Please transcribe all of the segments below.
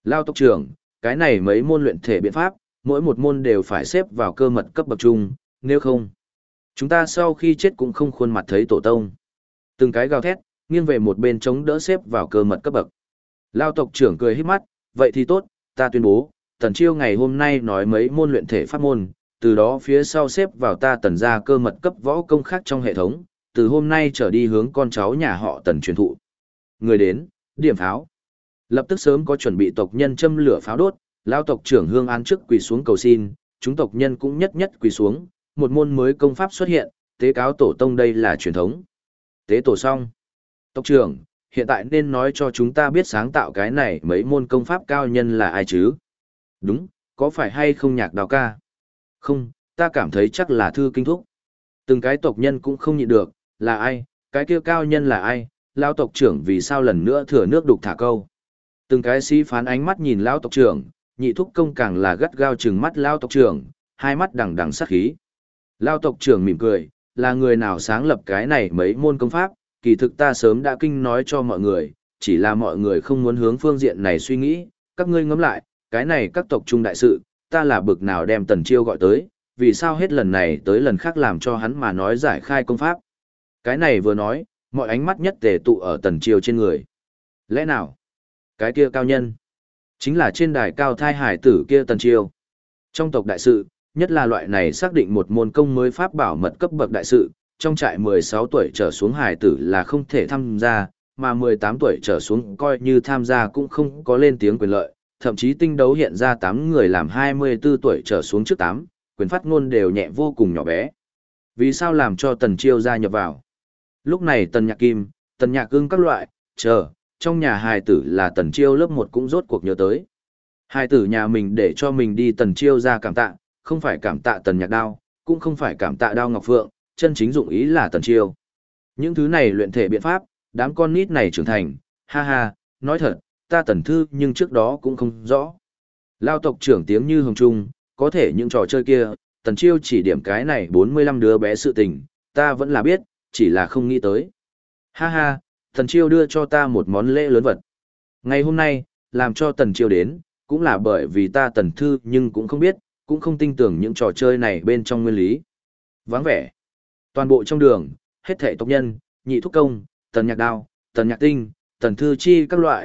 Lao tộc trưởng, cái này mấy môn luyện thể biện pháp, mỗi một môn đều phải xếp vào cơ mật cấp bậc trung, nếu không, chúng ta sau khi chết cũng không khuôn mặt thấy tổ tông. Từng cái gào thét, nghiêng về một bên chống đỡ xếp vào cơ mật cấp bậc. Lao tộc trưởng cười híp mắt, vậy thì tốt, ta tuyên bố, Tần Chiêu ngày hôm nay nói mấy môn luyện thể pháp môn, từ đó phía sau xếp vào ta Tần gia cơ mật cấp võ công khác trong hệ thống, từ hôm nay trở đi hướng con cháu nhà họ Tần truyền thụ. Người đến, điểm pháo. Lập tức sớm có chuẩn bị tộc nhân châm lửa pháo đốt, Lao tộc trưởng Hương An trước quỳ xuống cầu xin, chúng tộc nhân cũng nhất nhất quỳ xuống, một môn mới công pháp xuất hiện, tế cáo tổ tông đây là truyền thống. Tế tổ xong. Tộc trưởng, hiện tại nên nói cho chúng ta biết sáng tạo cái này mấy môn công pháp cao nhân là ai chứ? Đúng, có phải hay không Nhạc Đào ca? Không, ta cảm thấy chắc là Thư Kinh Thúc. Từng cái tộc nhân cũng không nhịn được, là ai, cái kia cao nhân là ai, Lão tộc trưởng vì sao lần nữa thừa nước đục thả câu. Từng cái sĩ phán ánh mắt nhìn Lão tộc trưởng, Nhị Thúc Công càng là gắt gao trừng mắt Lão tộc trưởng, hai mắt đằng đằng sát khí. Lão tộc trưởng mỉm cười, là người nào sáng lập cái này mấy môn công pháp, kỳ thực ta sớm đã kinh nói cho mọi người, chỉ là mọi người không muốn hướng phương diện này suy nghĩ, các ngươi ngẫm lại, cái này các tộc trung đại sự, ta là bực nào đem Tần Chiêu gọi tới, vì sao hết lần này tới lần khác làm cho hắn mà nói giải khai công pháp. Cái này vừa nói, mọi ánh mắt nhất tề tụ ở Tần Chiêu trên người. Lẽ nào? Cái kia cao nhân, chính là trên đài cao thai hải tử kia Tần Chiêu. Trong tộc đại sự, nhất là loại này xác định một môn công mới pháp bảo mật cấp bậc đại sự, trong trại 16 tuổi trở xuống hải tử là không thể tham gia, mà 18 tuổi trở xuống coi như tham gia cũng không có lên tiếng quyền lợi, thậm chí tinh đấu hiện ra 8 người làm 24 tuổi trở xuống trước 8, quyền phát ngôn đều nhẹ vô cùng nhỏ bé. Vì sao làm cho Tần Chiêu gia nhập vào? Lúc này Tần Nhạc Kim, Tần Nhạc Ưng các loại, trong nhà hài tử là Tần Chiêu lớp 1 cũng rốt cuộc nhớ tới. Hài tử nhà mình để cho mình đi Tần Chiêu ra cảm tạ, không phải cảm tạ Tần Nhạc Đao, cũng không phải cảm tạ Đao Ngọc Phượng, chân chính dụng ý là Tần Chiêu. Những thứ này luyện thể biện pháp, đám con nít này trưởng thành, ha ha, nói thật, ta Tần Thư nhưng trước đó cũng không rõ. Lao tộc trưởng tiếng như hồng trung, có thể những trò chơi kia, Tần Chiêu chỉ điểm cái này 45 đứa bé sự tình, ta vẫn là biết, chỉ là không nghĩ tới. Ha ha, Tần Chiêu đưa cho ta một món lễ lớn vật. Ngày hôm nay, làm cho Tần Chiêu đến, cũng là bởi vì ta Tần Thư nhưng cũng không biết, cũng không tin tưởng những trò chơi này bên trong nguyên lý. Vắng vẻ. Toàn bộ trong đường, hết thảy tộc nhân, Nhị Thúc Công, Tần Nhạc Đao, Tần Nhạc Tinh, Tần Thư Chi các loại,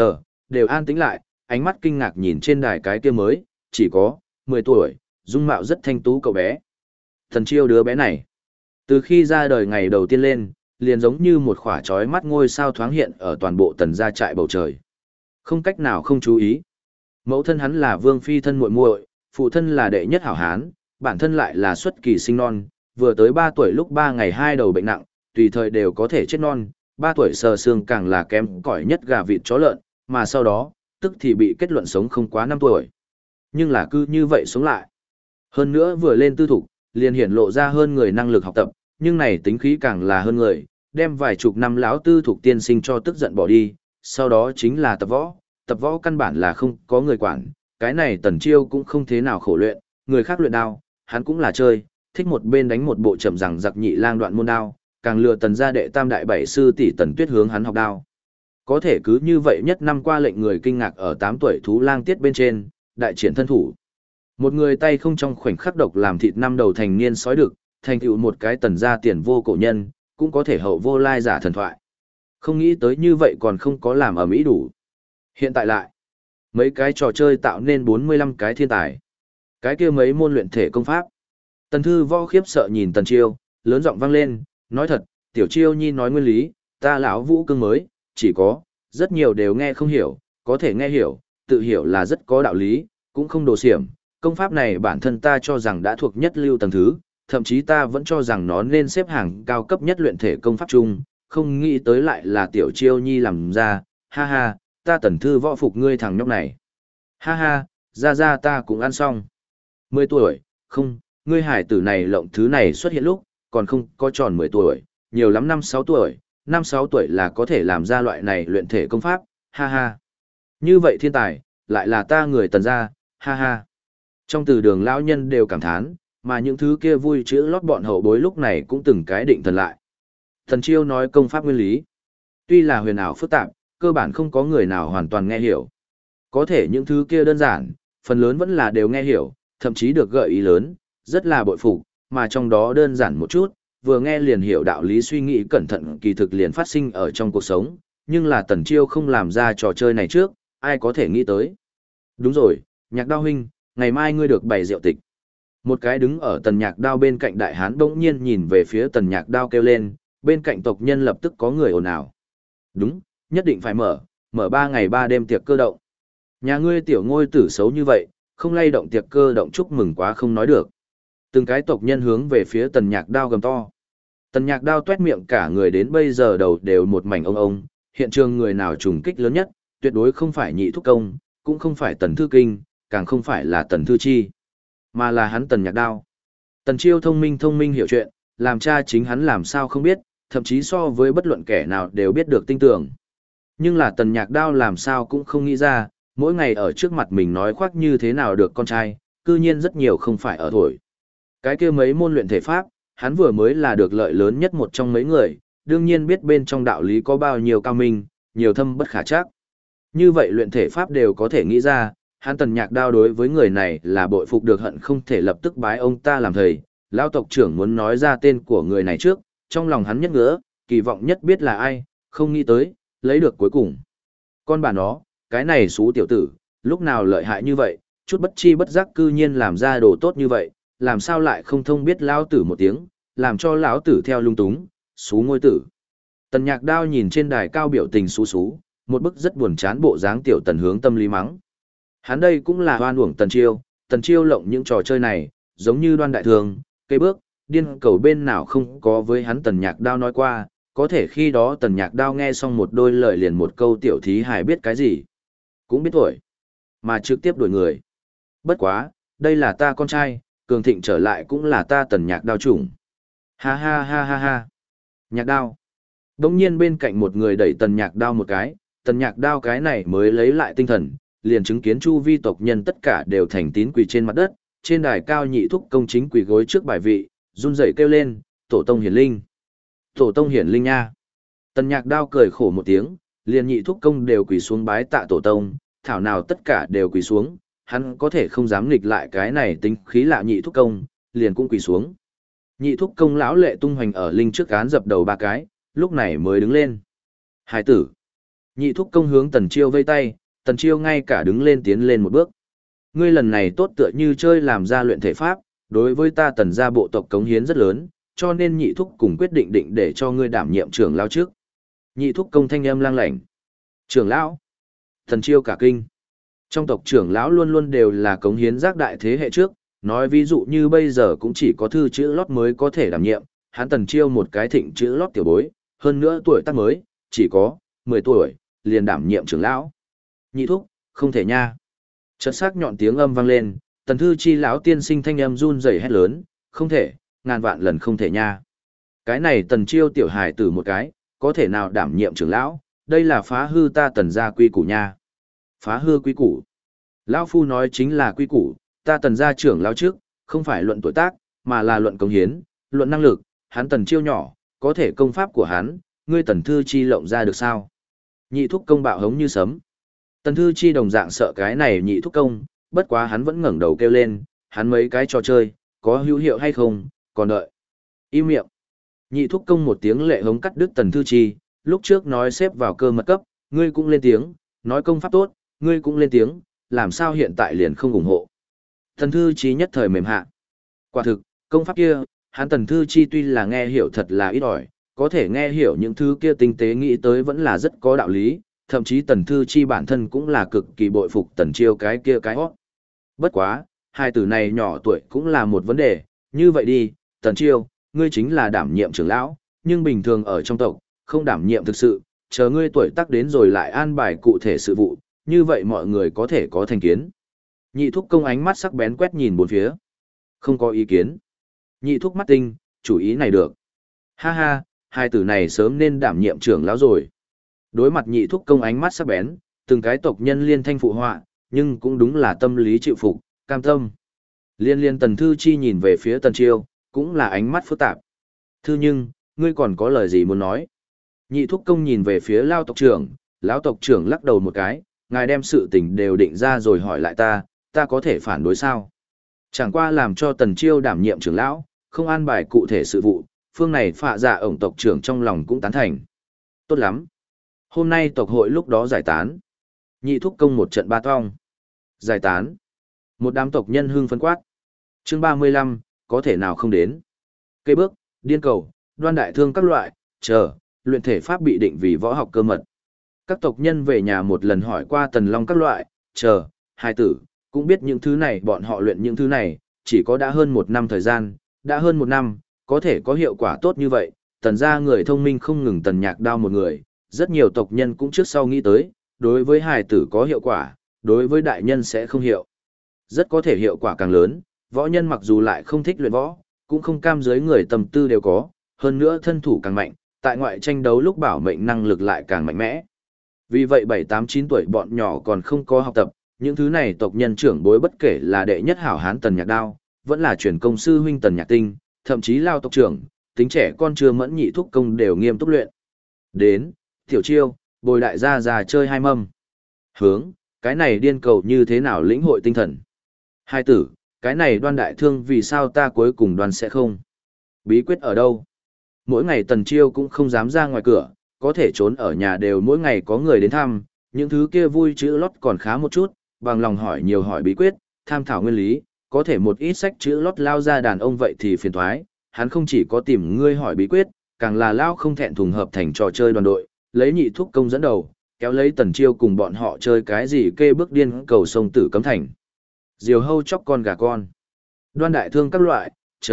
đều an tĩnh lại, ánh mắt kinh ngạc nhìn trên đài cái kia mới, chỉ có 10 tuổi, dung mạo rất thanh tú cậu bé. Tần Chiêu đứa bé này, từ khi ra đời ngày đầu tiên lên, liền giống như một khỏa chói mắt ngôi sao thoáng hiện ở toàn bộ Tần gia trại bầu trời. Không cách nào không chú ý. Mẫu thân hắn là Vương phi thân muội muội, phụ thân là đệ nhất hảo hán, bản thân lại là xuất kỳ sinh non, vừa tới 3 tuổi lúc 3 ngày 2 đầu bệnh nặng, tùy thời đều có thể chết non, 3 tuổi sờ xương càng là kém cỏi nhất gà vịt chó lợn, mà sau đó, tức thì bị kết luận sống không quá 5 tuổi. Nhưng là cứ như vậy sống lại. Hơn nữa vừa lên tư thục, liền hiển lộ ra hơn người năng lực học tập, nhưng này tính khí càng là hơn người, đem vài chục năm lão tư thục tiên sinh cho tức giận bỏ đi, sau đó chính là tập võ căn bản là không có người quản, cái này Tần Chiêu cũng không thế nào khổ luyện, người khác luyện đao, hắn cũng là chơi, thích một bên đánh một bộ chậm rằng giặc nhị lang đoạn môn đao, càng lừa Tần gia đệ tam đại bảy sư tỷ Tần Tuyết hướng hắn học đao. Có thể cứ như vậy nhất năm qua lệnh người kinh ngạc ở 8 tuổi thú lang tiết bên trên, đại triển thân thủ. Một người tay không trong khoảnh khắc độc làm thịt năm đầu thành niên sói đực, thành tựu một cái Tần gia tiền vô cổ nhân, cũng có thể hậu vô lai giả thần thoại. Không nghĩ tới như vậy còn không có làm ở Mỹ đủ. Hiện tại lại, mấy cái trò chơi tạo nên 45 cái thiên tài. Cái kia mấy môn luyện thể công pháp. Tần Thư Võ khiếp sợ nhìn Tần Chiêu, lớn giọng vang lên, nói thật, Tiểu Chiêu nhi nói nguyên lý, ta lão Vũ Cương mới, chỉ có, rất nhiều đều nghe không hiểu, có thể nghe hiểu, tự hiểu là rất có đạo lý, cũng không đồ xiểm. Công pháp này bản thân ta cho rằng đã thuộc nhất lưu tầng thứ, thậm chí ta vẫn cho rằng nó nên xếp hàng cao cấp nhất luyện thể công pháp chung, không nghĩ tới lại là Tiểu Chiêu nhi làm ra, ha ha, ta Tần Thư Võ phục ngươi thằng nhóc này. Ha ha, ra ta cũng ăn xong. 10 tuổi, không, ngươi hải tử này lộng thứ này xuất hiện lúc, còn không có tròn 10 tuổi, nhiều lắm 5-6 tuổi, 5-6 tuổi là có thể làm ra loại này luyện thể công pháp, ha ha. Như vậy thiên tài, lại là ta người Tần gia, ha ha. Trong từ đường lão nhân đều cảm thán, mà những thứ kia vui chữ lót bọn hậu bối lúc này cũng từng cái định thần lại. Tần Chiêu nói công pháp nguyên lý, tuy là huyền ảo phức tạp, cơ bản không có người nào hoàn toàn nghe hiểu. Có thể những thứ kia đơn giản, phần lớn vẫn là đều nghe hiểu, thậm chí được gợi ý lớn, rất là bội phục, mà trong đó đơn giản một chút, vừa nghe liền hiểu đạo lý suy nghĩ cẩn thận kỳ thực liền phát sinh ở trong cuộc sống, nhưng là Tần Chiêu không làm ra trò chơi này trước, ai có thể nghĩ tới. Đúng rồi, Nhạc Đao huynh, ngày mai ngươi được bày rượu tịch. Một cái đứng ở Tần Nhạc Đao bên cạnh đại hán bỗng nhiên nhìn về phía Tần Nhạc Đao kêu lên, bên cạnh tộc nhân lập tức có người ồn ào. Đúng, nhất định phải mở 3 ngày 3 đêm tiệc cơ động. Nhà ngươi tiểu ngôi tử xấu như vậy, không lay động tiệc cơ động chúc mừng quá không nói được. Từng cái tộc nhân hướng về phía Tần Nhạc Đao gầm to. Tần Nhạc Đao tuét miệng cả người đến bây giờ đầu đều một mảnh ông, hiện trường người nào trùng kích lớn nhất, tuyệt đối không phải Nhị Thúc Công, cũng không phải Tần Thư Kinh, càng không phải là Tần Thư Chi, mà là hắn Tần Nhạc Đao. Tần Chiêu thông minh hiểu chuyện, làm cha chính hắn làm sao không biết, thậm chí so với bất luận kẻ nào đều biết được tinh tưởng. Nhưng là Tần Nhạc Đao làm sao cũng không nghĩ ra, mỗi ngày ở trước mặt mình nói khoác như thế nào được con trai, cư nhiên rất nhiều không phải ở thổi. Cái kia mấy môn luyện thể pháp, hắn vừa mới là được lợi lớn nhất một trong mấy người, đương nhiên biết bên trong đạo lý có bao nhiêu cao minh, nhiều thâm bất khả trắc. Như vậy luyện thể pháp đều có thể nghĩ ra, hắn Tần Nhạc Đao đối với người này là bội phục được hận không thể lập tức bái ông ta làm thầy. Lão tộc trưởng muốn nói ra tên của người này trước, trong lòng hắn nhất ngỡ, kỳ vọng nhất biết là ai, không nghĩ tới, lấy được cuối cùng. Con bà nó, cái này xú tiểu tử, lúc nào lợi hại như vậy, chút bất chi bất giác cư nhiên làm ra đồ tốt như vậy, làm sao lại không thông biết lão tử một tiếng, làm cho lão tử theo lung túng, xú ngôi tử. Tần Nhạc Đao nhìn trên đài cao biểu tình xú, một bức rất buồn chán bộ dáng tiểu tần hướng tâm lý mắng. Hắn đây cũng là hoan uổng Tần Chiêu lộng những trò chơi này, giống như Đoan Đại Thường, cây bước, điên cầu bên nào không có với hắn Tần Nhạc Đao nói qua, có thể khi đó Tần Nhạc Đao nghe xong một đôi lời liền một câu tiểu thí hài biết cái gì. Cũng biết tuổi, mà trực tiếp đuổi người. Bất quá, đây là ta con trai, cường thịnh trở lại cũng là ta Tần Nhạc Đao chủng. Ha ha ha ha ha. Nhạc Đao. Đông nhiên bên cạnh một người đẩy Tần Nhạc Đao một cái, Tần Nhạc Đao cái này mới lấy lại tinh thần, liền chứng kiến chu vi tộc nhân tất cả đều thành tín quỳ trên mặt đất, trên đài cao Nhị Thúc Công chính quỳ gối trước bài vị, run rẩy kêu lên, tổ tông hiển linh. Tổ tông hiển linh nha. Tần Nhạc Đao cười khổ một tiếng, liền Nhị Thúc Công đều quỳ xuống bái tạ tổ tông, thảo nào tất cả đều quỳ xuống, hắn có thể không dám nghịch lại cái này tính khí lạ Nhị Thúc Công, liền cũng quỳ xuống. Nhị Thúc Công lão lệ tung hoành ở linh trước án dập đầu ba cái, lúc này mới đứng lên. Hải tử. Nhị Thúc Công hướng Tần Chiêu vây tay, Tần Chiêu ngay cả đứng lên tiến lên một bước. Ngươi lần này tốt tựa như chơi làm ra luyện thể pháp, đối với ta Tần gia bộ tộc cống hiến rất lớn, cho nên Nhị Thúc cùng quyết định để cho ngươi đảm nhiệm trưởng lão trước. Nhị Thúc Công thanh âm lang lảnh. Trưởng lão? Tần Chiêu cả kinh. Trong tộc trưởng lão luôn luôn đều là cống hiến giác đại thế hệ trước, nói ví dụ như bây giờ cũng chỉ có thư chữ lót mới có thể đảm nhiệm, hắn Tần Chiêu một cái thịnh chữ lót tiểu bối, hơn nữa tuổi tác mới, chỉ có 10 tuổi, liền đảm nhiệm trưởng lão. Nhị Thúc, không thể nha. Chợt sắc nhọn tiếng âm vang lên, Tần Thư Chi lão tiên sinh thanh âm run rẩy hét lớn, không thể, ngàn vạn lần không thể nha. Cái này Tần Chiêu tiểu hài tử một cái, có thể nào đảm nhiệm trưởng lão, đây là phá hư ta Tần gia quy củ nha. Phá hư quy củ. Lão phu nói chính là quy củ, ta Tần gia trưởng lão trước, không phải luận tuổi tác, mà là luận công hiến, luận năng lực, hắn Tần Chiêu nhỏ, có thể công pháp của hắn, ngươi Tần Thư Chi lộng ra được sao? Nhị Thúc Công bạo hống như sấm. Tần Thư Chi đồng dạng sợ cái này Nhị Thúc Công, bất quá hắn vẫn ngẩng đầu kêu lên, hắn mấy cái trò chơi, có hữu hiệu hay không, còn đợi. Im miệng. Nhị Thúc Công một tiếng lệ hống cắt đứt Tần Thư Chi, lúc trước nói xếp vào cơ mật cấp, ngươi cũng lên tiếng, nói công pháp tốt, ngươi cũng lên tiếng, làm sao hiện tại liền không ủng hộ. Tần Thư Chi nhất thời mềm hạ. Quả thực, công pháp kia, hắn Tần Thư Chi tuy là nghe hiểu thật là ít ỏi, có thể nghe hiểu những thứ kia tinh tế nghĩ tới vẫn là rất có đạo lý, thậm chí Tần Thư Chi bản thân cũng là cực kỳ bội phục Tần Chiêu cái kia cái hót. Bất quá, hai tử này nhỏ tuổi cũng là một vấn đề, như vậy đi, Tần Chiêu, ngươi chính là đảm nhiệm trưởng lão, nhưng bình thường ở trong tộc, không đảm nhiệm thực sự, chờ ngươi tuổi tác đến rồi lại an bài cụ thể sự vụ, như vậy mọi người có thể có thành kiến. Nhị Thúc Công ánh mắt sắc bén quét nhìn bốn phía. Không có ý kiến. Nhị Thúc mắt tinh, chủ ý này được. Ha ha, hai tử này sớm nên đảm nhiệm trưởng lão rồi. Đối mặt Nhị Thúc Công ánh mắt sắc bén, từng cái tộc nhân liên thanh phụ họa, nhưng cũng đúng là tâm lý chịu phục, cam tâm. Liên Tần Thư Chi nhìn về phía Tần Chiêu, cũng là ánh mắt phức tạp. Thư nhưng, ngươi còn có lời gì muốn nói? Nhị Thúc Công nhìn về phía Lão tộc trưởng lắc đầu một cái, ngài đem sự tình đều định ra rồi hỏi lại ta có thể phản đối sao? Chẳng qua làm cho Tần Chiêu đảm nhiệm trưởng lão, không an bài cụ thể sự vụ, phương này phạ dạ ổng tộc trưởng trong lòng cũng tán thành. Tốt lắm. Hôm nay tộc hội lúc đó giải tán. Nhị thúc công một trận ba tong. Giải tán. Một đám tộc nhân hưng phấn quát. Chương 35, có thể nào không đến. Cây bước, điên cầu, đoan đại thương các loại, chờ, luyện thể pháp bị định vì võ học cơ mật. Các tộc nhân về nhà một lần hỏi qua Tần Long các loại, chờ, hai tử, cũng biết những thứ này bọn họ luyện những thứ này, chỉ có đã hơn 1 năm thời gian, đã hơn 1 năm, có thể có hiệu quả tốt như vậy, tần gia người thông minh không ngừng Tần Nhạc Đao một người, rất nhiều tộc nhân cũng trước sau nghĩ tới, đối với hài tử có hiệu quả, đối với đại nhân sẽ không hiệu. Rất có thể hiệu quả càng lớn, võ nhân mặc dù lại không thích luyện võ, cũng không cam giới người tầm tư đều có, hơn nữa thân thủ càng mạnh, tại ngoại tranh đấu lúc bảo mệnh năng lực lại càng mạnh mẽ. Vì vậy 7-8-9 tuổi bọn nhỏ còn không có học tập, những thứ này tộc nhân trưởng bối bất kể là đệ nhất hảo hán Tần Nhạc Đao, vẫn là truyền công sư huynh Tần Nhạc Tinh, thậm chí lao tộc trưởng, tính trẻ con chưa mẫn nhị thúc công đều nghiêm túc luyện. Đến, tiểu chiêu, bồi đại gia già chơi hai mâm. Hướng, cái này điên cầu như thế nào lĩnh hội tinh thần. Hai tử, cái này đoan đại thương vì sao ta cuối cùng đoan sẽ không. Bí quyết ở đâu? Mỗi ngày Tần Chiêu cũng không dám ra ngoài cửa, có thể trốn ở nhà đều mỗi ngày có người đến thăm, những thứ kia vui chữ lót còn khá một chút, bằng lòng hỏi nhiều hỏi bí quyết, tham thảo nguyên lý, có thể một ít sách chữ lót lao ra đàn ông vậy thì phiền thoái, hắn không chỉ có tìm ngươi hỏi bí quyết, càng là lao không thẹn thùng hợp thành trò chơi đoàn đội, lấy nhị thúc công dẫn đầu, kéo lấy Tần Chiêu cùng bọn họ chơi cái gì kê bước điên cầu sông tử cấm thành. Diều hâu chóc con gà con. Đoan đại thương các loại,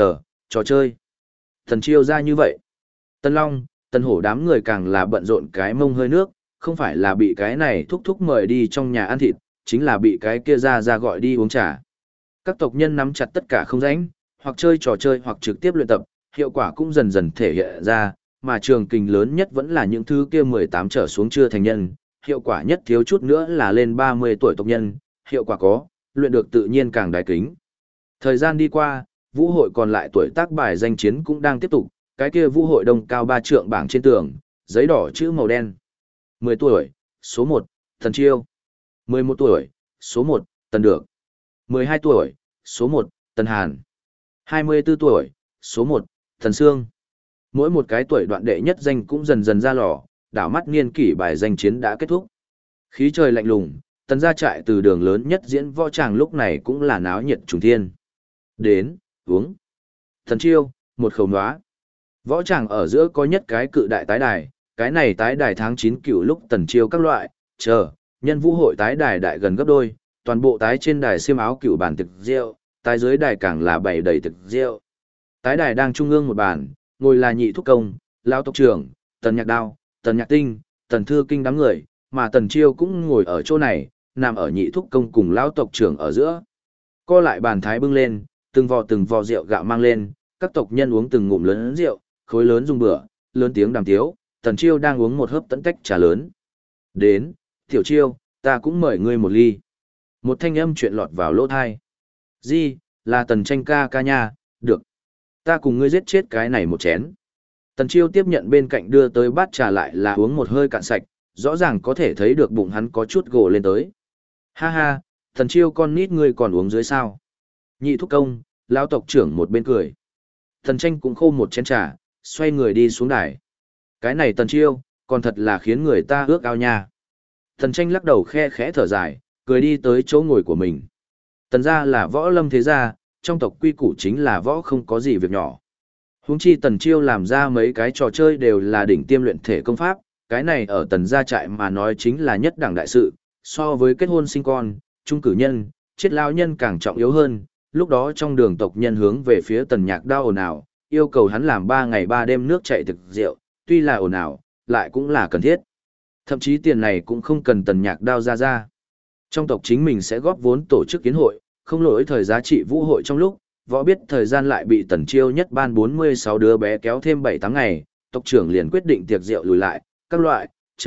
trò chơi. Tần Chiêu ra như vậy. Tân Long, Tần Hổ đám người càng là bận rộn cái mông hơi nước, không phải là bị cái này thúc thúc mời đi trong nhà ăn thịt, chính là bị cái kia ra gọi đi uống trà. Các tộc nhân nắm chặt tất cả không rảnh, hoặc chơi trò chơi hoặc trực tiếp luyện tập, hiệu quả cũng dần dần thể hiện ra, mà trường kình lớn nhất vẫn là những thứ kia 18 trở xuống chưa thành nhân, hiệu quả nhất thiếu chút nữa là lên 30 tuổi tộc nhân, hiệu quả có, luyện được tự nhiên càng đái kính. Thời gian đi qua, vũ hội còn lại tuổi tác bài danh chiến cũng đang tiếp tục, cái kia vũ hội đông cao 3 trượng bảng trên tường, giấy đỏ chữ màu đen. 10 tuổi, số 1, Tần Chiêu. 11 tuổi, số 1, Tần Được. 12 tuổi, số 1, Tần Hàn. 24 tuổi, số 1, Tần Sương. Mỗi một cái tuổi đoạn đệ nhất danh cũng dần dần ra lò, đảo mắt niên kỷ bài danh chiến đã kết thúc. Khí trời lạnh lùng, Tần gia trại từ đường lớn nhất diễn võ tràng lúc này cũng là náo nhiệt trùng thiên. Đến, uống. Tần Chiêu, một khẩu nóa. Võ tràng ở giữa có nhất cái cự đại tái đài, cái này tái đài tháng 9 cửu lúc Tần Chiêu các loại, nhân vũ hội tái đài đại gần gấp đôi, toàn bộ tái trên đài xiêm áo cửu bàn thực rượu, tái dưới đài càng là bày đầy thực rượu. Tái đài đang trung ương một bàn, ngồi là nhị thúc công, lão tộc trưởng, Tần Nhạc Đao, Tần Nhạc Tinh, Tần Thư Kinh đám người, mà Tần Chiêu cũng ngồi ở chỗ này, nằm ở nhị thúc công cùng lão tộc trưởng ở giữa. Co lại bàn thái bưng lên, từng vò rượu gạo mang lên, các tộc nhân uống từng ngụm lớn rượu, khối lớn dùng bữa, lớn tiếng đàm tiếu, Tần Chiêu đang uống một hớp tận tách trà lớn. Đến, Tiểu Chiêu, ta cũng mời ngươi một ly. Một thanh âm chuyện lọt vào lỗ thai. Di, là Tần Tranh ca ca nha, được. Ta cùng ngươi giết chết cái này một chén. Tần Chiêu tiếp nhận bên cạnh đưa tới bát trà lại là uống một hơi cạn sạch, rõ ràng có thể thấy được bụng hắn có chút gồ lên tới. Ha ha, Tần Chiêu con nít ngươi còn uống dưới sao. Nhị thúc công, lão tộc trưởng một bên cười. Tần Tranh cũng khô một chén trà, xoay người đi xuống đài. Cái này Tần Chiêu, còn thật là khiến người ta ước ao nha. Tần Tranh lắc đầu khe khẽ thở dài, cười đi tới chỗ ngồi của mình. Tần gia là võ lâm thế gia, trong tộc quy củ chính là võ không có gì việc nhỏ. Huống chi Tần Chiêu làm ra mấy cái trò chơi đều là đỉnh tiêm luyện thể công pháp, cái này ở Tần gia trại mà nói chính là nhất đẳng đại sự, so với kết hôn sinh con, trung cử nhân, chết lao nhân càng trọng yếu hơn. Lúc đó trong đường tộc nhân hướng về phía Tần Nhạc Đao ồn ào, yêu cầu hắn làm 3 ngày 3 đêm nước chạy thực rượu, tuy là ồn ào, lại cũng là cần thiết. Thậm chí tiền này cũng không cần Tần Nhạc Đao ra. Trong tộc chính mình sẽ góp vốn tổ chức kiến hội, không lỗi thời giá trị vũ hội trong lúc, võ biết thời gian lại bị Tần Chiêu nhất ban 46 đứa bé kéo thêm 7-8 ngày, tộc trưởng liền quyết định tiệc rượu lùi lại, các loại,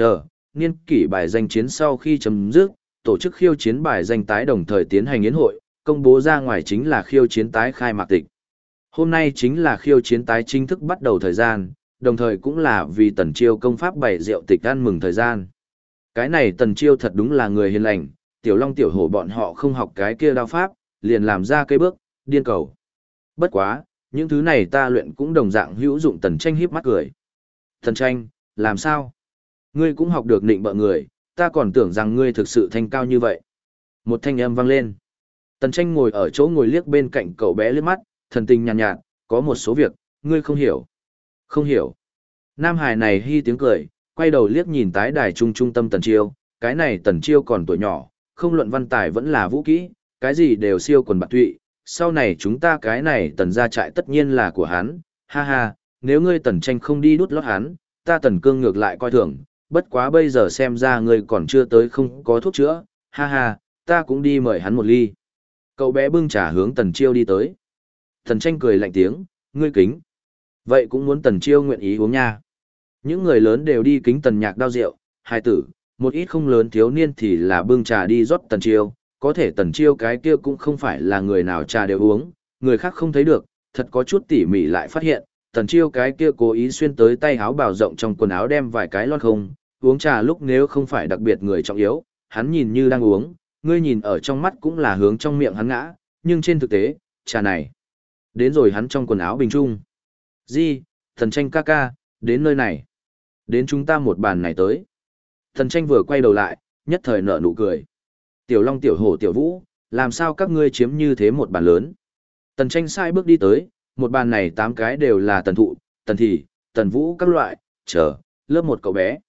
niên kỷ bài danh chiến sau khi chấm dứt, tổ chức khiêu chiến bài danh tái đồng thời tiến hành yến hội, công bố ra ngoài chính là khiêu chiến tái khai mạc tịch. Hôm nay chính là khiêu chiến tái chính thức bắt đầu thời gian, đồng thời cũng là vì Tần Chiêu công pháp bày rượu tịch ăn mừng thời gian. Cái này Tần Chiêu thật đúng là người hiền lành, tiểu long tiểu hổ bọn họ không học cái kia đao pháp, liền làm ra cây bước, điên cầu. Bất quá, những thứ này ta luyện cũng đồng dạng hữu dụng. Tần Tranh híp mắt cười. Tần Tranh, làm sao? Ngươi cũng học được nịnh bợ người, ta còn tưởng rằng ngươi thực sự thanh cao như vậy. Một thanh âm vang lên. Tần Tranh ngồi ở chỗ ngồi liếc bên cạnh cậu bé liếc mắt, thần tình nhàn nhạt, có một số việc, ngươi không hiểu. Không hiểu. Nam Hải này hi tiếng cười, quay đầu liếc nhìn tái đài trung tâm Tần Chiêu, cái này Tần Chiêu còn tuổi nhỏ, không luận văn tài vẫn là vũ kỹ, cái gì đều siêu quần bạc tụy, sau này chúng ta cái này Tần gia trại tất nhiên là của hắn, ha ha, nếu ngươi Tần Tranh không đi đút lót hắn, ta Tần Cương ngược lại coi thường, bất quá bây giờ xem ra ngươi còn chưa tới không có thuốc chữa, ha ha, ta cũng đi mời hắn một ly. Cậu bé bưng trà hướng Tần Chiêu đi tới. Tần Tranh cười lạnh tiếng, ngươi kính. Vậy cũng muốn Tần Chiêu nguyện ý uống nha. Những người lớn đều đi kính Tần Nhạc đao rượu, hai tử, một ít không lớn thiếu niên thì là bưng trà đi rót Tần Chiêu, có thể Tần Chiêu cái kia cũng không phải là người nào trà đều uống, người khác không thấy được, thật có chút tỉ mỉ lại phát hiện, Tần Chiêu cái kia cố ý xuyên tới tay áo bào rộng trong quần áo đem vài cái lót không, uống trà lúc nếu không phải đặc biệt người trọng yếu, hắn nhìn như đang uống, ngươi nhìn ở trong mắt cũng là hướng trong miệng hắn ngã, nhưng trên thực tế, trà này, đến rồi hắn trong quần áo bình trung. Di, Tần Tranh ca ca, đến nơi này. Đến chúng ta một bàn này tới. Tần Tranh vừa quay đầu lại, nhất thời nở nụ cười. Tiểu Long tiểu hổ tiểu vũ, làm sao các ngươi chiếm như thế một bàn lớn. Tần Tranh sai bước đi tới, một bàn này 8 cái đều là Tần Thụ, Tần Thì, Tần Vũ các loại, chờ, lớp một cậu bé.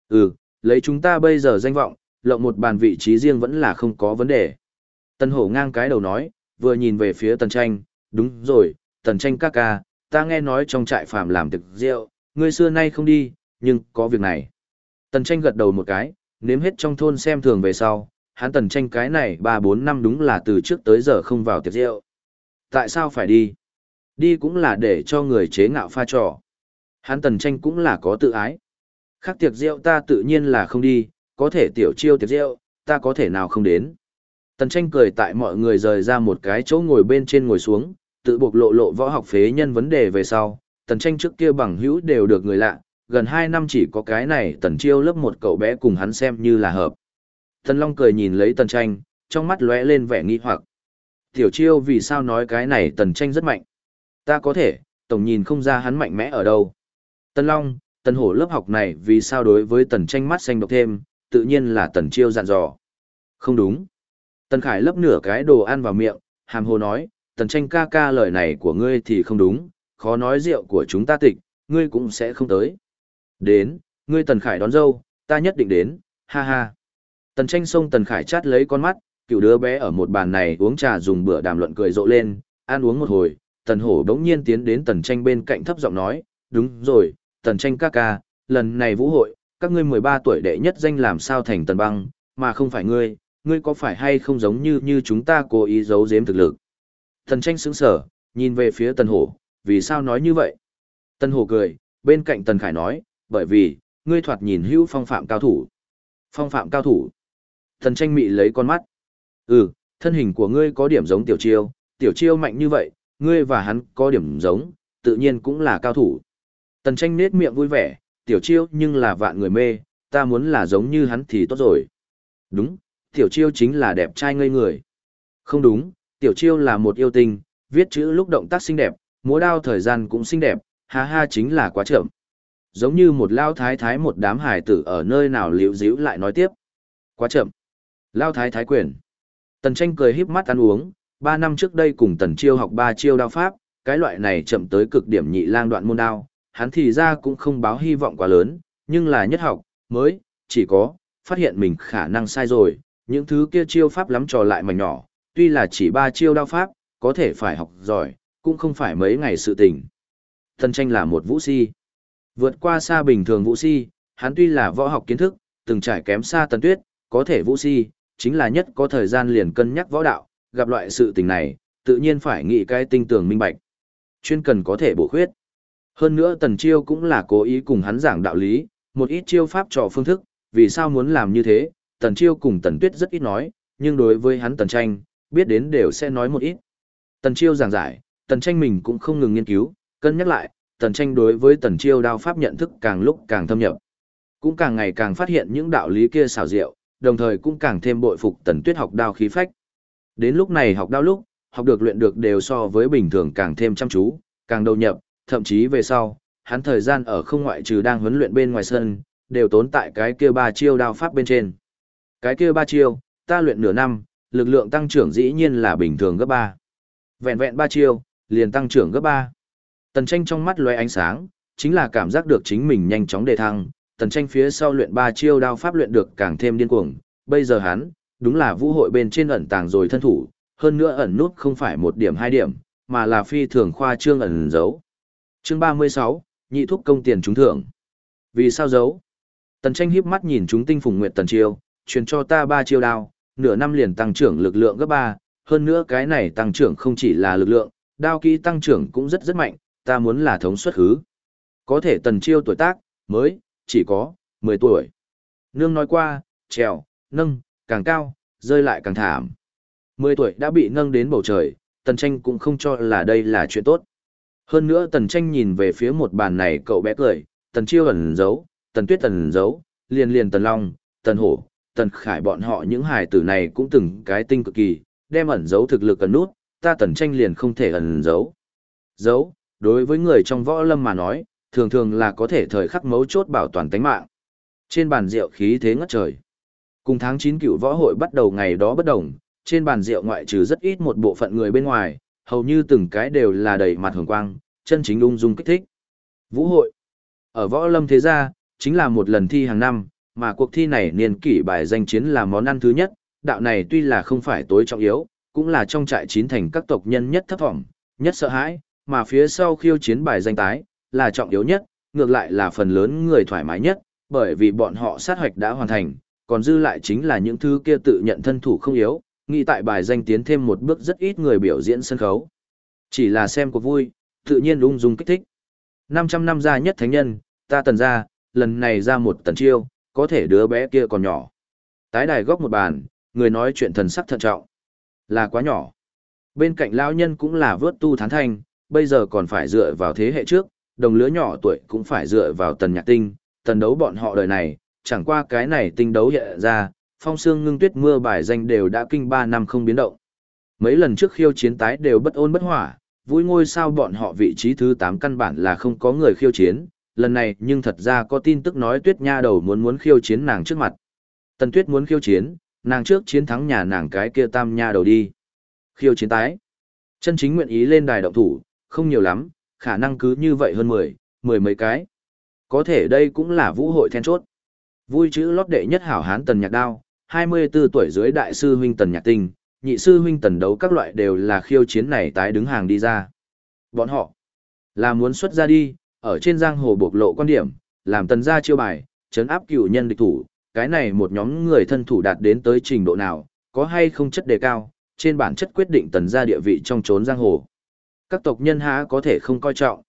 Lấy chúng ta bây giờ danh vọng, lộng một bàn vị trí riêng vẫn là không có vấn đề. Tần Hổ ngang cái đầu nói, vừa nhìn về phía Tần Tranh, đúng rồi, Tần Tranh ca ca, ta nghe nói trong trại phàm làm thực rượu, ngươi xưa nay không đi, nhưng có việc này. Tần Tranh gật đầu một cái, nếm hết trong thôn xem thường về sau, hắn Tần Tranh cái này 3-4 năm đúng là từ trước tới giờ không vào tiệc rượu. Tại sao phải đi? Đi cũng là để cho người chế ngạo pha trò. Hắn Tần Tranh cũng là có tự ái. Khác tiệc rượu ta tự nhiên là không đi, có thể tiểu chiêu tiệc rượu, ta có thể nào không đến. Tần Tranh cười tại mọi người rời ra một cái chỗ ngồi bên trên ngồi xuống, tự buộc lộ võ học phế nhân vấn đề về sau. Tần Tranh trước kia bằng hữu đều được người lạ, gần 2 năm chỉ có cái này Tần Chiêu lớp một cậu bé cùng hắn xem như là hợp. Tần Long cười nhìn lấy Tần Tranh, trong mắt lóe lên vẻ nghi hoặc. Tiểu Chiêu vì sao nói cái này Tần Tranh rất mạnh? Ta có thể, tổng nhìn không ra hắn mạnh mẽ ở đâu. Tần Long, Tần Hổ lớp học này vì sao đối với Tần Tranh mắt xanh độc thêm, tự nhiên là Tần Chiêu dặn dò. Không đúng. Tần Khải lấp nửa cái đồ ăn vào miệng, hàm hồ nói, Tần Tranh ca ca lời này của ngươi thì không đúng, khó nói rượu của chúng ta tịch, ngươi cũng sẽ không tới. Đến, ngươi Tần Khải đón dâu, ta nhất định đến, ha ha. Tần Tranh xông Tần Khải chát lấy con mắt, cựu đứa bé ở một bàn này uống trà dùng bữa đàm luận cười rộ lên, ăn uống một hồi, Tần Hổ đống nhiên tiến đến Tần Tranh bên cạnh thấp giọng nói, đúng rồi, Tần Tranh ca ca, lần này vũ hội, các ngươi 13 tuổi đệ nhất danh làm sao thành Tần Băng, mà không phải ngươi, ngươi có phải hay không giống như chúng ta cố ý giấu giếm thực lực. Tần Tranh sững sờ, nhìn về phía Tần Hổ, vì sao nói như vậy? Tần Hổ cười, bên cạnh Tần Khải nói, bởi vì, ngươi thoạt nhìn hữu phong phạm cao thủ. Phong phạm cao thủ. Tần Tranh mị lấy con mắt. Thân hình của ngươi có điểm giống Tiểu Chiêu mạnh như vậy, ngươi và hắn có điểm giống, tự nhiên cũng là cao thủ. Tần Tranh nết miệng vui vẻ, Tiểu Chiêu nhưng là vạn người mê, ta muốn là giống như hắn thì tốt rồi. Đúng, Tiểu Chiêu chính là đẹp trai ngây người. Không đúng, Tiểu Chiêu là một yêu tinh, viết chữ lúc động tác xinh đẹp, múa đao thời gian cũng xinh đẹp, ha ha chính là quá chậm. Giống như một lao thái thái một đám hài tử ở nơi nào liễu díu lại nói tiếp. Quá chậm. Lao thái thái quyền. Tần Tranh cười híp mắt ăn uống, 3 năm trước đây cùng Tần Chiêu học 3 chiêu đao pháp, cái loại này chậm tới cực điểm nhị lang đoạn môn đao, hắn thì ra cũng không báo hy vọng quá lớn, nhưng là nhất học, mới, chỉ có, phát hiện mình khả năng sai rồi, những thứ kia chiêu pháp lắm trò lại mảnh nhỏ, tuy là chỉ 3 chiêu đao pháp, có thể phải học giỏi, cũng không phải mấy ngày sự tình. Tần Tranh là một vũ si. Vượt qua xa bình thường vũ si, hắn tuy là võ học kiến thức, từng trải kém xa Tần Tuyết, có thể vũ si, chính là nhất có thời gian liền cân nhắc võ đạo, gặp loại sự tình này, tự nhiên phải nghĩ cái tinh tường minh bạch. Chuyên cần có thể bổ khuyết. Hơn nữa Tần Chiêu cũng là cố ý cùng hắn giảng đạo lý, một ít chiêu pháp trò phương thức, vì sao muốn làm như thế, Tần Chiêu cùng Tần Tuyết rất ít nói, nhưng đối với hắn Tần Tranh, biết đến đều sẽ nói một ít. Tần Chiêu giảng giải, Tần Tranh mình cũng không ngừng nghiên cứu, cân nhắc lại, Tần Tranh đối với Tần Chiêu đao pháp nhận thức càng lúc càng thâm nhập. Cũng càng ngày càng phát hiện những đạo lý kia xảo diệu, đồng thời cũng càng thêm bội phục Tần Tuyết học đao khí phách. Đến lúc này học đao lúc, học được luyện được đều so với bình thường càng thêm chăm chú, càng đầu nhập, thậm chí về sau, hắn thời gian ở không ngoại trừ đang huấn luyện bên ngoài sân, đều tốn tại cái kia 3 chiêu đao pháp bên trên. Cái kia 3 chiêu, ta luyện nửa năm, lực lượng tăng trưởng dĩ nhiên là bình thường gấp 3. Vẹn vẹn 3 chiêu, liền tăng trưởng gấp 3. Tần Tranh trong mắt lóe ánh sáng, chính là cảm giác được chính mình nhanh chóng đề thăng, Tần Tranh phía sau luyện 3 chiêu đao pháp luyện được càng thêm điên cuồng, bây giờ hắn, đúng là vũ hội bên trên ẩn tàng rồi thân thủ, hơn nữa ẩn nút không phải 1 điểm 2 điểm, mà là phi thường khoa trương ẩn giấu. Chương 36, nhị thúc công tiền trúng thưởng. Vì sao giấu? Tần Tranh híp mắt nhìn chúng tinh phùng nguyệt tần chiêu, truyền cho ta 3 chiêu đao, nửa năm liền tăng trưởng lực lượng gấp 3, hơn nữa cái này tăng trưởng không chỉ là lực lượng, đao kỹ tăng trưởng cũng rất mạnh, ta muốn là thống suất hứ. Có thể tần chiêu tuổi tác, mới, chỉ có, 10 tuổi. Nương nói qua, trèo, nâng, càng cao, rơi lại càng thảm. 10 tuổi đã bị nâng đến bầu trời, Tần Tranh cũng không cho là đây là chuyện tốt. Hơn nữa Tần Tranh nhìn về phía một bàn này cậu bé cười, Tần Chiêu ẩn giấu, Tần Tuyết ẩn giấu, liền Tần Long, Tần Hổ, Tần Khải bọn họ những hài tử này cũng từng cái tinh cực kỳ, đem ẩn giấu thực lực ẩn nút, ta Tần Tranh liền không thể ẩn giấu. Giấu, đối với người trong võ lâm mà nói, thường thường là có thể thời khắc mấu chốt bảo toàn tính mạng. Trên bàn rượu khí thế ngất trời. Cùng tháng 9 cựu võ hội bắt đầu ngày đó bất đồng, trên bàn rượu ngoại trừ rất ít một bộ phận người bên ngoài, hầu như từng cái đều là đầy mặt hồng quang, chân chính ung dung kích thích. Vũ hội ở võ lâm thế gia, chính là một lần thi hàng năm, mà cuộc thi này niên kỷ bài danh chiến là món ăn thứ nhất, đạo này tuy là không phải tối trọng yếu, cũng là trong trại chín thành các tộc nhân nhất thấp vọng, nhất sợ hãi, mà phía sau khiêu chiến bài danh tái, là trọng yếu nhất, ngược lại là phần lớn người thoải mái nhất, bởi vì bọn họ sát hoạch đã hoàn thành, còn dư lại chính là những thứ kia tự nhận thân thủ không yếu, nghĩ tại bài danh tiến thêm một bước rất ít người biểu diễn sân khấu. Chỉ là xem cuộc vui, tự nhiên ung dung kích thích. 500 năm ra nhất thánh nhân, ta Tần gia, lần này ra một Tần Chiêu, có thể đứa bé kia còn nhỏ. Tái đài góc một bàn, người nói chuyện thần sắc thận trọng. Là quá nhỏ. Bên cạnh lão nhân cũng là vớt tu thán thanh, bây giờ còn phải dựa vào thế hệ trước, đồng lứa nhỏ tuổi cũng phải dựa vào Tần Nhạc Tinh, Tần đấu bọn họ đời này, chẳng qua cái này tinh đấu hiện ra, phong sương ngưng tuyết mưa bài danh đều đã kinh 3 năm không biến động. Mấy lần trước khiêu chiến tái đều bất ôn bất hỏa, vui ngôi sao bọn họ vị trí thứ 8 căn bản là không có người khiêu chiến, lần này nhưng thật ra có tin tức nói Tuyết nha đầu muốn khiêu chiến nàng trước mặt. Tần Tuyết muốn khiêu chiến, nàng trước chiến thắng nhà nàng cái kia tam nha đầu đi. Khiêu chiến tái. Chân chính nguyện ý lên đài động thủ, không nhiều lắm, khả năng cứ như vậy hơn 10 mấy cái. Có thể đây cũng là vũ hội then chốt. Vui chữ lót đệ nhất hảo hán Tần Nhạc Đao, 24 tuổi dưới đại sư huynh Tần Nhạc Tinh, nhị sư huynh Tần Đấu các loại đều là khiêu chiến này tái đứng hàng đi ra. Bọn họ là muốn xuất ra đi, ở trên giang hồ bộc lộ quan điểm, làm Tần gia chiêu bài, trấn áp cửu nhân địch thủ, cái này một nhóm người thân thủ đạt đến tới trình độ nào, có hay không chất đề cao, trên bản chất quyết định Tần gia địa vị trong chốn giang hồ. Các tộc nhân há có thể không coi trọng.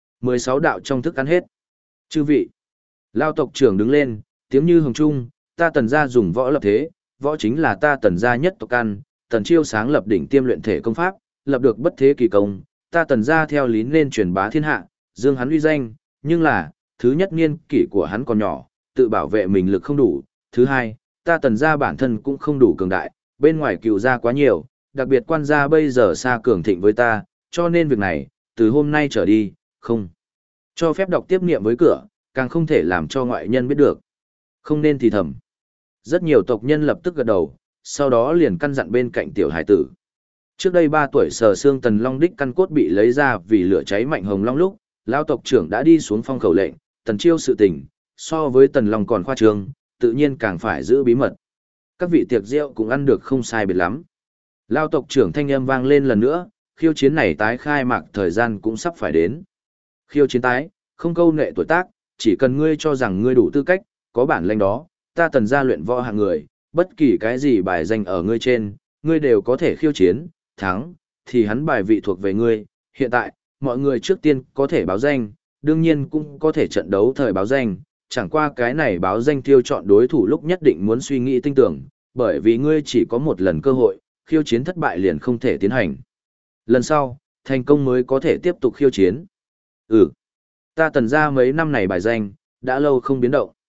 16 đạo trong thức ăn hết. Chư vị. Lao tộc trưởng đứng lên, tiếng như hồng trung, ta Tần gia dùng võ lập thế, võ chính là ta Tần gia nhất tộc ăn, Tần Chiêu sáng lập đỉnh tiêm luyện thể công pháp, lập được bất thế kỳ công, ta Tần gia theo lý nên truyền bá thiên hạ, dương hắn uy danh, nhưng là, thứ nhất niên kỷ của hắn còn nhỏ, tự bảo vệ mình lực không đủ, thứ hai, ta Tần gia bản thân cũng không đủ cường đại, bên ngoài cựu gia quá nhiều, đặc biệt quan gia bây giờ xa cường thịnh với ta, cho nên việc này, từ hôm nay trở đi, không cho phép đọc tiếp niệm với cửa, càng không thể làm cho ngoại nhân biết được. Không nên thì thầm. Rất nhiều tộc nhân lập tức gật đầu, sau đó liền căn dặn bên cạnh tiểu hải tử. Trước đây 3 tuổi sờ xương Tần Long đích căn cốt bị lấy ra vì lửa cháy mạnh hồng long lúc, lão tộc trưởng đã đi xuống phong khẩu lệnh, Tần Chiêu sự tình, so với Tần Long còn khoa trương, tự nhiên càng phải giữ bí mật. Các vị tiệc rượu cũng ăn được không sai biệt lắm. Lão tộc trưởng thanh âm vang lên lần nữa, khiêu chiến này tái khai mạc thời gian cũng sắp phải đến. Khiêu chiến tái, không câu nệ tuổi tác, chỉ cần ngươi cho rằng ngươi đủ tư cách, có bản lĩnh đó, ta Tần gia luyện võ hạng người, bất kỳ cái gì bài danh ở ngươi trên, ngươi đều có thể khiêu chiến, thắng, thì hắn bài vị thuộc về ngươi. Hiện tại, mọi người trước tiên có thể báo danh, đương nhiên cũng có thể trận đấu thời báo danh, chẳng qua cái này báo danh tiêu chọn đối thủ lúc nhất định muốn suy nghĩ tinh tưởng, bởi vì ngươi chỉ có một lần cơ hội, khiêu chiến thất bại liền không thể tiến hành. Lần sau, thành công mới có thể tiếp tục khiêu chiến. Ta Tần gia mấy năm này bài danh, đã lâu không biến động.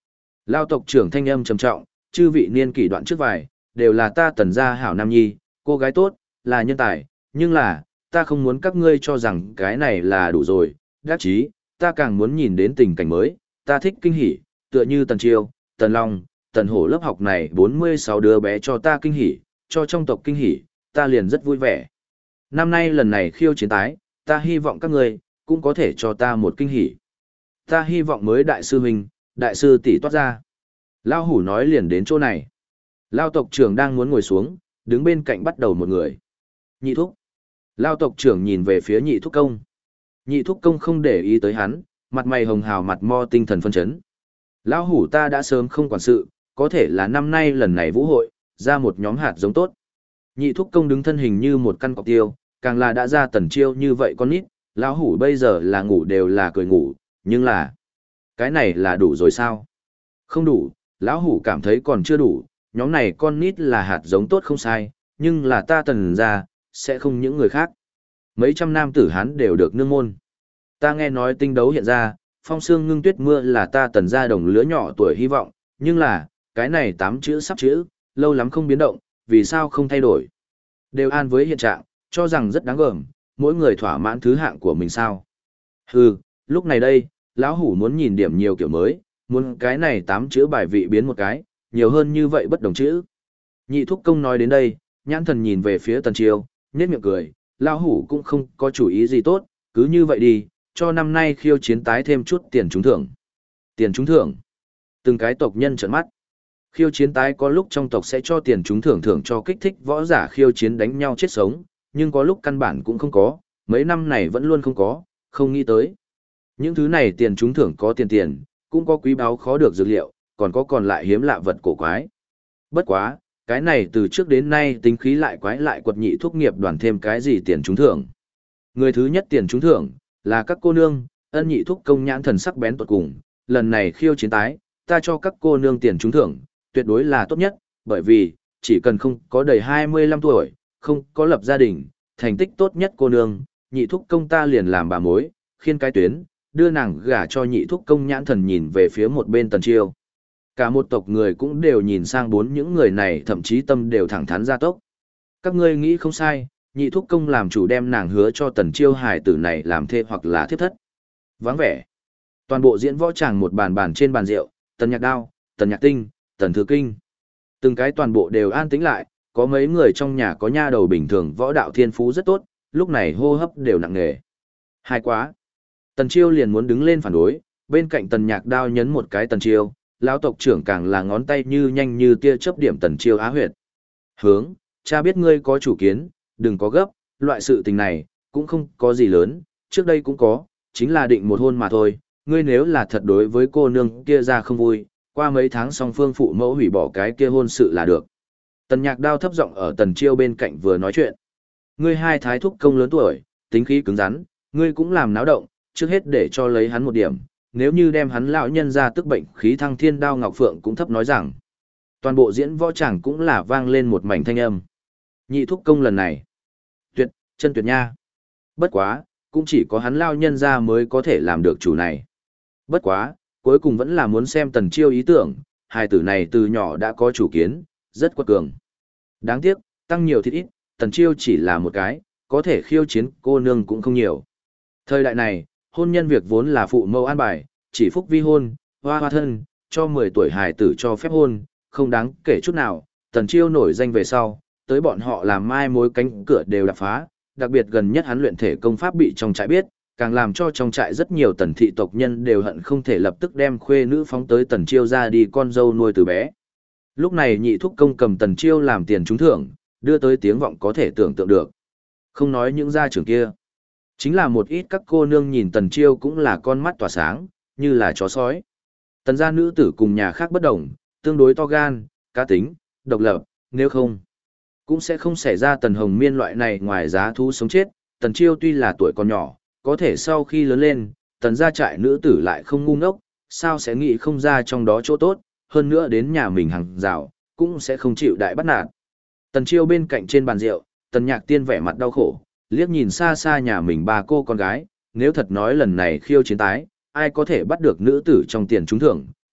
Lao tộc trưởng thanh âm trầm trọng, chư vị niên kỷ đoạn trước vài, đều là ta Tần gia hảo nam nhi, cô gái tốt, là nhân tài, nhưng là, ta không muốn các ngươi cho rằng cái này là đủ rồi, đắc chí, ta càng muốn nhìn đến tình cảnh mới, ta thích kinh hỉ, tựa như Tần Chiêu, Tần Long, Tần Hổ lớp học này 46 đứa bé cho ta kinh hỉ, cho trong tộc kinh hỉ, ta liền rất vui vẻ. Năm nay lần này khiêu chiến tái, ta hy vọng các ngươi cũng có thể cho ta một kinh hỉ. Ta hy vọng mới đại sư huynh, đại sư tỷ toát ra. Lao hủ nói liền đến chỗ này. Lao tộc trưởng đang muốn ngồi xuống, đứng bên cạnh bắt đầu một người. Nhị thúc. Lao tộc trưởng nhìn về phía nhị thúc công. Nhị thúc công không để ý tới hắn, mặt mày hồng hào mặt mo tinh thần phân chấn. Lao hủ ta đã sớm không quản sự, có thể là năm nay lần này vũ hội, ra một nhóm hạt giống tốt. Nhị thúc công đứng thân hình như một căn cọc tiêu, càng là đã ra Tần Chiêu như vậy con nít, lão hủ bây giờ là ngủ đều là cười ngủ, nhưng là cái này là đủ rồi sao? Không đủ, lão hủ cảm thấy còn chưa đủ, nhóm này con nít là hạt giống tốt không sai, nhưng là ta Tần gia sẽ không những người khác. Mấy trăm nam tử Hán đều được nương môn. Ta nghe nói tinh đấu hiện ra, phong sương ngưng tuyết mưa là ta Tần gia đồng lứa nhỏ tuổi hy vọng, nhưng là, cái này 8 chữ sắp chữ, lâu lắm không biến động, vì sao không thay đổi? Đều an với hiện trạng, cho rằng rất đáng gờm, mỗi người thỏa mãn thứ hạng của mình sao. Hừ, lúc này đây, lão hủ muốn nhìn điểm nhiều kiểu mới, muốn cái này 8 chữ bài vị biến một cái, nhiều hơn như vậy bất đồng chữ. Nhị thúc công nói đến đây, nhãn thần nhìn về phía Tần Chiêu, nhếch miệng cười, lão hủ cũng không có chủ ý gì tốt, cứ như vậy đi, cho năm nay khiêu chiến tái thêm chút tiền trúng thưởng. Tiền trúng thưởng. Từng cái tộc nhân trợn mắt. Khiêu chiến tái có lúc trong tộc sẽ cho tiền trúng thưởng thưởng cho kích thích võ giả khiêu chiến đánh nhau chết sống, nhưng có lúc căn bản cũng không có, mấy năm này vẫn luôn không có, không nghĩ tới. Những thứ này tiền trúng thưởng có tiền, cũng có quý báu khó được dược liệu, còn có còn lại hiếm lạ vật cổ quái. Bất quá, cái này từ trước đến nay tính khí lại quái lại quật nhị thuốc nghiệp đoàn thêm cái gì tiền trúng thưởng. Người thứ nhất tiền trúng thưởng, là các cô nương, ân nhị thuốc công nhãn thần sắc bén tuột cùng, lần này khiêu chiến tái, ta cho các cô nương tiền trúng thưởng, tuyệt đối là tốt nhất, bởi vì, chỉ cần không có đầy 25 tuổi, không có lập gia đình, thành tích tốt nhất cô nương, nhị thúc công ta liền làm bà mối, khiên cái tuyến, đưa nàng gả cho nhị thúc công nhãn thần nhìn về phía một bên Tần Chiêu. Cả một tộc người cũng đều nhìn sang bốn những người này, thậm chí tâm đều thẳng thắn ra tốc. Các ngươi nghĩ không sai, nhị thúc công làm chủ đem nàng hứa cho Tần Chiêu hải tử này làm thê hoặc là thiếp thất. Vắng vẻ. Toàn bộ diễn võ tràng một bàn trên bàn rượu, Tần Nhạc Đao, Tần Nhạc Tinh, Tần Thừa Kinh. Từng cái toàn bộ đều an tĩnh lại, có mấy người trong nhà có nha đầu bình thường võ đạo thiên phú rất tốt, lúc này hô hấp đều nặng nề. Hay quá. Tần Chiêu liền muốn đứng lên phản đối, bên cạnh Tần Nhạc Đao nhấn một cái Tần Chiêu, lão tộc trưởng càng là ngón tay như nhanh như tia chớp điểm Tần Chiêu á huyệt. Hướng, cha biết ngươi có chủ kiến, đừng có gấp, loại sự tình này, cũng không có gì lớn, trước đây cũng có, chính là định một hôn mà thôi, ngươi nếu là thật đối với cô nương kia ra không vui, qua mấy tháng song phương phụ mẫu hủy bỏ cái kia hôn sự là được. Tần Nhạc Đao thấp giọng ở Tần Chiêu bên cạnh vừa nói chuyện. Ngươi hai thái thúc công lớn tuổi, tính khí cứng rắn, ngươi cũng làm náo động, trước hết để cho lấy hắn một điểm, nếu như đem hắn lão nhân ra tức bệnh khí thăng thiên đao ngọc phượng cũng thấp nói rằng. Toàn bộ diễn võ tràng cũng là vang lên một mảnh thanh âm. Nhị thúc công lần này, tuyệt, chân tuyệt nha. Bất quá, cũng chỉ có hắn lão nhân ra mới có thể làm được chủ này. Bất quá, cuối cùng vẫn là muốn xem Tần Chiêu ý tưởng, hài tử này từ nhỏ đã có chủ kiến, rất quật cường. Đáng tiếc, tăng nhiều thịt ít, Tần Chiêu chỉ là một cái, có thể khiêu chiến cô nương cũng không nhiều. Thời đại này, hôn nhân việc vốn là phụ mẫu an bài, chỉ phúc vi hôn, hoa hoa thân, cho 10 tuổi hài tử cho phép hôn, không đáng kể chút nào. Tần Chiêu nổi danh về sau, tới bọn họ làm mai mối cánh cửa đều đập phá, đặc biệt gần nhất hắn luyện thể công pháp bị trong trại biết, càng làm cho trong trại rất nhiều Tần thị tộc nhân đều hận không thể lập tức đem khuê nữ phóng tới Tần Chiêu ra đi con dâu nuôi từ bé. Lúc này nhị thúc công cầm Tần Chiêu làm tiền trúng thưởng, đưa tới tiếng vọng có thể tưởng tượng được. Không nói những gia trưởng kia, chính là một ít các cô nương nhìn Tần Chiêu cũng là con mắt tỏa sáng, như là chó sói. Tần gia nữ tử cùng nhà khác bất đồng, tương đối to gan, cá tính, độc lập, nếu không, cũng sẽ không xảy ra Tần Hồng Miên loại này ngoài giá thú sống chết. Tần Chiêu tuy là tuổi còn nhỏ, có thể sau khi lớn lên, Tần gia trại nữ tử lại không ngu ngốc, sao sẽ nghĩ không ra trong đó chỗ tốt, hơn nữa đến nhà mình hàng rào, cũng sẽ không chịu đại bắt nạt. Tần Chiêu bên cạnh trên bàn rượu, Tần Nhạc Tiên vẻ mặt đau khổ, liếc nhìn xa xa nhà mình ba cô con gái, nếu thật nói lần này khiêu chiến tái, ai có thể bắt được nữ tử trong tiền trúng thưởng,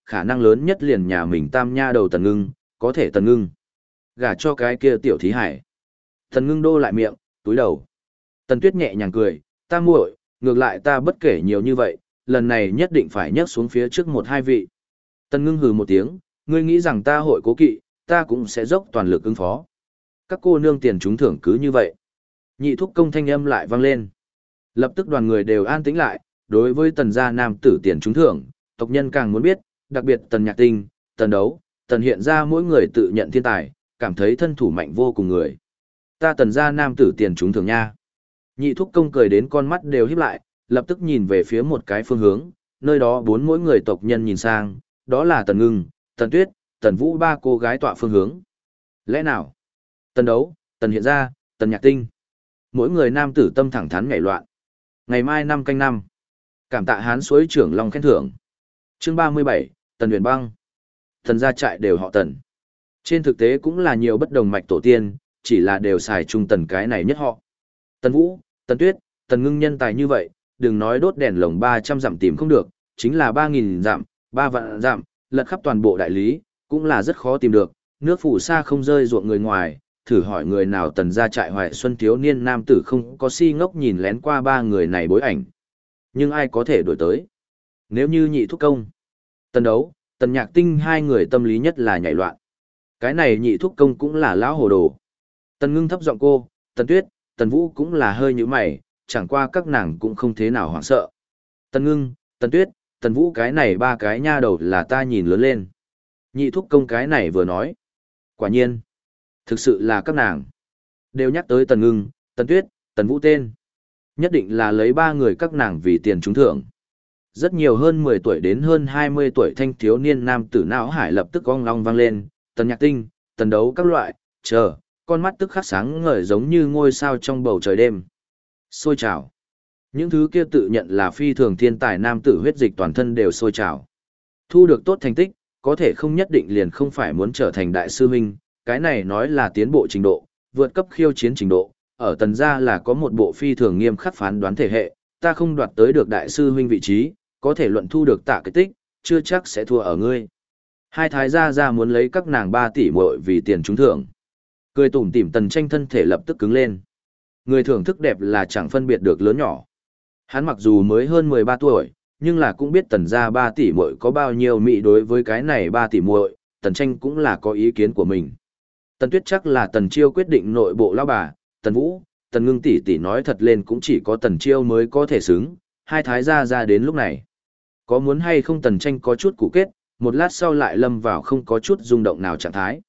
khả năng lớn nhất liền nhà mình tam nha đầu Tần Ngưng, có thể Tần Ngưng gả cho cái kia tiểu thí hải. Tần Ngưng đô lại miệng, túi đầu. Tần Tuyết nhẹ nhàng cười, ta muội, ngược lại ta bất kể nhiều như vậy, lần này nhất định phải nhấc xuống phía trước một hai vị. Tần Ngưng hừ một tiếng, ngươi nghĩ rằng ta hội cố kỵ, ta cũng sẽ dốc toàn lực ứng phó. Các cô nương tiền trúng thưởng cứ như vậy. Nhị thúc công thanh âm lại vang lên. Lập tức đoàn người đều an tĩnh lại, đối với Tần gia nam tử tiền trúng thưởng, tộc nhân càng muốn biết, đặc biệt Tần Nhạc Tinh, Tần Đấu, Tần hiện ra mỗi người tự nhận thiên tài, cảm thấy thân thủ mạnh vô cùng người. Ta Tần gia nam tử tiền trúng thưởng nha. Nhị thúc công cười đến con mắt đều híp lại, lập tức nhìn về phía một cái phương hướng, nơi đó bốn mỗi người tộc nhân nhìn sang, đó là Tần Ngưng, Tần Tuyết, Tần Vũ ba cô gái tọa phương hướng. Lẽ nào? Tần Đấu, Tần hiện ra, Tần Nhạc Tinh. Mỗi người nam tử tâm thẳng thắn nhảy loạn. Ngày mai 5 canh 5. Cảm tạ hán suối trưởng long khen thưởng. Chương 37, Tần Huyền Băng. Tần gia trại đều họ Tần. Trên thực tế cũng là nhiều bất đồng mạch tổ tiên, chỉ là đều xài chung Tần cái này nhất họ. Tần Vũ, Tần Tuyết, Tần Ngưng nhân tài như vậy, đừng nói đốt đèn lồng 300 dặm tìm không được, chính là 3.000 dặm, 3 vạn dặm, lật khắp toàn bộ đại lý, cũng là rất khó tìm được, nước phủ xa không rơi ruộng người ngoài, thử hỏi người nào Tần gia trại Hoài Xuân thiếu niên nam tử không có si ngốc nhìn lén qua ba người này bối ảnh. Nhưng ai có thể đổi tới? Nếu như nhị thúc công, Tần Đấu, Tần Nhạc Tinh hai người tâm lý nhất là nhảy loạn. Cái này nhị thúc công cũng là lão hồ đồ. Tần Ngưng thấp giọng cô, Tần Tuyết, Tần Vũ cũng là hơi như mày, chẳng qua các nàng cũng không thế nào hoảng sợ. Tần Ngưng, Tần Tuyết, Tần Vũ cái này ba cái nha đầu là ta nhìn lớn lên. Nhị thúc công cái này vừa nói. Quả nhiên, thực sự là các nàng. Đều nhắc tới Tần Ngưng, Tần Tuyết, Tần Vũ tên. Nhất định là lấy ba người các nàng vì tiền trúng thưởng. Rất nhiều hơn 10 tuổi đến hơn 20 tuổi thanh thiếu niên nam tử não hải lập tức ong long vang lên, Tần Nhạc Tinh, Tần Đấu các loại, chờ, con mắt tức khắc sáng ngời giống như ngôi sao trong bầu trời đêm. Sôi trào. Những thứ kia tự nhận là phi thường thiên tài nam tử huyết dịch toàn thân đều sôi trào. Thu được tốt thành tích, có thể không nhất định liền không phải muốn trở thành đại sư huynh, cái này nói là tiến bộ trình độ, vượt cấp khiêu chiến trình độ, ở Tần gia là có một bộ phi thường nghiêm khắc phán đoán thể hệ, ta không đoạt tới được đại sư huynh vị trí, có thể luận thu được tạ cái tích, chưa chắc sẽ thua ở ngươi. Hai thái gia gia muốn lấy các nàng 3 tỷ muội vì tiền trúng thưởng. Cười tủm tỉm Tần Tranh thân thể lập tức cứng lên. Người thưởng thức đẹp là chẳng phân biệt được lớn nhỏ. Hắn mặc dù mới hơn 13 tuổi, nhưng là cũng biết Tần gia 3 tỷ muội có bao nhiêu mỹ đối với cái này 3 tỷ muội, Tần Tranh cũng là có ý kiến của mình. Tần Tuyết chắc là Tần Chiêu quyết định nội bộ lão bà, Tần Vũ, Tần Ngưng tỷ tỷ nói thật lên cũng chỉ có Tần Chiêu mới có thể xứng, hai thái gia ra đến lúc này. Có muốn hay không Tần Tranh có chút cụ kết, một lát sau lại lâm vào không có chút rung động nào trạng thái.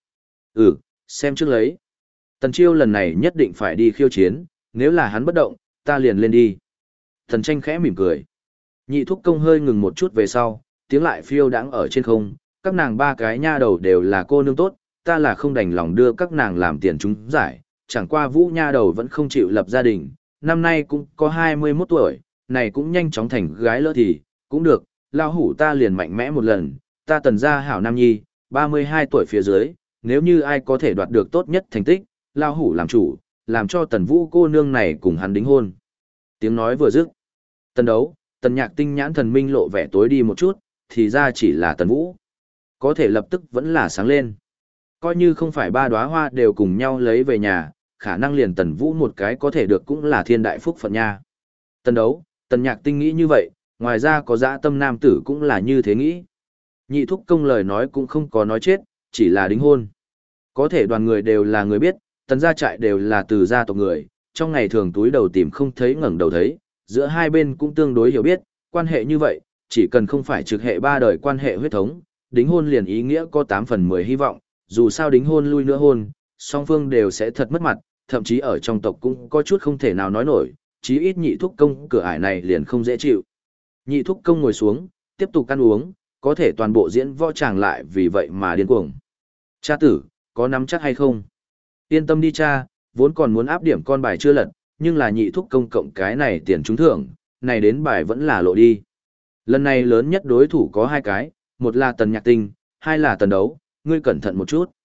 Xem trước lấy. Tần Chiêu lần này nhất định phải đi khiêu chiến, nếu là hắn bất động, ta liền lên đi. Tần Tranh khẽ mỉm cười. Nhị thúc công hơi ngừng một chút về sau, tiếng lại phiêu đãng ở trên không, các nàng ba cái nha đầu đều là cô nương tốt, ta là không đành lòng đưa các nàng làm tiền trúng giải, chẳng qua Vũ nha đầu vẫn không chịu lập gia đình, năm nay cũng có 21 tuổi, này cũng nhanh chóng thành gái lỡ thì, cũng được, lao hủ ta liền mạnh mẽ một lần, ta Tần gia hảo nam nhi, 32 tuổi phía dưới, nếu như ai có thể đoạt được tốt nhất thành tích, lao hủ làm chủ, làm cho Tần Vũ cô nương này cùng hắn đính hôn. Tiếng nói vừa dứt, Tần Đấu, Tần Nhạc Tinh nhãn thần minh lộ vẻ tối đi một chút, thì ra chỉ là Tần Vũ. Có thể lập tức vẫn là sáng lên. Coi như không phải ba đóa hoa đều cùng nhau lấy về nhà, khả năng liền Tần Vũ một cái có thể được cũng là thiên đại phúc phận nha. Tần Đấu, Tần Nhạc Tinh nghĩ như vậy, ngoài ra có dã tâm nam tử cũng là như thế nghĩ. Nhị thúc công lời nói cũng không có nói chết, chỉ là đính hôn. Có thể đoàn người đều là người biết, Tần gia trại đều là từ gia tộc người, trong ngày thường túi đầu tìm không thấy ngẩng đầu thấy, giữa hai bên cũng tương đối hiểu biết, quan hệ như vậy, chỉ cần không phải trực hệ ba đời quan hệ huyết thống, đính hôn liền ý nghĩa có 8 phần 10 hy vọng, dù sao đính hôn lui nữa hôn, song phương đều sẽ thật mất mặt, thậm chí ở trong tộc cũng có chút không thể nào nói nổi, chí ít nhị thúc công cửa ải này liền không dễ chịu. Nhị thúc công ngồi xuống, tiếp tục ăn uống, có thể toàn bộ diễn võ tràng lại vì vậy mà điên cuồng. Cha tử, có nắm chắc hay không? Yên tâm đi cha, vốn còn muốn áp điểm con bài chưa lật, nhưng là nhị thúc công cộng cái này tiền trúng thưởng, này đến bài vẫn là lộ đi. Lần này lớn nhất đối thủ có 2 cái, một là Tần Nhạc Tinh, 2 là Tần Đấu, ngươi cẩn thận một chút.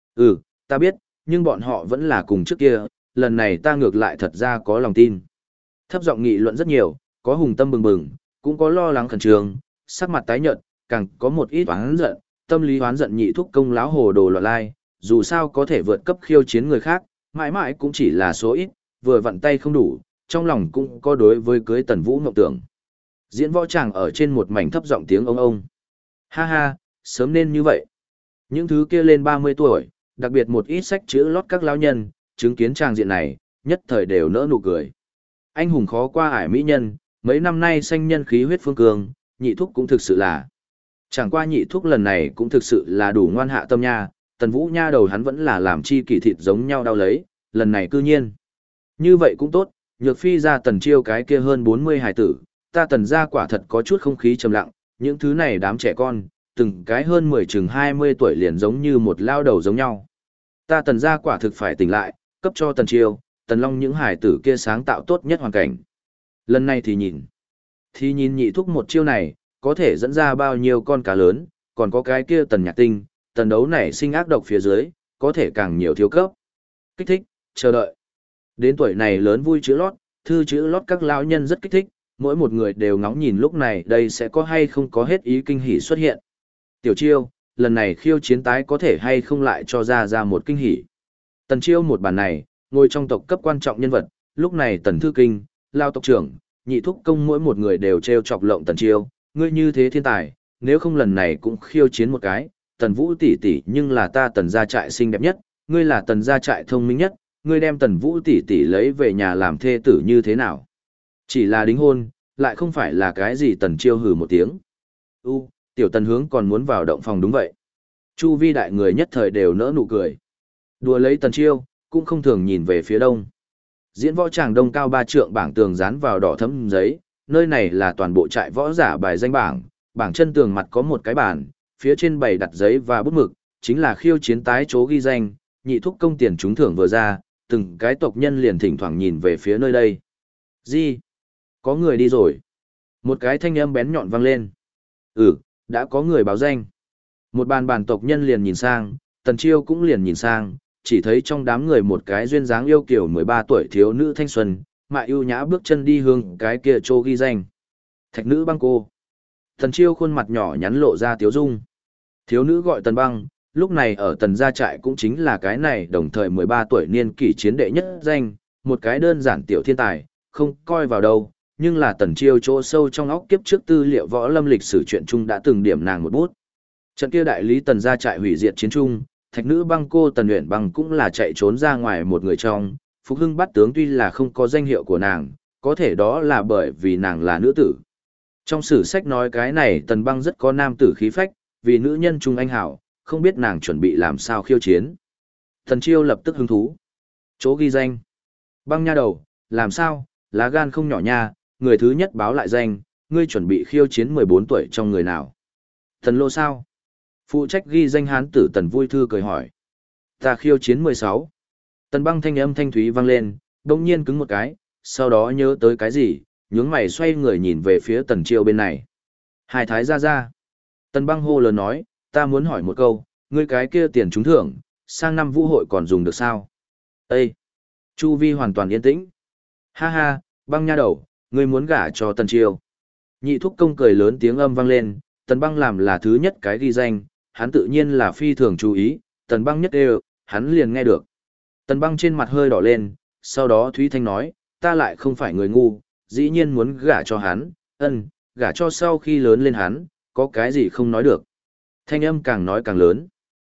Ta biết, nhưng bọn họ vẫn là cùng trước kia, lần này ta ngược lại thật ra có lòng tin. Thấp giọng nghị luận rất nhiều, có hùng tâm bừng bừng, cũng có lo lắng khẩn trương, sắc mặt tái nhợt, càng có một ít oán giận, tâm lý oán giận nhị thúc công láo hồ đồ loạn lai, dù sao có thể vượt cấp khiêu chiến người khác, mãi mãi cũng chỉ là số ít, vừa vặn tay không đủ, trong lòng cũng có đối với cưới Tần Vũ ngộng tưởng. Diễn võ tràng ở trên một mảnh thấp giọng tiếng ông. Ha ha, sớm nên như vậy. Những thứ kia lên 30 tuổi, đặc biệt một ít sách chữ lót các lão nhân, chứng kiến tràng diện này, nhất thời đều nỡ nụ cười. Anh hùng khó qua ải mỹ nhân, mấy năm nay sanh nhân khí huyết phương cường, nhị thúc cũng thực sự là. Chẳng qua nhị thúc lần này cũng thực sự là đủ ngoan hạ tâm nha, Tần Vũ nha đầu hắn vẫn là làm chi kỷ thịt giống nhau đau lấy, lần này cư nhiên. Như vậy cũng tốt, nhược phi ra Tần Chiêu cái kia hơn 40 hài tử, ta Tần gia quả thật có chút không khí trầm lặng, những thứ này đám trẻ con, từng cái hơn 10 chừng 20 tuổi liền giống như một lao đầu giống nhau. Ta Tần gia quả thực phải tỉnh lại, cấp cho Tần Chiêu, Tần Long những hài tử kia sáng tạo tốt nhất hoàn cảnh. Lần này thì nhìn nhị thúc một chiêu này, có thể dẫn ra bao nhiêu con cá lớn, còn có cái kia Tần Nhạc Tinh, tần đấu này sinh ác độc phía dưới, có thể càng nhiều thiếu cấp. Kích thích, chờ đợi. Đến tuổi này lớn vui chữ lót, thư chữ lót các lão nhân rất kích thích, mỗi một người đều ngóng nhìn lúc này đây sẽ có hay không có hết ý kinh hỉ xuất hiện. Tiểu Chiêu, lần này khiêu chiến tái có thể hay không lại cho ra một kinh hỉ. Tần Chiêu một bàn này, ngồi trong tộc cấp quan trọng nhân vật, lúc này Tần Thư Kinh, Lao tộc trưởng, nhị thúc công mỗi một người đều treo chọc lộng Tần Chiêu, ngươi như thế thiên tài, nếu không lần này cũng khiêu chiến một cái, Tần Vũ tỷ tỷ nhưng là ta Tần gia trại xinh đẹp nhất, ngươi là Tần gia trại thông minh nhất, ngươi đem Tần Vũ tỷ tỷ lấy về nhà làm thê tử như thế nào? Chỉ là đính hôn, lại không phải là cái gì. Tần Chiêu hừ một tiếng. Tiểu Tần Hướng còn muốn vào động phòng đúng vậy. Chu vi đại người nhất thời đều nỡ nụ cười. Đùa lấy Tần Chiêu, cũng không thường nhìn về phía đông. Diễn võ tràng đông cao 3 trượng bảng tường dán vào đỏ thẫm giấy, nơi này là toàn bộ trại võ giả bài danh bảng, bảng chân tường mặt có một cái bàn, phía trên bày đặt giấy và bút mực, chính là khiêu chiến tái chố ghi danh, nhị thúc công tiền trúng thưởng vừa ra, từng cái tộc nhân liền thỉnh thoảng nhìn về phía nơi đây. Gì? Có người đi rồi. Một cái thanh âm bén nhọn vang lên. Đã có người báo danh. Một bàn tộc nhân liền nhìn sang, Tần Chiêu cũng liền nhìn sang, chỉ thấy trong đám người một cái duyên dáng yêu kiểu 13 tuổi thiếu nữ thanh xuân, mại ưu nhã bước chân đi hướng cái kia chỗ ghi danh. Thạch nữ băng cô. Tần Chiêu khuôn mặt nhỏ nhắn lộ ra tiếu dung. Thiếu nữ gọi Tần Băng, lúc này ở Tần gia trại cũng chính là cái này đồng thời 13 tuổi niên kỷ chiến đệ nhất danh, một cái đơn giản tiểu thiên tài, không coi vào đâu, nhưng là Tần Chiêu chỗ sâu trong óc kiếp trước tư liệu võ lâm lịch sử truyện chung đã từng điểm nàng một bút. Trận kia đại lý Tần gia trại hủy diệt chiến trung, Thạch nữ Băng cô Tần Uyển Băng cũng là chạy trốn ra ngoài một người trong, Phục Hưng Bát tướng tuy là không có danh hiệu của nàng, có thể đó là bởi vì nàng là nữ tử. Trong sử sách nói cái này Tần Băng rất có nam tử khí phách, vì nữ nhân trung anh hảo, không biết nàng chuẩn bị làm sao khiêu chiến. Tần Chiêu lập tức hứng thú. Chỗ ghi danh. Băng nha đầu, làm sao, lá gan không nhỏ nha, người thứ nhất báo lại danh, ngươi chuẩn bị khiêu chiến 14 tuổi trong người nào. Tần Lô sao? Phụ trách ghi danh hán tử Tần Vui Thư cười hỏi. Ta khiêu chiến 16. Tần Băng thanh âm thanh thúy vang lên, đông nhiên cứng một cái, sau đó nhớ tới cái gì, nhướng mày xoay người nhìn về phía Tần Chiêu bên này. Hai thái ra. Tần Băng hô lớn nói, ta muốn hỏi một câu, ngươi cái kia tiền trúng thưởng, sang năm vũ hội còn dùng được sao? Ê! Chu vi hoàn toàn yên tĩnh. Ha ha, Băng nha đầu, ngươi muốn gả cho Tần Chiêu. Nhị thúc công cười lớn tiếng âm vang lên, Tần Băng làm là thứ nhất cái ghi danh, hắn tự nhiên là phi thường chú ý, Tần Băng nhất đều, hắn liền nghe được. Tần Băng trên mặt hơi đỏ lên, sau đó Thúy Thanh nói, ta lại không phải người ngu, dĩ nhiên muốn gả cho hắn, gả cho sau khi lớn lên hắn, có cái gì không nói được. Thanh âm càng nói càng lớn.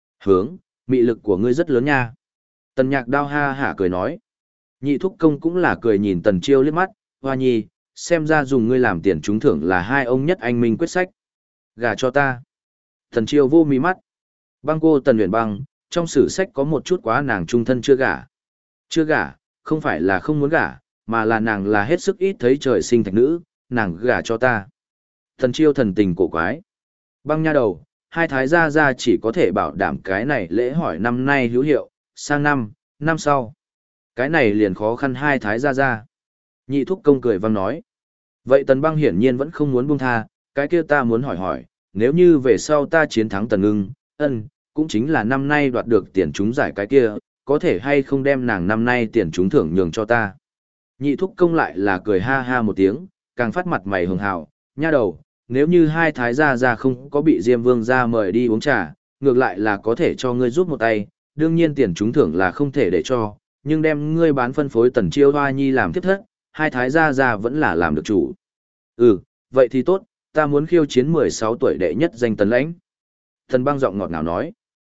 Mị lực của ngươi rất lớn nha. Tần Nhạc Đao ha hả cười nói. Nhị thúc công cũng là cười nhìn Tần Chiêu liếc mắt, hoa nhi, xem ra dùng ngươi làm tiền trúng thưởng là hai ông nhất anh minh quyết sách. Gả cho ta. Tần Chiêu vô mí mắt. Băng cô Tần Uyển Băng, trong sử sách có một chút quá nàng trung thân chưa gả. Chưa gả, không phải là không muốn gả, mà là nàng là hết sức ít thấy trời sinh thạch nữ, nàng gả cho ta. Tần Chiêu thần tình cổ quái. Băng nha đầu, hai thái gia chỉ có thể bảo đảm cái này lễ hỏi năm nay hữu hiệu, sang năm sau. Cái này liền khó khăn hai thái gia. Nhị thúc công cười vang nói. Vậy Tần Băng hiển nhiên vẫn không muốn buông tha, cái kia ta muốn hỏi, nếu như về sau ta chiến thắng Tần Ngưng, cũng chính là năm nay đoạt được tiền trúng giải cái kia, có thể hay không đem nàng năm nay tiền trúng thưởng nhường cho ta. Nhị thúc công lại là cười ha ha một tiếng, càng phát mặt mày hường hào, nha đầu, nếu như hai thái gia gia không có bị Diêm Vương gia mời đi uống trà, ngược lại là có thể cho ngươi giúp một tay, đương nhiên tiền trúng thưởng là không thể để cho, nhưng đem ngươi bán phân phối Tần Chiêu Hoa Nhi làm tiếp thất, hai thái gia gia vẫn là làm được chủ. Ừ, vậy thì tốt, ta muốn khiêu chiến 16 tuổi đệ nhất danh Tần Lãnh. Tần Băng giọng ngọt ngào nói.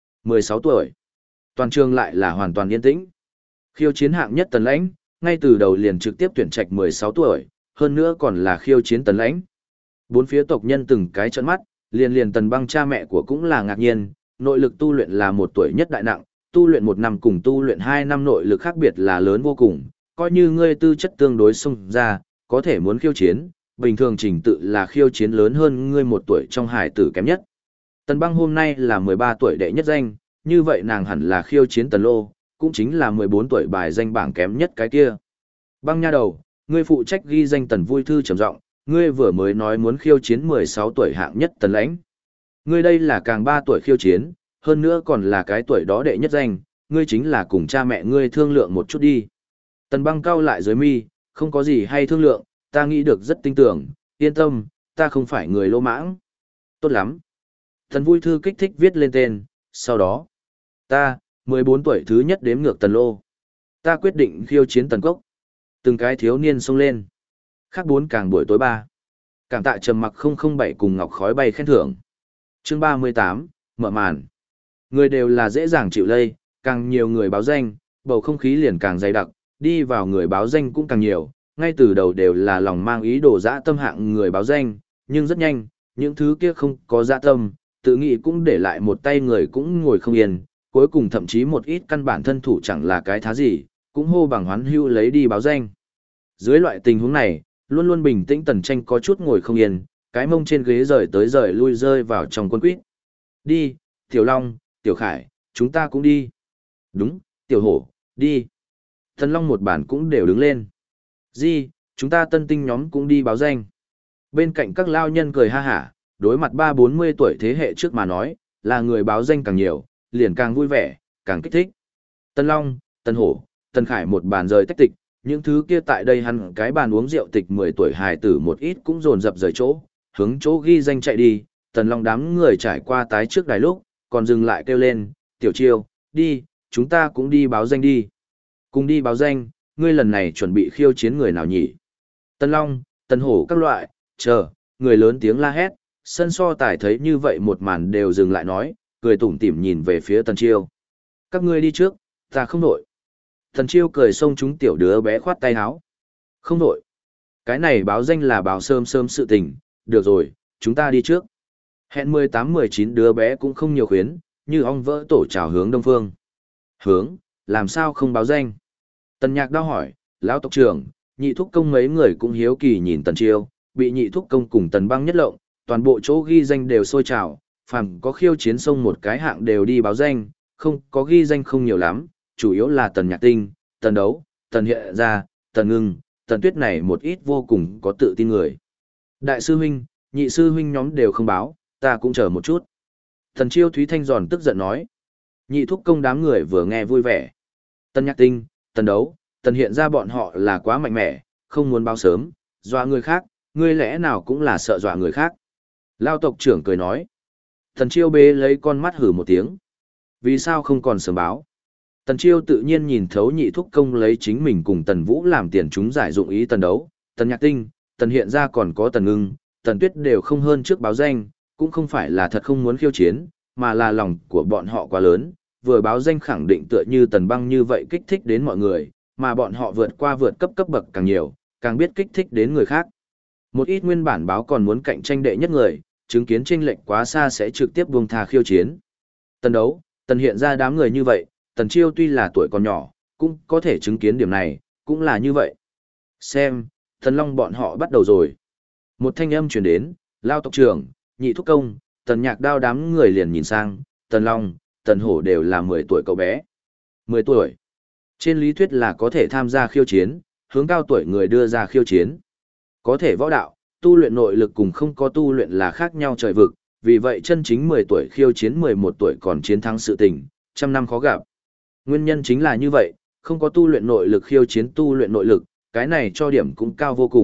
16 tuổi. Toàn trường lại là hoàn toàn yên tĩnh. Khiêu chiến hạng nhất Tần Lãnh, ngay từ đầu liền trực tiếp tuyển trạch 16 tuổi, hơn nữa còn là khiêu chiến Tần Lãnh. Bốn phía tộc nhân từng cái trợn mắt, liền Tần Băng cha mẹ của cũng là ngạc nhiên, nội lực tu luyện là một tuổi nhất đại nặng, tu luyện 1 năm cùng tu luyện 2 năm nội lực khác biệt là lớn vô cùng, coi như ngươi tư chất tương đối xông ra, có thể muốn khiêu chiến, bình thường trình tự là khiêu chiến lớn hơn ngươi 1 tuổi trong hải tử kém nhất. Tần Băng hôm nay là 13 tuổi đệ nhất danh, như vậy nàng hẳn là khiêu chiến Tần Lô, cũng chính là 14 tuổi bài danh bảng kém nhất cái kia. Băng nha đầu, ngươi phụ trách ghi danh Tần Vui Thư trầm giọng, ngươi vừa mới nói muốn khiêu chiến 16 tuổi hạng nhất Tần Lãnh. Ngươi đây là càng 3 tuổi khiêu chiến, hơn nữa còn là cái tuổi đó đệ nhất danh, ngươi chính là cùng cha mẹ ngươi thương lượng một chút đi. Tần Băng cau lại dưới mi, không có gì hay thương lượng, ta nghĩ được rất tin tưởng, yên tâm, ta không phải người lô mãng. Tốt lắm. Tần Vui Thư kích thích viết lên tên, sau đó. Ta, 14 tuổi thứ nhất đếm ngược Tần Lô. Ta quyết định khiêu chiến Tần Cốc. Từng cái thiếu niên xông lên. Khác 4 càng buổi tối 3. Cảm tạ trầm mặc 007 cùng ngọc khói bay khen thưởng. Chương 38, mở màn. Người đều là dễ dàng chịu lây, càng nhiều người báo danh, bầu không khí liền càng dày đặc, đi vào người báo danh cũng càng nhiều, ngay từ đầu đều là lòng mang ý đồ dã tâm hạng người báo danh, nhưng rất nhanh, những thứ kia không có dã tâm, tự nghĩ cũng để lại một tay người cũng ngồi không yên, cuối cùng thậm chí một ít căn bản thân thủ chẳng là cái thá gì, cũng hô bằng hoán hưu lấy đi báo danh. Dưới loại tình huống này, luôn luôn bình tĩnh Tần Tranh có chút ngồi không yên, cái mông trên ghế rời tới rời lui rơi vào trong quân quýt. Đi, Tiểu Long, Tiểu Khải, chúng ta cũng đi. Đúng, Tiểu Hổ, đi. Thần Long một bản cũng đều đứng lên. Di, chúng ta tân tinh nhóm cũng đi báo danh. Bên cạnh các lao nhân cười ha hả, đối mặt 30-40 tuổi thế hệ trước mà nói, là người báo danh càng nhiều, liền càng vui vẻ, càng kích thích. Tân Long, Tân Hổ, Tân Khải một bàn rời tách tịch, những thứ kia tại đây hẳn cái bàn uống rượu tịch 10 tuổi hài tử một ít cũng dồn dập rời chỗ, hướng chỗ ghi danh chạy đi. Tần Long đám người trải qua tái trước đài lúc, còn dừng lại kêu lên, Tiểu Chiêu, đi, chúng ta cũng đi báo danh đi. Cùng đi báo danh, ngươi lần này chuẩn bị khiêu chiến người nào nhỉ? Tân Long, Tân Hổ các loại, chờ, người lớn tiếng la hét, sân so tài thấy như vậy một màn đều dừng lại nói, cười tủm tỉm nhìn về phía Tần Chiêu. Các ngươi đi trước, ta không nổi. Tần Chiêu cười xông chúng tiểu đứa bé khoát tay áo. Không nổi. Cái này báo danh là báo sớm sớm sự tình, được rồi, chúng ta đi trước. Hẹn 18-19 đứa bé cũng không nhiều khuyến, như ong vỡ tổ chào hướng đông phương. Hướng, làm sao không báo danh? Tần Nhạc đau hỏi, lão tộc trưởng, nhị thúc công mấy người cũng hiếu kỳ nhìn Tần Chiêu, bị nhị thúc công cùng Tần Băng nhất lộng, toàn bộ chỗ ghi danh đều sôi trào, phàm có khiêu chiến sông một cái hạng đều đi báo danh, không có ghi danh không nhiều lắm, chủ yếu là Tần Nhạc Tinh, Tần Đấu, Tần Hiện Gia, Tần Ngưng, Tần Tuyết này một ít vô cùng có tự tin người. Đại sư huynh, nhị sư huynh nhóm đều không báo, ta cũng chờ một chút. Tần Chiêu Thúy Thanh giòn tức giận nói. Nhị thúc công đám người vừa nghe vui vẻ. Tần Nhạc Tinh, Tần Đấu, Tần Hiện Gia bọn họ là quá mạnh mẽ, không muốn báo sớm, dọa người khác, ngươi lẽ nào cũng là sợ dọa người khác. Lao tộc trưởng cười nói. Tần Chiêu bế lấy con mắt hử một tiếng. Vì sao không còn sớm báo? Tần Chiêu tự nhiên nhìn thấu nhị thúc công lấy chính mình cùng Tần Vũ làm tiền chúng giải dụng ý Tần Đấu, Tần Nhạc Tinh, Tần Hiện Gia còn có Tần Ngưng, Tần Tuyết đều không hơn trước báo danh, cũng không phải là thật không muốn khiêu chiến, mà là lòng của bọn họ quá lớn, vừa báo danh khẳng định tựa như Tần Băng như vậy kích thích đến mọi người, mà bọn họ vượt cấp bậc càng nhiều, càng biết kích thích đến người khác. Một ít nguyên bản báo còn muốn cạnh tranh đệ nhất người, chứng kiến chênh lệch quá xa sẽ trực tiếp buông tha khiêu chiến. Tần Đấu, Tần Hiện Gia đám người như vậy, Tần Chiêu tuy là tuổi còn nhỏ, cũng có thể chứng kiến điểm này, cũng là như vậy. Xem, Tần Long bọn họ bắt đầu rồi. Một thanh âm truyền đến, Lao tộc trưởng, nhị thúc công, Tần Nhạc Đao đám người liền nhìn sang, Tần Long, Tần Hổ đều là 10 tuổi cậu bé. 10 tuổi. Trên lý thuyết là có thể tham gia khiêu chiến, hướng cao tuổi người đưa ra khiêu chiến. Có thể võ đạo, tu luyện nội lực cùng không có tu luyện là khác nhau trời vực, vì vậy chân chính 10 tuổi khiêu chiến 11 tuổi còn chiến thắng sự tình, trăm năm khó gặp. Nguyên nhân chính là như vậy, không có tu luyện nội lực khiêu chiến tu luyện nội lực, cái này cho điểm cũng cao vô cùng,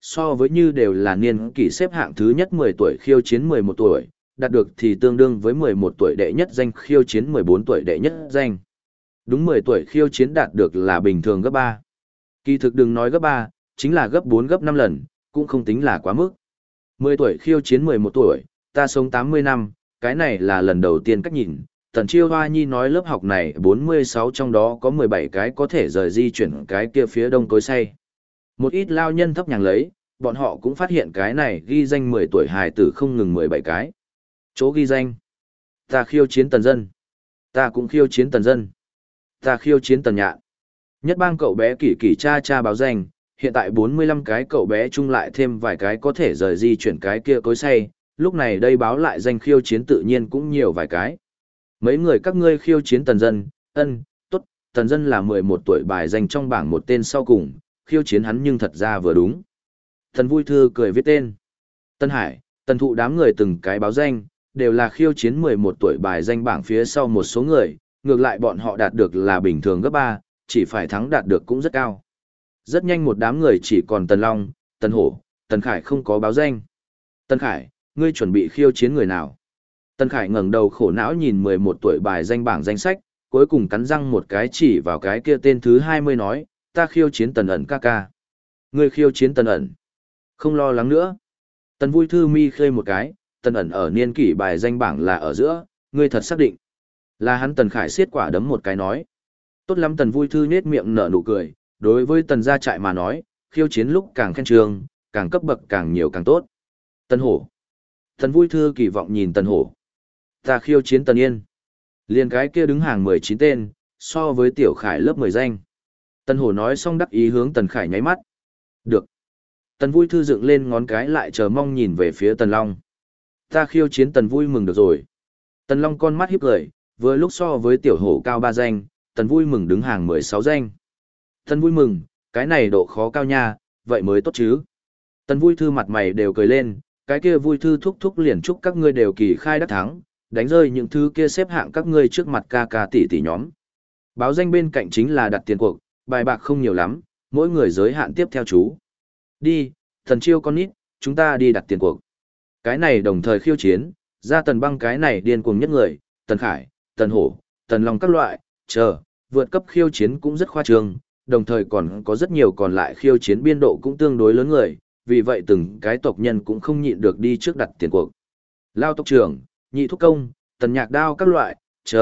so với như đều là niên kỷ xếp hạng thứ nhất 10 tuổi khiêu chiến 11 tuổi, đạt được thì tương đương với 11 tuổi đệ nhất danh khiêu chiến 14 tuổi đệ nhất danh. Đúng 10 tuổi khiêu chiến đạt được là bình thường gấp 3. Kỳ thực đừng nói gấp 3, chính là gấp 4 gấp 5 lần, cũng không tính là quá mức. 10 tuổi khiêu chiến 11 tuổi, ta sống 80 năm, cái này là lần đầu tiên cách nhìn. Tần Chiêu Hoa Nhi nói lớp học này 46 trong đó có 17 cái có thể rời di chuyển cái kia phía đông cối xay. Một ít lao nhân thấp nhàng lấy, bọn họ cũng phát hiện cái này ghi danh 10 tuổi hài tử không ngừng 17 cái. Chỗ ghi danh. Ta khiêu chiến Tần Dân. Ta cũng khiêu chiến Tần Dân. Ta khiêu chiến Tần Nhạn. Nhất bang cậu bé kỳ kỳ cha cha báo danh, hiện tại 45 cái cậu bé chung lại thêm vài cái có thể rời di chuyển cái kia cối xay, lúc này đây báo lại danh khiêu chiến tự nhiên cũng nhiều vài cái. Mấy người các ngươi khiêu chiến Tần Dân, tốt, Tần Dân là 11 tuổi bài danh trong bảng một tên sau cùng, khiêu chiến hắn nhưng thật ra vừa đúng. Tần Vui Thư cười viết tên. Tân Hải, Tần Thụ đám người từng cái báo danh, đều là khiêu chiến 11 tuổi bài danh bảng phía sau một số người, ngược lại bọn họ đạt được là bình thường gấp 3, chỉ phải thắng đạt được cũng rất cao. Rất nhanh một đám người chỉ còn Tần Long, Tần Hổ, Tần Khải không có báo danh. Tần Khải, ngươi chuẩn bị khiêu chiến người nào? Tần Khải ngẩng đầu khổ não nhìn 11 tuổi bài danh bảng danh sách, cuối cùng cắn răng một cái chỉ vào cái kia tên thứ 20 nói, ta khiêu chiến Tần Ẩn ca ca. Ngươi khiêu chiến Tần Ẩn. Không lo lắng nữa. Tần Vui Thư mi khơi một cái, Tần Ẩn ở niên kỷ bài danh bảng là ở giữa, ngươi thật xác định. Là hắn. Tần Khải xiết quả đấm một cái nói. Tốt lắm. Tần Vui Thư nhếch miệng nở nụ cười, đối với Tần gia trại mà nói, khiêu chiến lúc càng khen trường, càng cấp bậc càng nhiều càng tốt. Tần Hổ. Tần Vui Thư kỳ vọng nhìn Tần Hổ. Ta khiêu chiến Tần Yên. Liền cái kia đứng hàng 19 tên, so với Tiểu Khải lớp 10 danh. Tần Hổ nói xong đắc ý hướng Tần Khải nháy mắt. Được. Tần Vui Thư dựng lên ngón cái lại chờ mong nhìn về phía Tần Long. Ta khiêu chiến Tần Vui Mừng được rồi. Tần Long con mắt híp cười, vừa lúc so với Tiểu Hổ cao 3 danh, Tần Vui Mừng đứng hàng 16 danh. Tần Vui Mừng, cái này độ khó cao nha, vậy mới tốt chứ. Tần Vui Thư mặt mày đều cười lên, cái kia Vui Thư thúc thúc liền chúc các ngươi đều kỳ khai đắc thắng, đánh rơi những thứ kia xếp hạng các ngươi trước mặt ca ca tỷ tỷ nhóm. Báo danh bên cạnh chính là đặt tiền cuộc, bài bạc không nhiều lắm, mỗi người giới hạn tiếp theo chú. Đi, Thần Chiêu con nít, chúng ta đi đặt tiền cuộc. Cái này đồng thời khiêu chiến, ra Tần Băng cái này điên cuồng nhất người, Tần Khải, Tần Hổ, Tần Long các loại, vượt cấp khiêu chiến cũng rất khoa trương, đồng thời còn có rất nhiều còn lại khiêu chiến biên độ cũng tương đối lớn người, vì vậy từng cái tộc nhân cũng không nhịn được đi trước đặt tiền cuộc. Lao tộc trưởng, Nhị Thúc Công, Tần Nhạc Đao các loại,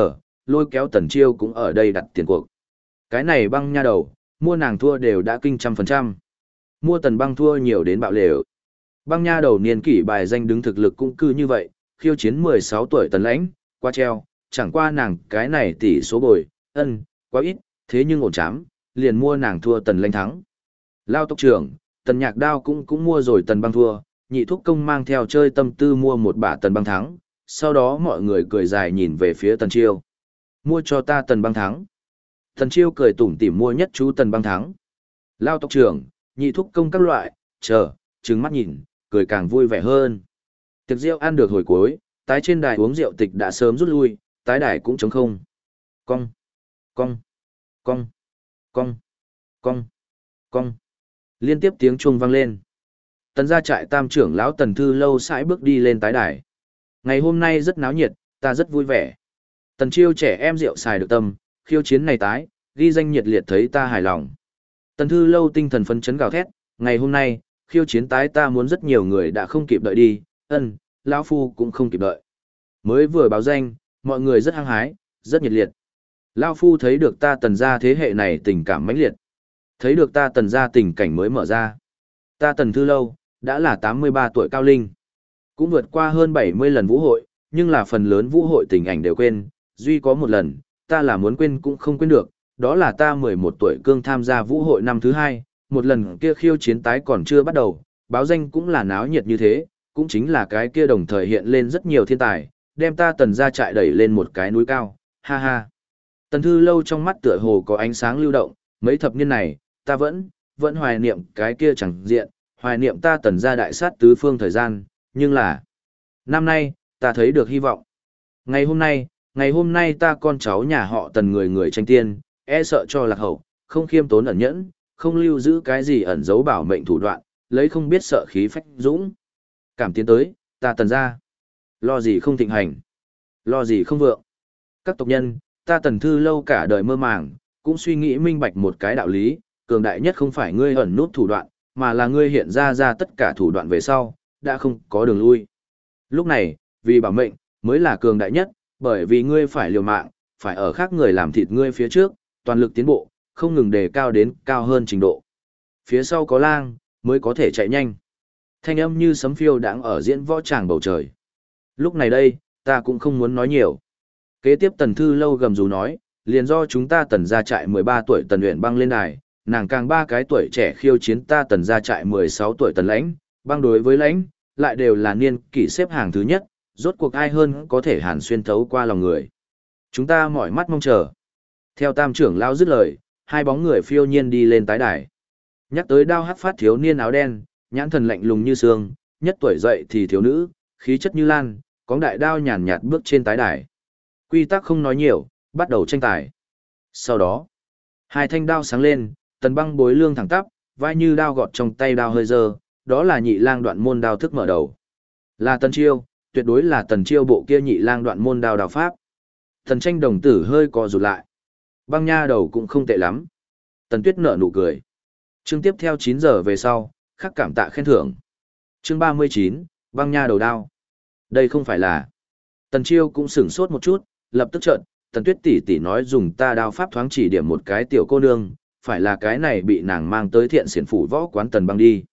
lôi kéo Tần Chiêu cũng ở đây đặt tiền cuộc. Cái này Băng nha đầu, mua nàng thua đều đã kinh 100%. Mua Tần Băng thua nhiều đến bạo lều. Băng nha đầu niên kỷ bài danh đứng thực lực cũng cư như vậy, khiêu chiến 16 tuổi Tần Lãnh, qua treo, chẳng qua nàng cái này tỷ số bồi, quá ít, thế nhưng ổn chám, liền mua nàng thua Tần Lãnh thắng. Lao tộc trưởng, Tần Nhạc Đao cũng mua rồi Tần Băng thua, Nhị Thúc Công mang theo chơi tâm tư mua một bả Tần Băng thắng, sau đó mọi người cười dài nhìn về phía Tần Chiêu. Mua cho ta Tần Băng thắng. Tần Chiêu cười tủm tỉm mua nhất chú Tần Băng thắng. Lao tộc trưởng, Nhị Thúc Công các loại, trừng mắt nhìn, cười càng vui vẻ hơn. Tiệc rượu ăn được hồi cuối, tái trên đài uống rượu tịch đã sớm rút lui, tái đài cũng trống không. Cong, cong, cong, cong, cong, cong. Liên tiếp tiếng chuông vang lên. Tần gia trại tam trưởng lão Tần Thư Lâu sải bước đi lên tái đài. Ngày hôm nay rất náo nhiệt, ta rất vui vẻ. Tần Chiêu trẻ em rượu xài được tâm, khiêu chiến này tái, ghi danh nhiệt liệt thấy ta hài lòng. Tần Thư Lâu tinh thần phấn chấn gào thét, ngày hôm nay, khiêu chiến tái ta muốn rất nhiều người đã không kịp đợi đi, lão phu cũng không kịp đợi. Mới vừa báo danh, mọi người rất hăng hái, rất nhiệt liệt. Lão phu thấy được ta Tần gia thế hệ này tình cảm mãnh liệt. Thấy được ta Tần gia tình cảnh mới mở ra. Ta Tần Thư Lâu, đã là 83 tuổi cao linh. Cũng vượt qua hơn 70 lần vũ hội, nhưng là phần lớn vũ hội tình ảnh đều quên, duy có một lần, ta là muốn quên cũng không quên được, đó là ta 11 tuổi cương tham gia vũ hội năm thứ 2, một lần kia khiêu chiến tái còn chưa bắt đầu, báo danh cũng là náo nhiệt như thế, cũng chính là cái kia đồng thời hiện lên rất nhiều thiên tài, đem ta Tần gia trại đẩy lên một cái núi cao, ha ha. Tần Thư Lâu trong mắt tựa hồ có ánh sáng lưu động, mấy thập niên này, ta vẫn hoài niệm cái kia chẳng diện, hoài niệm ta Tần gia đại sát tứ phương thời gian, nhưng là năm nay, ta thấy được hy vọng. Ngày hôm nay ta con cháu nhà họ Tần người người tranh tiên, e sợ cho lạc hậu, không khiêm tốn ẩn nhẫn, không lưu giữ cái gì ẩn giấu bảo mệnh thủ đoạn, lấy không biết sợ khí phách dũng. Cảm tiến tới, ta tần ra. Lo gì không thịnh hành, lo gì không vượng. Các tộc nhân, ta tần thư lâu cả đời mơ màng, cũng suy nghĩ minh bạch một cái đạo lý, cường đại nhất không phải ngươi ẩn nút thủ đoạn, mà là ngươi hiện ra tất cả thủ đoạn về sau, đã không có đường lui. Lúc này, vì bảo mệnh, mới là cường đại nhất, bởi vì ngươi phải liều mạng, phải ở khác người làm thịt ngươi phía trước, toàn lực tiến bộ, không ngừng đề cao đến cao hơn trình độ. Phía sau có lang, mới có thể chạy nhanh. Thanh âm như sấm phiêu đãng ở diễn võ tràng bầu trời. Lúc này đây, ta cũng không muốn nói nhiều. Kế tiếp Tần Thư Lâu gầm rú nói, liền do chúng ta Tần gia trại 13 tuổi Tần Uyển băng lên đài, nàng càng ba cái tuổi trẻ khiêu chiến ta Tần gia trại 16 tuổi Tần Lãnh, băng đối với Lãnh, lại đều là niên kỷ xếp hàng thứ nhất, rốt cuộc ai hơn có thể hàn xuyên thấu qua lòng người. Chúng ta mỏi mắt mong chờ. Theo tam trưởng lao dứt lời, hai bóng người phiêu nhiên đi lên tái đài. Nhắc tới đao hắc phát thiếu niên áo đen, nhãn thần lạnh lùng như xương, nhất tuổi dậy thì thiếu nữ, khí chất như lan, có đại đao nhàn nhạt bước trên tái đài. Quy tắc không nói nhiều, bắt đầu tranh tài. Sau đó, hai thanh đao sáng lên, Tần Băng bối lương thẳng tắp, vai như đao gọt trong tay đao hơi dơ, đó là nhị lang đoạn môn đao thức mở đầu. Là Tần Chiêu, tuyệt đối là Tần Chiêu bộ kia nhị lang đoạn môn đao đao pháp. Thần Tranh đồng tử hơi co rụt lại. Băng nha đầu cũng không tệ lắm. Tần Tuyết nở nụ cười. Chương tiếp theo 9 giờ về sau, khắc cảm tạ khen thưởng. Chương 39, băng nha đầu đao. Đây không phải là. Tần Chiêu cũng sửng sốt một chút, lập tức trợn, Tần Tuyết tỷ tỷ nói dùng ta đao pháp thoáng chỉ điểm một cái tiểu cô nương, phải là cái này bị nàng mang tới thiện xiển phủ võ quán Tần Băng đi.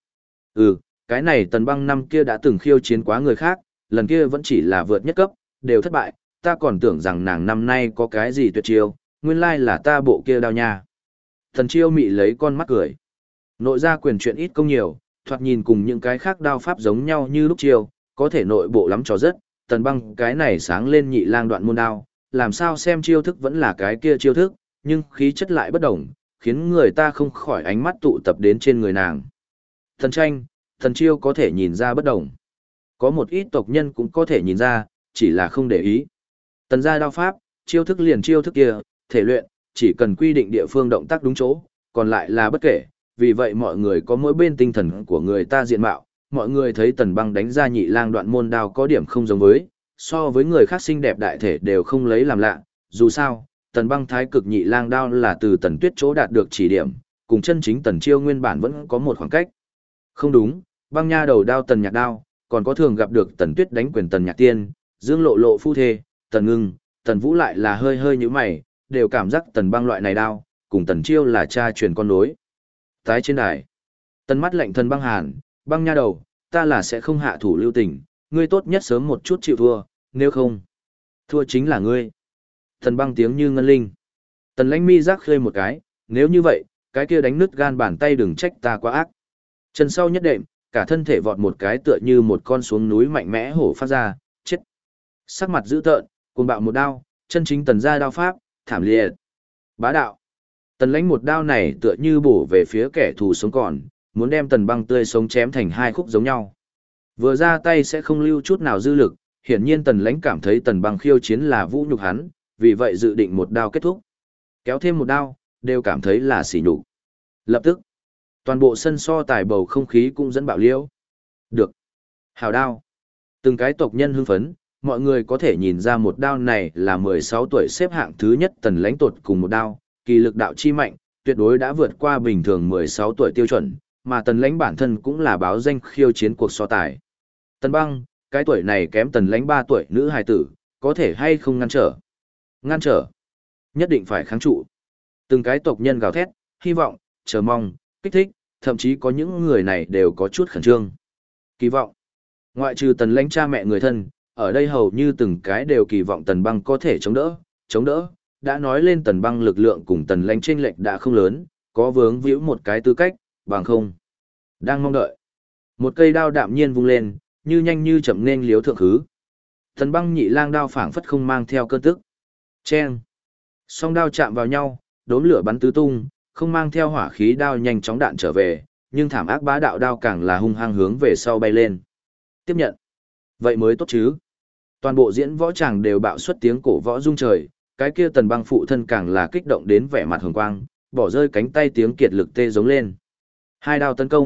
Cái này Tần Băng năm kia đã từng khiêu chiến quá người khác, lần kia vẫn chỉ là vượt nhất cấp, đều thất bại, ta còn tưởng rằng nàng năm nay có cái gì tuyệt chiêu, nguyên lai là ta bộ kia đao nha. Tần Chiêu mị lấy con mắt cười. Nội gia quyền chuyện ít công nhiều, thoạt nhìn cùng những cái khác đao pháp giống nhau như lúc chiêu, có thể nội bộ lắm cho rất, Tần Băng cái này sáng lên nhị lang đoạn môn đao, làm sao xem chiêu thức vẫn là cái kia chiêu thức, nhưng khí chất lại bất đồng, khiến người ta không khỏi ánh mắt tụ tập đến trên người nàng. Thần Tranh, Thần Chiêu có thể nhìn ra bất đồng. Có một ít tộc nhân cũng có thể nhìn ra, chỉ là không để ý. Tần gia đao pháp, chiêu thức liền chiêu thức kia, thể luyện, chỉ cần quy định địa phương động tác đúng chỗ, còn lại là bất kể, vì vậy mọi người có mỗi bên tinh thần của người ta diện mạo, mọi người thấy Tần Băng đánh ra nhị lang đoạn môn đao có điểm không giống với, so với người khác xinh đẹp đại thể đều không lấy làm lạ, dù sao, Tần Băng thái cực nhị lang đao là từ Tần Tuyết chỗ đạt được chỉ điểm, cùng chân chính Tần Chiêu nguyên bản vẫn có một khoảng cách. Không đúng, băng nha đầu đao Tần Nhạc đao, còn có thường gặp được Tần Tuyết đánh quyền Tần Nhạc tiên, Dương Lộ Lộ phu thê, Tần Ngưng, Tần Vũ lại là hơi hơi như mày, đều cảm giác Tần Băng loại này đao, cùng Tần Chiêu là cha truyền con nối. Tái trên đài, Tần mắt lạnh thần băng hàn, băng nha đầu, ta là sẽ không hạ thủ lưu tình, ngươi tốt nhất sớm một chút chịu thua, nếu không, thua chính là ngươi. Tần Băng tiếng như ngân linh. Tần Lãnh mi giác khơi một cái, nếu như vậy, cái kia đánh nứt gan bàn tay đừng trách ta quá ác. Chân sau nhất đệm, cả thân thể vọt một cái tựa như một con xuống núi mạnh mẽ hổ phát ra, chết. Sắc mặt dữ tợn, cuồng bạo một đao, chân chính Tần gia đao pháp, thảm liệt. Bá đạo. Tần Lãnh một đao này tựa như bổ về phía kẻ thù sống còn, muốn đem Tần Băng tươi sống chém thành hai khúc giống nhau. Vừa ra tay sẽ không lưu chút nào dư lực, hiển nhiên Tần Lãnh cảm thấy Tần Băng khiêu chiến là vũ nhục hắn, vì vậy dự định một đao kết thúc. Kéo thêm một đao, đều cảm thấy là sỉ nhục. Lập tức, toàn bộ sân so tài bầu không khí cũng dẫn bạo liêu. Được. Hào đao. Từng cái tộc nhân hưng phấn, mọi người có thể nhìn ra một đao này là 16 tuổi xếp hạng thứ nhất Tần Lãnh tột cùng một đao, kỳ lực đạo chi mạnh, tuyệt đối đã vượt qua bình thường 16 tuổi tiêu chuẩn, mà Tần Lãnh bản thân cũng là báo danh khiêu chiến cuộc so tài. Tần Băng, cái tuổi này kém Tần Lãnh 3 tuổi nữ hài tử, có thể hay không ngăn trở? Ngăn trở. Nhất định phải kháng trụ. Từng cái tộc nhân gào thét, hy vọng, chờ mong, kích thích, thậm chí có những người này đều có chút khẩn trương. Kỳ vọng. Ngoại trừ Tần Lãnh cha mẹ người thân, ở đây hầu như từng cái đều kỳ vọng Tần Băng có thể chống đỡ. Đã nói lên Tần Băng lực lượng cùng Tần Lãnh chênh lệch đã không lớn, có vướng víu một cái tư cách, bằng không. Đang mong đợi. Một cây đao đạm nhiên vung lên, như nhanh như chậm nên liếu thượng khứ. Tần Băng nhị lang đao phảng phất không mang theo cơn tức. Chen. Song đao chạm vào nhau, đốm lửa bắn tứ tung, không mang theo hỏa khí đao nhanh chóng đạn trở về, nhưng thảm ác bá đạo đao càng là hung hăng hướng về sau bay lên. Tiếp nhận. Vậy mới tốt chứ. Toàn bộ diễn võ tràng đều bạo xuất tiếng cổ võ rung trời, cái kia Tần Băng phụ thân càng là kích động đến vẻ mặt hồng quang, bỏ rơi cánh tay tiếng kiệt lực tê giống lên. Hai đao tấn công,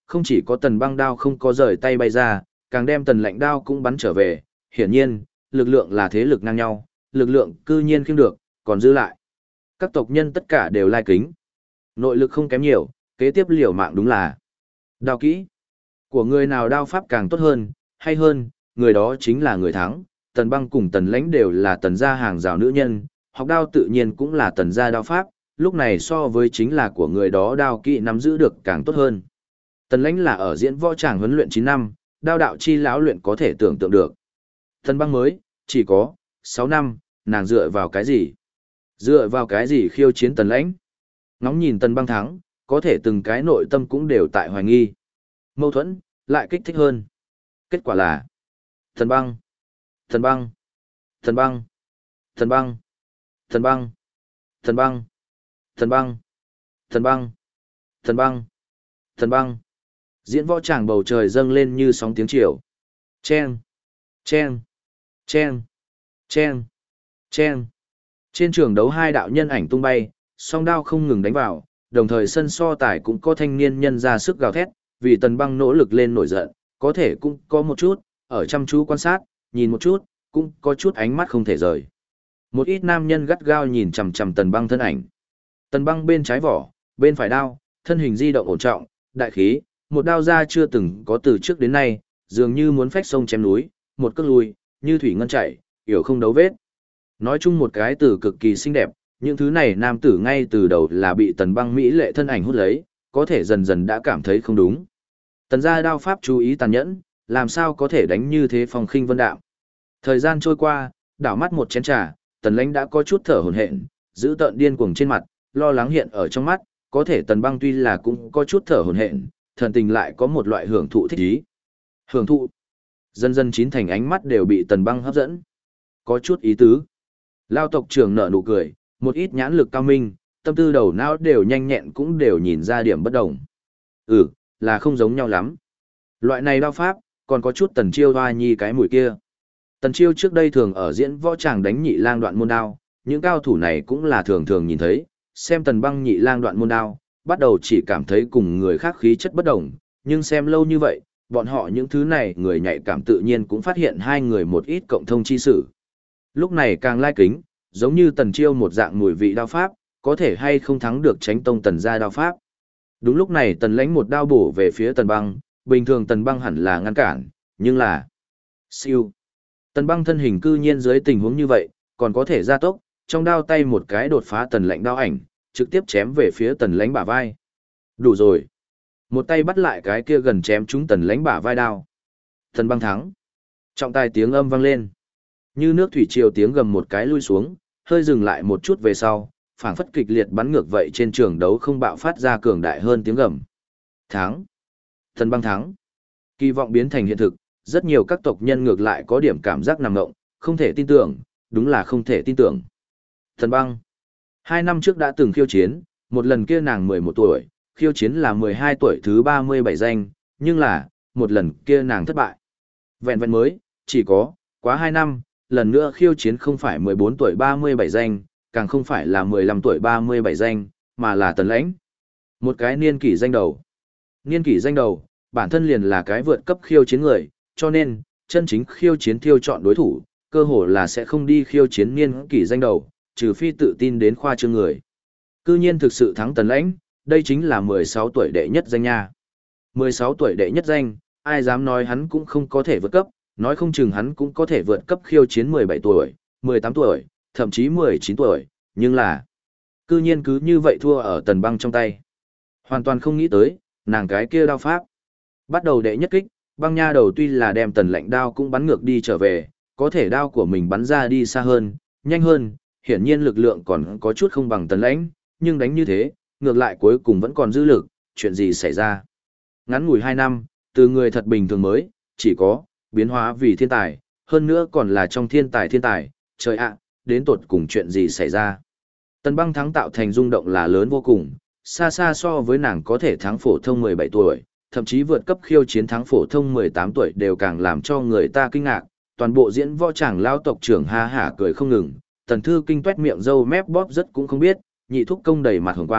không chỉ có tần băng đao không có rời tay bay ra, càng đem tần lạnh đao cũng bắn trở về, hiển nhiên, lực lượng là thế lực ngang nhau, lực lượng cư nhiên khiêng được, còn giữ lại. Các tộc nhân tất cả đều lai kính. Nội lực không kém nhiều, kế tiếp liều mạng đúng là đao kỹ. Của người nào đao pháp càng tốt hơn, hay hơn, người đó chính là người thắng. Tần băng cùng tần lãnh đều là tần gia hàng rào nữ nhân, học đao tự nhiên cũng là tần gia đao pháp, lúc này so với chính là của người đó đao kỹ nắm giữ được càng tốt hơn. Tần lãnh là ở diễn võ tràng huấn luyện 9 năm, đao đạo chi lão luyện có thể tưởng tượng được. Tần băng mới, chỉ có 6 năm, nàng dựa vào cái gì? Dựa vào cái gì khiêu chiến tần lãnh? Ngóng nhìn tần băng thắng, có thể từng cái nội tâm cũng đều tại hoài nghi. Mâu thuẫn, lại kích thích hơn. Kết quả là Tần băng, Tần băng, Tần băng, Tần băng, Tần băng, Tần băng, Tần băng, Tần băng, Tần băng, Tần băng. Diễn võ tràng bầu trời dâng lên như sóng tiếng chiều. Chen, chen, chen, chen, chen. Trên trường đấu hai đạo nhân ảnh tung bay, song đao không ngừng đánh vào, đồng thời sân so tài cũng có thanh niên nhân ra sức gào thét, vì tần băng nỗ lực lên nổi giận, có thể cũng có một chút, ở chăm chú quan sát, nhìn một chút, cũng có chút ánh mắt không thể rời. Một ít nam nhân gắt gao nhìn chằm chằm tần băng thân ảnh. Tần băng bên trái vỏ, bên phải đao, thân hình di động ổn trọng, đại khí, một đao ra chưa từng có từ trước đến nay, dường như muốn phách sông chém núi, một cước lùi, như thủy ngân chảy, hiểu không đấu vết. Nói chung một cái từ cực kỳ xinh đẹp, những thứ này nam tử ngay từ đầu là bị tần băng mỹ lệ thân ảnh hút lấy, có thể dần dần đã cảm thấy không đúng. Tần gia đao pháp chú ý tàn nhẫn, làm sao có thể đánh như thế phong khinh vân đạm. Thời gian trôi qua, đảo mắt một chén trà, tần lãnh đã có chút thở hổn hển, giữ tợn điên cuồng trên mặt, lo lắng hiện ở trong mắt, có thể tần băng tuy là cũng có chút thở hổn hển, thần tình lại có một loại hưởng thụ thích ý. Hưởng thụ. Dần dần chín thành ánh mắt đều bị tần băng hấp dẫn. Có chút ý tứ. Lao tộc trưởng nở nụ cười, một ít nhãn lực cao minh, tâm tư đầu não đều nhanh nhẹn cũng đều nhìn ra điểm bất đồng. Là không giống nhau lắm. Loại này đao pháp, còn có chút tần chiêu hoa nhi cái mùi kia. Tần chiêu trước đây thường ở diễn võ tràng đánh nhị lang đoạn môn đao, những cao thủ này cũng là thường thường nhìn thấy, xem tần băng nhị lang đoạn môn đao, bắt đầu chỉ cảm thấy cùng người khác khí chất bất đồng, nhưng xem lâu như vậy, bọn họ những thứ này người nhạy cảm tự nhiên cũng phát hiện hai người một ít cộng thông chi sự. Lúc này càng lai kính, giống như tần chiêu một dạng mùi vị đao pháp, có thể hay không thắng được tránh tông tần gia đao pháp. Đúng lúc này tần lãnh một đao bổ về phía tần băng, bình thường tần băng hẳn là ngăn cản, nhưng là siêu. Tần băng thân hình cư nhiên dưới tình huống như vậy, còn có thể gia tốc, trong đao tay một cái đột phá tần lãnh đao ảnh, trực tiếp chém về phía tần lãnh bả vai. Đủ rồi. Một tay bắt lại cái kia gần chém trúng tần lãnh bả vai đao. Tần băng thắng. Trọng tài tiếng âm vang lên. Như nước thủy triều tiếng gầm một cái lui xuống, hơi dừng lại một chút về sau, phảng phất kịch liệt bắn ngược vậy trên trường đấu không bạo phát ra cường đại hơn tiếng gầm. Thắng. Tần băng thắng. Kỳ vọng biến thành hiện thực, rất nhiều các tộc nhân ngược lại có điểm cảm giác nằm ngộng, không thể tin tưởng, đúng là không thể tin tưởng. Tần băng. 2 năm trước đã từng khiêu chiến, một lần kia nàng 11 tuổi, khiêu chiến là 12 tuổi thứ 37 danh, nhưng là, một lần kia nàng thất bại. Vẹn vẹn mới, chỉ có, quá 2 năm, lần nữa khiêu chiến không phải 14 tuổi 37 danh, càng không phải là 15 tuổi 37 danh, mà là tần lãnh. Một cái niên kỷ danh đầu. Niên kỷ danh đầu, bản thân liền là cái vượt cấp khiêu chiến người, cho nên, chân chính khiêu chiến thiêu chọn đối thủ, cơ hồ là sẽ không đi khiêu chiến niên kỷ danh đầu, trừ phi tự tin đến khoa trương người. Cư nhiên thực sự thắng tần lãnh, đây chính là 16 tuổi đệ nhất danh nha. 16 tuổi đệ nhất danh, ai dám nói hắn cũng không có thể vượt cấp, nói không chừng hắn cũng có thể vượt cấp khiêu chiến 17 tuổi, 18 tuổi, thậm chí 19 tuổi, nhưng là cư nhiên cứ như vậy thua ở tần băng trong tay. Hoàn toàn không nghĩ tới, nàng cái kia đao pháp. Bắt đầu đệ nhất kích, băng nha đầu tuy là đem tần lạnh đao cũng bắn ngược đi trở về, có thể đao của mình bắn ra đi xa hơn, nhanh hơn, hiển nhiên lực lượng còn có chút không bằng tần lãnh, nhưng đánh như thế, ngược lại cuối cùng vẫn còn dư lực, chuyện gì xảy ra. Ngắn ngủi 2 năm, từ người thật bình thường mới, chỉ có, biến hóa vì thiên tài, hơn nữa còn là trong thiên tài, trời ạ, đến tột cùng chuyện gì xảy ra. Tần băng thắng tạo thành rung động là lớn vô cùng, xa xa so với nàng có thể thắng phổ thông 17 tuổi, thậm chí vượt cấp khiêu chiến thắng phổ thông 18 tuổi đều càng làm cho người ta kinh ngạc. Toàn bộ diễn võ tràng lao tộc trưởng ha hả cười không ngừng, tần thư kinh tuét miệng râu mép bóp rất cũng không biết, nhị thúc công đầy mặt hồng quang,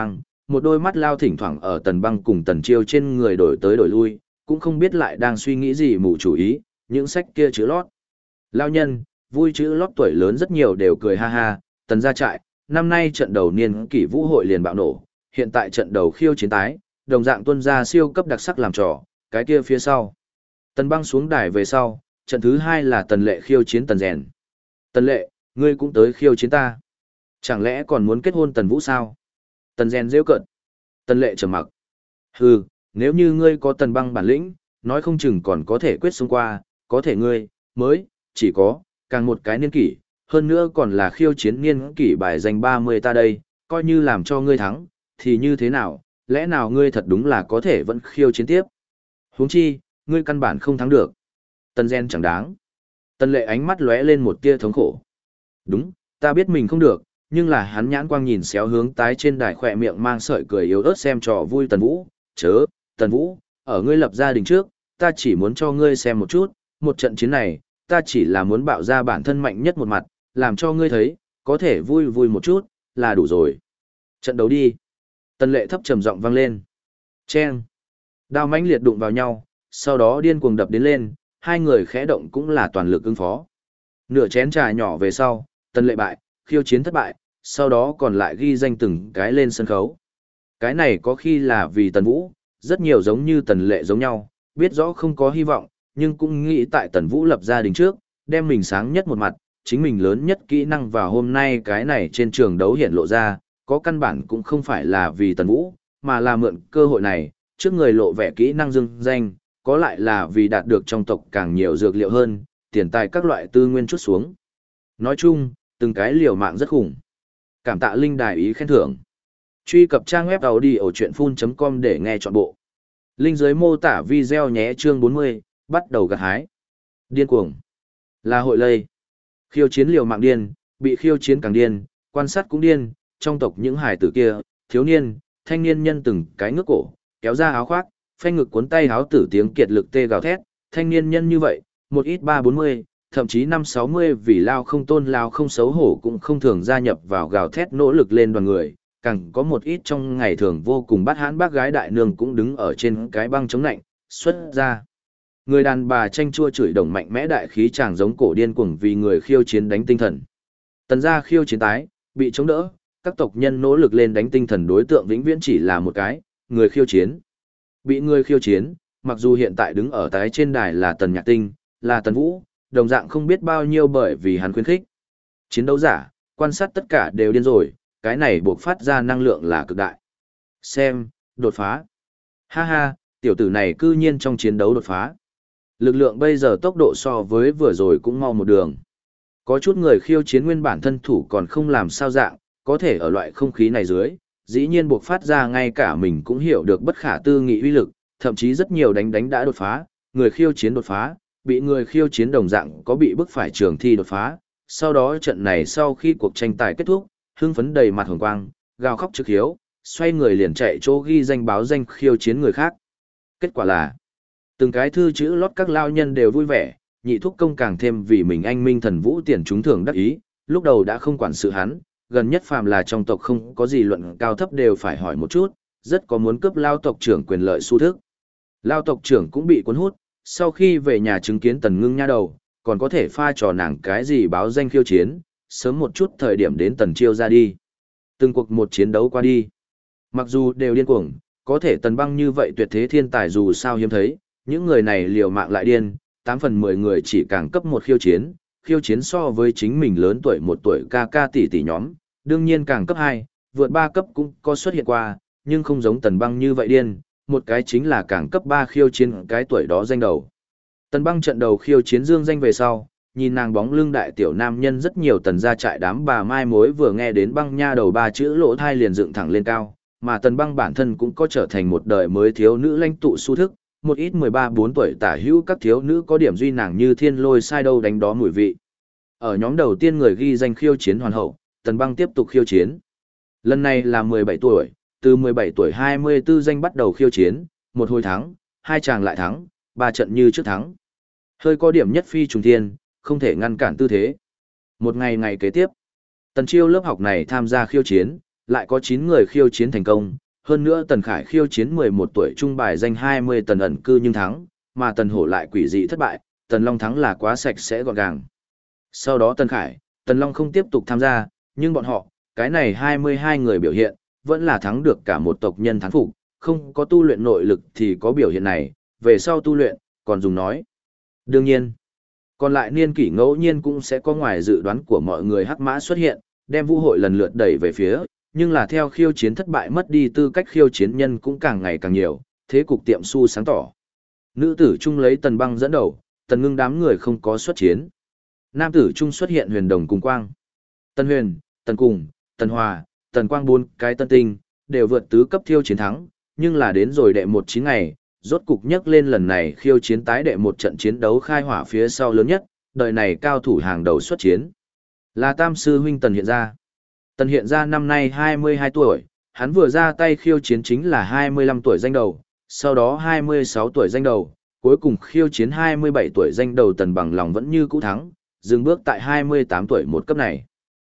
một đôi mắt lao thỉnh thoảng ở Tần Băng cùng Tần Chiêu trên người đổi tới đổi lui, cũng không biết lại đang suy nghĩ gì mù chủ ý, những sách kia chữ lót. Lao nhân, vui chữ lót tuổi lớn rất nhiều đều cười ha ha, Tần gia trại, năm nay trận đầu niên kỷ vũ hội liền bạo nổ, hiện tại trận đầu khiêu chiến tái, đồng dạng tuân ra siêu cấp đặc sắc làm trò, cái kia phía sau. Tần Băng xuống đài về sau, trận thứ 2 là Tần Lệ khiêu chiến Tần Rèn. Tần Lệ, ngươi cũng tới khiêu chiến ta. Chẳng lẽ còn muốn kết hôn Tần Vũ sao? Tần Rèn rêu cợt. Tần Lệ trầm mặc. Hừ, nếu như ngươi có Tần Băng bản lĩnh, nói không chừng còn có thể quyết xông qua, có thể ngươi, mới, chỉ có, càng một cái niên kỷ, hơn nữa còn là khiêu chiến niên kỷ bài danh 30 ta đây, coi như làm cho ngươi thắng, thì như thế nào, lẽ nào ngươi thật đúng là có thể vẫn khiêu chiến tiếp? Huống chi, ngươi căn bản không thắng được. Tần Gen chẳng đáng. Tần Lệ ánh mắt lóe lên một tia thống khổ. Đúng, ta biết mình không được, nhưng là hắn nhãn quang nhìn xéo hướng tái trên đài khỏe miệng mang sợi cười yếu ớt xem trò vui Tần Vũ. Chớ, Tần Vũ, ở ngươi lập gia đình trước, ta chỉ muốn cho ngươi xem một chút, một trận chiến này, ta chỉ là muốn bạo ra bản thân mạnh nhất một mặt, làm cho ngươi thấy, có thể vui vui một chút, là đủ rồi. Trận đấu đi. Tần Lệ thấp trầm giọng vang lên. Chen. Đao mãnh liệt đụng vào nhau, sau đó điên cuồng đập đến lên, hai người khẽ động cũng là toàn lực ứng phó. Nửa chén trà nhỏ về sau, Tần Lệ bại, khiêu chiến thất bại, sau đó còn lại ghi danh từng cái lên sân khấu. Cái này có khi là vì Tần Vũ, rất nhiều giống như Tần Lệ giống nhau, biết rõ không có hy vọng, nhưng cũng nghĩ tại Tần Vũ lập gia đình trước, đem mình sáng nhất một mặt, chính mình lớn nhất kỹ năng vào hôm nay cái này trên trường đấu hiện lộ ra, có căn bản cũng không phải là vì Tần Vũ, mà là mượn cơ hội này, trước người lộ vẻ kỹ năng dưng danh, có lại là vì đạt được trong tộc càng nhiều dược liệu hơn, tiền tài các loại tư nguyên chút xuống. Nói chung, từng cái liều mạng rất khủng. Cảm tạ Linh Đài ý khen thưởng. Truy cập trang web audiochuyenphun.com để nghe trọn bộ. Linh dưới mô tả video nhé chương 40, bắt đầu gặt hái. Điên cuồng. Là hội lây. Khiêu chiến liều mạng điên, bị khiêu chiến càng điên, quan sát cũng điên, trong tộc những hài tử kia, thiếu niên, thanh niên nhân từng cái ngước cổ, kéo ra áo khoác, phanh ngực cuốn tay áo tử tiếng kiệt lực tê gào thét, thanh niên nhân như vậy, một ít 3-40, thậm chí 5-60 vì lao không tôn lao không xấu hổ cũng không thường gia nhập vào gào thét nỗ lực lên đoàn người, càng có một ít trong ngày thường vô cùng bắt hãn bác gái đại nương cũng đứng ở trên cái băng chống lạnh, xuất ra. Người đàn bà tranh chua chửi đồng mạnh mẽ đại khí chàng giống cổ điên cuồng vì người khiêu chiến đánh tinh thần. Tần gia khiêu chiến tái, bị chống đỡ, các tộc nhân nỗ lực lên đánh tinh thần đối tượng vĩnh viễn chỉ là một cái, người khiêu chiến. Bị người khiêu chiến, mặc dù hiện tại đứng ở tái trên đài là Tần Nhạc Tinh, là Tần Vũ, đồng dạng không biết bao nhiêu bởi vì hắn khuyến khích. Chiến đấu giả, quan sát tất cả đều điên rồi, cái này buộc phát ra năng lượng là cực đại. Xem, đột phá. Ha ha, tiểu tử này cư nhiên trong chiến đấu đột phá. Lực lượng bây giờ tốc độ so với vừa rồi cũng mau một đường. Có chút người khiêu chiến nguyên bản thân thủ còn không làm sao dạng, có thể ở loại không khí này dưới, dĩ nhiên buộc phát ra ngay cả mình cũng hiểu được bất khả tư nghị uy lực, thậm chí rất nhiều đánh đã đột phá, người khiêu chiến đột phá, bị người khiêu chiến đồng dạng có bị bức phải trường thi đột phá. Sau đó trận này sau khi cuộc tranh tài kết thúc, hưng phấn đầy mặt hồng quang, gào khóc trực hiếu, xoay người liền chạy chỗ ghi danh báo danh khiêu chiến người khác. Kết quả là, từng cái thư chữ lót các lao nhân đều vui vẻ, nhị thúc công càng thêm vì mình anh minh thần vũ tiền trúng thưởng đắc ý, lúc đầu đã không quản sự hắn, gần nhất phàm là trong tộc không có gì luận cao thấp đều phải hỏi một chút, rất có muốn cướp lao tộc trưởng quyền lợi xu thức. Lao tộc trưởng cũng bị cuốn hút, sau khi về nhà chứng kiến Tần Ngưng nha đầu, còn có thể pha trò nàng cái gì báo danh khiêu chiến, sớm một chút thời điểm đến Tần Chiêu ra đi. Từng cuộc một chiến đấu qua đi. Mặc dù đều điên cuồng, có thể Tần Băng như vậy tuyệt thế thiên tài dù sao hiếm thấy, những người này liều mạng lại điên, 8 phần 10 người chỉ càng cấp một khiêu chiến so với chính mình lớn tuổi một tuổi ca ca tỷ tỷ nhóm, đương nhiên càng cấp 2, vượt 3 cấp cũng có xuất hiện qua, nhưng không giống Tần Băng như vậy điên, một cái chính là càng cấp 3 khiêu chiến cái tuổi đó danh đầu. Tần Băng trận đầu khiêu chiến dương danh về sau, nhìn nàng bóng lưng đại tiểu nam nhân rất nhiều Tần gia trại đám bà mai mối vừa nghe đến Băng nha đầu 3 chữ lỗ thai liền dựng thẳng lên cao, mà Tần Băng bản thân cũng có trở thành một đời mới thiếu nữ lãnh tụ su thức, một ít 13-14 tuổi tả hữu các thiếu nữ có điểm duy nàng như thiên lôi sai đâu đánh đó mùi vị. Ở nhóm đầu tiên người ghi danh khiêu chiến hoàn hậu, Tần Băng tiếp tục khiêu chiến. Lần này là 17 tuổi, từ 17 tuổi 24 danh bắt đầu khiêu chiến, một hồi thắng, hai chàng lại thắng, 3 trận như trước thắng. Hơi có điểm nhất phi trùng thiên, không thể ngăn cản tư thế. Một ngày kế tiếp, Tần Chiêu lớp học này tham gia khiêu chiến, lại có 9 người khiêu chiến thành công, hơn nữa Tần Khải khiêu chiến 11 tuổi trung bài danh 20 Tần ẩn cư nhưng thắng, mà Tần Hổ lại quỷ dị thất bại, Tần Long thắng là quá sạch sẽ gọn gàng. Sau đó Tần Khải, Tần Long không tiếp tục tham gia, nhưng bọn họ, cái này 22 người biểu hiện, vẫn là thắng được cả một tộc nhân thắng phục, không có tu luyện nội lực thì có biểu hiện này, về sau tu luyện, còn dùng nói. Đương nhiên, còn lại niên kỷ ngẫu nhiên cũng sẽ có ngoài dự đoán của mọi người hắc mã xuất hiện, đem vũ hội lần lượt đẩy về phía, nhưng là theo khiêu chiến thất bại mất đi tư cách khiêu chiến nhân cũng càng ngày càng nhiều, thế cục tiệm su sáng tỏ. Nữ tử trung lấy Tần Băng dẫn đầu, Tần Ngưng đám người không có xuất chiến. Nam tử trung xuất hiện Huyền Đồng cùng Quang. Tần Huyền, Tần Cùng, Tần Hòa, Tần Quang bốn cái tân tinh, đều vượt tứ cấp thiêu chiến thắng, nhưng là đến rồi đệ 19 ngày, rốt cục nhắc lên lần này khiêu chiến tái đệ một trận chiến đấu khai hỏa phía sau lớn nhất, đời này cao thủ hàng đầu xuất chiến. Là Tam sư huynh Tần Hiện Gia. Tần Hiện Gia năm nay 22 tuổi, hắn vừa ra tay khiêu chiến chính là 25 tuổi danh đầu, sau đó 26 tuổi danh đầu, cuối cùng khiêu chiến 27 tuổi danh đầu Tần Bằng Lòng vẫn như cũ thắng, dừng bước tại 28 tuổi một cấp này.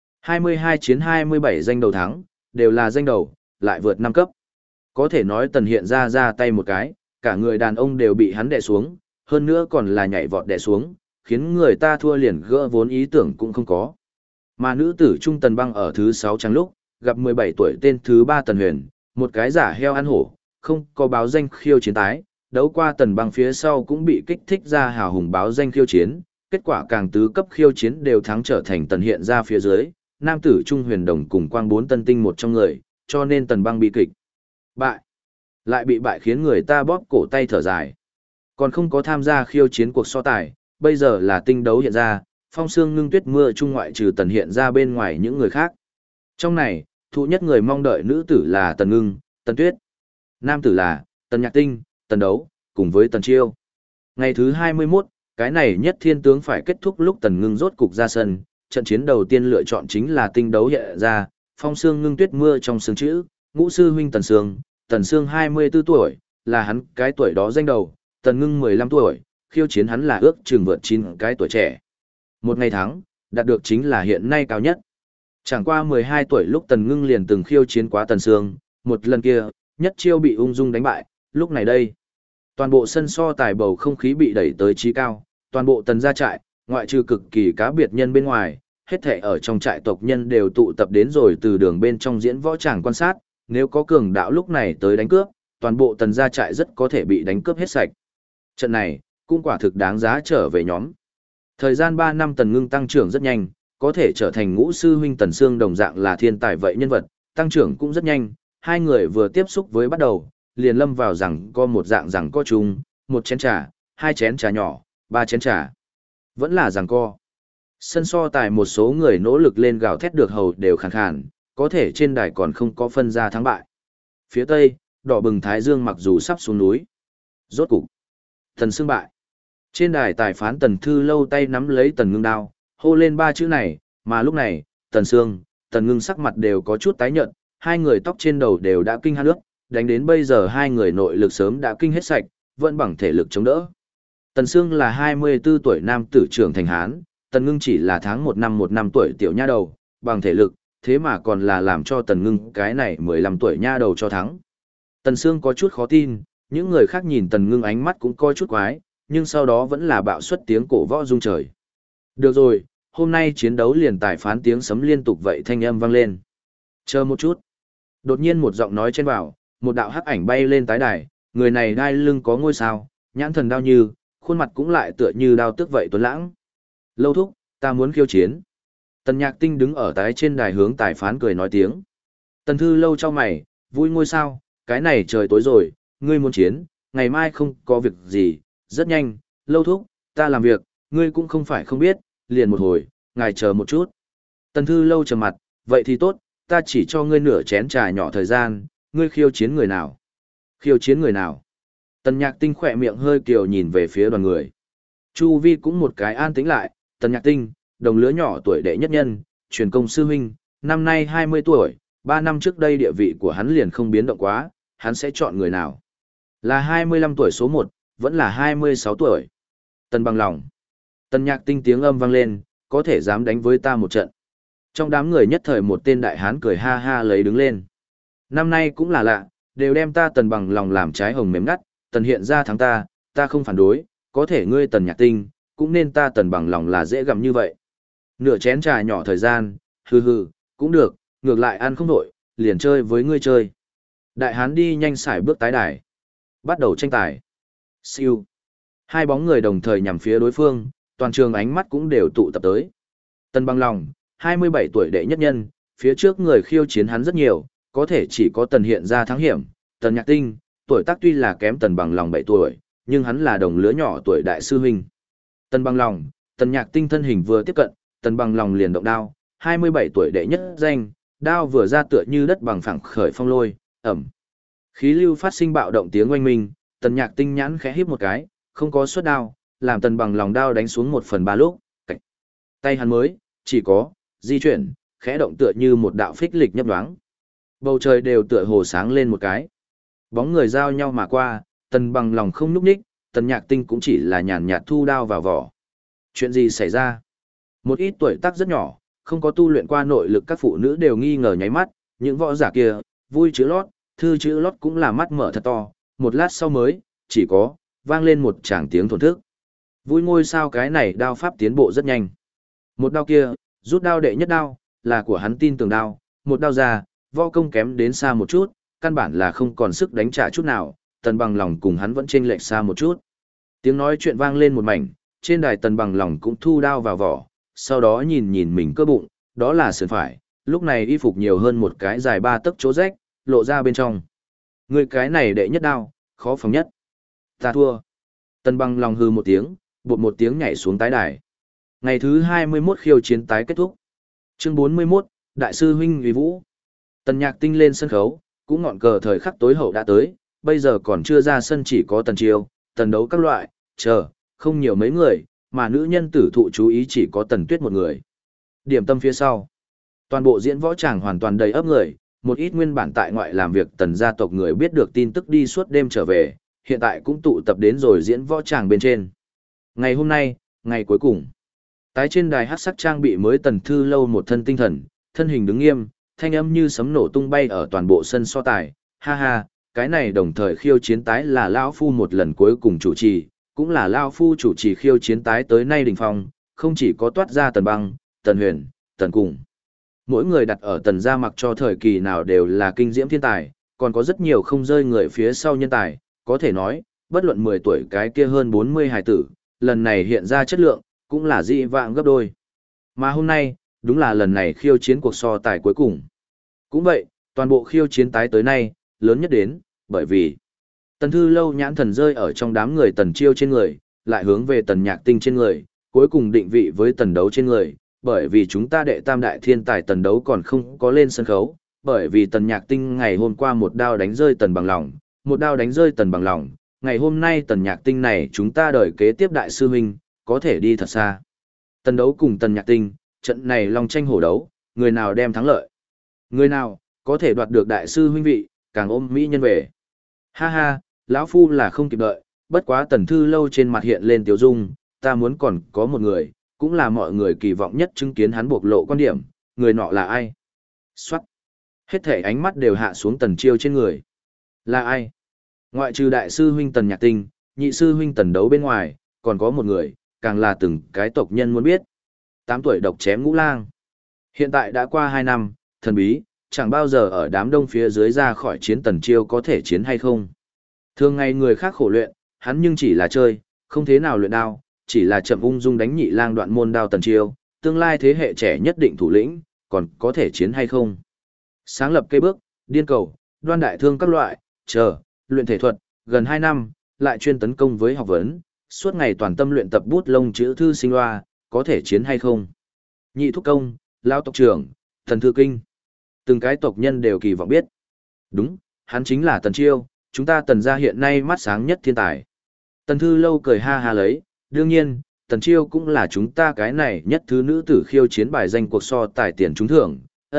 22 chiến 27 danh đầu thắng, đều là danh đầu, lại vượt 5 cấp. Có thể nói Tần Hiện Gia ra tay một cái, cả người đàn ông đều bị hắn đè xuống, hơn nữa còn là nhảy vọt đè xuống, khiến người ta thua liền gỡ vốn ý tưởng cũng không có. Mà nữ tử trung Tần Băng ở thứ 6 trang lúc, gặp 17 tuổi tên thứ 3 Tần Huyền, một cái giả heo ăn hổ, không có báo danh khiêu chiến tái, đấu qua Tần Băng phía sau cũng bị kích thích ra hào hùng báo danh khiêu chiến, kết quả càng tứ cấp khiêu chiến đều thắng trở thành Tần Hiện Gia phía dưới, nam tử trung Huyền Đồng cùng Quang bốn tân tinh một trong người, cho nên Tần Băng bị kịch bại. Lại bị bại khiến người ta bóp cổ tay thở dài. Còn không có tham gia khiêu chiến cuộc so tài, bây giờ là tinh đấu hiện ra, phong sương ngưng tuyết mưa trung ngoại trừ Tần Hiện Ra bên ngoài những người khác. Trong này, thụ nhất người mong đợi nữ tử là Tần Ngưng, Tần Tuyết. Nam tử là Tần Nhạc Tinh, Tần Đấu, cùng với Tần Chiêu. Ngày thứ 21, cái này nhất thiên tướng phải kết thúc lúc Tần Ngưng rốt cục ra sân, trận chiến đầu tiên lựa chọn chính là tinh đấu hiện ra, phong sương ngưng tuyết mưa trong sương chữ, ngũ sư huynh Tần Sương 24 tuổi, là hắn cái tuổi đó danh đầu, Tần Ngưng 15 tuổi, khiêu chiến hắn là ước chừng vượt 9 cái tuổi trẻ. Một ngày thắng, đạt được chính là hiện nay cao nhất. Chẳng qua 12 tuổi lúc Tần Ngưng liền từng khiêu chiến quá Tần Sương, một lần kia, nhất chiêu bị ung dung đánh bại, lúc này đây. Toàn bộ sân so tài bầu không khí bị đẩy tới trí cao, toàn bộ Tần gia trại, ngoại trừ cực kỳ cá biệt nhân bên ngoài, hết thảy ở trong trại tộc nhân đều tụ tập đến rồi từ đường bên trong diễn võ tràng quan sát, nếu có cường đạo lúc này tới đánh cướp, toàn bộ Tần gia trại rất có thể bị đánh cướp hết sạch. Trận này, cũng quả thực đáng giá trở về nhóm. Thời gian 3 năm Tần Ngưng tăng trưởng rất nhanh, có thể trở thành ngũ sư huynh Tần Sương đồng dạng là thiên tài vậy nhân vật, tăng trưởng cũng rất nhanh, hai người vừa tiếp xúc với bắt đầu, liền lâm vào rằng có một dạng rằng có chung, một chén trà, hai chén trà nhỏ, ba chén trà. Vẫn là rằng co. Sân so tài một số người nỗ lực lên gào thét được hầu đều khàn khàn, có thể trên đài còn không có phân ra thắng bại. Phía tây, đỏ bừng thái dương mặc dù sắp xuống núi. Rốt cục, Tần Sương bại. Trên đài tài phán Tần Thư Lâu tay nắm lấy Tần Ngưng đao, hô lên ba chữ này, mà lúc này, Tần Sương, Tần Ngưng sắc mặt đều có chút tái nhợt, hai người tóc trên đầu đều đã kinh han nước, đánh đến bây giờ hai người nội lực sớm đã kinh hết sạch, vẫn bằng thể lực chống đỡ. Tần Sương là 24 tuổi nam tử trưởng thành hán, Tần Ngưng chỉ là tháng 1 năm tuổi tiểu nha đầu, bằng thể lực, thế mà còn là làm cho Tần Ngưng cái này 15 tuổi nha đầu cho thắng. Tần Sương có chút khó tin, những người khác nhìn Tần Ngưng ánh mắt cũng có chút quái, nhưng sau đó vẫn là bạo xuất tiếng cổ võ rung trời. Được rồi, hôm nay chiến đấu liền tài phán tiếng sấm liên tục vậy thanh âm vang lên. Chờ một chút. Đột nhiên một giọng nói trên vào, một đạo hắc ảnh bay lên tái đài, người này đai lưng có ngôi sao, nhãn thần đao như, khuôn mặt cũng lại tựa như đao tức vậy tuấn lãng. Lâu thúc, ta muốn khiêu chiến. Tần Nhạc Tinh đứng ở tái trên đài hướng tài phán cười nói tiếng. Tần Thư Lâu cho mày, vui ngôi sao, cái này trời tối rồi, ngươi muốn chiến, ngày mai không có việc gì, rất nhanh, Lâu thúc, ta làm việc, ngươi cũng không phải không biết, liền một hồi, ngài chờ một chút. Tần Thư Lâu trầm mặt, vậy thì tốt, ta chỉ cho ngươi nửa chén trà nhỏ thời gian, ngươi khiêu chiến người nào? Khiêu chiến người nào? Tần Nhạc Tinh khỏe miệng hơi kiều nhìn về phía đoàn người. Chu Vi cũng một cái an tĩnh lại, Tần Nhạc Tinh, đồng lứa nhỏ tuổi đệ nhất nhân, truyền công sư huynh, năm nay 20 tuổi, 3 năm trước đây địa vị của hắn liền không biến động quá, hắn sẽ chọn người nào? Là 25 tuổi số 1, vẫn là 26 tuổi? Tần Bằng Lòng. Tần Nhạc Tinh tiếng âm vang lên, có thể dám đánh với ta một trận. Trong đám người nhất thời một tên đại hán cười ha ha lấy đứng lên. Năm nay cũng là lạ, đều đem ta Tần Bằng Lòng làm trái hồng mềm ngắt, Tần hiện ra thắng ta không phản đối, có thể ngươi Tần Nhạc Tinh, cũng nên ta Tần Bằng Lòng là dễ gặm như vậy. Nửa chén trà nhỏ thời gian, hừ, cũng được, ngược lại ăn không đổi, liền chơi với ngươi chơi. Đại hán đi nhanh xài bước tái đài. Bắt đầu tranh tài. Siêu. Hai bóng người đồng thời nhằm phía đối phương, toàn trường ánh mắt cũng đều tụ tập tới. Tần Bằng Lòng, 27 tuổi đệ nhất nhân, phía trước người khiêu chiến hắn rất nhiều, có thể chỉ có Tần hiện ra thắng hiểm. Tần Nhạc Tinh, tuổi tác tuy là kém Tần Bằng Lòng 7 tuổi, nhưng hắn là đồng lứa nhỏ tuổi đại sư huynh. Tần Bằng Lòng, Tần Nhạc Tinh thân hình vừa tiếp cận, Tần Bằng Lòng liền động đao, 27 tuổi đệ nhất danh, đao vừa ra tựa như đất bằng phẳng khởi phong lôi, ẩm. Khí lưu phát sinh bạo động tiếng oanh minh, Tần Nhạc Tinh nhãn khẽ híp một cái, không có xuất đao, làm Tần Bằng Lòng đao đánh xuống 1/3 lúc, cạnh. Tay hắn mới, chỉ có, di chuyển, khẽ động tựa như một đạo phích lịch nhấp nhoáng. Bầu trời đều tựa hồ sáng lên một cái. Bóng người giao nhau mà qua, Tần Bằng Lòng không nhúc nhích, Tần Nhạc Tinh cũng chỉ là nhàn nhạt thu đao vào vỏ. Chuyện gì xảy ra? Một ít tuổi tác rất nhỏ, không có tu luyện qua nội lực các phụ nữ đều nghi ngờ nháy mắt, những võ giả kia, vui chữ lót, thư chữ lót cũng là mắt mở thật to, một lát sau mới, chỉ có, vang lên một tràng tiếng thổn thức. Vui ngôi sao cái này đao pháp tiến bộ rất nhanh. Một đao kia, rút đao đệ nhất đao, là của hắn tin tưởng đao, một đao ra, võ công kém đến xa một chút, căn bản là không còn sức đánh trả chút nào, Tần Bằng Lòng cùng hắn vẫn chênh lệch xa một chút. Tiếng nói chuyện vang lên một mảnh, trên đài Tần Bằng Lòng cũng thu đao vào vỏ, sau đó nhìn mình cơ bụng, đó là sườn phải, lúc này y phục nhiều hơn một cái dài 3 tấc chỗ rách, lộ ra bên trong. Người cái này đệ nhất đao, khó phòng nhất. Ta thua. Tần Bằng Lòng hừ một tiếng, bột một tiếng nhảy xuống tái đài. Ngày thứ 21 khiêu chiến tái kết thúc. Chương 41, Đại sư huynh uy vũ. Tần Nhạc Tinh lên sân khấu, cũng ngọn cờ thời khắc tối hậu đã tới, bây giờ còn chưa ra sân chỉ có Tần Chiêu, Tần Đấu các loại, không nhiều mấy người, mà nữ nhân tử thụ chú ý chỉ có Tần Tuyết một người. Điểm tâm phía sau. Toàn bộ diễn võ tràng hoàn toàn đầy ấp người, một ít nguyên bản tại ngoại làm việc Tần gia tộc người biết được tin tức đi suốt đêm trở về, hiện tại cũng tụ tập đến rồi diễn võ tràng bên trên. Ngày hôm nay, ngày cuối cùng. Tái trên đài hắc sắc trang bị mới Tần Thư Lâu một thân tinh thần, thân hình đứng nghiêm, thanh âm như sấm nổ tung bay ở toàn bộ sân so tài. Ha ha, cái này đồng thời khiêu chiến tái là lão phu một lần cuối cùng chủ trì, cũng là lão phu chủ trì khiêu chiến tái tới nay đỉnh phong, không chỉ có toát ra Tần Băng, Tần Huyền, Tần Cùng. Mỗi người đặt ở Tần gia mặc cho thời kỳ nào đều là kinh diễm thiên tài, còn có rất nhiều không rơi người phía sau nhân tài, có thể nói, bất luận 10 tuổi cái kia hơn 40 hài tử, lần này hiện ra chất lượng, cũng là dị vãng gấp đôi. Mà hôm nay, đúng là lần này khiêu chiến cuộc so tài cuối cùng. Cũng vậy, toàn bộ khiêu chiến tái tới nay, lớn nhất đến, bởi vì Tần Thư Lâu nhãn thần rơi ở trong đám người Tần Chiêu trên người, lại hướng về Tần Nhạc Tinh trên người, cuối cùng định vị với Tần Đấu trên người, bởi vì chúng ta đệ tam đại thiên tài Tần Đấu còn không có lên sân khấu, bởi vì Tần Nhạc Tinh ngày hôm qua một đao đánh rơi Tần Bằng Lòng, một đao đánh rơi Tần Bằng Lòng, ngày hôm nay Tần Nhạc Tinh này chúng ta đợi kế tiếp đại sư huynh, có thể đi thật xa. Tần Đấu cùng Tần Nhạc Tinh, trận này long tranh hổ đấu, người nào đem thắng lợi? Người nào có thể đoạt được đại sư huynh vị, càng ôm mỹ nhân về. Ha ha, lão phu là không kịp đợi, bất quá Tần Thư Lâu trên mặt hiện lên tiêu dung, ta muốn còn có một người, cũng là mọi người kỳ vọng nhất chứng kiến hắn bộc lộ quan điểm, người nọ là ai? Soát. Hết thể ánh mắt đều hạ xuống Tần Chiêu trên người. Là ai? Ngoại trừ đại sư huynh Tần Nhạc Tinh, nhị sư huynh Tần Đấu bên ngoài, còn có một người, càng là từng cái tộc nhân muốn biết. 8 tuổi độc chém ngũ lang. Hiện tại đã qua 2 năm, thần bí, chẳng bao giờ ở đám đông phía dưới ra khỏi chiến Tần Chiêu có thể chiến hay không. Thường ngày người khác khổ luyện, hắn nhưng chỉ là chơi, không thế nào luyện đao, chỉ là chậm ung dung đánh nhị lang đoạn môn đao Tần Chiêu, tương lai thế hệ trẻ nhất định thủ lĩnh, còn có thể chiến hay không. Sáng lập cây bước, điên cầu, đoan đại thương các loại, luyện thể thuật, gần 2 năm, lại chuyên tấn công với học vấn, suốt ngày toàn tâm luyện tập bút lông chữ thư sinh loa, có thể chiến hay không. Nhị thúc công, lao tộc trưởng, thần thư kinh. Từng cái tộc nhân đều kỳ vọng biết. Đúng, hắn chính là Tần Chiêu, chúng ta Tần gia hiện nay mắt sáng nhất thiên tài. Tần Thư Lâu cười ha ha lấy, đương nhiên, Tần Chiêu cũng là chúng ta cái này nhất thứ nữ tử khiêu chiến bài danh cuộc so tài tiền trúng thưởng.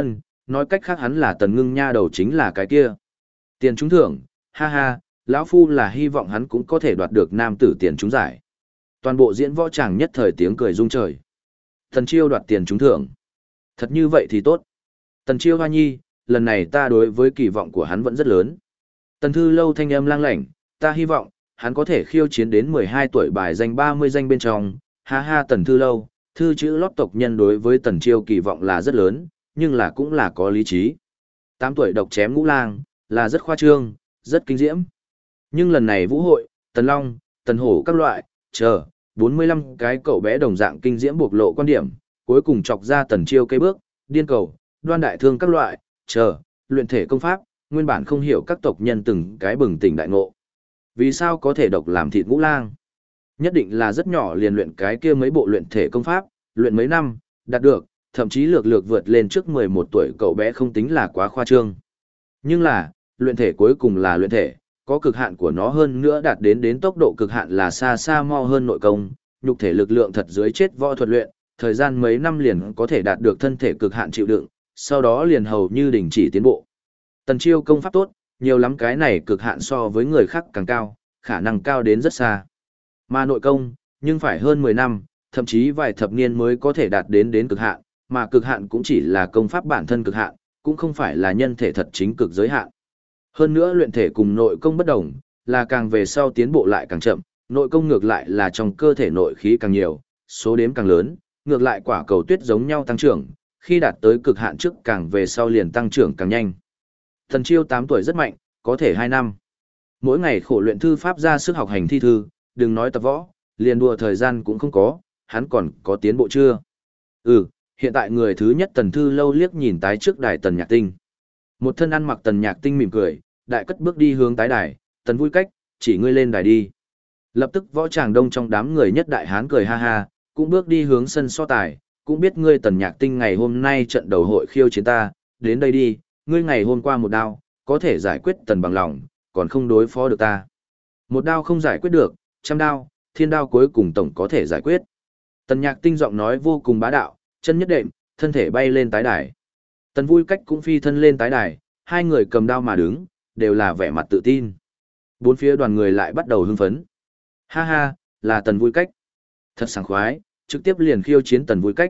Nói cách khác hắn là Tần Ngưng nha đầu chính là cái kia. Tiền trúng thưởng, ha ha, lão phu là hy vọng hắn cũng có thể đoạt được nam tử tiền trúng giải. Toàn bộ diễn võ tràng nhất thời tiếng cười rung trời. Tần Chiêu đoạt tiền trúng thưởng. Thật như vậy thì tốt. Tần Chiêu hoa nhi, lần này ta đối với kỳ vọng của hắn vẫn rất lớn. Tần Thư Lâu thanh âm lang lảnh, ta hy vọng, hắn có thể khiêu chiến đến 12 tuổi bài danh 30 danh bên trong, ha ha Tần Thư Lâu, thư chữ lót tộc nhân đối với Tần Chiêu kỳ vọng là rất lớn, nhưng là cũng là có lý trí. 8 tuổi độc chém ngũ lang, là rất khoa trương, rất kinh diễm. Nhưng lần này vũ hội, Tần Long, Tần Hổ các loại, 45 cái cậu bé đồng dạng kinh diễm bộc lộ quan điểm, cuối cùng chọc ra Tần Chiêu cây bước, điên cầu, đoan đại thương các loại, luyện thể công pháp, nguyên bản không hiểu các tộc nhân từng cái bừng tỉnh đại ngộ. Vì sao có thể độc làm thịt ngũ lang? Nhất định là rất nhỏ liền luyện cái kia mấy bộ luyện thể công pháp, luyện mấy năm, đạt được, thậm chí lược lược vượt lên trước 11 tuổi cậu bé không tính là quá khoa trương. Nhưng là, luyện thể cuối cùng là luyện thể, có cực hạn của nó hơn nữa đạt đến tốc độ cực hạn là xa xa mau hơn nội công, nhục thể lực lượng thật dưới chết võ thuật luyện, thời gian mấy năm liền có thể đạt được thân thể cực hạn chịu đựng, sau đó liền hầu như đình chỉ tiến bộ. Tần Chiêu công pháp tốt, nhiều lắm cái này cực hạn so với người khác càng cao, khả năng cao đến rất xa. Mà nội công, nhưng phải hơn 10 năm, thậm chí vài thập niên mới có thể đạt đến cực hạn, mà cực hạn cũng chỉ là công pháp bản thân cực hạn, cũng không phải là nhân thể thật chính cực giới hạn. Hơn nữa luyện thể cùng nội công bất đồng, là càng về sau tiến bộ lại càng chậm, nội công ngược lại là trong cơ thể nội khí càng nhiều, số đếm càng lớn, ngược lại quả cầu tuyết giống nhau tăng trưởng, khi đạt tới cực hạn trước càng về sau liền tăng trưởng càng nhanh. Tần Chiêu 8 tuổi rất mạnh, có thể 2 năm. Mỗi ngày khổ luyện thư pháp ra sức học hành thi thư, đừng nói tập võ, liền đùa thời gian cũng không có, hắn còn có tiến bộ chưa? Hiện tại người thứ nhất Tần Thư Lâu liếc nhìn tái trước đài Tần Nhạc Tinh. Một thân ăn mặc Tần Nhạc Tinh mỉm cười, đại cất bước đi hướng tái đài, Tần Vui Cách, chỉ ngươi lên đài đi. Lập tức võ tràng đông trong đám người nhất đại hán cười ha ha, cũng bước đi hướng sân so tài, cũng biết ngươi Tần Nhạc Tinh ngày hôm nay trận đầu hội khiêu chiến ta, đến đây đi, ngươi ngày hôm qua một đao, có thể giải quyết Tần bằng lòng, còn không đối phó được ta. Một đao không giải quyết được, 100 đao, thiên đao cuối cùng tổng có thể giải quyết. Tần Nhạc Tinh giọng nói vô cùng bá đạo, chân nhất đệm, thân thể bay lên tái đài. Tần Vui Cách cũng phi thân lên tái đài, hai người cầm đao mà đứng, đều là vẻ mặt tự tin. Bốn phía đoàn người lại bắt đầu hưng phấn. Ha ha, là Tần Vui Cách. Thật sảng khoái, trực tiếp liền khiêu chiến Tần Vui Cách.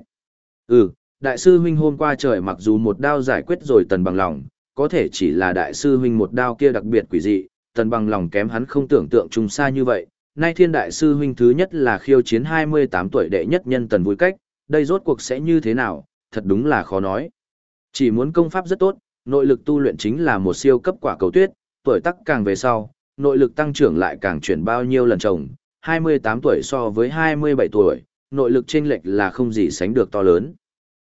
Đại sư huynh hôm qua trời mặc dù một đao giải quyết rồi Tần bằng lòng, có thể chỉ là đại sư huynh một đao kia đặc biệt quỷ dị, Tần bằng lòng kém hắn không tưởng tượng trùng xa như vậy. Nay thiên đại sư huynh thứ nhất là khiêu chiến 28 tuổi đệ nhất nhân Tần Vui Cách, đây rốt cuộc sẽ như thế nào, thật đúng là khó nói. Chỉ muốn công pháp rất tốt, nội lực tu luyện chính là một siêu cấp quả cầu tuyết, tuổi tác càng về sau, nội lực tăng trưởng lại càng chuyển bao nhiêu lần chồng, 28 tuổi so với 27 tuổi, nội lực chênh lệch là không gì sánh được to lớn.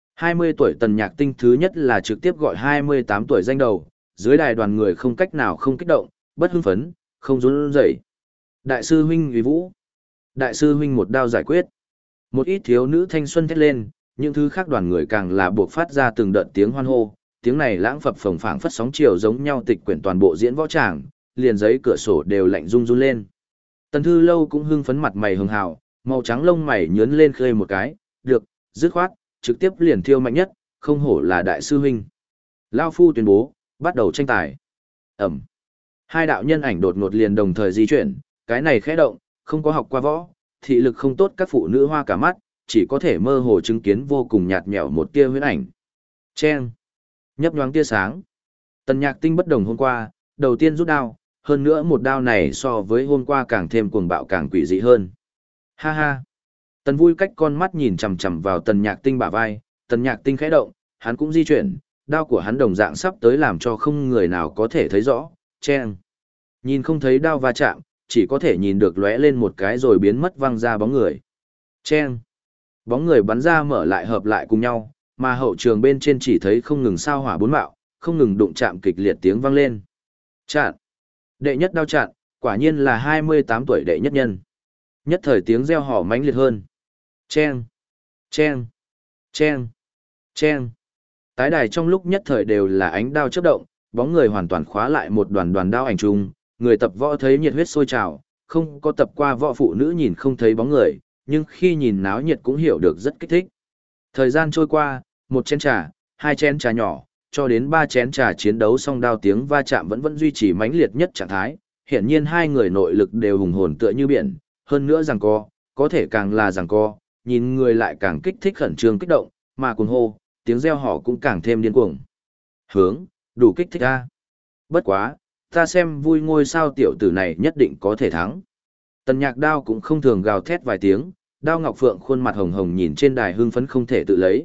20 tuổi Tần Nhạc Tinh thứ nhất là trực tiếp gọi 28 tuổi danh đầu, dưới đài đoàn người không cách nào không kích động, bất hưng phấn, không run rẩy. Đại sư huynh uy vũ. Đại sư huynh một đao giải quyết. Một ít thiếu nữ thanh xuân thét lên, những thứ khác đoàn người càng là buộc phát ra từng đợt tiếng hoan hô, tiếng này lãng phập phồng phảng phất sóng chiều giống nhau tịch quyển toàn bộ diễn võ tràng, liền giấy cửa sổ đều lạnh run run lên. Tần Thư Lâu cũng hưng phấn mặt mày hường hào, màu trắng lông mày nhướn lên khơi một cái, được, dứt khoát, trực tiếp liền thiêu mạnh nhất, không hổ là đại sư huynh. Lao phu tuyên bố, bắt đầu tranh tài. Ẩm. Hai đạo nhân ảnh đột ngột liền đồng thời di chuyển, cái này khẽ động, không có học qua võ, thị lực không tốt các phụ nữ hoa cả mắt, chỉ có thể mơ hồ chứng kiến vô cùng nhạt nhẽo một tia huyễn ảnh. Chen. Nhấp nhoáng tia sáng. Tần Nhạc Tinh bất đồng hôm qua, đầu tiên rút đao, hơn nữa một đao này so với hôm qua càng thêm cuồng bạo càng quỷ dị hơn. Ha ha. Tần Vui Cách con mắt nhìn chằm chằm vào Tần Nhạc Tinh bả vai, Tần Nhạc Tinh khẽ động, hắn cũng di chuyển, đao của hắn đồng dạng sắp tới làm cho không người nào có thể thấy rõ. Chen. Nhìn không thấy đao va chạm, chỉ có thể nhìn được lóe lên một cái rồi biến mất văng ra bóng người. Chen. Bóng người bắn ra mở lại hợp lại cùng nhau, mà hậu trường bên trên chỉ thấy không ngừng sao hỏa bốn mạo, không ngừng đụng chạm kịch liệt tiếng vang lên. Chặn. Đệ nhất đao chặn, quả nhiên là 28 tuổi đệ nhất nhân. Nhất thời tiếng reo hò mãnh liệt hơn. Chen. Chen. Chen. Chen. Tái đài trong lúc nhất thời đều là ánh đao chớp động, bóng người hoàn toàn khóa lại một đoàn đoàn đao ảnh chung, người tập võ thấy nhiệt huyết sôi trào, không có tập qua võ phụ nữ nhìn không thấy bóng người, nhưng khi nhìn náo nhiệt cũng hiểu được rất kích thích. Thời gian trôi qua, một chén trà, hai chén trà nhỏ, cho đến ba chén trà chiến đấu song đao tiếng va chạm vẫn duy trì mãnh liệt nhất trạng thái, hiển nhiên hai người nội lực đều hùng hồn tựa như biển, hơn nữa giằng co, có thể càng là giằng co, nhìn người lại càng kích thích khẩn trương kích động, mà cuồng hô, tiếng reo hò cũng càng thêm điên cuồng. Hướng, đủ kích thích a. Bất quá, Ta xem vui ngôi sao tiểu tử này nhất định có thể thắng. Tần Nhạc Đao cũng không thường gào thét vài tiếng, Đao Ngọc Phượng khuôn mặt hồng hồng nhìn trên đài hưng phấn không thể tự lấy.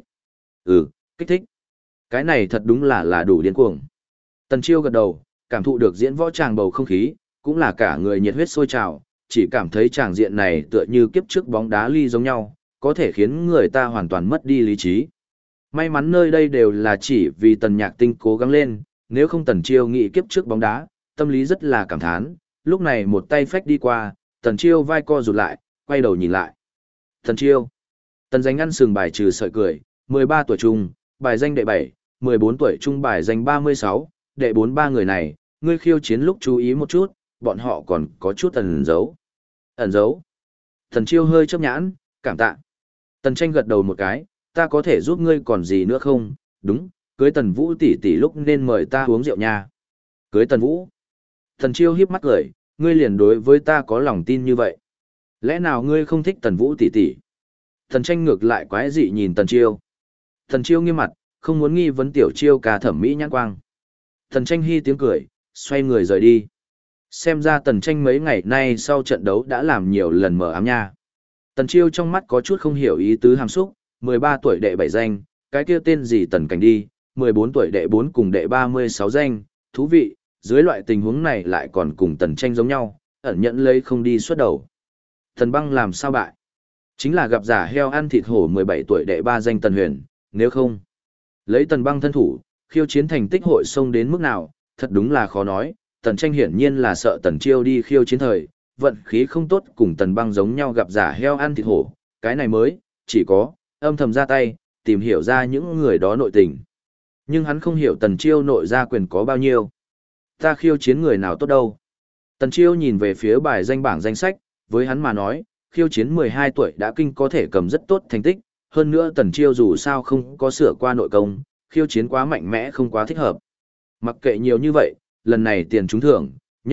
Kích thích. Cái này thật đúng là đủ điên cuồng. Tần Chiêu gật đầu, cảm thụ được diễn võ tràng bầu không khí, cũng là cả người nhiệt huyết sôi trào, chỉ cảm thấy tràng diện này tựa như kiếp trước bóng đá ly giống nhau, có thể khiến người ta hoàn toàn mất đi lý trí. May mắn nơi đây đều là chỉ vì Tần Nhạc Tinh cố gắng lên, nếu không Tần Chiêu nghĩ kiếp trước bóng đá, tâm lý rất là cảm thán, lúc này một tay phách đi qua, Tần Chiêu vai co rụt lại, quay đầu nhìn lại. Tần Chiêu. Tần Danh ăn sừng bài trừ sợi cười, 13 tuổi trung, bài danh đệ 7, 14 tuổi trung bài danh 36, đệ 43 người này, ngươi khiêu chiến lúc chú ý một chút, bọn họ còn có chút ẩn giấu. Ẩn giấu. Tần Chiêu hơi chớp nhãn, cảm tạ. Tần Tranh gật đầu một cái, ta có thể giúp ngươi còn gì nữa không? Đúng, cưới Tần Vũ tỷ tỷ lúc nên mời ta uống rượu nha. Cưới Tần Vũ. Tần Chiêu hiếp mắt cười, ngươi liền đối với ta có lòng tin như vậy. Lẽ nào ngươi không thích Tần Vũ tỷ tỷ? Tần Tranh ngược lại quái dị nhìn Tần Chiêu. Tần Chiêu nghiêm mặt, không muốn nghi vấn tiểu Chiêu ca thẩm mỹ nhãn quang. Tần Tranh hi tiếng cười, xoay người rời đi. Xem ra Tần Tranh mấy ngày nay sau trận đấu đã làm nhiều lần mở ám nha. Tần Chiêu trong mắt có chút không hiểu ý tứ hàm xúc, 13 tuổi đệ 7 danh, cái kia tên gì Tần Cảnh đi, 14 tuổi đệ 4 cùng đệ 36 danh, thú vị, dưới loại tình huống này lại còn cùng Tần Tranh giống nhau, ẩn nhẫn lấy không đi xuất đầu. Tần Băng làm sao bại? Chính là gặp giả heo ăn thịt hổ 17 tuổi đệ 3 danh Tần Huyền, nếu không. Lấy Tần Băng thân thủ, khiêu chiến thành tích hội xông đến mức nào, thật đúng là khó nói, Tần Tranh hiển nhiên là sợ Tần Chiêu đi khiêu chiến thời, vận khí không tốt cùng Tần Băng giống nhau gặp giả heo ăn thịt hổ, cái này mới, chỉ có, âm thầm ra tay, tìm hiểu ra những người đó nội tình. Nhưng hắn không hiểu Tần Chiêu nội gia quyền có bao nhiêu. Ta khiêu chiến người nào tốt đâu. Tần Chiêu nhìn về phía bài danh bảng danh sách, với hắn mà nói, khiêu chiến 12 tuổi đã kinh có thể cầm rất tốt thành tích, hơn nữa Tần Chiêu dù sao không có sửa qua nội công, khiêu chiến quá mạnh mẽ không quá thích hợp. Mặc kệ nhiều như vậy, lần này tiền trúng thưởng,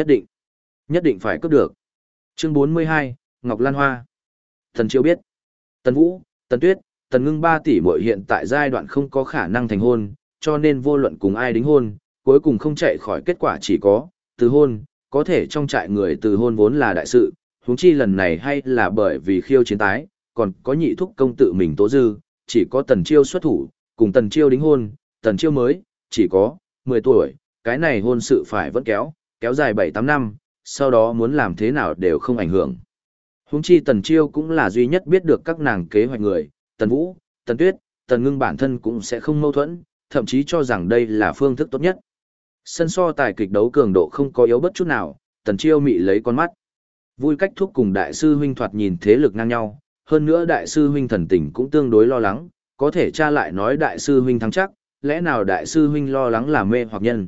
nhất định phải cướp được. Chương 42, Ngọc Lan Hoa. Tần Chiêu biết, Tần Vũ, Tần Tuyết, Tần Ngưng 3 tỷ muội hiện tại giai đoạn không có khả năng thành hôn, cho nên vô luận cùng ai đính hôn, cuối cùng không chạy khỏi kết quả chỉ có từ hôn, có thể trong trại người từ hôn vốn là đại sự, huống chi lần này hay là bởi vì khiêu chiến tái, còn có nhị thúc công tự mình tố dư, chỉ có Tần Chiêu xuất thủ, cùng Tần Chiêu đính hôn, Tần Chiêu mới chỉ có 10 tuổi, cái này hôn sự phải vẫn kéo dài 7-8 năm, sau đó muốn làm thế nào đều không ảnh hưởng. Huống chi Tần Chiêu cũng là duy nhất biết được các nàng kế hoạch người, Tần Vũ, Tần Tuyết, Tần Ngưng bản thân cũng sẽ không mâu thuẫn, thậm chí cho rằng đây là phương thức tốt nhất. Sân so tài kịch đấu cường độ không có yếu bất chút nào, Tần Chiêu mị lấy con mắt. Vui Cách Thúc cùng đại sư huynh thoạt nhìn thế lực ngang nhau, hơn nữa đại sư huynh thần tình cũng tương đối lo lắng, có thể cha lại nói đại sư huynh thắng chắc, lẽ nào đại sư huynh lo lắng là mê hoặc nhân?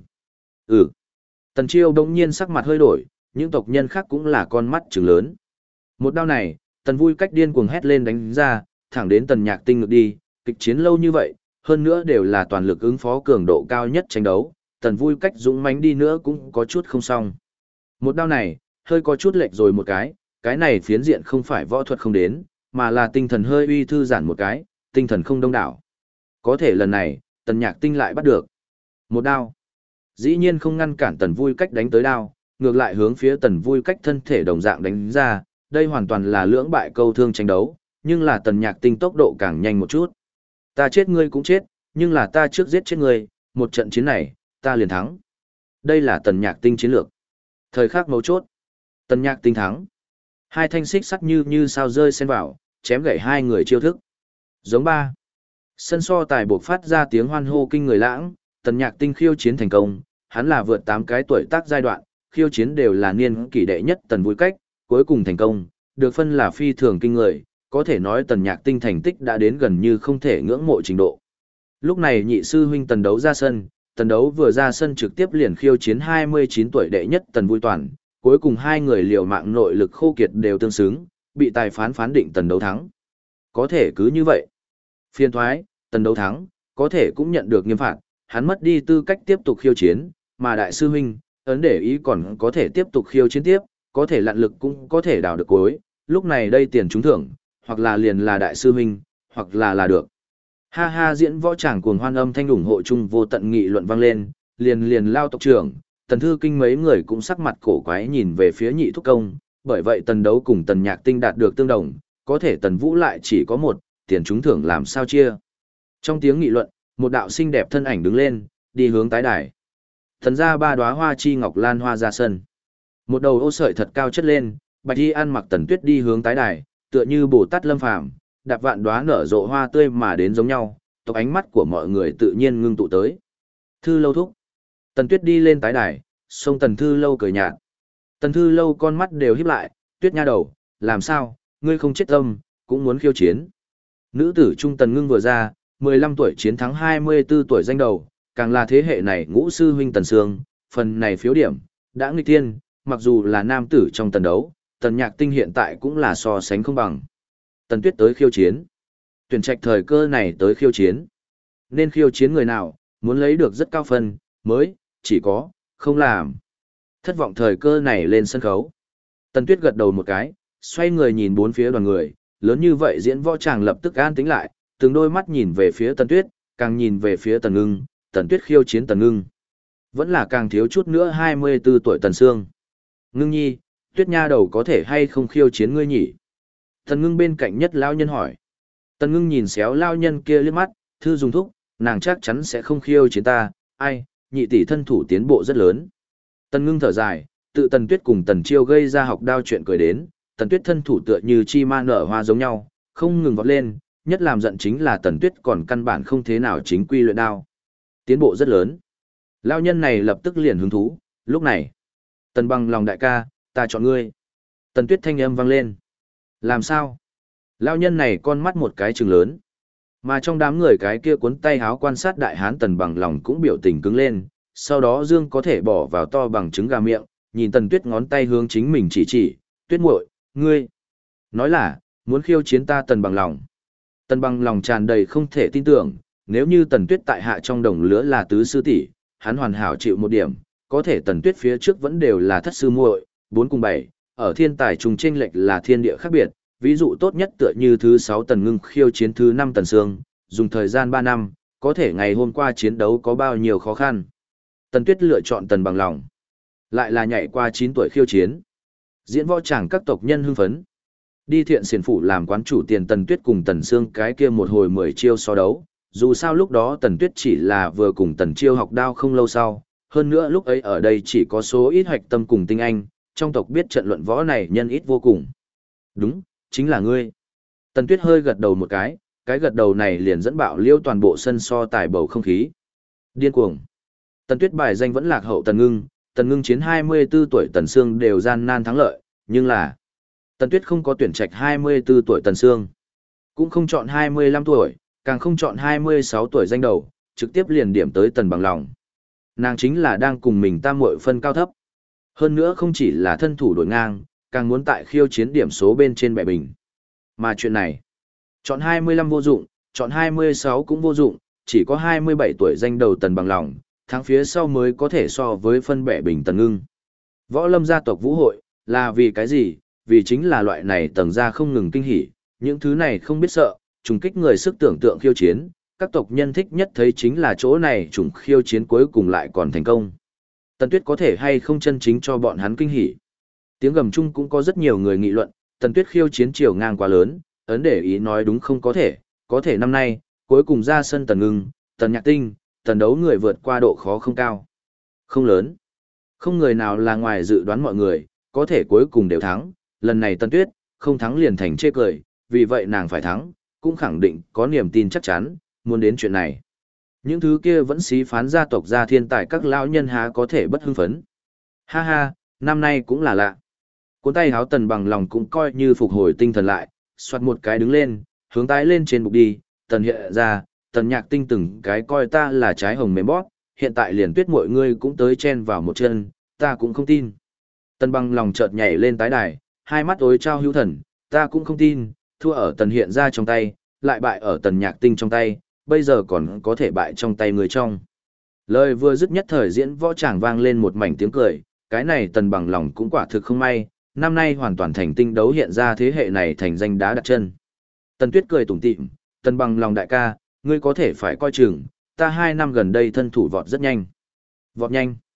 Tần Chiêu bỗng nhiên sắc mặt hơi đổi, những tộc nhân khác cũng là con mắt trừng lớn. Một đao này, Tần Vui Cách điên cuồng hét lên đánh ra, thẳng đến Tần Nhạc Tinh ngược đi, kịch chiến lâu như vậy, hơn nữa đều là toàn lực ứng phó cường độ cao nhất tranh đấu, Tần Vui Cách dũng mãnh đi nữa cũng có chút không xong. Một đao này, hơi có chút lệch rồi một cái này phiến diện không phải võ thuật không đến, mà là tinh thần hơi uy thư giãn một cái, tinh thần không đông đảo. Có thể lần này, Tần Nhạc Tinh lại bắt được. Một đao. Dĩ nhiên không ngăn cản Tần Vui Cách đánh tới đao, ngược lại hướng phía Tần Vui Cách thân thể đồng dạng đánh ra, đây hoàn toàn là lưỡng bại câu thương tranh đấu, nhưng là Tần Nhạc Tinh tốc độ càng nhanh một chút. Ta chết ngươi cũng chết, nhưng là ta trước giết chết ngươi, một trận chiến này, ta liền thắng. Đây là Tần Nhạc Tinh chiến lược. Thời khắc mấu chốt, Tần Nhạc Tinh thắng. Hai thanh xích sắt như sao rơi xen vào, chém gãy hai người chiêu thức. Giống ba. Sân so tài buộc phát ra tiếng hoan hô kinh người lãng, Tần Nhạc Tinh khiêu chiến thành công, hắn là vượt 8 cái tuổi tác giai đoạn, khiêu chiến đều là niên kỷ đệ nhất Tần Vui Cách, cuối cùng thành công, được phân là phi thường kinh người, có thể nói Tần Nhạc Tinh thành tích đã đến gần như không thể ngưỡng mộ trình độ. Lúc này nhị sư huynh Tần Đấu ra sân, Tần Đấu vừa ra sân trực tiếp liền khiêu chiến 29 tuổi đệ nhất Tần Vui Toàn, cuối cùng hai người liều mạng nội lực khô kiệt đều tương xứng, bị tài phán phán định Tần Đấu thắng. Có thể cứ như vậy. Phiên thoái, Tần Đấu thắng, có thể cũng nhận được nghiêm phạt, hắn mất đi tư cách tiếp tục khiêu chiến, mà đại sư huynh, ấn để ý còn có thể tiếp tục khiêu chiến tiếp, có thể lặn lực cũng có thể đào được cuối, lúc này đây tiền trúng thưởng, hoặc là liền là đại sư huynh, hoặc là được. Ha ha diễn võ tràng cuồng hoan âm thanh ủng hộ chung vô tận nghị luận vang lên, liền lao tộc trưởng, Tần Thư Kinh mấy người cũng sắc mặt cổ quái nhìn về phía Nhị Thúc Công, bởi vậy Tần Đấu cùng Tần Nhạc Tinh đạt được tương đồng, có thể Tần Vũ lại chỉ có một, tiền trúng thưởng làm sao chia. Trong tiếng nghị luận, một đạo xinh đẹp thân ảnh đứng lên, đi hướng tái đài. Thần ra ba đóa hoa chi ngọc lan hoa ra sân. Một đầu ô sợi thật cao chất lên, bạch y ăn mặc Tần Tuyết đi hướng tái đài, tựa như Bồ Tát lâm phàm, đạp vạn đóa nở rộ hoa tươi mà đến giống nhau, tộc ánh mắt của mọi người tự nhiên ngưng tụ tới. Thư Lâu thúc. Tần Tuyết đi lên tái đài, xông Tần Thư Lâu cười nhạt. Tần Thư Lâu con mắt đều híp lại, Tuyết nha đầu, làm sao, ngươi không chết tâm, cũng muốn khiêu chiến. Nữ tử trung Tần Ngưng vừa ra, 15 tuổi chiến thắng 24 tuổi danh đầu, càng là thế hệ này ngũ sư huynh Tần Sương, phần này phiếu điểm, đã nghịch tiên, mặc dù là nam tử trong tần đấu, Tần Nhạc Tinh hiện tại cũng là so sánh không bằng. Tần Tuyết tới khiêu chiến. Tuyển trạch thời cơ này tới khiêu chiến. Nên khiêu chiến người nào, muốn lấy được rất cao phân, mới, chỉ có, không làm. Thất vọng thời cơ này lên sân khấu. Tần Tuyết gật đầu một cái, xoay người nhìn bốn phía đoàn người, lớn như vậy diễn võ tràng lập tức an tĩnh lại, từng đôi mắt nhìn về phía Tần Tuyết, càng nhìn về phía Tần Ngưng, Tần Tuyết khiêu chiến Tần Ngưng. Vẫn là càng thiếu chút nữa 24 tuổi Tần Sương. Ngưng nhi, Tuyết nha đầu có thể hay không khiêu chiến ngươi nhỉ? Tần Ngưng bên cạnh nhất lão nhân hỏi. Tần Ngưng nhìn xéo lão nhân kia liếc mắt, thư dùng thúc, nàng chắc chắn sẽ không khiêu chiến ta, ai, nhị tỷ thân thủ tiến bộ rất lớn. Tần Ngưng thở dài, tự Tần Tuyết cùng Tần Chiêu gây ra học đao chuyện cười đến, Tần Tuyết thân thủ tựa như chi ma nở hoa giống nhau, không ngừng vọt lên, nhất làm giận chính là Tần Tuyết còn căn bản không thế nào chính quy luyện đao. Tiến bộ rất lớn. Lão nhân này lập tức liền hứng thú, lúc này. Tần Bằng lòng đại ca, ta chọn ngươi. Tần Tuyết thanh âm vang lên. Làm sao? Lão nhân này con mắt một cái trừng lớn. Mà trong đám người cái kia cuốn tay háo quan sát đại hán Tần Bằng lòng cũng biểu tình cứng lên, sau đó Dương có thể bỏ vào to bằng trứng gà miệng, nhìn Tần Tuyết ngón tay hướng chính mình chỉ, Tuyết muội, ngươi. Nói là, muốn khiêu chiến ta Tần Bằng lòng. Tần Bằng lòng tràn đầy không thể tin tưởng, nếu như Tần Tuyết tại hạ trong đồng lứa là tứ sư tỷ, hắn hoàn hảo chịu một điểm, có thể Tần Tuyết phía trước vẫn đều là thất sư muội, 4 cùng 7, ở thiên tài trùng chênh lệch là thiên địa khác biệt, ví dụ tốt nhất tựa như thứ 6 Tần Ngưng khiêu chiến thứ 5 Tần Sương, dùng thời gian 3 năm, có thể ngày hôm qua chiến đấu có bao nhiêu khó khăn. Tần Tuyết lựa chọn Tần Bằng lòng, lại là nhảy qua 9 tuổi khiêu chiến. Diễn võ chẳng các tộc nhân hưng phấn. Đi Thiện Xiển phủ làm quán chủ tiền Tần Tuyết cùng Tần Sương cái kia một hồi 10 chiêu so đấu, dù sao lúc đó Tần Tuyết chỉ là vừa cùng Tần Chiêu học đao không lâu sau, hơn nữa lúc ấy ở đây chỉ có số ít hoạch tâm cùng tinh anh, trong tộc biết trận luận võ này nhân ít vô cùng. Đúng, chính là ngươi. Tần Tuyết hơi gật đầu một cái gật đầu này liền dẫn bạo liêu toàn bộ sân so tài bầu không khí. Điên cuồng. Tần Tuyết bài danh vẫn lạc hậu Tần Ngưng chiến 24 tuổi Tần Sương đều gian nan thắng lợi, nhưng là Tần Tuyết không có tuyển trạch 24 tuổi Tần Sương, cũng không chọn 25 tuổi, càng không chọn 26 tuổi danh đầu, trực tiếp liền điểm tới Tần Bằng lòng. Nàng chính là đang cùng mình tam muội phân cao thấp. Hơn nữa không chỉ là thân thủ đổi ngang, càng muốn tại khiêu chiến điểm số bên trên bẻ bình. Mà chuyện này, chọn 25 vô dụng, chọn 26 cũng vô dụng, chỉ có 27 tuổi danh đầu Tần Bằng lòng, tháng phía sau mới có thể so với phân bẻ bình Tần Ngưng. Võ Lâm gia tộc vũ hội, là vì cái gì? Vì chính là loại này tầng gia không ngừng kinh hỉ, những thứ này không biết sợ, trùng kích người sức tưởng tượng khiêu chiến, các tộc nhân thích nhất thấy chính là chỗ này trùng khiêu chiến cuối cùng lại còn thành công. Tần Tuyết có thể hay không chân chính cho bọn hắn kinh hỉ. Tiếng gầm chung cũng có rất nhiều người nghị luận, Tần Tuyết khiêu chiến chiều ngang quá lớn, ấn để ý nói đúng không có thể năm nay, cuối cùng ra sân Tần Ngưng, Tần Nhạc Tinh, Tần Đấu người vượt qua độ khó không cao. Không lớn. Không người nào là ngoài dự đoán mọi người, có thể cuối cùng đều thắng, lần này Tần Tuyết, không thắng liền thành chê cười, vì vậy nàng phải thắng, cũng khẳng định có niềm tin chắc chắn, muốn đến chuyện này. Những thứ kia vẫn xí phán gia tộc gia thiên tài các lão nhân há có thể bất hưng phấn. Ha ha, năm nay cũng là lạ. Cuốn tay háo Tần Bằng lòng cũng coi như phục hồi tinh thần lại, xoát một cái đứng lên, hướng tái lên trên bục đi, Tần hiện ra, Tần Nhạc Tinh từng cái coi ta là trái hồng mềm bóp, hiện tại liền Tuyết mọi người cũng tới chen vào một chân, ta cũng không tin. Tần Bằng lòng chợt nhảy lên tái đài, hai mắt ối trao hữu thần, ta cũng không tin, thua ở Tần hiện ra trong tay, lại bại ở Tần Nhạc Tinh trong tay, bây giờ còn có thể bại trong tay người trong. Lời vừa dứt nhất thời diễn võ tràng vang lên một mảnh tiếng cười, cái này Tần Bằng lòng cũng quả thực không may, năm nay hoàn toàn thành tinh đấu hiện ra thế hệ này thành danh đá đặt chân. Tần Tuyết cười tủm tỉm, Tần Bằng lòng đại ca, ngươi có thể phải coi chừng, ta 2 năm gần đây thân thủ vọt rất nhanh. Vọt nhanh.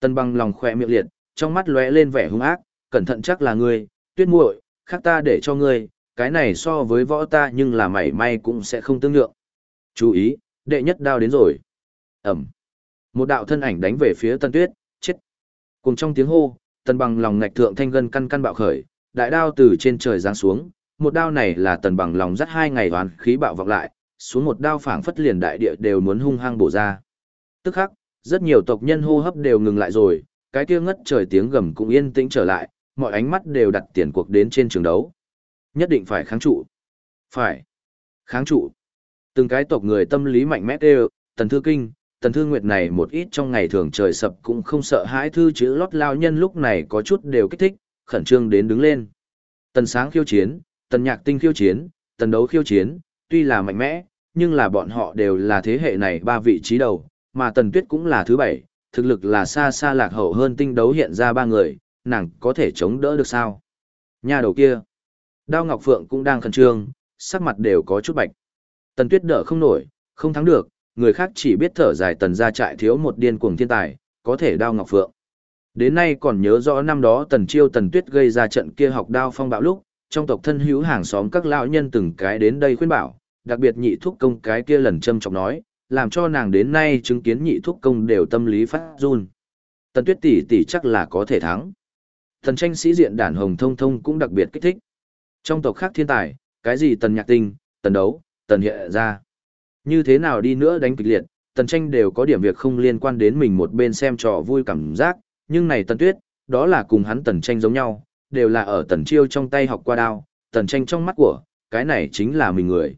Tần Bằng lòng khỏe miệng liệt, trong mắt lóe lên vẻ hung ác, cẩn thận chắc là ngươi, Tuyết muội, khác ta để cho ngươi, cái này so với võ ta nhưng là mảy may cũng sẽ không tương lượng. Chú ý, đệ nhất đao đến rồi. Ẩm. Một đạo thân ảnh đánh về phía Tần Tuyết, chết. Cùng trong tiếng hô, Tần Bằng lòng ngạch thượng thanh gân căn căn bạo khởi, đại đao từ trên trời giáng xuống, một đao này là Tần Bằng lòng dắt 2 ngày hoàn khí bạo vọng lại, xuống một đao phảng phất liền đại địa đều muốn hung hăng bổ ra. Tức khắc, rất nhiều tộc nhân hô hấp đều ngừng lại rồi, cái kia ngất trời tiếng gầm cũng yên tĩnh trở lại, mọi ánh mắt đều đặt tiền cuộc đến trên trường đấu. Nhất định phải kháng trụ. Phải. Kháng trụ. Từng cái tộc người tâm lý mạnh mẽ đều, Tần Thư Kinh, Tần Thư Nguyệt này một ít trong ngày thường trời sập cũng không sợ hãi thư chữ lót lao nhân lúc này có chút đều kích thích, khẩn trương đến đứng lên. Tần Sáng khiêu chiến, Tần Nhạc Tinh khiêu chiến, Tần Đấu khiêu chiến, tuy là mạnh mẽ, nhưng là bọn họ đều là thế hệ này 3 vị trí đầu, mà Tần Tuyết cũng là thứ 7, thực lực là xa xa lạc hậu hơn Tinh Đấu hiện ra 3 người, nàng có thể chống đỡ được sao? Nhà đầu kia, Đao Ngọc Phượng cũng đang khẩn trương, sắc mặt đều có chút bạch. Tần Tuyết đỡ không nổi, không thắng được, người khác chỉ biết thở dài Tần gia trại thiếu một điên cuồng thiên tài, có thể Đao Ngọc Phượng. Đến nay còn nhớ rõ năm đó Tần Chiêu Tần Tuyết gây ra trận kia học đao phong bạo lúc, trong tộc thân hữu hàng xóm các lão nhân từng cái đến đây khuyên bảo, đặc biệt nhị thúc công cái kia lần châm trọng nói, làm cho nàng đến nay chứng kiến nhị thúc công đều tâm lý phát run. Tần Tuyết tỷ tỷ chắc là có thể thắng. Tần Tranh sĩ diện đản hồng thông thông cũng đặc biệt kích thích. Trong tộc khác thiên tài, cái gì Tần Nhạc Tinh, Tần Đấu, Tần Hiện ra. Như thế nào đi nữa đánh kịch liệt, Tần Tranh đều có điểm việc không liên quan đến mình một bên xem trò vui cảm giác, nhưng này Tần Tuyết, đó là cùng hắn Tần Tranh giống nhau, đều là ở Tần Chiêu trong tay học qua đao, Tần Tranh trong mắt của, cái này chính là mình người.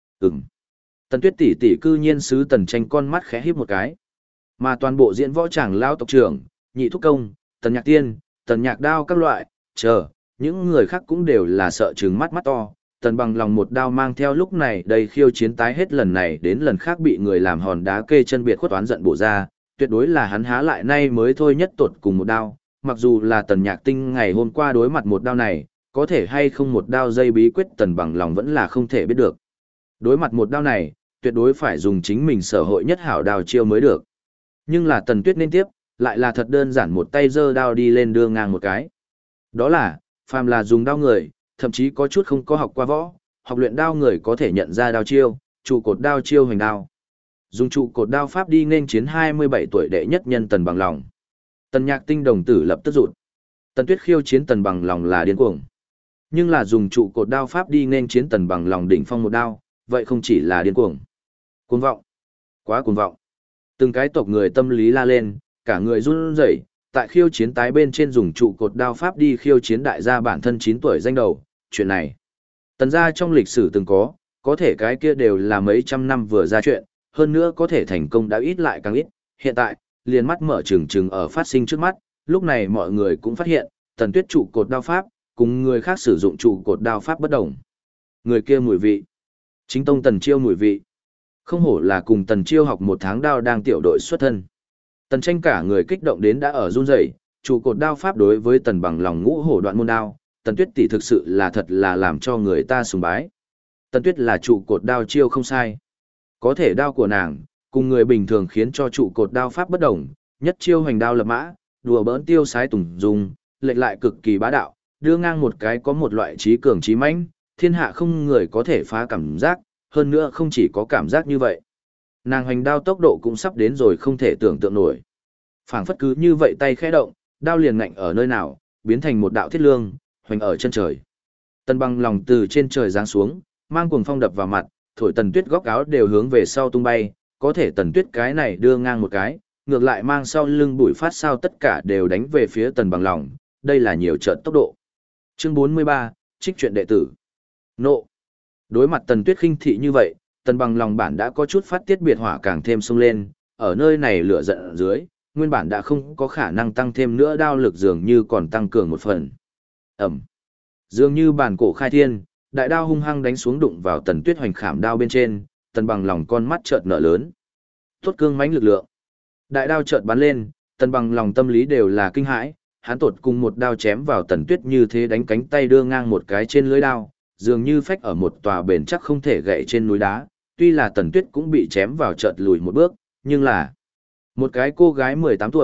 Tần Tuyết tỷ tỷ cư nhiên sứ Tần Tranh con mắt khẽ híp một cái. Mà toàn bộ diễn võ tràng lao tộc trưởng, nhị thúc công, Tần Nhạc Tiên, Tần Nhạc Đao các loại, những người khác cũng đều là sợ trừng mắt mắt to. Tần Bằng lòng một đao mang theo lúc này đầy khiêu chiến tái hết lần này đến lần khác bị người làm hòn đá kê chân biệt khuất oán giận bổ ra, tuyệt đối là hắn há lại nay mới thôi nhất tột cùng một đao, mặc dù là Tần Nhạc Tinh ngày hôm qua đối mặt một đao này, có thể hay không một đao dây bí quyết Tần Bằng lòng vẫn là không thể biết được. Đối mặt một đao này, tuyệt đối phải dùng chính mình sở hội nhất hảo đao chiêu mới được. Nhưng là Tần Tuyết nên tiếp, lại là thật đơn giản một tay giơ đao đi lên đưa ngang một cái. Đó là, phàm là dùng đao người, thậm chí có chút không có học qua võ, học luyện đao người có thể nhận ra đao chiêu, trụ cột đao chiêu hành đao. Dùng trụ cột đao pháp đi nên chiến 27 tuổi đệ nhất nhân Tần Bằng lòng. Tần Nhạc Tinh đồng tử lập tức rụt. Tần Tuyết khiêu chiến Tần Bằng lòng là điên cuồng. Nhưng là dùng trụ cột đao pháp đi nên chiến Tần Bằng lòng đỉnh phong một đao, vậy không chỉ là điên cuồng. Cuồng vọng. Quá cuồng vọng. Từng cái tộc người tâm lý la lên, cả người run rẩy, tại khiêu chiến tái bên trên dùng trụ cột đao pháp đi khiêu chiến đại gia bản thân 9 tuổi danh đầu, chuyện này. Tần gia trong lịch sử từng có thể cái kia đều là mấy trăm năm vừa ra chuyện, hơn nữa có thể thành công đã ít lại càng ít, hiện tại, liền mắt mở trừng trừng ở phát sinh trước mắt, lúc này mọi người cũng phát hiện, Tần Tuyết trụ cột đao pháp, cùng người khác sử dụng trụ cột đao pháp bất đồng. Người kia mùi vị, chính tông Tần Chiêu mùi vị. Không hổ là cùng Tần Chiêu học 1 tháng đao đang tiểu đội xuất thân. Tần Tranh cả người kích động đến đã ở run rẩy, trụ cột đao pháp đối với Tần Bằng lòng ngũ hổ đoạn môn đao, Tần Tuyết tỷ thực sự là thật là làm cho người ta sùng bái. Tần Tuyết là trụ cột đao chiêu không sai. Có thể đao của nàng, cùng người bình thường khiến cho trụ cột đao pháp bất đồng, nhất chiêu hành đao lập mã, đùa bỡn tiêu sái tùng dung, lệch lại cực kỳ bá đạo, đưa ngang một cái có một loại trí cường trí mãnh, thiên hạ không người có thể phá cảm giác, hơn nữa không chỉ có cảm giác như vậy. Nàng hành đao tốc độ cũng sắp đến rồi không thể tưởng tượng nổi. Phảng phất cứ như vậy tay khẽ động, đao liền ngạnh ở nơi nào, biến thành một đạo thiết lương, hoành ở chân trời. Tần Bằng lòng từ trên trời giáng xuống, mang cuồng phong đập vào mặt, thổi Tần Tuyết góc áo đều hướng về sau tung bay, có thể Tần Tuyết cái này đưa ngang một cái, ngược lại mang sau lưng bụi phát sao tất cả đều đánh về phía Tần Bằng lòng, đây là nhiều trận tốc độ. Chương 43, trích truyện đệ tử. Nộ. Đối mặt Tần Tuyết khinh thị như vậy, Tần Bằng lòng bản đã có chút phát tiết biệt hỏa càng thêm sung lên, ở nơi này lửa giận ở dưới, nguyên bản đã không có khả năng tăng thêm nữa đao lực dường như còn tăng cường một phần. Ẩm. Dường như bản cổ khai thiên, đại đao hung hăng đánh xuống đụng vào Tần Tuyết hoành khảm đao bên trên, Tần Bằng lòng con mắt chợt nở lớn. Tốt cương mãnh lực lượng. Đại đao chợt bắn lên, Tần Bằng lòng tâm lý đều là kinh hãi, hắn tột cùng một đao chém vào Tần Tuyết như thế đánh cánh tay đưa ngang một cái trên lưới đao, dường như phách ở một tòa bền chắc không thể gãy trên núi đá, tuy là Tần Tuyết cũng bị chém vào chợt lùi một bước, nhưng là một cái cô gái 18 tuổi,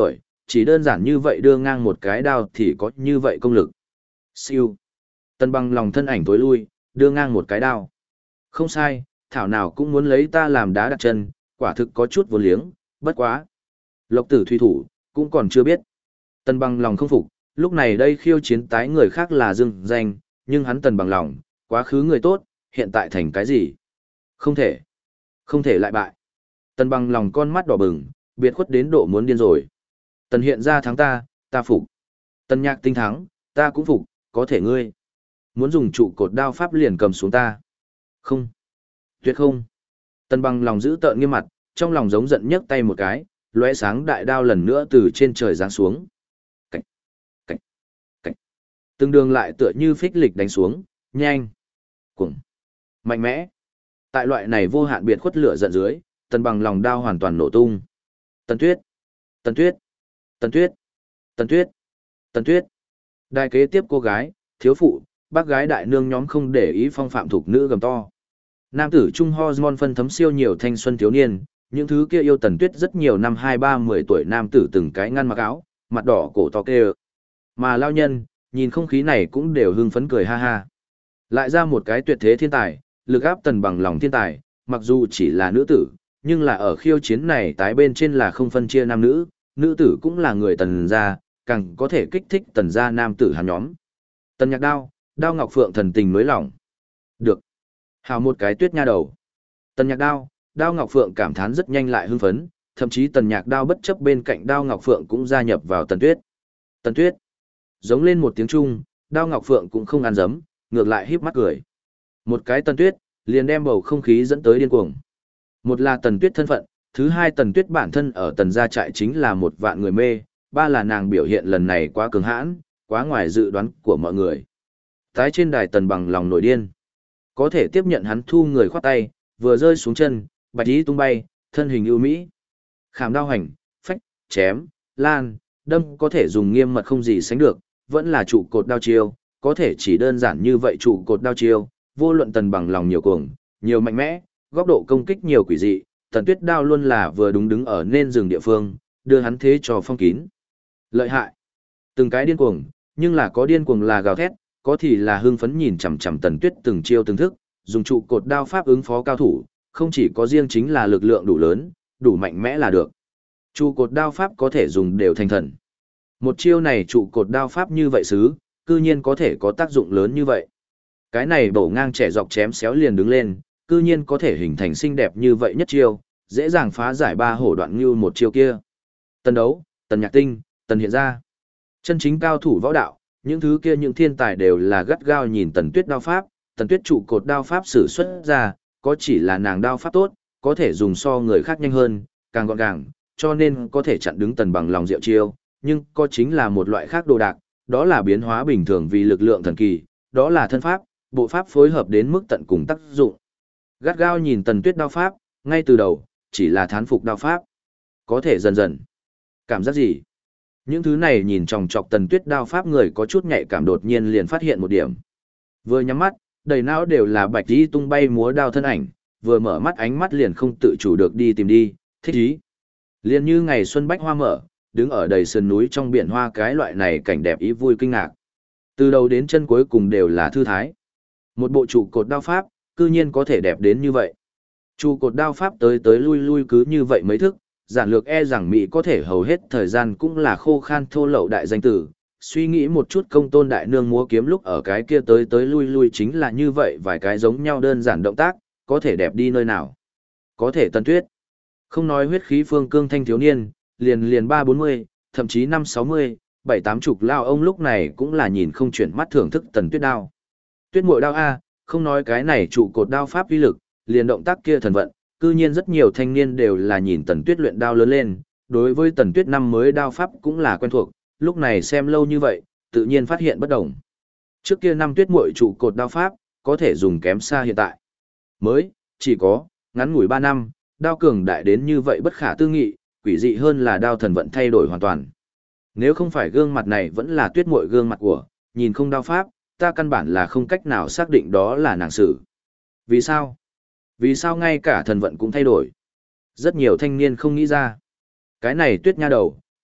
Chỉ đơn giản như vậy đưa ngang một cái đao thì có như vậy công lực. Siêu. Tần Bằng lòng thân ảnh tối lui, đưa ngang một cái đao. Không sai, thảo nào cũng muốn lấy ta làm đá đặt chân, quả thực có chút vô liếng, bất quá. Lộc tử thủy thủ, cũng còn chưa biết. Tần Bằng lòng không phục, lúc này đây khiêu chiến tái người khác là dương danh, nhưng hắn Tần Bằng lòng, quá khứ người tốt, hiện tại thành cái gì? Không thể. Không thể lại bại. Tần Bằng lòng con mắt đỏ bừng, biệt khuất đến độ muốn điên rồi. Tần hiện ra thắng ta phục. Tần Nhạc Tinh thắng, ta cũng phục, có thể ngươi. Muốn dùng trụ cột đao pháp liền cầm xuống ta. Không. Tuyệt không. Tần Bằng lòng giữ tợn nghiêm mặt, trong lòng giống giận nhấc tay một cái, lóe sáng đại đao lần nữa từ trên trời giáng xuống. Cảnh, cảnh, cảnh. Từng đường lại tựa như phích lịch đánh xuống, nhanh, cuồng, mạnh mẽ. Tại loại này vô hạn biệt khuất lửa giận dưới, Tần Bằng lòng đao hoàn toàn nổ tung. Tần Tuyết, Tần Tuyết, Tần Tuyết, Tần Tuyết, Tần Tuyết. Đài kế tiếp cô gái, thiếu phụ, bác gái đại nương nhóm không để ý phong phạm thuộc nữ gầm to. Nam tử trung hormone phân thấm siêu nhiều thanh xuân thiếu niên, những thứ kia yêu Tần Tuyết rất nhiều năm 23-10 tuổi nam tử từng cái ngăn mặc áo, mặt đỏ cổ to kê. Mà lao nhân, nhìn không khí này cũng đều hưng phấn cười ha ha. Lại ra một cái tuyệt thế thiên tài, lực áp Tần Bằng lòng thiên tài, mặc dù chỉ là nữ tử, nhưng là ở khiêu chiến này tái bên trên là không phân chia nam nữ, nữ tử cũng là người Tần gia, càng có thể kích thích Tần gia nam tử hàn nhóm. Tần Nhạc đao, đao ngọc phượng thần tình nối lòng. Được. Hào một cái tuyết nha đầu. Tần Nhạc đao, đao ngọc phượng cảm thán rất nhanh lại hưng phấn, thậm chí Tần Nhạc đao bất chấp bên cạnh đao ngọc phượng cũng gia nhập vào Tần Tuyết. Tần Tuyết. Giống lên một tiếng Trung, đao ngọc phượng cũng không ăn dấm, ngược lại híp mắt cười. Một cái Tần Tuyết, liền đem bầu không khí dẫn tới điên cuồng. Một là Tần Tuyết thân phận, thứ hai Tần Tuyết bản thân ở Tần gia trại chính là một vạn người mê, ba là nàng biểu hiện lần này quá cường hãn, quá ngoài dự đoán của mọi người. Tái trên đài Tần Bằng lòng nổi điên. Có thể tiếp nhận hắn thu người khoát tay, vừa rơi xuống chân, bạch y tung bay, thân hình ưu mỹ. Khảm đao hành, phách, chém, lan, đâm có thể dùng nghiêm mật không gì sánh được, vẫn là trụ cột đao chiêu, có thể chỉ đơn giản như vậy trụ cột đao chiêu, vô luận Tần Bằng lòng nhiều cuồng, nhiều mạnh mẽ, góc độ công kích nhiều quỷ dị, Tần Tuyết đao luôn là vừa đúng đứng ở nên rừng địa phương, đưa hắn thế cho phong kín. Lợi hại. Từng cái điên cuồng, nhưng là có điên cuồng là gào thét, có thì là hưng phấn nhìn chằm chằm Tần Tuyết từng chiêu từng thức, dùng trụ cột đao pháp ứng phó cao thủ, không chỉ có riêng chính là lực lượng đủ lớn, đủ mạnh mẽ là được. Trụ cột đao pháp có thể dùng đều thành thần. Một chiêu này trụ cột đao pháp như vậy xứ, cư nhiên có thể có tác dụng lớn như vậy. Cái này bổ ngang trẻ dọc chém xéo liền đứng lên, cư nhiên có thể hình thành xinh đẹp như vậy nhất chiêu, dễ dàng phá giải ba hổ đoạn như một chiêu kia. Tần đấu, Tần Nhạc Tinh, Tần hiện ra. Chân chính cao thủ võ đạo, những thứ kia những thiên tài đều là gắt gao nhìn Tần Tuyết đao pháp, Tần Tuyết trụ cột đao pháp sử xuất ra, có chỉ là nàng đao pháp tốt, có thể dùng so người khác nhanh hơn, càng gọn gàng, cho nên có thể chặn đứng Tần Bằng lòng diệu chiêu, nhưng có chính là một loại khác đồ đạc, đó là biến hóa bình thường vì lực lượng thần kỳ, đó là thân pháp, bộ pháp phối hợp đến mức tận cùng tác dụng. Gắt gao nhìn Tần Tuyết đao pháp, ngay từ đầu, chỉ là thán phục đao pháp. Có thể dần dần. Cảm giác gì? Những thứ này nhìn chòng chọc Tần Tuyết đao pháp người có chút nhạy cảm đột nhiên liền phát hiện một điểm. Vừa nhắm mắt, đầy não đều là bạch tí tung bay múa đao thân ảnh, vừa mở mắt ánh mắt liền không tự chủ được đi tìm đi, thích ý. Liền như ngày xuân bách hoa mở, đứng ở đầy sườn núi trong biển hoa cái loại này cảnh đẹp ý vui kinh ngạc. Từ đầu đến chân cuối cùng đều là thư thái. Một bộ trụ cột đao pháp, cư nhiên có thể đẹp đến như vậy. Trụ cột đao pháp tới tới lui lui cứ như vậy mấy thức, giản lược e rằng Mỹ có thể hầu hết thời gian cũng là khô khan thô lậu đại danh tử. Suy nghĩ một chút công tôn đại nương múa kiếm lúc ở cái kia tới tới lui lui chính là như vậy vài cái giống nhau đơn giản động tác, có thể đẹp đi nơi nào. Có thể Tần Tuyết. Không nói huyết khí phương cương thanh thiếu niên, liền 3-40, thậm chí 5-60, 7-80 lao ông lúc này cũng là nhìn không chuyển mắt thưởng thức Tần Tuyết đao. Tuyết muội đao A, không nói cái này trụ cột đao pháp uy lực, liền động tác kia thần vận, cư nhiên rất nhiều thanh niên đều là nhìn Tần Tuyết luyện đao lớn lên, đối với Tần Tuyết năm mới đao pháp cũng là quen thuộc, lúc này xem lâu như vậy, tự nhiên phát hiện bất đồng. Trước kia năm Tuyết muội trụ cột đao pháp, có thể dùng kém xa hiện tại. Mới, chỉ có, ngắn ngủi 3 năm, đao cường đại đến như vậy bất khả tư nghị, quỷ dị hơn là đao thần vận thay đổi hoàn toàn. Nếu không phải gương mặt này vẫn là Tuyết muội gương mặt của, nhìn không đao pháp, ta căn bản là không cách nào xác định đó là nàng sử. Vì sao? Vì sao ngay cả thần vận cũng thay đổi? Rất nhiều thanh niên không nghĩ ra. Cái này Tuyết nha đầu,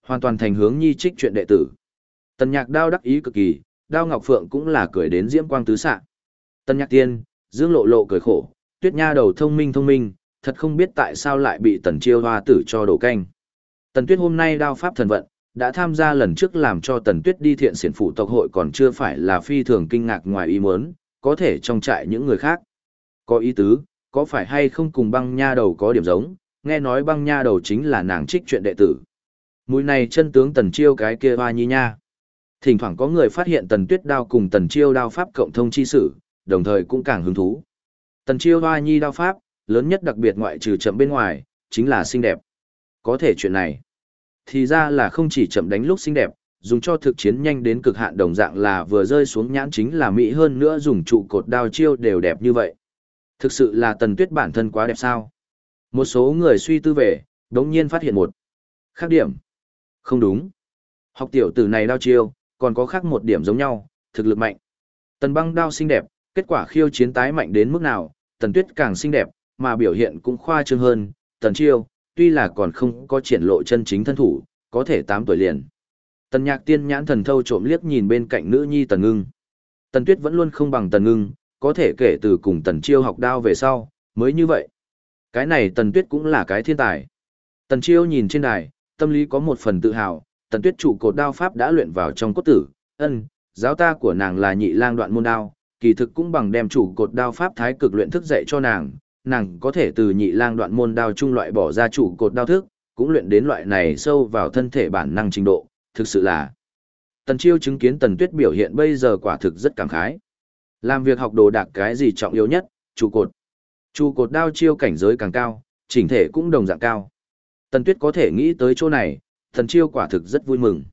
Hoàn toàn thành hướng nhi trích chuyện đệ tử. Tần Nhạc Đao đắc ý cực kỳ, Đao Ngọc Phượng cũng là cười đến diễm quang tứ xạ. Tần Nhạc Tiên, Dương Lộ Lộ cười khổ, Tuyết Nha đầu thông minh, thật không biết tại sao lại bị Tần Chiêu Hoa tử cho đổ canh. Tần Tuyết hôm nay đao pháp thần vận, đã tham gia lần trước làm cho Tần Tuyết đi thiện xiển phụ tộc hội còn chưa phải là phi thường kinh ngạc ngoài ý muốn, có thể trong trại những người khác. Có ý tứ, có phải hay không cùng Băng Nha đầu có điểm giống, nghe nói Băng Nha đầu chính là nàng trích chuyện đệ tử. Mùi này chân tướng Tần Chiêu cái kia hoa nhi nha. Thỉnh thoảng có người phát hiện Tần Tuyết đao cùng Tần Chiêu đao pháp cộng thông chi sử, đồng thời cũng càng hứng thú. Tần Chiêu hoa nhi đao pháp, lớn nhất đặc biệt ngoại trừ chậm bên ngoài, chính là xinh đẹp. Có thể chuyện này, thì ra là không chỉ chậm đánh lúc xinh đẹp, dùng cho thực chiến nhanh đến cực hạn đồng dạng là vừa rơi xuống nhãn chính là mỹ hơn nữa dùng trụ cột đao chiêu đều đẹp như vậy. Thực sự là Tần Tuyết bản thân quá đẹp sao? Một số người suy tư về, đống nhiên phát hiện một khác điểm. Không đúng. Học tiểu tử này đao chiêu, còn có khác một điểm giống nhau, thực lực mạnh. Tần Băng đao xinh đẹp, kết quả khiêu chiến tái mạnh đến mức nào, Tần Tuyết càng xinh đẹp, mà biểu hiện cũng khoa trương hơn. Tần Chiêu, tuy là còn không có triển lộ chân chính thân thủ, có thể 8 tuổi liền. Tần Nhạc Tiên nhãn thần thâu trộm liếc nhìn bên cạnh nữ nhi Tần Ngưng. Tần Tuyết vẫn luôn không bằng Tần Ngưng, có thể kể từ cùng Tần Chiêu học đao về sau, mới như vậy. Cái này Tần Tuyết cũng là cái thiên tài. Tần Chiêu nhìn trên đài, tâm lý có một phần tự hào, Tần Tuyết trụ cột đao pháp đã luyện vào trong cốt tử, giáo ta của nàng là Nhị Lang Đoạn môn đao, kỳ thực cũng bằng đem trụ cột đao pháp thái cực luyện thức dạy cho nàng, nàng có thể từ Nhị Lang Đoạn môn đao trung loại bỏ ra trụ cột đao thức, cũng luyện đến loại này sâu vào thân thể bản năng trình độ, thực sự là. Tần Chiêu chứng kiến Tần Tuyết biểu hiện bây giờ quả thực rất cảm khái. Làm việc học đồ đạc cái gì trọng yếu nhất, trụ cột. Trụ cột đao chiêu cảnh giới càng cao, chỉnh thể cũng đồng dạng cao. Tần Tuyết có thể nghĩ tới chỗ này, Tần Chiêu quả thực rất vui mừng.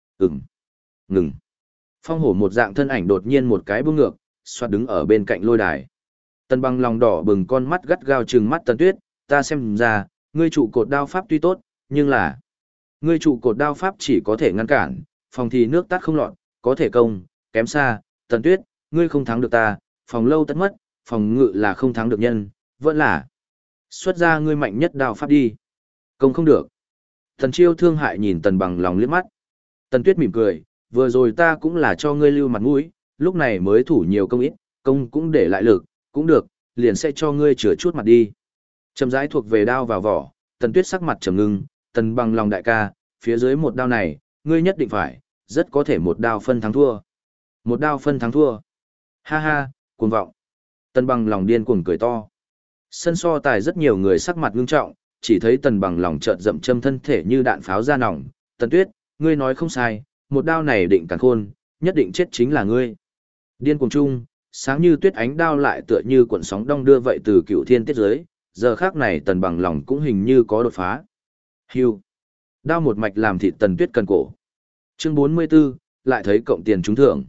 Ngừng. Phong hổ một dạng thân ảnh đột nhiên một cái buông ngược, xoát đứng ở bên cạnh lôi đài. Tần Băng lòng đỏ bừng con mắt gắt gao trừng mắt Tần Tuyết, ta xem ra, ngươi trụ cột đao pháp tuy tốt, nhưng là ngươi trụ cột đao pháp chỉ có thể ngăn cản, phòng thì nước tắt không lọt, có thể công, kém xa, Tần Tuyết, ngươi không thắng được ta, phòng lâu tất mất, phòng ngự là không thắng được nhân, vẫn là xuất ra ngươi mạnh nhất đao pháp đi. Công không được. Tần Chiêu thương hại nhìn Tần Bằng lòng liếc mắt. Tần Tuyết mỉm cười, vừa rồi ta cũng là cho ngươi lưu mặt mũi, lúc này mới thủ nhiều công ít, công cũng để lại lực, cũng được, liền sẽ cho ngươi chừa chút mặt đi. Chậm rãi thuộc về đao vào vỏ, Tần Tuyết sắc mặt trầm ngưng, Tần Bằng lòng đại ca, phía dưới một đao này, ngươi nhất định phải, rất có thể một đao phân thắng thua. Một đao phân thắng thua. Ha ha, cuồng vọng. Tần Bằng lòng điên cuồng cười to. Sân so tài rất nhiều người sắc mặt ngưng trọng, chỉ thấy Tần Bằng lòng chợt dậm châm thân thể như đạn pháo ra nòng. Tần Tuyết, ngươi nói không sai, một đao này định càn khôn, nhất định chết chính là ngươi. Điên cuồng chung, sáng như tuyết ánh đao lại tựa như cuộn sóng đong đưa vậy từ cựu thiên tiết giới, giờ khác này Tần Bằng lòng cũng hình như có đột phá. Hưu. Đao một mạch làm thịt Tần Tuyết cần cổ. Chương 44, lại thấy cộng tiền trúng thưởng.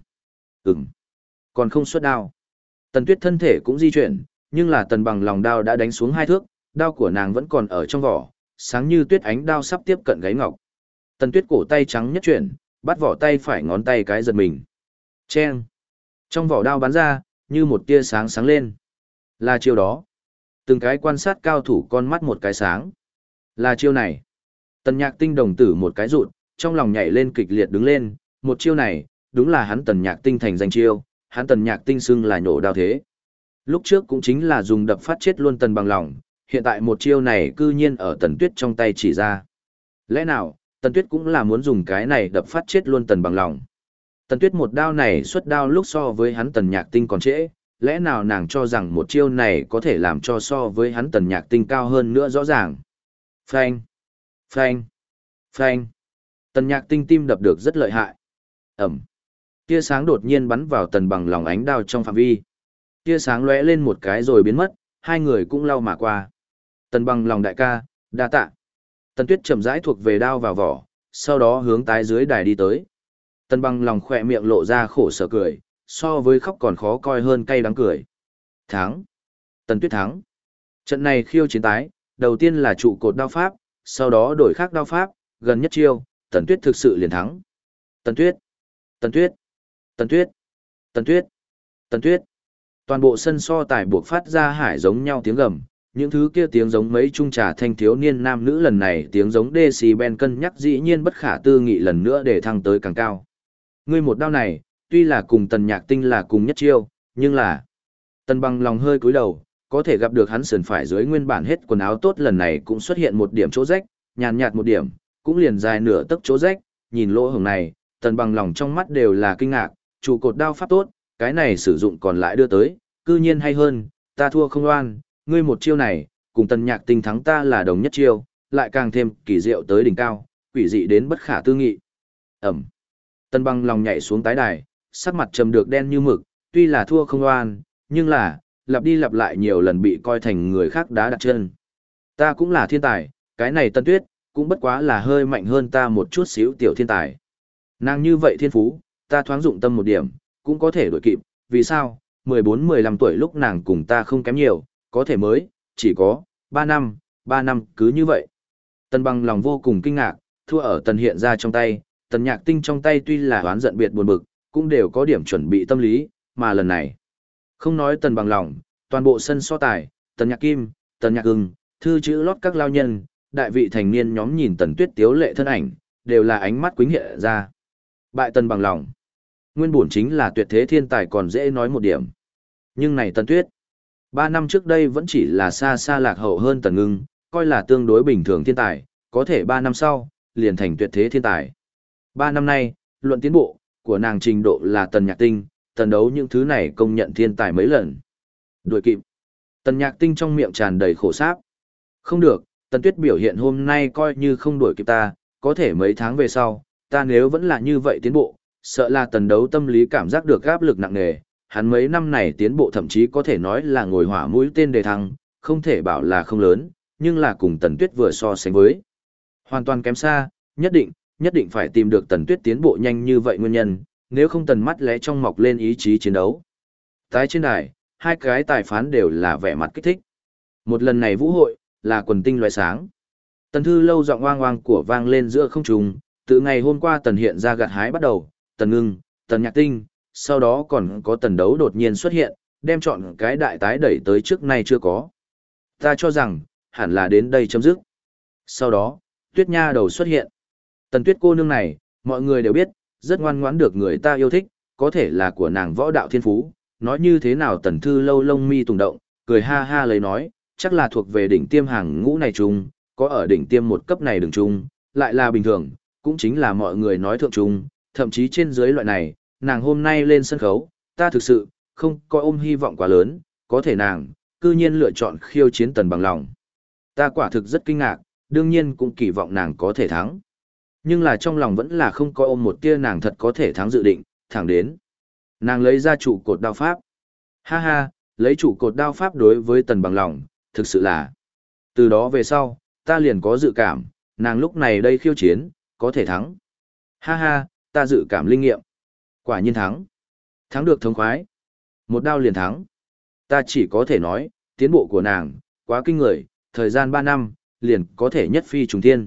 Còn không xuất đao. Tần Tuyết thân thể cũng di chuyển, nhưng là Tần Bằng lòng đao đã đánh xuống 2 thước, đao của nàng vẫn còn ở trong vỏ, sáng như tuyết ánh đao sắp tiếp cận gáy ngọc. Tần Tuyết cổ tay trắng nhất chuyển, bắt vỏ tay phải ngón tay cái giật mình. Chen. Trong vỏ đao bắn ra, như một tia sáng sáng lên. Là chiêu đó. Từng cái quan sát cao thủ con mắt một cái sáng. Là chiêu này. Tần Nhạc Tinh đồng tử một cái rụt, trong lòng nhảy lên kịch liệt đứng lên, một chiêu này, đúng là hắn Tần Nhạc Tinh thành danh chiêu, hắn Tần Nhạc Tinh xưng là nhổ đao thế. Lúc trước cũng chính là dùng đập phát chết luôn Tần Bằng lòng, hiện tại một chiêu này cư nhiên ở Tần Tuyết trong tay chỉ ra. Lẽ nào, Tần Tuyết cũng là muốn dùng cái này đập phát chết luôn Tần Bằng lòng. Tần Tuyết một đao này xuất đao lúc so với hắn Tần Nhạc Tinh còn trễ, lẽ nào nàng cho rằng một chiêu này có thể làm cho so với hắn Tần Nhạc Tinh cao hơn nữa rõ ràng. Phanh, phanh, phanh. Tần Nhạc Tinh tim đập được rất lợi hại. Ẩm. Tia sáng đột nhiên bắn vào Tần Bằng lòng ánh đao trong phạm vi. Tia sáng lóe lên một cái rồi biến mất, hai người cũng lau mà qua. Tần Bằng lòng đại ca, đa tạ. Tần Tuyết chậm rãi thuộc về đao vào vỏ, sau đó hướng tái dưới đài đi tới. Tần Bằng lòng khỏe miệng lộ ra khổ sở cười, so với khóc còn khó coi hơn cay đắng cười. Thắng. Tần Tuyết thắng. Trận này khiêu chiến tái, đầu tiên là trụ cột đao pháp, sau đó đổi khác đao pháp, gần nhất chiêu, Tần Tuyết thực sự liền thắng. Tần Tuyết. Tần Tuyết. Tần Tuyết. Tần Tuyết. Tần Tuyết. Toàn bộ sân so tài buộc phát ra hải giống nhau tiếng gầm, những thứ kia tiếng giống mấy chung trà thanh thiếu niên nam nữ lần này tiếng giống decibel cân nhắc dĩ nhiên bất khả tư nghị lần nữa để thăng tới càng cao. Ngươi một đao này, tuy là cùng Tần Nhạc Tinh là cùng nhất chiêu, nhưng là Tần Bằng lòng hơi cúi đầu, có thể gặp được hắn sườn phải dưới nguyên bản hết quần áo tốt lần này cũng xuất hiện một điểm chỗ rách, nhàn nhạt một điểm, cũng liền dài nửa tấc chỗ rách, nhìn lỗ hổng này, Tần Bằng lòng trong mắt đều là kinh ngạc, trụ cột đao pháp tốt, cái này sử dụng còn lại đưa tới, cư nhiên hay hơn, ta thua không oan, ngươi một chiêu này, cùng Tần Nhạc Tinh thắng ta là đồng nhất chiêu, lại càng thêm kỳ diệu tới đỉnh cao, quỷ dị đến bất khả tư nghị. Ẩm. Tần Bằng lòng nhảy xuống tái đài, sắc mặt trầm được đen như mực, tuy là thua không oan, nhưng là, lặp đi lặp lại nhiều lần bị coi thành người khác đá đặt chân. Ta cũng là thiên tài, cái này Tân Tuyết, cũng bất quá là hơi mạnh hơn ta một chút xíu tiểu thiên tài. Nàng như vậy thiên phú, ta thoáng dụng tâm một điểm, cũng có thể đuổi kịp, vì sao, 14-15 tuổi lúc nàng cùng ta không kém nhiều, có thể mới, chỉ có, 3 năm cứ như vậy. Tần Bằng lòng vô cùng kinh ngạc, thua ở Tần Hiện ra trong tay, Tần Nhạc Tinh trong tay tuy là oán giận biệt buồn bực, cũng đều có điểm chuẩn bị tâm lý, mà lần này. Không nói Tần Bằng lòng, toàn bộ sân so tài, Tần Nhạc Kim, Tần Nhạc Ưng, thư chữ lót các lao nhân, đại vị thành niên nhóm nhìn Tần Tuyết tiếu lệ thân ảnh, đều là ánh mắt quýnh hiện ra. Bại Tần Bằng lòng. Nguyên bổn chính là tuyệt thế thiên tài còn dễ nói một điểm. Nhưng này Tần Tuyết, 3 năm trước đây vẫn chỉ là xa xa lạc hậu hơn Tần Ngưng, coi là tương đối bình thường thiên tài, có thể 3 năm sau, liền thành tuyệt thế thiên tài. 3 năm nay, luận tiến bộ, của nàng trình độ là Tần Nhạc Tinh, tần đấu những thứ này công nhận thiên tài mấy lần. Đuổi kịp. Tần Nhạc Tinh trong miệng tràn đầy khổ sáp. Không được, Tần Tuyết biểu hiện hôm nay coi như không đuổi kịp ta, có thể mấy tháng về sau, ta nếu vẫn là như vậy tiến bộ, sợ là tần đấu tâm lý cảm giác được áp lực nặng nề, hắn mấy năm này tiến bộ thậm chí có thể nói là ngồi hỏa mũi tên đề thăng, không thể bảo là không lớn, nhưng là cùng Tần Tuyết vừa so sánh với. Hoàn toàn kém xa, nhất định phải tìm được Tần Tuyết tiến bộ nhanh như vậy nguyên nhân, nếu không Tần mắt lẽ trong mọc lên ý chí chiến đấu. Tái trên đài, hai cái tài phán đều là vẻ mặt kích thích. Một lần này vũ hội, là quần tinh loại sáng. Tần Thư Lâu giọng oang oang của vang lên giữa không trung, từ ngày hôm qua Tần Hiện ra gặt hái bắt đầu, Tần Ngưng, Tần Nhạc Tinh, sau đó còn có Tần Đấu đột nhiên xuất hiện, đem chọn cái đại tái đẩy tới trước nay chưa có. Ta cho rằng, hẳn là đến đây chấm dứt. Sau đó, Tuyết Nha đầu xuất hiện. Tần Tuyết cô nương này, mọi người đều biết, rất ngoan ngoãn được người ta yêu thích, có thể là của nàng võ đạo thiên phú. Nói như thế nào Tần Thư Lâu lông mi tùng động, cười ha ha lấy nói, chắc là thuộc về đỉnh tiêm hàng ngũ này chung, có ở đỉnh tiêm một cấp này đường chung, lại là bình thường, cũng chính là mọi người nói thượng trung, thậm chí trên dưới loại này, nàng hôm nay lên sân khấu, ta thực sự, không có ôm hy vọng quá lớn, có thể nàng, cư nhiên lựa chọn khiêu chiến Tần Bằng lòng. Ta quả thực rất kinh ngạc, đương nhiên cũng kỳ vọng nàng có thể thắng. Nhưng là trong lòng vẫn là không có ôm một tia nàng thật có thể thắng dự định, thẳng đến. Nàng lấy ra trụ cột đao pháp. Ha ha, lấy trụ cột đao pháp đối với Tần Bằng lòng, thực sự là. Từ đó về sau, ta liền có dự cảm, nàng lúc này đây khiêu chiến, có thể thắng. Ha ha, ta dự cảm linh nghiệm. Quả nhiên thắng. Thắng được thống khoái. Một đao liền thắng. Ta chỉ có thể nói, tiến bộ của nàng, quá kinh người, thời gian 3 năm, liền có thể nhất phi trùng thiên.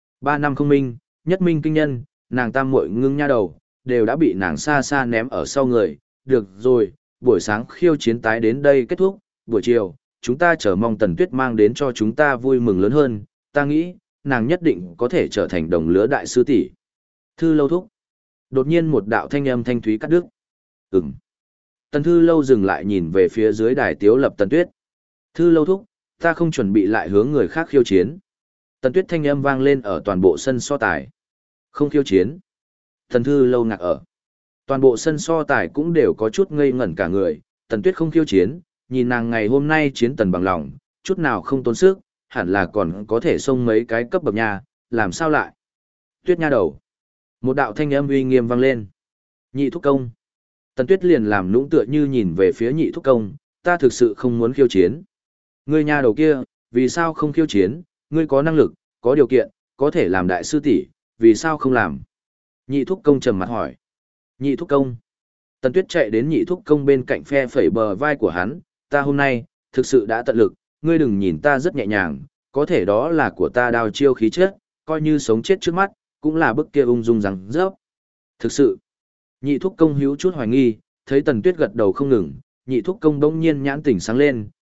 3 năm không minh, nhất minh kinh nhân, nàng tam muội Ngưng nha đầu, đều đã bị nàng xa xa ném ở sau người. Được rồi, buổi sáng khiêu chiến tái đến đây kết thúc, buổi chiều, chúng ta chờ mong Tần Tuyết mang đến cho chúng ta vui mừng lớn hơn, ta nghĩ, nàng nhất định có thể trở thành đồng lứa đại sư tỷ. Thư Lâu thúc. Đột nhiên một đạo thanh âm thanh thúy cắt đứt. Ừm. Tần Thư Lâu dừng lại nhìn về phía dưới đài tiếu lập Tần Tuyết. Thư Lâu thúc, ta không chuẩn bị lại hướng người khác khiêu chiến. Tần Tuyết thanh âm vang lên ở toàn bộ sân so tài. Không khiêu chiến. Tần Thư Lâu ngạc ở. Toàn bộ sân so tài cũng đều có chút ngây ngẩn cả người. Tần Tuyết không khiêu chiến, nhìn nàng ngày hôm nay chiến Tần Bằng lòng, chút nào không tốn sức, hẳn là còn có thể xông mấy cái cấp bậc nhà, làm sao lại? Tuyết nha đầu. Một đạo thanh âm uy nghiêm vang lên. Nhị thúc công. Tần Tuyết liền làm nũng tựa như nhìn về phía nhị thúc công, ta thực sự không muốn khiêu chiến. Ngươi nha đầu kia, vì sao không khiêu chiến, ngươi có năng lực, có điều kiện, có thể làm đại sư tỷ, vì sao không làm? Nhị thúc công trầm mặt hỏi. Nhị thúc công. Tần Tuyết chạy đến nhị thúc công bên cạnh phe phẩy bờ vai của hắn, ta hôm nay, thực sự đã tận lực, ngươi đừng nhìn ta rất nhẹ nhàng, có thể đó là của ta đao chiêu khí chất, coi như sống chết trước mắt, cũng là bức kia ung dung rằng rớp. Thực sự, nhị thúc công hữu chút hoài nghi, thấy Tần Tuyết gật đầu không ngừng, nhị thúc công bỗng nhiên nhãn tỉnh sáng lên,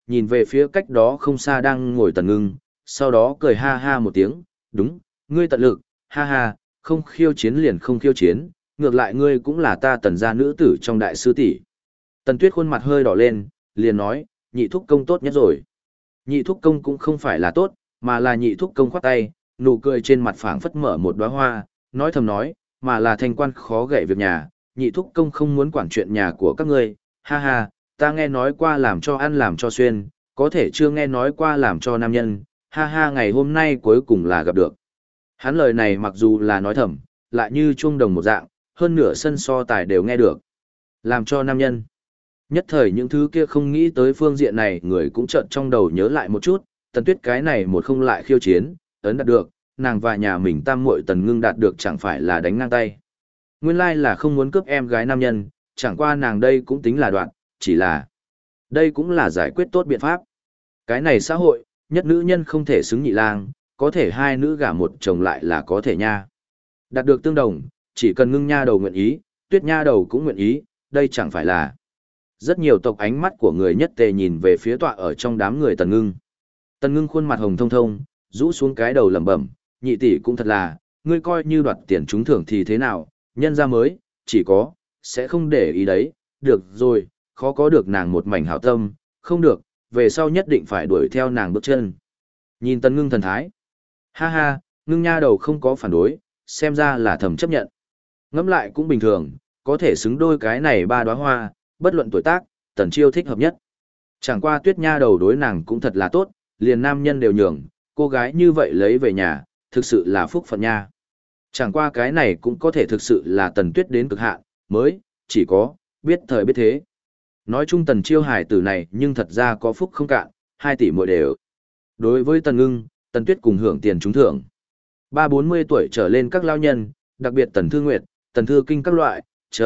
nhìn về phía cách đó không xa đang ngồi Tần Ngưng, sau đó cười ha ha một tiếng, đúng, ngươi tận lực, ha ha, không khiêu chiến liền không khiêu chiến, ngược lại ngươi cũng là ta Tần gia nữ tử trong đại sư tỷ. Tần Tuyết khuôn mặt hơi đỏ lên, liền nói, nhị thúc công tốt nhất rồi. Nhị thúc công cũng không phải là tốt, mà là nhị thúc công khoát tay, nụ cười trên mặt phảng phất mở một đóa hoa, nói thầm nói, mà là thanh quan khó gậy việc nhà, nhị thúc công không muốn quản chuyện nhà của các ngươi, ha ha, ta nghe nói qua làm cho ăn làm cho xuyên, có thể chưa nghe nói qua làm cho nam nhân, ha ha ngày hôm nay cuối cùng là gặp được. Hắn lời này mặc dù là nói thầm, lại như chuông đồng một dạng, hơn nửa sân so tài đều nghe được. Làm cho nam nhân. Nhất thời những thứ kia không nghĩ tới phương diện này người cũng chợt trong đầu nhớ lại một chút, Tần Tuyết cái này một không lại khiêu chiến, ấn đạt được, nàng và nhà mình tam muội Tần Ngưng đạt được chẳng phải là đánh ngang tay. Nguyên lai là không muốn cướp em gái nam nhân, chẳng qua nàng đây cũng tính là đoạn, chỉ là đây cũng là giải quyết tốt biện pháp. Cái này xã hội, nhất nữ nhân không thể xứng nhị lang, có thể hai nữ gả một chồng lại là có thể nha. Đạt được tương đồng, chỉ cần Ngưng nha đầu nguyện ý, Tuyết nha đầu cũng nguyện ý, đây chẳng phải là. Rất nhiều tộc ánh mắt của người nhất tề nhìn về phía tọa ở trong đám người Tần Ngưng. Tần Ngưng khuôn mặt hồng thông thông, rũ xuống cái đầu lẩm bẩm, nhị tỷ cũng thật là, ngươi coi như đoạt tiền trúng thưởng thì thế nào, nhân ra mới, chỉ có, sẽ không để ý đấy, được rồi, khó có được nàng một mảnh hảo tâm, không được, về sau nhất định phải đuổi theo nàng bước chân. Nhìn Tần Ngưng thần thái. Ha ha, Ngưng nha đầu không có phản đối, xem ra là thầm chấp nhận. Ngẫm lại cũng bình thường, có thể xứng đôi cái này ba đóa hoa, bất luận tuổi tác, Tần Chiêu thích hợp nhất. Chẳng qua Tuyết nha đầu đối nàng cũng thật là tốt, liền nam nhân đều nhường, cô gái như vậy lấy về nhà, thực sự là phúc phận nha. Chẳng qua cái này cũng có thể thực sự là Tần Tuyết đến cực hạn, mới, chỉ có, biết thời biết thế. Nói chung Tần Chiêu hải tử này nhưng thật ra có phúc không cạn, 2 tỷ mỗi đều. Đối với Tần Ngưng, Tần Tuyết cùng hưởng tiền trúng thưởng. 30-40 tuổi trở lên các lao nhân, đặc biệt Tần Thư Nguyệt, Tần Thư Kinh các loại,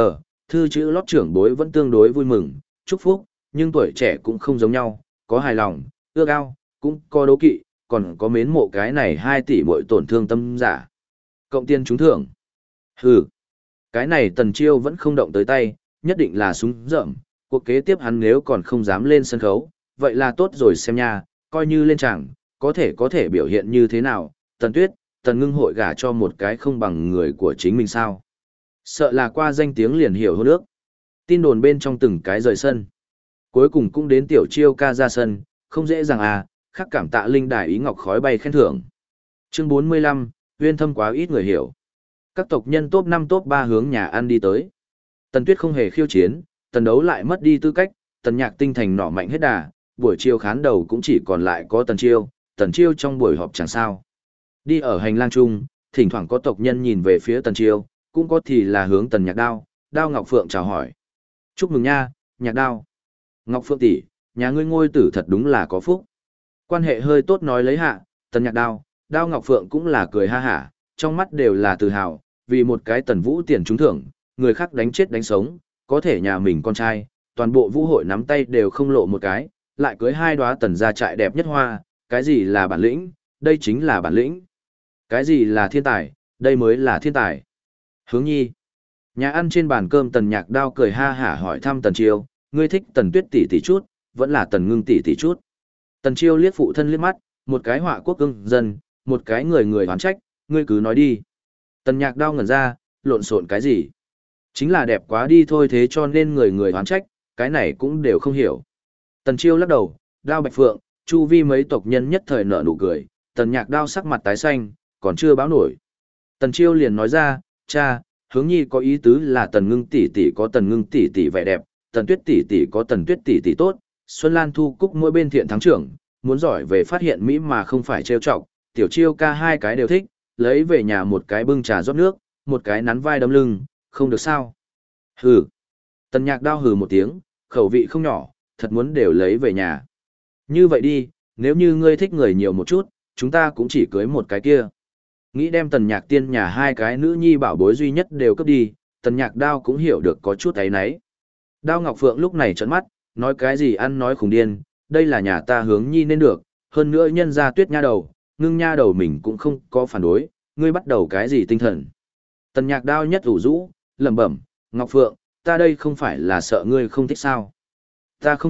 thư chữ lót trưởng bối vẫn tương đối vui mừng, chúc phúc, nhưng tuổi trẻ cũng không giống nhau, có hài lòng, ước ao, cũng có đố kỵ, còn có mến mộ cái này 2 tỷ mỗi tổn thương tâm giả. Cộng tiền trúng thưởng. Hừ, cái này Tần Chiêu vẫn không động tới tay, nhất định là súng rậm, cuộc kế tiếp hắn nếu còn không dám lên sân khấu, vậy là tốt rồi xem nha, coi như lên chẳng, có thể biểu hiện như thế nào, Tần Tuyết, Tần Ngưng hội gả cho một cái không bằng người của chính mình sao. Sợ là qua danh tiếng liền hiểu hơn nước. Tin đồn bên trong từng cái rời sân. Cuối cùng cũng đến Tiểu Chiêu ca ra sân, không dễ dàng à, khắc cảm tạ linh đài ý ngọc khói bay khen thưởng. Chương 45, uyên thâm quá ít người hiểu. Các tộc nhân top 5 top 3 hướng nhà ăn đi tới. Tần Tuyết không hề khiêu chiến, Tần Đấu lại mất đi tư cách, Tần Nhạc tinh thành nỏ mạnh hết đà, buổi chiều khán đầu cũng chỉ còn lại có Tần Chiêu trong buổi họp chẳng sao. Đi ở hành lang chung, thỉnh thoảng có tộc nhân nhìn về phía Tần Chiêu, cũng có thì là hướng Tần Nhạc Đao, Đao Ngọc Phượng chào hỏi. Chúc mừng nha, Nhạc Đao. Ngọc Phượng tỷ, nhà ngươi ngôi tử thật đúng là có phúc. Quan hệ hơi tốt nói lấy hạ, Tần Nhạc Đao, Đao Ngọc Phượng cũng là cười ha hả, trong mắt đều là tự hào, vì một cái Tần Vũ tiền trúng thưởng, người khác đánh chết đánh sống, có thể nhà mình con trai, toàn bộ vũ hội nắm tay đều không lộ một cái, lại cưới 2 đóa Tần gia trại đẹp nhất hoa, cái gì là bản lĩnh, đây chính là bản lĩnh. Cái gì là thiên tài, đây mới là thiên tài. Hướng nhi. Nhà ăn trên bàn cơm Tần Nhạc Đao cười ha hả hỏi thăm Tần Chiêu, ngươi thích Tần Tuyết tỷ tỷ chút, vẫn là Tần Ngưng tỷ tỷ chút. Tần Chiêu liếc phụ thân liếc mắt, một cái họa quốc cưng dân, một cái người oán trách, ngươi cứ nói đi. Tần Nhạc Đao ngẩn ra, lộn xộn cái gì? Chính là đẹp quá đi thôi, thế cho nên người oán trách, cái này cũng đều không hiểu. Tần Chiêu lắc đầu, Đao Bạch Phượng, chu vi mấy tộc nhân nhất thời nở nụ cười, Tần Nhạc Đao sắc mặt tái xanh, còn chưa báo nổi. Tần Chiêu liền nói ra, cha, Hướng nhi có ý tứ là Tần Ngưng tỷ tỷ có Tần Ngưng tỷ tỷ vẻ đẹp, Tần Tuyết tỷ tỷ có Tần Tuyết tỷ tỷ tốt, Xuân Lan Thu Cúc mỗi bên thiện thắng trưởng, muốn giỏi về phát hiện mỹ mà không phải trêu chọc, Tiểu Chiêu ca 2 cái đều thích, lấy về nhà một cái bưng trà rót nước, một cái nắn vai đấm lưng, không được sao? Hừ. Tần Nhạc Đao hừ một tiếng, khẩu vị không nhỏ, thật muốn đều lấy về nhà. Như vậy đi, nếu như ngươi thích người nhiều một chút, chúng ta cũng chỉ cưới một cái kia. Nghĩ đem Tần Nhạc Tiên nhà 2 cái nữ nhi bảo bối duy nhất đều cướp đi, Tần Nhạc Đao cũng hiểu được có chút ấy nấy. Đao Ngọc Phượng lúc này trợn mắt, nói cái gì ăn nói khủng điên, đây là nhà ta Hướng nhi nên được, hơn nữa nhân gia Tuyết nha đầu, Ngưng nha đầu mình cũng không có phản đối, ngươi bắt đầu cái gì tinh thần. Tần Nhạc Đao nhất ủ rũ, lẩm bẩm, Ngọc Phượng, ta đây không phải là sợ ngươi không thích sao. Ta không thích,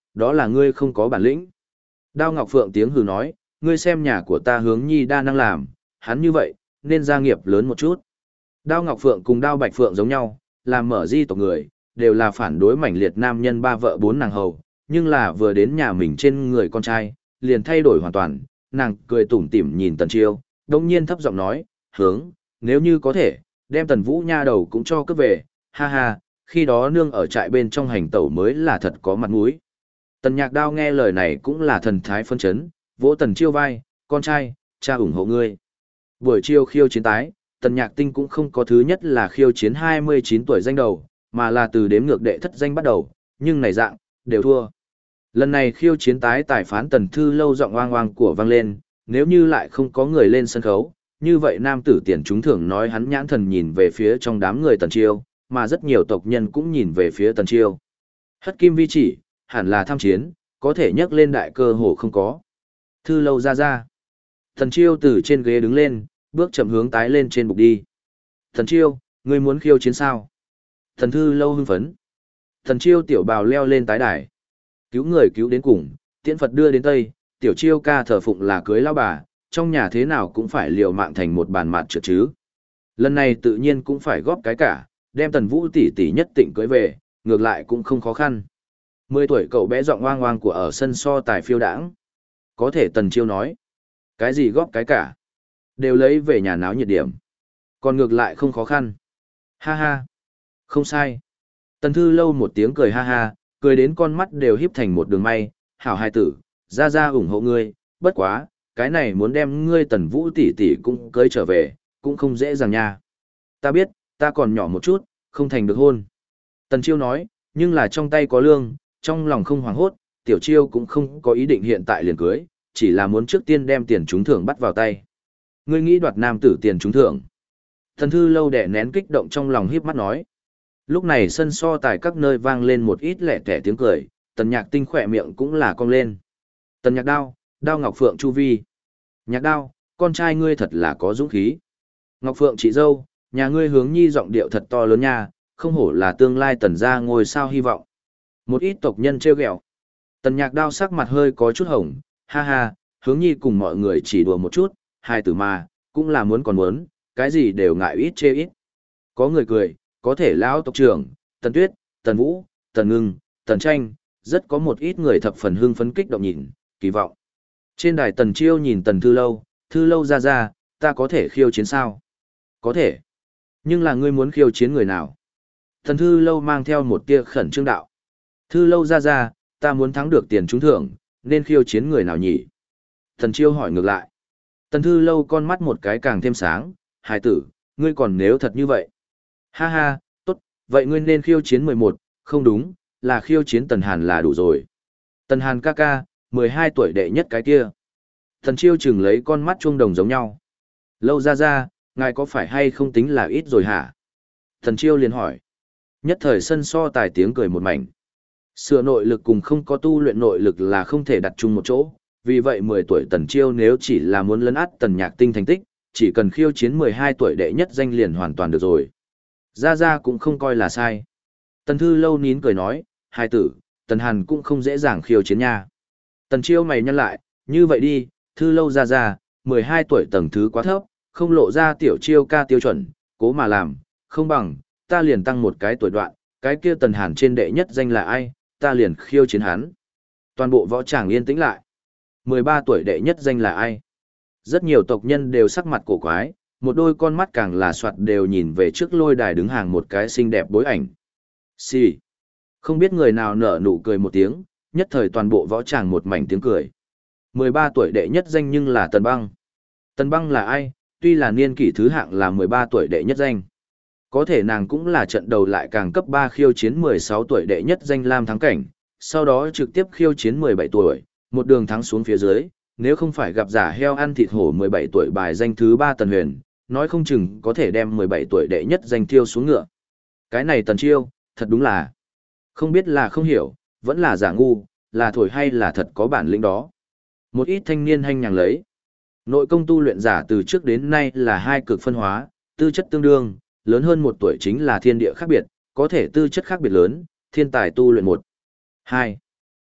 đó là ngươi không có bản lĩnh. Đao Ngọc Phượng tiếng hừ nói, ngươi xem nhà của ta Hướng Nhi đa năng làm, hắn như vậy, nên gia nghiệp lớn một chút. Đao Ngọc Phượng cùng Đao Bạch Phượng giống nhau, làm mở di tộc người, đều là phản đối mảnh liệt nam nhân ba vợ bốn nàng hầu, nhưng là vừa đến nhà mình trên người con trai, liền thay đổi hoàn toàn, nàng cười tủm tỉm nhìn Tần Chiêu, đồng nhiên thấp giọng nói, Hướng, nếu như có thể, đem Tần Vũ nha đầu cũng cho cướp về, ha ha, khi đó nương ở trại bên trong hành tẩu mới là thật có mặt mũi. Tần Nhạc Đao nghe lời này cũng là thần thái phân chấn, vỗ Tần Chiêu vai, con trai, cha ủng hộ ngươi. Buổi chiều khiêu chiến tái, Tần Nhạc Tinh cũng không có thứ nhất là khiêu chiến 29 tuổi danh đầu, mà là từ đếm ngược đệ thất danh bắt đầu, nhưng này dạng, đều thua. Lần này khiêu chiến tái tài phán Tần Thư Lâu giọng oang oang của vang lên, nếu như lại không có người lên sân khấu, như vậy nam tử tiền trúng thưởng nói hắn nhãn thần nhìn về phía trong đám người Tần Chiêu, mà rất nhiều tộc nhân cũng nhìn về phía Tần Chiêu. Hất kim vi chỉ, hẳn là tham chiến, có thể nhắc lên đại cơ hồ không có. Thư Lâu ra. Tần Chiêu từ trên ghế đứng lên, bước chậm hướng tái lên trên bục đi. Tần Chiêu, ngươi muốn khiêu chiến sao? Tần Thư Lâu hưng phấn. Tần Chiêu tiểu bào leo lên tái đài. Cứu người cứu đến cùng, tiễn Phật đưa đến Tây, tiểu Chiêu ca thờ phụng là cưới lão bà, trong nhà thế nào cũng phải liều mạng thành một bàn mạt trượt chứ. Lần này tự nhiên cũng phải góp cái cả, đem Tần Vũ tỷ tỷ nhất tịnh cưới về, ngược lại cũng không khó khăn. 10 tuổi cậu bé giọng oang oang của ở sân so tài phiêu đãng. Có thể Tần Chiêu nói, cái gì góp cái cả, đều lấy về nhà náo nhiệt điểm. Còn ngược lại không khó khăn. Ha ha, không sai. Tần Thư Lâu một tiếng cười ha ha, cười đến con mắt đều híp thành một đường may, hảo hai tử, ra ủng hộ ngươi, bất quá, cái này muốn đem ngươi Tần Vũ tỷ tỷ cũng cưới trở về, cũng không dễ dàng nha. Ta biết, ta còn nhỏ một chút, không thành được hôn. Tần Chiêu nói, nhưng là trong tay có lương, trong lòng không hoảng hốt, Tiểu Chiêu cũng không có ý định hiện tại liền cưới, chỉ là muốn trước tiên đem tiền trúng thưởng bắt vào tay. Ngươi nghĩ đoạt nam tử tiền trúng thưởng. Tần Thư Lâu đè nén kích động trong lòng híp mắt nói. Lúc này sân so tài các nơi vang lên một ít lẻ tẻ tiếng cười, Tần Nhạc Tinh khỏe miệng cũng là cong lên. Tần Nhạc Đao, Đao Ngọc Phượng Chu Vi. Nhạc Đao, con trai ngươi thật là có dũng khí. Ngọc Phượng chị dâu, nhà ngươi Hướng Nhi giọng điệu thật to lớn nha, không hổ là tương lai Tần gia ngôi sao hy vọng. Một ít tộc nhân trêu ghẹo. Tần Nhạc Đao sắc mặt hơi có chút hồng, ha ha, Hướng Nhi cùng mọi người chỉ đùa một chút, hai tử mà, cũng là muốn còn muốn, cái gì đều ngại ít chê ít. Có người cười, có thể lão tộc trưởng, Tần Tuyết, Tần Vũ, Tần Ngưng, Tần Tranh, rất có một ít người thập phần hưng phấn kích động nhìn, kỳ vọng. Trên đài Tần Chiêu nhìn Tần Thư Lâu ra, ta có thể khiêu chiến sao? Có thể. Nhưng là ngươi muốn khiêu chiến người nào? Tần Thư Lâu mang theo một tia khẩn trương đạo. Thư Lâu ra, ta muốn thắng được tiền trúng thưởng, nên khiêu chiến người nào nhỉ? Tần Chiêu hỏi ngược lại. Tần Thư Lâu con mắt một cái càng thêm sáng, hài tử, ngươi còn nếu thật như vậy. Ha ha, tốt, vậy ngươi nên khiêu chiến 11, không đúng, là khiêu chiến Tần Hàn là đủ rồi. Tần Hàn ca ca, 12 tuổi đệ nhất cái kia. Tần Chiêu chừng lấy con mắt chuông đồng giống nhau. Lâu ra, ngài có phải hay không tính là ít rồi hả? Tần Chiêu liền hỏi. Nhất thời sân so tài tiếng cười một mảnh. Sửa nội lực cùng không có tu luyện nội lực là không thể đặt chung một chỗ, vì vậy 10 tuổi Tần Chiêu nếu chỉ là muốn lấn át Tần Nhạc Tinh thành tích, chỉ cần khiêu chiến 12 tuổi đệ nhất danh liền hoàn toàn được rồi. Ra cũng không coi là sai. Tần Thư Lâu nín cười nói, hai tử, Tần Hàn cũng không dễ dàng khiêu chiến nha. Tần Chiêu mày nhăn lại, như vậy đi, Thư Lâu ra, 12 tuổi tầng thứ quá thấp, không lộ ra tiểu Chiêu ca tiêu chuẩn, cố mà làm, không bằng, ta liền tăng một cái tuổi đoạn, cái kia Tần Hàn trên đệ nhất danh là ai, ta liền khiêu chiến hắn. Toàn bộ võ tràng yên tĩnh lại. 13 tuổi đệ nhất danh là ai? Rất nhiều tộc nhân đều sắc mặt cổ quái, một đôi con mắt càng là soạt đều nhìn về trước lôi đài đứng hàng một cái xinh đẹp bối ảnh. Xì. Không biết người nào nở nụ cười một tiếng, nhất thời toàn bộ võ tràng một mảnh tiếng cười. 13 tuổi đệ nhất danh nhưng là Tần Băng. Tần Băng là ai? Tuy là niên kỷ thứ hạng là 13 tuổi đệ nhất danh. Có thể nàng cũng là trận đầu lại càng cấp 3 khiêu chiến 16 tuổi đệ nhất danh Lam thắng cảnh, sau đó trực tiếp khiêu chiến 17 tuổi, một đường thắng xuống phía dưới, nếu không phải gặp giả heo ăn thịt hổ 17 tuổi bài danh thứ 3 Tần Huyền, nói không chừng có thể đem 17 tuổi đệ nhất danh thiêu xuống ngựa. Cái này Tần Chiêu, thật đúng là không biết là không hiểu, vẫn là giả ngu, là thổi hay là thật có bản lĩnh đó. Một ít thanh niên hanh nhàng lấy. Nội công tu luyện giả từ trước đến nay là hai cực phân hóa, tư chất tương đương, lớn hơn một tuổi chính là thiên địa khác biệt, có thể tư chất khác biệt lớn, thiên tài tu luyện 1. 2.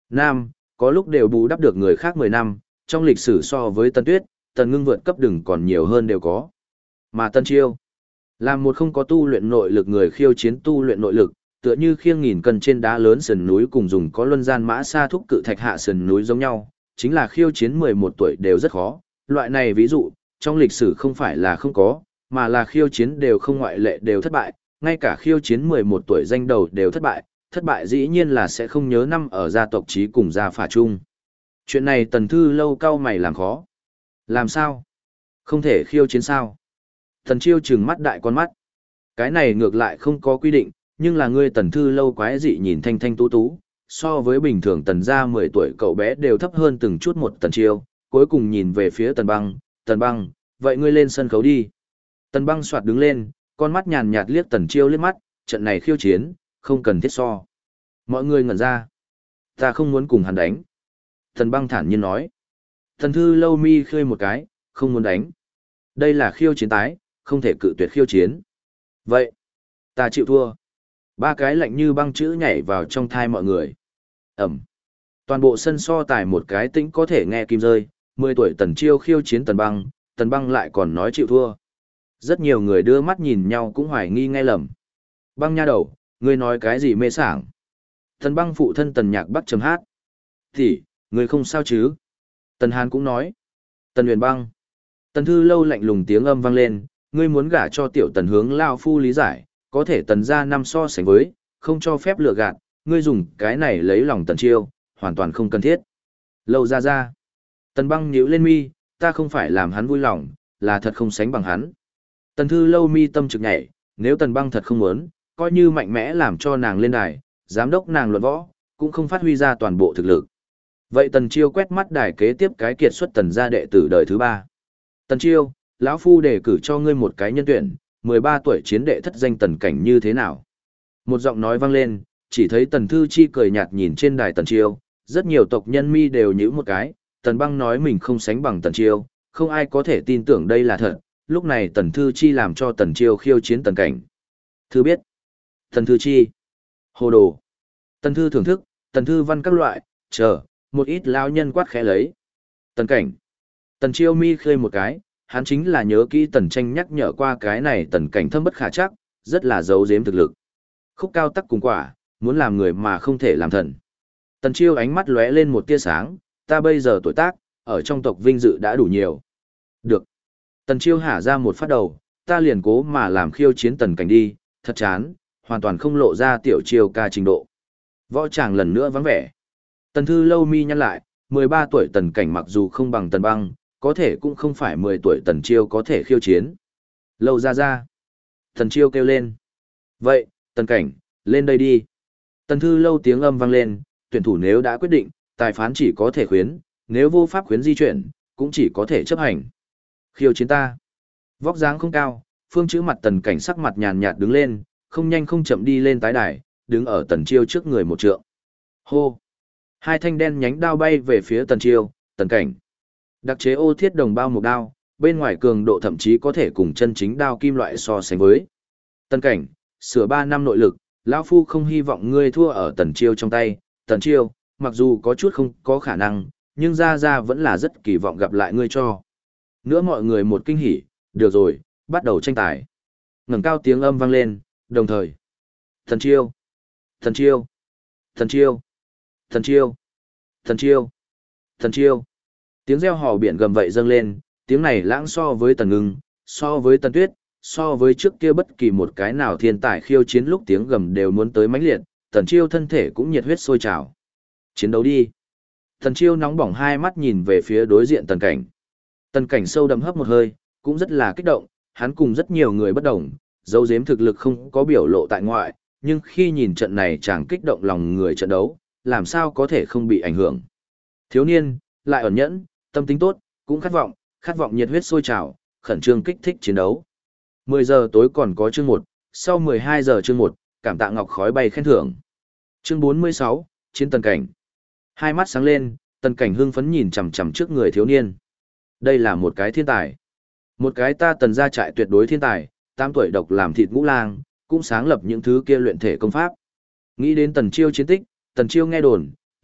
Nam, có lúc đều bù đắp được người khác 10 năm, trong lịch sử so với Tần Tuyết, Tần Ngưng vượt cấp đừng còn nhiều hơn đều có. Mà Tần Chiêu, là một không có tu luyện nội lực người khiêu chiến tu luyện nội lực, tựa như khiêng nghìn cân trên đá lớn sườn núi cùng dùng có luân gian mã sa thúc cự thạch hạ sườn núi giống nhau, chính là khiêu chiến 11 tuổi đều rất khó. Loại này ví dụ, trong lịch sử không phải là không có, mà là khiêu chiến đều không ngoại lệ đều thất bại, ngay cả khiêu chiến 11 tuổi danh đầu đều thất bại dĩ nhiên là sẽ không nhớ năm ở gia tộc chí cùng gia phả chung. Chuyện này Tần Thư Lâu cao mày làm khó. Làm sao? Không thể khiêu chiến sao? Tần Chiêu trừng mắt đại con mắt. Cái này ngược lại không có quy định, nhưng là ngươi Tần Thư Lâu quái dị nhìn thanh thanh tú tú, so với bình thường Tần gia 10 tuổi cậu bé đều thấp hơn từng chút một Tần Chiêu, cuối cùng nhìn về phía Tần Băng, vậy ngươi lên sân khấu đi. Tần Băng soạt đứng lên, con mắt nhàn nhạt liếc Tần Chiêu liếc mắt, trận này khiêu chiến, không cần thiết so. Mọi người ngẩn ra. Ta không muốn cùng hắn đánh. Tần Băng thản nhiên nói. Tần Thư Lâu mi khơi một cái, không muốn đánh. Đây là khiêu chiến tái, không thể cự tuyệt khiêu chiến. Vậy, ta chịu thua. Ba cái lạnh như băng chữ nhảy vào trong thai mọi người. Ẩm. Toàn bộ sân so tài một cái tĩnh có thể nghe kim rơi, 10 tuổi Tần Chiêu khiêu chiến Tần Băng lại còn nói chịu thua. Rất nhiều người đưa mắt nhìn nhau cũng hoài nghi nghe lầm. Băng nha đầu, ngươi nói cái gì mê sảng? Tần Băng phụ thân Tần Nhạc Bắc chấm hát. Thì, ngươi không sao chứ? Tần Hàn cũng nói. Tần Huyền Băng. Tần Thư Lâu lạnh lùng tiếng âm vang lên, ngươi muốn gả cho tiểu Tần hướng lao phu lý giải, có thể Tần gia năm so sánh với, không cho phép lừa gạt, ngươi dùng cái này lấy lòng Tần Chiêu, hoàn toàn không cần thiết. Lâu ra. Tần Băng nhíu lên mi, ta không phải làm hắn vui lòng, là thật không sánh bằng hắn. Tần Thư Lâu mi tâm trực nhảy, nếu Tần Băng thật không muốn, coi như mạnh mẽ làm cho nàng lên đài, giám đốc nàng luận võ, cũng không phát huy ra toàn bộ thực lực. Vậy Tần Chiêu quét mắt đài kế tiếp cái kiệt xuất Tần gia đệ tử đời thứ 3. Tần Chiêu, lão phu đề cử cho ngươi một cái nhân tuyển, 13 tuổi chiến đệ thất danh Tần Cảnh như thế nào? Một giọng nói vang lên, chỉ thấy Tần Thư Chi cười nhạt nhìn trên đài Tần Chiêu, rất nhiều tộc nhân mi đều nhíu một cái, Tần Băng nói mình không sánh bằng Tần Chiêu, không ai có thể tin tưởng đây là thật, lúc này Tần Thư Chi làm cho Tần Chiêu khiêu chiến Tần Cảnh. Thư biết. Tần Thư Chi. Hồ đồ. Tần Thư thưởng thức, Tần Thư văn các loại, chờ, một ít lao nhân quát khẽ lấy. Tần Cảnh. Tần Chiêu mi khơi một cái, hắn chính là nhớ kỹ Tần Tranh nhắc nhở qua cái này Tần Cảnh thâm bất khả chắc, rất là giấu giếm thực lực. Khúc cao tắc cùng quả, muốn làm người mà không thể làm thần. Tần Chiêu ánh mắt lóe lên một tia sáng, ta bây giờ tuổi tác, ở trong tộc vinh dự đã đủ nhiều. Được. Tần Chiêu hả ra một phát đầu, ta liền cố mà làm khiêu chiến Tần Cảnh đi, thật chán, hoàn toàn không lộ ra tiểu Chiêu ca trình độ. Võ tràng lần nữa vắng vẻ. Tần Thư Lâu mi nhăn lại, 13 tuổi Tần Cảnh mặc dù không bằng Tần Băng, có thể cũng không phải 10 tuổi Tần Chiêu có thể khiêu chiến. Lâu ra. Tần Chiêu kêu lên. Vậy, Tần Cảnh, lên đây đi. Tần Thư Lâu tiếng âm vang lên, tuyển thủ nếu đã quyết định, tài phán chỉ có thể khuyến, nếu vô pháp khuyến di chuyển, cũng chỉ có thể chấp hành. Khiêu chiến ta. Vóc dáng không cao, phương chữ mặt Tần Cảnh sắc mặt nhàn nhạt đứng lên, không nhanh không chậm đi lên tái đài, đứng ở Tần Chiêu trước người một trượng. Hô. Hai thanh đen nhánh đao bay về phía Tần Chiêu, Tần Cảnh. Đặc chế ô thiết đồng bao một đao, bên ngoài cường độ thậm chí có thể cùng chân chính đao kim loại so sánh với. Tần Cảnh, sửa 3 năm nội lực, lão phu không hy vọng ngươi thua ở Tần Chiêu trong tay. Tần Chiêu, mặc dù có chút không có khả năng, nhưng ra vẫn là rất kỳ vọng gặp lại ngươi cho. Nữa mọi người một kinh hỉ, được rồi, bắt đầu tranh tài. Ngẩng cao tiếng âm vang lên, đồng thời. Tần Chiêu, Tần Chiêu, Tần Chiêu, Tần Chiêu, Tần Chiêu, Tần Chiêu. Tiếng reo hò biển gầm vậy dâng lên, tiếng này lãng so với Tần Ngưng, so với Tần Tuyết, so với trước kia bất kỳ một cái nào thiên tài khiêu chiến lúc tiếng gầm đều muốn tới mãnh liệt, Tần Chiêu thân thể cũng nhiệt huyết sôi trào. Chiến đấu đi. Tần Chiêu nóng bỏng hai mắt nhìn về phía đối diện Tần Cảnh. Tần Cảnh sâu đậm hấp một hơi, cũng rất là kích động, hắn cùng rất nhiều người bất đồng, giấu giếm thực lực không có biểu lộ tại ngoại, nhưng khi nhìn trận này chàng kích động lòng người trận đấu, làm sao có thể không bị ảnh hưởng. Thiếu niên, lại ẩn nhẫn, tâm tính tốt, cũng khát vọng nhiệt huyết sôi trào, khẩn trương kích thích chiến đấu. 10 giờ tối còn có chương 1, sau 12 giờ chương 1, cảm tạ ngọc khói bay khen thưởng. Chương 46, chiến Tần Cảnh. Hai mắt sáng lên, Tần Cảnh hưng phấn nhìn chằm chằm trước người thiếu niên. Đây là một cái thiên tài. Một cái ta Tần gia trại tuyệt đối thiên tài, 8 tuổi độc làm thịt ngũ lang, cũng sáng lập những thứ kia luyện thể công pháp. Nghĩ đến Tần Chiêu chiến tích, Tần Chiêu nghe đồn,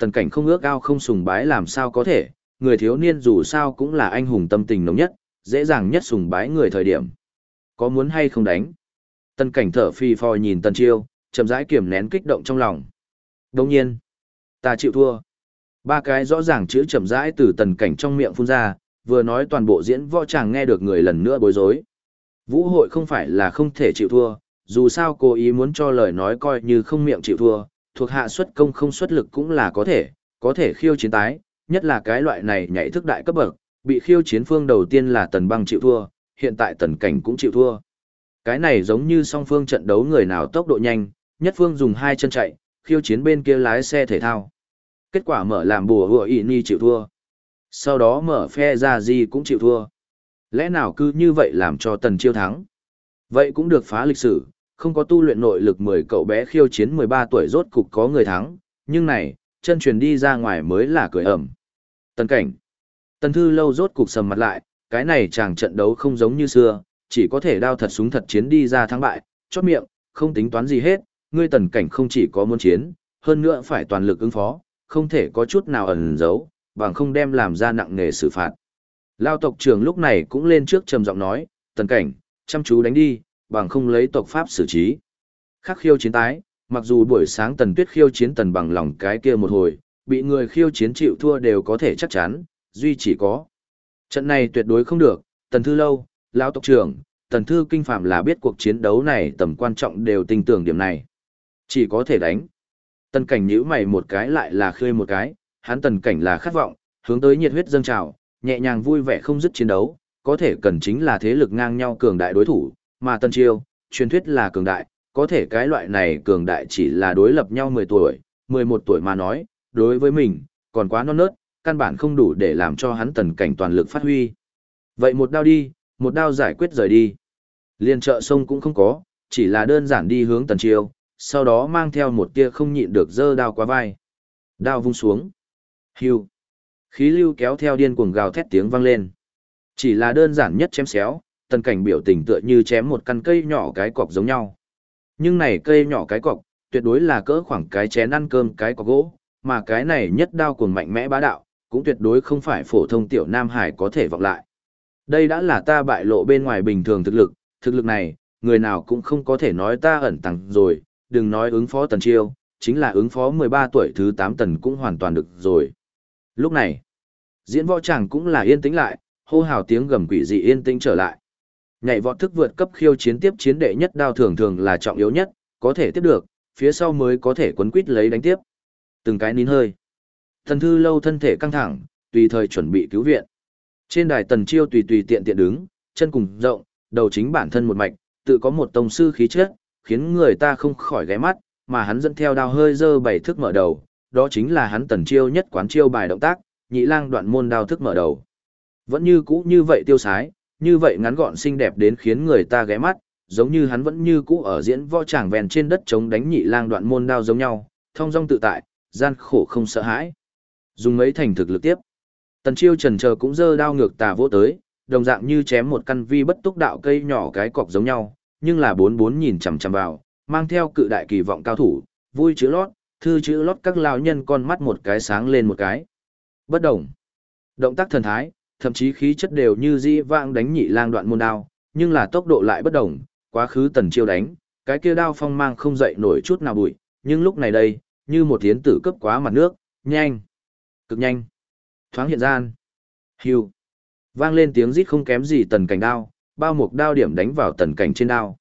Tần Cảnh không ước ao không sùng bái làm sao có thể, người thiếu niên dù sao cũng là anh hùng tâm tình nồng nhất, dễ dàng nhất sùng bái người thời điểm. Có muốn hay không đánh? Tần Cảnh thở phì phò nhìn Tần Chiêu, chậm rãi kiềm nén kích động trong lòng. Đồng nhiên, ta chịu thua. Ba cái rõ ràng chữ chậm rãi từ Tần Cảnh trong miệng phun ra, vừa nói toàn bộ diễn võ tràng nghe được người lần nữa bối rối. Vũ hội không phải là không thể chịu thua, dù sao cố ý muốn cho lời nói coi như không miệng chịu thua, thuộc hạ xuất công không xuất lực cũng là có thể khiêu chiến tái, nhất là cái loại này nhảy thức đại cấp bậc, bị khiêu chiến phương đầu tiên là Tần Băng chịu thua, hiện tại Tần Cảnh cũng chịu thua. Cái này giống như song phương trận đấu người nào tốc độ nhanh, nhất phương dùng hai chân chạy, khiêu chiến bên kia lái xe thể thao. Kết quả mở làm bùa hựa ị ni chịu thua. Sau đó mở phe ra gì cũng chịu thua. Lẽ nào cứ như vậy làm cho Tần Chiêu thắng? Vậy cũng được phá lịch sử, không có tu luyện nội lực 10 cậu bé khiêu chiến 13 tuổi rốt cục có người thắng, nhưng này, chân truyền đi ra ngoài mới là cười ẩm. Tần Cảnh. Tần Thư Lâu rốt cục sầm mặt lại, cái này chàng trận đấu không giống như xưa, chỉ có thể đao thật súng thật chiến đi ra thắng bại, chót miệng, không tính toán gì hết, ngươi Tần Cảnh không chỉ có muốn chiến, hơn nữa phải toàn lực ứng phó, không thể có chút nào ẩn giấu, bằng không đem làm ra nặng nề xử phạt. Lao tộc trưởng lúc này cũng lên trước trầm giọng nói, Tần Cảnh, chăm chú đánh đi, bằng không lấy tộc pháp xử trí. Khắc khiêu chiến tái, mặc dù buổi sáng Tần Tuyết khiêu chiến Tần Bằng lòng cái kia một hồi, bị người khiêu chiến chịu thua đều có thể chắc chắn, duy chỉ có. Trận này tuyệt đối không được, Tần Thư Lâu, Lao tộc trưởng, Tần Thư Kinh Phạm là biết cuộc chiến đấu này tầm quan trọng đều tin tưởng điểm này. Chỉ có thể đánh. Tần Cảnh nhíu mày một cái lại là khơi một cái, hắn Tần Cảnh là khát vọng, hướng tới nhiệt huyết dâng trào, nhẹ nhàng vui vẻ không dứt chiến đấu, có thể cần chính là thế lực ngang nhau cường đại đối thủ, mà Tần Chiêu, truyền thuyết là cường đại, có thể cái loại này cường đại chỉ là đối lập nhau 10 tuổi, 11 tuổi mà nói, đối với mình, còn quá non nớt, căn bản không đủ để làm cho hắn Tần Cảnh toàn lực phát huy. Vậy một đao đi, một đao giải quyết rời đi. Liên trợ sông cũng không có, chỉ là đơn giản đi hướng Tần Chiêu, sau đó mang theo một tia không nhịn được giơ đao qua vai. Đao vung xuống. Hưu. Khí lưu kéo theo điên cuồng gào thét tiếng vang lên. Chỉ là đơn giản nhất chém xéo, Tần Cảnh biểu tình tựa như chém một căn cây nhỏ cái cọc giống nhau. Nhưng này cây nhỏ cái cọc, tuyệt đối là cỡ khoảng cái chén ăn cơm cái cọc gỗ, mà cái này nhất đao cuồng mạnh mẽ bá đạo, cũng tuyệt đối không phải phổ thông tiểu Nam Hải có thể vọng lại. Đây đã là ta bại lộ bên ngoài bình thường thực lực này, người nào cũng không có thể nói ta ẩn tàng rồi, đừng nói ứng phó Tần Chiêu, chính là ứng phó 13 tuổi thứ 8 Tần cũng hoàn toàn được rồi. Lúc này, diễn võ tràng cũng là yên tĩnh lại, hô hào tiếng gầm quỷ dị yên tĩnh trở lại. Nhảy vọt thức vượt cấp khiêu chiến tiếp chiến đệ nhất đao thường thường là trọng yếu nhất, có thể tiếp được, phía sau mới có thể quấn quýt lấy đánh tiếp. Từng cái nín hơi. Tần Thư Lâu thân thể căng thẳng, tùy thời chuẩn bị cứu viện. Trên đài Tần Chiêu tùy tùy tiện tiện đứng, chân cùng rộng, đầu chính bản thân một mạch, tự có một tông sư khí chất, khiến người ta không khỏi ghé mắt, mà hắn dẫn theo đao hơi dơ bảy thức mở đầu, đó chính là hắn Tần Chiêu nhất quán chiêu bài động tác, Nhị Lang Đoạn Môn đao thức mở đầu. Vẫn như cũ như vậy tiêu sái, như vậy ngắn gọn xinh đẹp đến khiến người ta ghé mắt, giống như hắn vẫn như cũ ở diễn võ tràng vèn trên đất chống đánh Nhị Lang Đoạn Môn đao giống nhau, thong dong tự tại, gian khổ không sợ hãi. Dùng mấy thành thực lực tiếp. Tần Chiêu chần chờ cũng giơ đao ngược tà vỗ tới, đồng dạng như chém một căn vi bất túc đạo cây nhỏ cái cọc giống nhau, nhưng là bốn nhìn chằm chằm vào, mang theo cự đại kỳ vọng cao thủ, vui chữ lót, thư chữ lót các lão nhân con mắt một cái sáng lên một cái. Bất động. Động tác thần thái, thậm chí khí chất đều như dĩ vãng đánh Nhị Lang Đoạn Môn đao, nhưng là tốc độ lại bất động, quá khứ Tần Chiêu đánh, cái kia đao phong mang không dậy nổi chút nào bụi, nhưng lúc này đây, như một tiến tử cấp quá mặt nước, nhanh, cực nhanh, thoáng hiện gian. Hưu. Vang lên tiếng rít không kém gì Tần Cảnh đao, bao mục đao điểm đánh vào Tần Cảnh trên đao.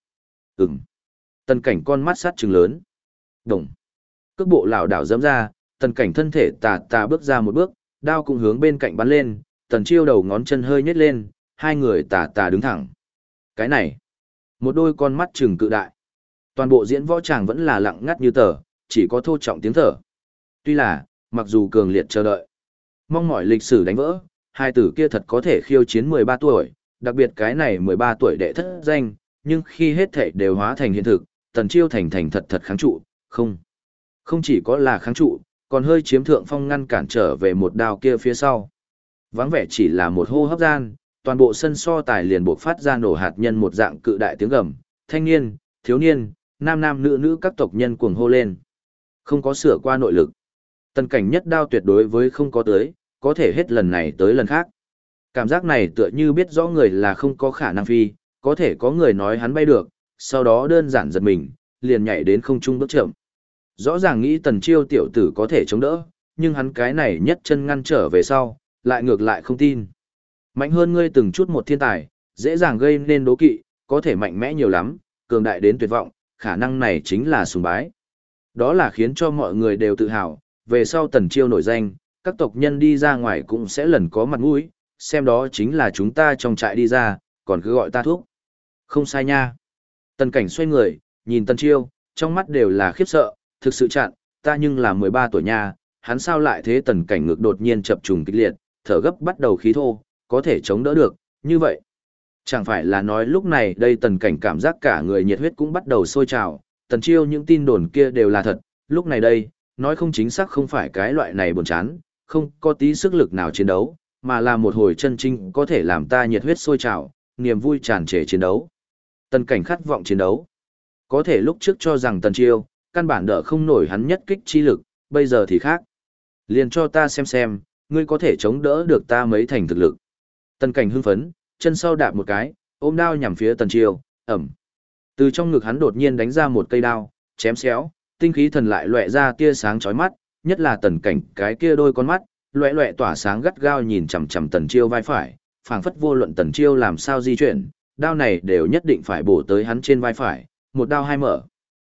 Tần Cảnh con mắt sát trừng lớn. Đồng. Cước bộ lảo đảo giẫm ra, Tần Cảnh thân thể tà bước ra một bước, đao cũng hướng bên cạnh bắn lên, Tần Chiêu đầu ngón chân hơi nhếch lên, hai người tà đứng thẳng. Cái này, một đôi con mắt trừng cự đại. Toàn bộ diễn võ tràng vẫn là lặng ngắt như tờ, chỉ có thô trọng tiếng thở. Tuy là, mặc dù cường liệt chờ đợi, mong mỏi lịch sử đánh vỡ, hai tử kia thật có thể khiêu chiến 13 tuổi, đặc biệt cái này 13 tuổi đệ thất danh, nhưng khi hết thảy đều hóa thành hiện thực, Tần Chiêu thành thật kháng trụ, không chỉ có là kháng trụ, còn hơi chiếm thượng phong ngăn cản trở về một đao kia phía sau. Vắng vẻ chỉ là một hô hấp gian, toàn bộ sân so tài liền buộc phát ra nổ hạt nhân một dạng cự đại tiếng gầm, thanh niên, thiếu niên, nam nữ các tộc nhân cuồng hô lên. Không có sửa qua nội lực. Tần cảnh nhất đao tuyệt đối với không có tới, có thể hết lần này tới lần khác. Cảm giác này tựa như biết rõ người là không có khả năng phi, có thể có người nói hắn bay được, sau đó đơn giản giật mình, liền nhảy đến không trung bước chậm. Rõ ràng nghĩ Tần Chiêu tiểu tử có thể chống đỡ, nhưng hắn cái này nhất chân ngăn trở về sau, lại ngược lại không tin. Mạnh hơn ngươi từng chút một thiên tài, dễ dàng gây nên đố kỵ, có thể mạnh mẽ nhiều lắm, cường đại đến tuyệt vọng, khả năng này chính là sùng bái. Đó là khiến cho mọi người đều tự hào, về sau Tần Chiêu nổi danh, các tộc nhân đi ra ngoài cũng sẽ lần có mặt mũi, xem đó chính là chúng ta trong trại đi ra, còn cứ gọi ta thuốc. Không sai nha. Tần Cảnh xoay người, nhìn Tần Chiêu, trong mắt đều là khiếp sợ, thực sự chặn, ta nhưng là 13 tuổi nha, hắn sao lại thế? Tần Cảnh ngực đột nhiên chập trùng kịch liệt, thở gấp bắt đầu khí thô, có thể chống đỡ được, như vậy. Chẳng phải là nói lúc này đây Tần Cảnh cảm giác cả người nhiệt huyết cũng bắt đầu sôi trào, Tần Chiêu những tin đồn kia đều là thật, lúc này đây, nói không chính xác không phải cái loại này buồn chán, không có tí sức lực nào chiến đấu, mà là một hồi chân chính có thể làm ta nhiệt huyết sôi trào, niềm vui tràn trề chiến đấu. Tần Cảnh khát vọng chiến đấu. Có thể lúc trước cho rằng Tần Chiêu, căn bản đỡ không nổi hắn nhất kích chi lực, bây giờ thì khác. Liền cho ta xem, ngươi có thể chống đỡ được ta mấy thành thực lực. Tần Cảnh hưng phấn, chân sau đạp một cái, ôm đao nhằm phía Tần Chiêu, ẩm. Từ trong ngực hắn đột nhiên đánh ra một cây đao, chém xéo, tinh khí thần lại lóe ra tia sáng chói mắt, nhất là Tần Cảnh cái kia đôi con mắt, lóe lóe tỏa sáng gắt gao nhìn chằm chằm Tần Chiêu vai phải, phảng phất vô luận Tần Chiêu làm sao di chuyển, đao này đều nhất định phải bổ tới hắn trên vai phải, một đao hai mở.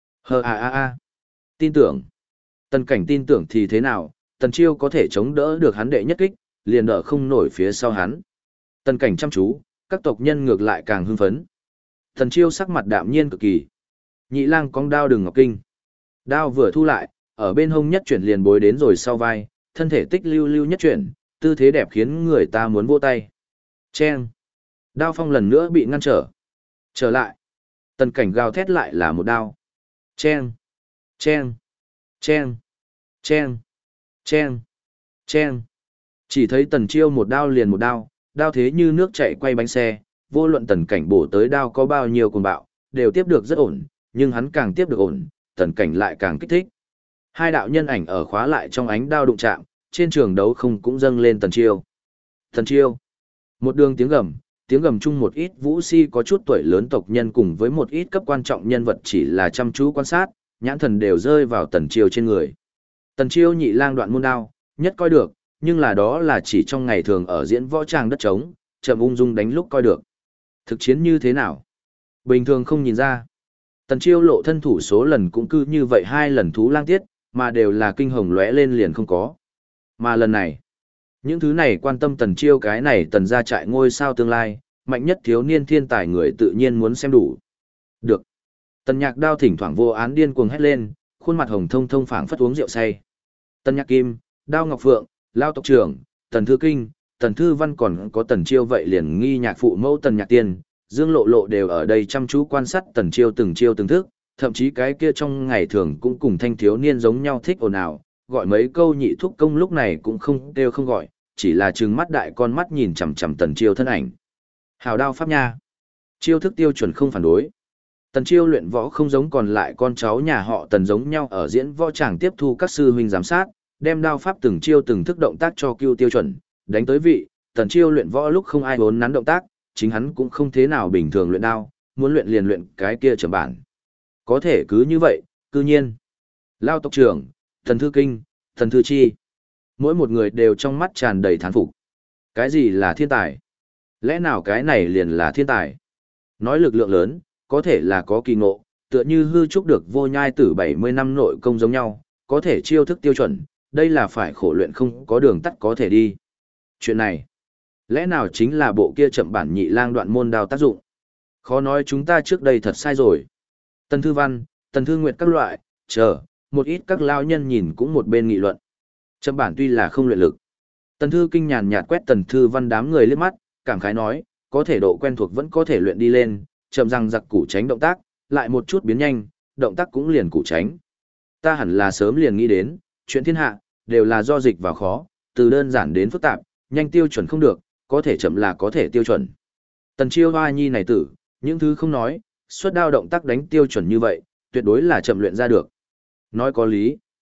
Tin tưởng. Tần Cảnh tin tưởng thì thế nào, Tần Chiêu có thể chống đỡ được hắn đệ nhất kích, liền đỡ không nổi phía sau hắn. Tần Cảnh chăm chú, các tộc nhân ngược lại càng hưng phấn. Tần Chiêu sắc mặt đạm nhiên cực kỳ. Nhị lang cong đao đừng ngọc kinh. Đao vừa thu lại, ở bên hông nhất chuyển liền bối đến rồi sau vai, thân thể tích lưu lưu nhất chuyển, tư thế đẹp khiến người ta muốn vỗ tay. Chen. Đao phong lần nữa bị ngăn trở. Trở lại. Tần Cảnh gào thét lại là một đao. Chen. Chen. Chen. Chen. Chen. Chen. Chỉ thấy Tần Chiêu một đao liền một đao, đao thế như nước chảy quay bánh xe, vô luận Tần Cảnh bổ tới đao có bao nhiêu cuồng bạo, đều tiếp được rất ổn, nhưng hắn càng tiếp được ổn, Tần Cảnh lại càng kích thích. Hai đạo nhân ảnh ở khóa lại trong ánh đao đụng chạm, trên trường đấu không cũng dâng lên Tần Chiêu. Tần Chiêu. Một đường tiếng gầm chung một ít vũ si có chút tuổi lớn tộc nhân cùng với một ít cấp quan trọng nhân vật chỉ là chăm chú quan sát, nhãn thần đều rơi vào Tần Chiêu trên người. Tần Chiêu nhị lang đoạn môn đao, nhất coi được, nhưng là đó là chỉ trong ngày thường ở diễn võ tràng đất trống, chậm ung dung đánh lúc coi được. Thực chiến như thế nào? Bình thường không nhìn ra. Tần Chiêu lộ thân thủ số lần cũng cứ như vậy 2 lần thú lang tiết, mà đều là kinh hồng lóe lên liền không có. Mà lần này, những thứ này quan tâm Tần Chiêu cái này Tần gia trại ngôi sao tương lai, mạnh nhất thiếu niên thiên tài người tự nhiên muốn xem đủ. Được. Tần Nhạc Đao thỉnh thoảng vô án điên cuồng hét lên, khuôn mặt hồng thông thông phảng phất uống rượu say. Tần Nhạc Kim, Đao Ngọc Phượng, Lao tộc trưởng, Tần Thư Kinh, Tần Thư Văn còn có Tần Chiêu vậy liền nghi nhạc phụ mẫu Tần Nhạc Tiên, Dương Lộ Lộ đều ở đây chăm chú quan sát Tần Chiêu từng thức, thậm chí cái kia trong ngày thường cũng cùng thanh thiếu niên giống nhau thích ồn ào, gọi mấy câu nhị thúc công lúc này cũng không kêu không gọi, chỉ là trừng mắt đại con mắt nhìn chằm chằm Tần Chiêu thân ảnh. Hào đao pháp nha. Chiêu thức tiêu chuẩn không phản đối. Tần Chiêu luyện võ không giống còn lại con cháu nhà họ Tần giống nhau ở diễn võ tràng tiếp thu các sư huynh giám sát, đem đao pháp từng chiêu từng thức động tác cho cưu tiêu chuẩn, đánh tới vị, Tần Chiêu luyện võ lúc không ai vốn nắn động tác, chính hắn cũng không thế nào bình thường luyện đao, muốn luyện liền luyện cái kia trầm bản. Có thể cứ như vậy, cư nhiên. Lao tộc trưởng, Tần Thư Kinh, Tần Thư Chi. Mỗi một người đều trong mắt tràn đầy thán phục. Cái gì là thiên tài? Lẽ nào cái này liền là thiên tài? Nói lực lượng lớn, có thể là có kỳ ngộ, tựa như hư trúc được vô nhai tử 70 năm nội công giống nhau, có thể chiêu thức tiêu chuẩn, đây là phải khổ luyện không có đường tắt có thể đi. Chuyện này, lẽ nào chính là bộ kia chậm bản nhị lang đoạn môn đao tác dụng? Khó nói chúng ta trước đây thật sai rồi. Tần Thư Văn, Tần Thư Nguyệt các loại, một ít các lao nhân nhìn cũng một bên nghị luận. Chậm bản tuy là không luyện lực. Tần Thư Kinh nhàn nhạt quét Tần Thư Văn đám người liếc mắt, cảm khái nói, có thể độ quen thuộc vẫn có thể luyện đi lên, chậm răng giặc củ tránh động tác, lại một chút biến nhanh, động tác cũng liền củ tránh. Ta hẳn là sớm liền nghĩ đến, chuyện thiên hạ, đều là do dịch vào khó, từ đơn giản đến phức tạp, nhanh tiêu chuẩn không được, có thể chậm là có thể tiêu chuẩn. Tần Chiêu hoa nhi này tử, những thứ không nói, xuất đao động tác đánh tiêu chuẩn như vậy, tuyệt đối là chậm luyện ra được. Nói có lý,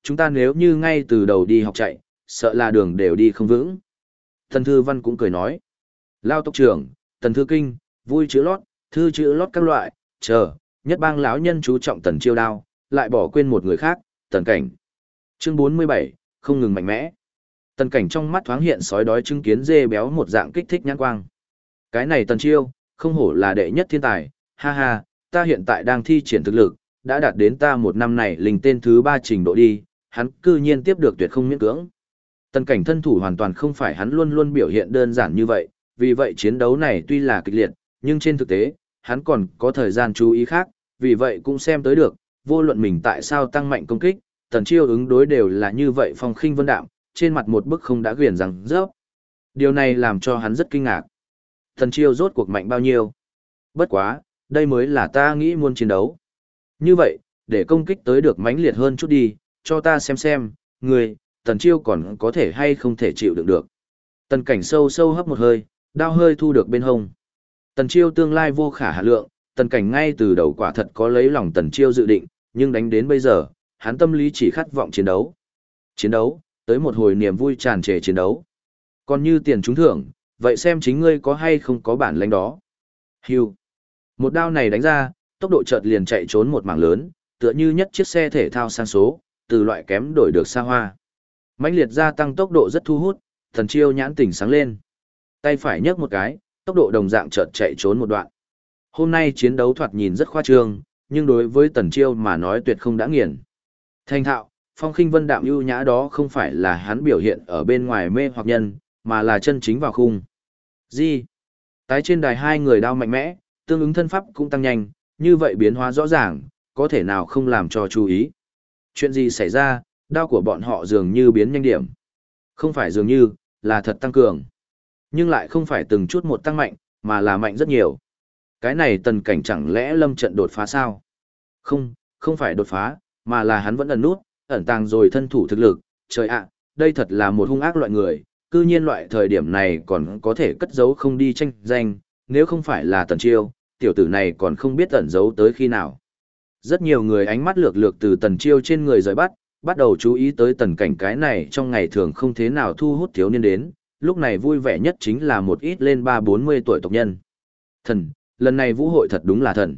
chúng ta nếu như ngay từ đầu đi học chạy, sợ là đường đều đi không vững. Tần Thư Văn cũng cười nói. Lao tộc trưởng, Tần Thư Kinh, vui chữ lót, thư chữ lót các loại, chờ, nhất bang lão nhân chú trọng Tần Chiêu đao, lại bỏ quên một người khác, Tần Cảnh. Chương 47, không ngừng mạnh mẽ. Tần Cảnh trong mắt thoáng hiện sói đói chứng kiến dê béo một dạng kích thích nhãn quang. Cái này Tần Chiêu, không hổ là đệ nhất thiên tài, ha ha, ta hiện tại đang thi triển thực lực, đã đạt đến ta một năm này linh tên thứ 3 trình độ đi, hắn cư nhiên tiếp được tuyệt không miễn cưỡng. Tần Cảnh thân thủ hoàn toàn không phải hắn luôn luôn biểu hiện đơn giản như vậy, vì vậy chiến đấu này tuy là kịch liệt, nhưng trên thực tế, hắn còn có thời gian chú ý khác, vì vậy cũng xem tới được, vô luận mình tại sao tăng mạnh công kích, Tần Chiêu ứng đối đều là như vậy phong khinh vân đạm, trên mặt một bức không đã ghiền rằng rớp. Điều này làm cho hắn rất kinh ngạc. Tần Chiêu rốt cuộc mạnh bao nhiêu? Bất quá, đây mới là ta nghĩ muốn chiến đấu. Như vậy, để công kích tới được mãnh liệt hơn chút đi, cho ta xem, người, Tần Chiêu còn có thể hay không thể chịu đựng được. Tần Cảnh sâu sâu hấp một hơi, đao hơi thu được bên hông. Tần Chiêu tương lai vô khả hạn lượng, Tần Cảnh ngay từ đầu quả thật có lấy lòng Tần Chiêu dự định, nhưng đánh đến bây giờ, hắn tâm lý chỉ khát vọng chiến đấu. Chiến đấu, tới một hồi niềm vui tràn trề chiến đấu. Còn như tiền trúng thưởng, vậy xem chính ngươi có hay không có bản lĩnh đó. Hưu. Một đao này đánh ra, tốc độ chợt liền chạy trốn một mảng lớn, tựa như nhất chiếc xe thể thao sang số, từ loại kém đổi được xa hoa. Mãnh liệt gia tăng tốc độ rất thu hút, Tần Chiêu nhãn tỉnh sáng lên. Tay phải nhấc một cái, tốc độ đồng dạng chợt chạy trốn một đoạn. Hôm nay chiến đấu thoạt nhìn rất khoa trương, nhưng đối với Tần Chiêu mà nói tuyệt không đã nghiền. Thành thạo, phong khinh vân đạm ưu nhã đó không phải là hắn biểu hiện ở bên ngoài mê hoặc nhân, mà là chân chính vào khung. Gì? Tái trên đài hai người đao mạnh mẽ, tương ứng thân pháp cũng tăng nhanh, như vậy biến hóa rõ ràng, có thể nào không làm cho chú ý. Chuyện gì xảy ra, đao của bọn họ dường như biến nhanh điểm. Không phải dường như, là thật tăng cường. Nhưng lại không phải từng chút một tăng mạnh, mà là mạnh rất nhiều. Cái này Tần Cảnh chẳng lẽ lâm trận đột phá sao? Không, không phải đột phá, mà là hắn vẫn ẩn nút, ẩn tàng rồi thân thủ thực lực. Trời ạ, đây thật là một hung ác loại người, cư nhiên loại thời điểm này còn có thể cất giấu không đi tranh danh, nếu không phải là Tần Chiêu, tiểu tử này còn không biết ẩn giấu tới khi nào. Rất nhiều người ánh mắt lược lược từ Tần Chiêu trên người rời bắt đầu chú ý tới Tần Cảnh cái này trong ngày thường không thế nào thu hút thiếu niên đến, lúc này vui vẻ nhất chính là một ít lên 30-40 tuổi tộc nhân. Thần, lần này vũ hội thật đúng là thần.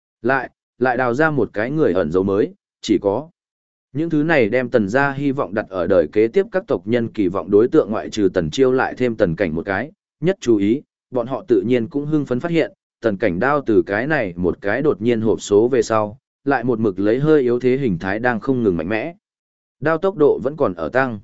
Lại đào ra một cái người ẩn giấu mới, chỉ có. Những thứ này đem Tần gia hy vọng đặt ở đời kế tiếp các tộc nhân kỳ vọng đối tượng ngoại trừ Tần Chiêu lại thêm Tần Cảnh một cái, nhất chú ý, bọn họ tự nhiên cũng hưng phấn phát hiện, Tần Cảnh đao từ cái này một cái đột nhiên hộp số về sau, lại một mực lấy hơi yếu thế hình thái đang không ngừng mạnh mẽ. Đao tốc độ vẫn còn ở tăng.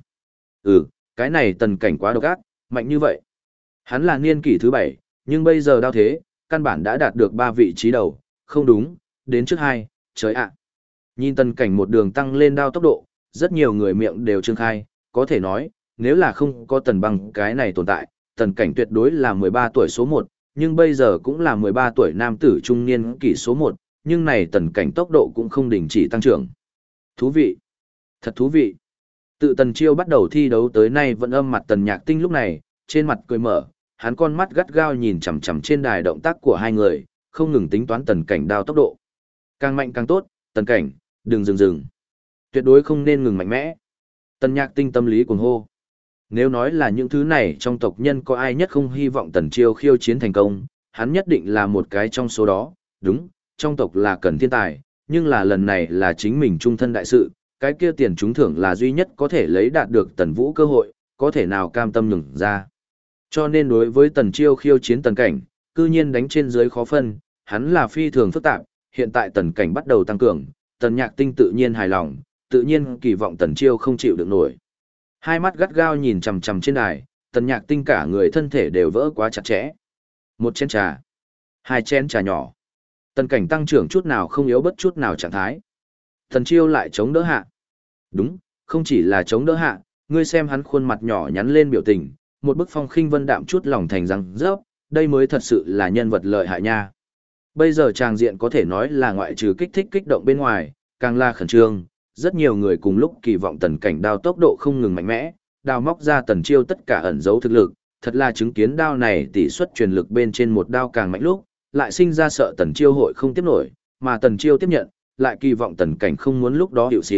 Cái này Tần Cảnh quá độc ác, mạnh như vậy. Hắn là niên kỷ thứ 7, nhưng bây giờ đao thế, căn bản đã đạt được 3 vị trí đầu, không đúng, đến trước 2, trời ạ. Nhìn Tần Cảnh một đường tăng lên đao tốc độ, rất nhiều người miệng đều trương khai, có thể nói, nếu là không có Tần Bằng cái này tồn tại, Tần Cảnh tuyệt đối là 13 tuổi số 1, nhưng bây giờ cũng là 13 tuổi nam tử trung niên kỷ số 1, nhưng này Tần Cảnh tốc độ cũng không đình chỉ tăng trưởng. Thú vị, thật thú vị. Tự Tần Chiêu bắt đầu thi đấu tới nay vẫn âm mặt Tần Nhạc Tinh lúc này, trên mặt cười mở, hắn con mắt gắt gao nhìn chằm chằm trên đài động tác của hai người, không ngừng tính toán Tần Cảnh đao tốc độ. Càng mạnh càng tốt, Tần Cảnh, đừng dừng. Tuyệt đối không nên ngừng mạnh mẽ. Tần Nhạc Tinh tâm lý cuồng hô. Nếu nói là những thứ này trong tộc nhân có ai nhất không hy vọng Tần Chiêu khiêu chiến thành công, hắn nhất định là một cái trong số đó, đúng, trong tộc là cần thiên tài, nhưng là lần này là chính mình trung thân đại sự, cái kia tiền trúng thưởng là duy nhất có thể lấy đạt được Tần Vũ cơ hội, có thể nào cam tâm nhường ra. Cho nên đối với Tần Chiêu khiêu chiến Tần Cảnh, cư nhiên đánh trên dưới khó phân, hắn là phi thường phức tạp, hiện tại Tần Cảnh bắt đầu tăng cường, Tần Nhạc Tinh tự nhiên hài lòng, tự nhiên kỳ vọng Tần Chiêu không chịu được nổi. Hai mắt gắt gao nhìn chằm chằm trên đài, Tần Nhạc Tinh cả người thân thể đều vỡ quá chặt chẽ. Một chén trà, hai chén trà nhỏ. Tần Cảnh tăng trưởng chút nào không yếu bất chút nào trạng thái. Tần Chiêu lại chống đỡ hạ. Đúng, không chỉ là chống đỡ hạ, ngươi xem hắn khuôn mặt nhỏ nhắn lên biểu tình, một bức phong khinh vân đạm chút lòng thành răng rớp, đây mới thật sự là nhân vật lợi hại nha. Bây giờ tràng diện có thể nói là ngoại trừ kích động bên ngoài, càng là khẩn trương, rất nhiều người cùng lúc kỳ vọng Tần Cảnh đao tốc độ không ngừng mạnh mẽ, đao móc ra Tần Chiêu tất cả ẩn giấu thực lực, thật là chứng kiến đao này tỷ suất truyền lực bên trên một đao càng mạnh lúc, lại sinh ra sợ Tần Chiêu hội không tiếp nổi, mà Tần Chiêu tiếp nhận, lại kỳ vọng Tần Cảnh không muốn lúc đó hiểu xỉu,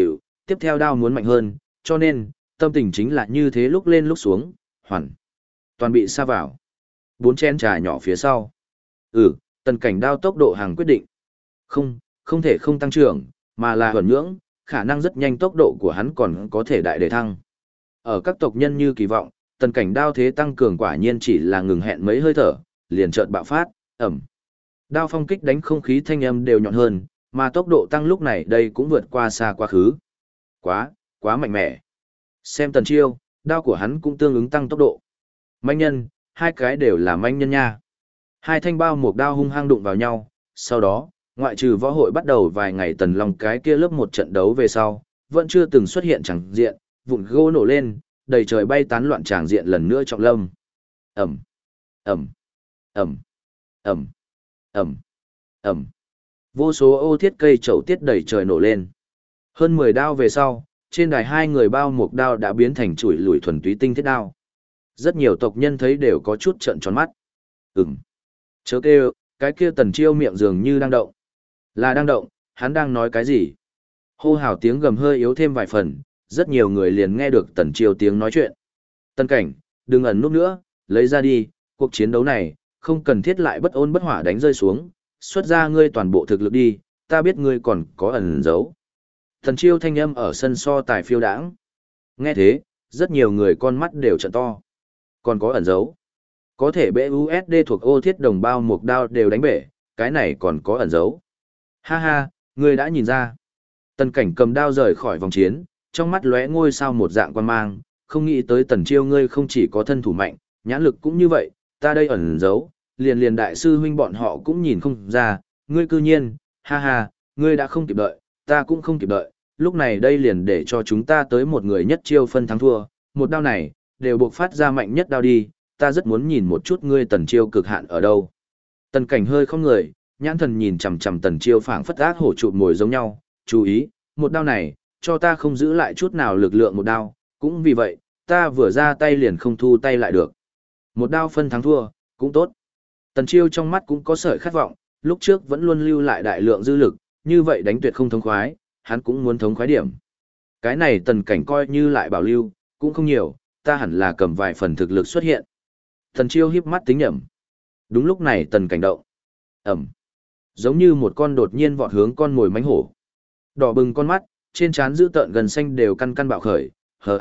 tiếp theo đao muốn mạnh hơn, cho nên, tâm tình chính là như thế lúc lên lúc xuống, hoàn toàn bị sa vào. 4 chén trà nhỏ phía sau. Tần cảnh đao tốc độ hàng quyết định. Không thể không tăng trưởng, mà là huẩn nhưỡng, khả năng rất nhanh tốc độ của hắn còn có thể đại đề thăng. Ở các tộc nhân như kỳ vọng, tần cảnh đao thế tăng cường quả nhiên chỉ là ngừng hẹn mấy hơi thở, liền chợt bạo phát, ầm. Đao phong kích đánh không khí thanh âm đều nhọn hơn, mà tốc độ tăng lúc này đây cũng vượt qua xa quá khứ. Quá mạnh mẽ. Xem Tần Chiêu, đao của hắn cũng tương ứng tăng tốc độ. Manh nhân, hai cái đều là manh nhân nha. Hai thanh bao một đao hung hăng đụng vào nhau, sau đó, ngoại trừ võ hội bắt đầu vài ngày Tần Long cái kia lớp một trận đấu về sau, vẫn chưa từng xuất hiện chẳng diện, vụn gỗ nổ lên, đầy trời bay tán loạn tràng diện lần nữa trọng lâm. Ầm, ầm, ầm, ầm, ầm, ầm. Vô số ô thiết cây chậu tiết đầy trời nổ lên. Hơn 10 đao về sau, trên đài hai người bao một đao đã biến thành chuỗi lùi thuần túy tinh thiết đao. Rất nhiều tộc nhân thấy đều có chút trợn tròn mắt. Chớ kêu, cái kia Tần Chiêu miệng dường như đang động. Là đang động, hắn đang nói cái gì? Hô hào tiếng gầm hơi yếu thêm vài phần, rất nhiều người liền nghe được Tần Chiêu tiếng nói chuyện. Tần Cảnh, đừng ẩn núp nữa, lấy ra đi, cuộc chiến đấu này, không cần thiết lại bất ôn bất hỏa đánh rơi xuống, xuất ra ngươi toàn bộ thực lực đi, ta biết ngươi còn có ẩn giấu. Tần Chiêu thanh âm ở sân so tài phiêu đãng. Nghe thế, rất nhiều người con mắt đều trợn to. Còn có ẩn giấu. Có thể bệ USD thuộc ô thiết đồng bao một đao đều đánh bể, cái này còn có ẩn giấu. Ha ha, ngươi đã nhìn ra. Tần Cảnh cầm đao rời khỏi vòng chiến, trong mắt lóe ngôi sao một dạng quan mang, không nghĩ tới Tần Chiêu ngươi không chỉ có thân thủ mạnh, nhãn lực cũng như vậy, ta đây ẩn giấu, liền đại sư huynh bọn họ cũng nhìn không ra, ngươi cư nhiên, ha ha, ngươi đã không kịp đợi, ta cũng không kịp đợi, lúc này đây liền để cho chúng ta tới một người nhất chiêu phân thắng thua, một đao này, đều buộc phát ra mạnh nhất đao đi, ta rất muốn nhìn một chút ngươi Tần Chiêu cực hạn ở đâu. Tần Cảnh hơi không người, nhãn thần nhìn chằm chằm Tần Chiêu phảng phất ác hổ chụp mồi giống nhau, chú ý, một đao này, cho ta không giữ lại chút nào lực lượng một đao, cũng vì vậy, ta vừa ra tay liền không thu tay lại được. Một đao phân thắng thua, cũng tốt. Tần Chiêu trong mắt cũng có sợi khát vọng, lúc trước vẫn luôn lưu lại đại lượng dư lực, như vậy đánh tuyệt không thống khoái, hắn cũng muốn thống khoái điểm. Cái này Tần Cảnh coi như lại bảo lưu, cũng không nhiều, ta hẳn là cầm vài phần thực lực xuất hiện. Tần Chiêu híp mắt tính nhẩm. Đúng lúc này Tần Cảnh động. Ẩm. Giống như một con đột nhiên vọt hướng con mồi mánh hổ. Đỏ bừng con mắt, trên trán dữ tợn gần xanh đều căn căn bạo khởi,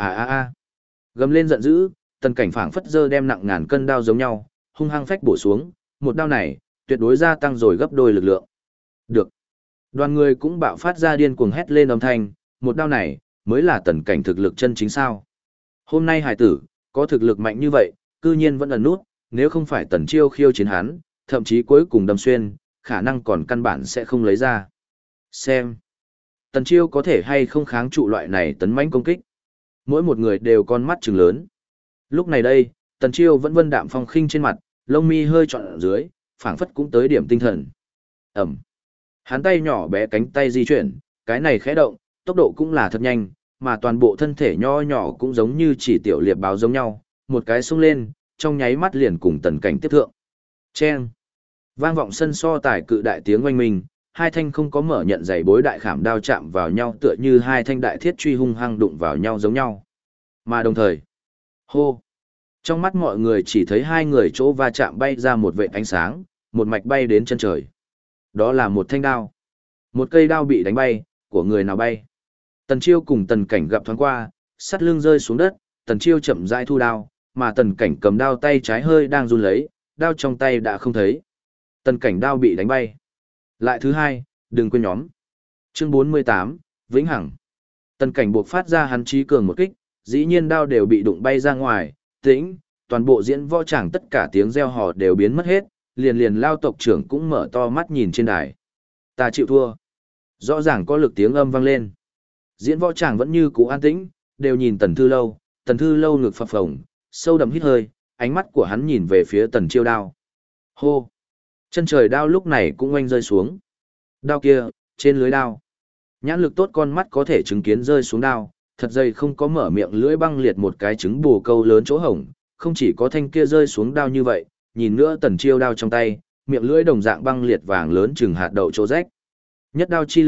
gầm lên giận dữ, Tần Cảnh phảng phất dơ đem nặng ngàn cân đao giống nhau, hung hăng phách bổ xuống, một đao này, tuyệt đối gia tăng rồi gấp đôi lực lượng. Được. Đoàn người cũng bạo phát ra điên cuồng hét lên âm thanh, một đao này, mới là Tần Cảnh thực lực chân chính sao. Hôm nay hải tử, có thực lực mạnh như vậy, cư nhiên vẫn ẩn nút, nếu không phải Tần Chiêu khiêu chiến hắn, thậm chí cuối cùng đâm xuyên, khả năng còn căn bản sẽ không lấy ra. Xem. Tần Chiêu có thể hay không kháng trụ loại này tấn mãnh công kích. Mỗi một người đều con mắt trừng lớn. Lúc này đây, Tần Chiêu vẫn vân đạm phong khinh trên mặt, lông mi hơi trọn ở dưới, phảng phất cũng tới điểm tinh thần. Ẩm. Hắn tay nhỏ bé cánh tay di chuyển, cái này khẽ động, tốc độ cũng là thật nhanh, mà toàn bộ thân thể nho nhỏ cũng giống như chỉ tiểu liệp báo giống nhau, một cái xông lên, trong nháy mắt liền cùng Tần Cảnh tiếp thượng. Chen. Vang vọng sân so tài cự đại tiếng oanh minh, hai thanh không có mở nhận giày bối đại khảm đao chạm vào nhau tựa như hai thanh đại thiết truy hung hăng đụng vào nhau giống nhau. Mà đồng thời, hô, trong mắt mọi người chỉ thấy hai người chỗ va chạm bay ra một vệt ánh sáng, một mạch bay đến chân trời. Đó là một thanh đao. Một cây đao bị đánh bay, của người nào bay. Tần Chiêu cùng Tần Cảnh gặp thoáng qua, sắt lưng rơi xuống đất, Tần Chiêu chậm rãi thu đao, mà Tần Cảnh cầm đao tay trái hơi đang run lấy, đao trong tay đã không thấy. Tần Cảnh đao bị đánh bay. Lại thứ hai, đừng quên nhóm. Chương 48, Vĩnh Hằng. Tần Cảnh buộc phát ra hắn trí cường một kích, dĩ nhiên đao đều bị đụng bay ra ngoài, tĩnh, toàn bộ diễn võ tràng tất cả tiếng reo hò đều biến mất hết, liền lao tộc trưởng cũng mở to mắt nhìn trên đài. Ta chịu thua. Rõ ràng có lực tiếng âm vang lên. Diễn võ tràng vẫn như cũ an tĩnh, đều nhìn Tần Thư Lâu ngực phập phồng, sâu đậm hít hơi, ánh mắt của hắn nhìn về phía Tần Chiêu đao. Hô. Chân trời đao lúc này cũng oanh rơi xuống. Đao kia, trên lưới đao. Nhãn lực tốt con mắt có thể chứng kiến rơi xuống đao, thật dày không có mở miệng lưỡi băng liệt một cái trứng bù câu lớn chỗ hổng, không chỉ có thanh kia rơi xuống đao như vậy, nhìn nữa Tần Chiêu đao trong tay, miệng lưỡi đồng dạng băng liệt vàng lớn chừng hạt đậu chỗ rách. Nhất đao chi lực,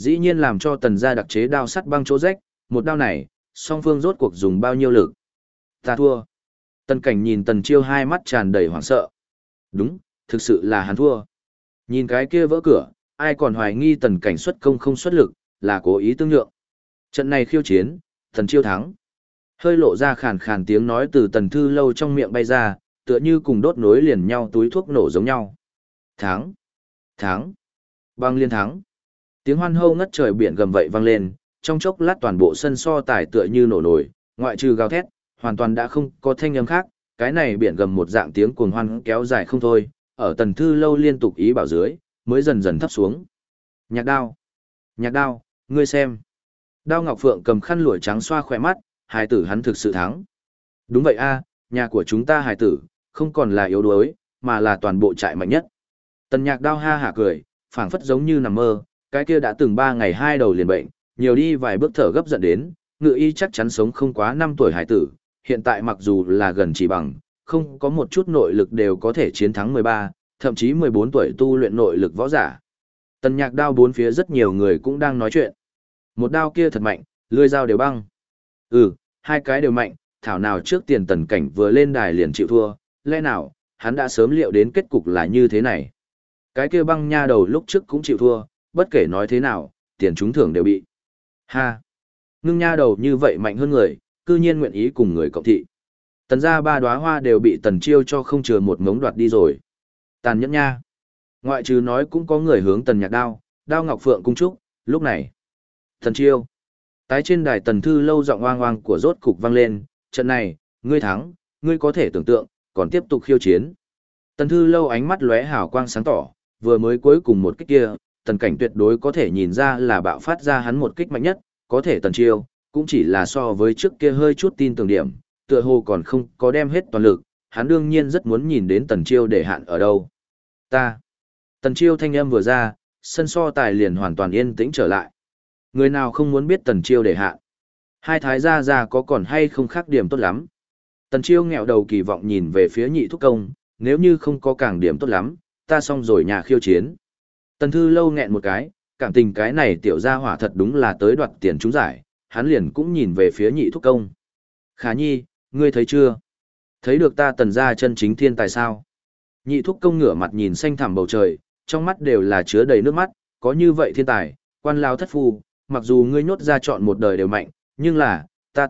Dĩ nhiên làm cho tần gia đặc chế đao sắt băng chỗ rách, một đao này, song phương rốt cuộc dùng bao nhiêu lực. Ta thua. Tần Cảnh nhìn Tần Chiêu hai mắt tràn đầy hoảng sợ. Đúng, thực sự là hắn thua. Nhìn cái kia vỡ cửa, ai còn hoài nghi Tần Cảnh xuất công không xuất lực, là cố ý tương nhượng. Trận này khiêu chiến, Tần Chiêu thắng. Hơi lộ ra khàn khàn tiếng nói từ Tần Thư Lâu trong miệng bay ra, tựa như cùng đốt nối liền nhau túi thuốc nổ giống nhau. Thắng! Thắng! Băng liên thắng! Tiếng hoan hô ngất trời biển gầm vậy vang lên, trong chốc lát toàn bộ sân so tài tựa như nổ nổi, ngoại trừ gào thét, hoàn toàn đã không có thanh âm khác, cái này biển gầm một dạng tiếng cuồng hoan kéo dài không thôi, ở Tần Thư Lâu liên tục ý bảo dưới, mới dần dần thấp xuống. Nhạc đao! Nhạc đao, ngươi xem! Đao Ngọc Phượng cầm khăn lụa trắng xoa khỏe mắt, hài tử hắn thực sự thắng. Đúng vậy a, nhà của chúng ta hài tử, không còn là yếu đuối, mà là toàn bộ trại mạnh nhất. Tần Nhạc Đao ha hả cười, phảng phất giống như nằm mơ, cái kia đã từng 3 ngày 2 đầu liền bệnh, nhiều đi vài bước thở gấp giận đến, ngự y chắc chắn sống không quá 5 tuổi hài tử, hiện tại mặc dù là gần chỉ bằng, không có một chút nội lực đều có thể chiến thắng 13, thậm chí 14 tuổi tu luyện nội lực võ giả. Tần Nhạc Đao bốn phía rất nhiều người cũng đang nói chuyện. Một đao kia thật mạnh, lưỡi dao đều băng. Hai cái đều mạnh, thảo nào trước tiền Tần Cảnh vừa lên đài liền chịu thua, lẽ nào, hắn đã sớm liệu đến kết cục là như thế này. Cái kia băng nha đầu lúc trước cũng chịu thua, bất kể nói thế nào, tiền trúng thưởng đều bị. Ha! Ngưng nha đầu như vậy mạnh hơn người, cư nhiên nguyện ý cùng người cộng thị. Tần gia 3 đóa hoa đều bị Tần Chiêu cho không chừa một mống đoạt đi rồi. Tàn nhẫn nha! Ngoại trừ nói cũng có người hướng Tần Nhạc Đao, Đao Ngọc Phượng cung trúc, lúc này. Tần Chiêu! Tái trên đài Tần Thư Lâu giọng oang oang của rốt cục vang lên, trận này, ngươi thắng, ngươi có thể tưởng tượng, còn tiếp tục khiêu chiến. Tần Thư Lâu ánh mắt lóe hào quang sáng tỏ, vừa mới cuối cùng một kích kia, Tần Cảnh tuyệt đối có thể nhìn ra là bạo phát ra hắn một kích mạnh nhất, có thể Tần Chiêu, cũng chỉ là so với trước kia hơi chút tin tưởng điểm, tựa hồ còn không có đem hết toàn lực, hắn đương nhiên rất muốn nhìn đến Tần Chiêu để hạn ở đâu. Tần Chiêu thanh âm vừa ra, sân so tài liền hoàn toàn yên tĩnh trở lại. Người nào không muốn biết Tần Chiêu để hạn? Hai thái gia gia có còn hay không khác điểm tốt lắm? Tần Chiêu nghẹo đầu kỳ vọng nhìn về phía Nhị Thúc Công, nếu như không có càng điểm tốt lắm, ta xong rồi nhà khiêu chiến. Tần Thư Lâu nghẹn một cái, cảm tình cái này tiểu gia hỏa thật đúng là tới đoạt tiền trúng giải, hắn liền cũng nhìn về phía Nhị Thúc Công. Khả Nhi, ngươi thấy chưa? Thấy được ta Tần gia chân chính thiên tài sao? Nhị Thúc Công ngửa mặt nhìn xanh thẳm bầu trời, trong mắt đều là chứa đầy nước mắt, có như vậy thiên tài, quan lao thất phu, mặc dù ngươi nhốt ra chọn một đời đều mạnh, nhưng là, ta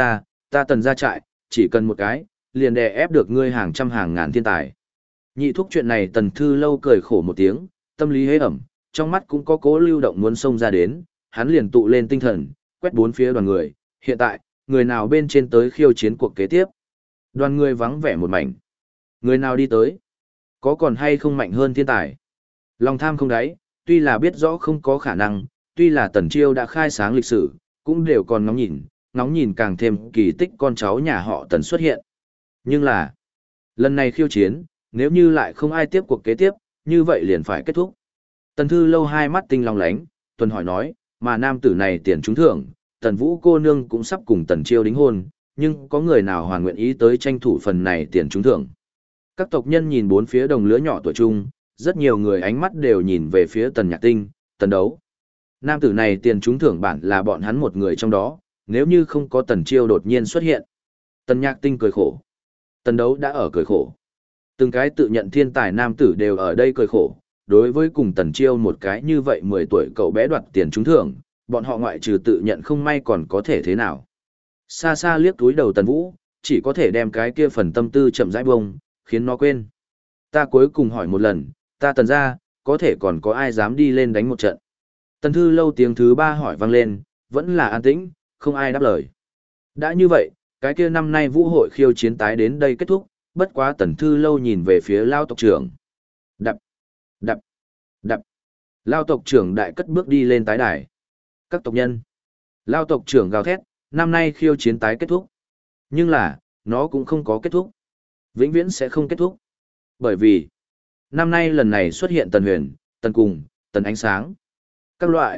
Tần gia trại, chỉ cần một cái, liền đè ép được ngươi hàng trăm hàng ngàn thiên tài. Nhị Thúc chuyện này Tần Thư Lâu cười khổ một tiếng, tâm lý hế ẩm, trong mắt cũng có cố lưu động muốn xông ra đến, hắn liền tụ lên tinh thần, quét bốn phía đoàn người, hiện tại, người nào bên trên tới khiêu chiến cuộc kế tiếp. Đoàn người vắng vẻ một mảnh. Người nào đi tới? Có còn hay không mạnh hơn thiên tài? Lòng tham không đáy, tuy là biết rõ không có khả năng, tuy là Tần Chiêu đã khai sáng lịch sử, cũng đều còn ngóng nhìn càng thêm kỳ tích con cháu nhà họ Tần xuất hiện. Nhưng là, lần này khiêu chiến, nếu như lại không ai tiếp cuộc kế tiếp, như vậy liền phải kết thúc. Tần Thư Lâu hai mắt tinh long lánh, tuần hỏi nói, mà nam tử này tiền trúng thưởng, Tần Vũ cô nương cũng sắp cùng Tần Chiêu đính hôn, nhưng có người nào hoàn nguyện ý tới tranh thủ phần này tiền trúng thưởng. Các tộc nhân nhìn bốn phía đồng lứa nhỏ tuổi trung, rất nhiều người ánh mắt đều nhìn về phía Tần Nhạc Tinh, Tần Đấu. Nam tử này tiền trúng thưởng bản là bọn hắn một người trong đó, nếu như không có Tần Chiêu đột nhiên xuất hiện. Tần Nhạc Tinh cười khổ. Tần Đấu đã ở cười khổ. Từng cái tự nhận thiên tài nam tử đều ở đây cười khổ, đối với cùng Tần Chiêu một cái như vậy 10 tuổi cậu bé đoạt tiền trúng thưởng, bọn họ ngoại trừ tự nhận không may còn có thể thế nào. Xa xa liếc túi đầu Tần Vũ, chỉ có thể đem cái kia phần tâm tư chậm rãi bông, khiến nó quên. Ta cuối cùng hỏi một lần, ta Tần gia, có thể còn có ai dám đi lên đánh một trận. Tần Thư Lâu tiếng thứ 3 hỏi vang lên, vẫn là an tĩnh, không ai đáp lời. Đã như vậy, cái kia năm nay vũ hội khiêu chiến tái đến đây kết thúc, bất quá Tần Thư Lâu nhìn về phía Lao tộc trưởng. Đập, đập, đập. Lao tộc trưởng đại cất bước đi lên tái đài. Các tộc nhân. Lao tộc trưởng gào thét, năm nay khiêu chiến tái kết thúc. Nhưng là, nó cũng không có kết thúc. Vĩnh viễn sẽ không kết thúc. Bởi vì, năm nay lần này xuất hiện Tần Huyền, Tần Cùng, Tần Ánh Sáng. Các loại,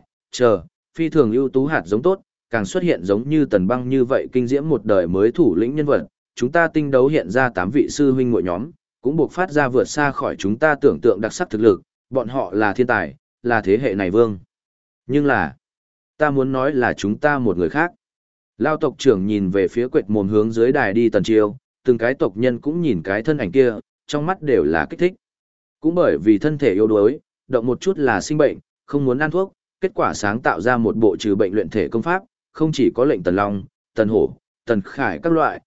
phi thường ưu tú hạt giống tốt, càng xuất hiện giống như Tần Băng như vậy kinh diễm một đời mới thủ lĩnh nhân vật. Chúng ta tinh đấu hiện ra 8 vị sư huynh mỗi nhóm, cũng buộc phát ra vượt xa khỏi chúng ta tưởng tượng đặc sắc thực lực, bọn họ là thiên tài, là thế hệ này vương. Nhưng là, ta muốn nói là chúng ta một người khác. Lao tộc trưởng nhìn về phía quệt mồm hướng dưới đài đi Tần Chiêu, từng cái tộc nhân cũng nhìn cái thân ảnh kia, trong mắt đều là kích thích. Cũng bởi vì thân thể yếu đuối, động một chút là sinh bệnh, không muốn ăn thuốc, kết quả sáng tạo ra một bộ trừ bệnh luyện thể công pháp, không chỉ có lệnh Tần Long, Tần Hổ, Tần Khải các loại,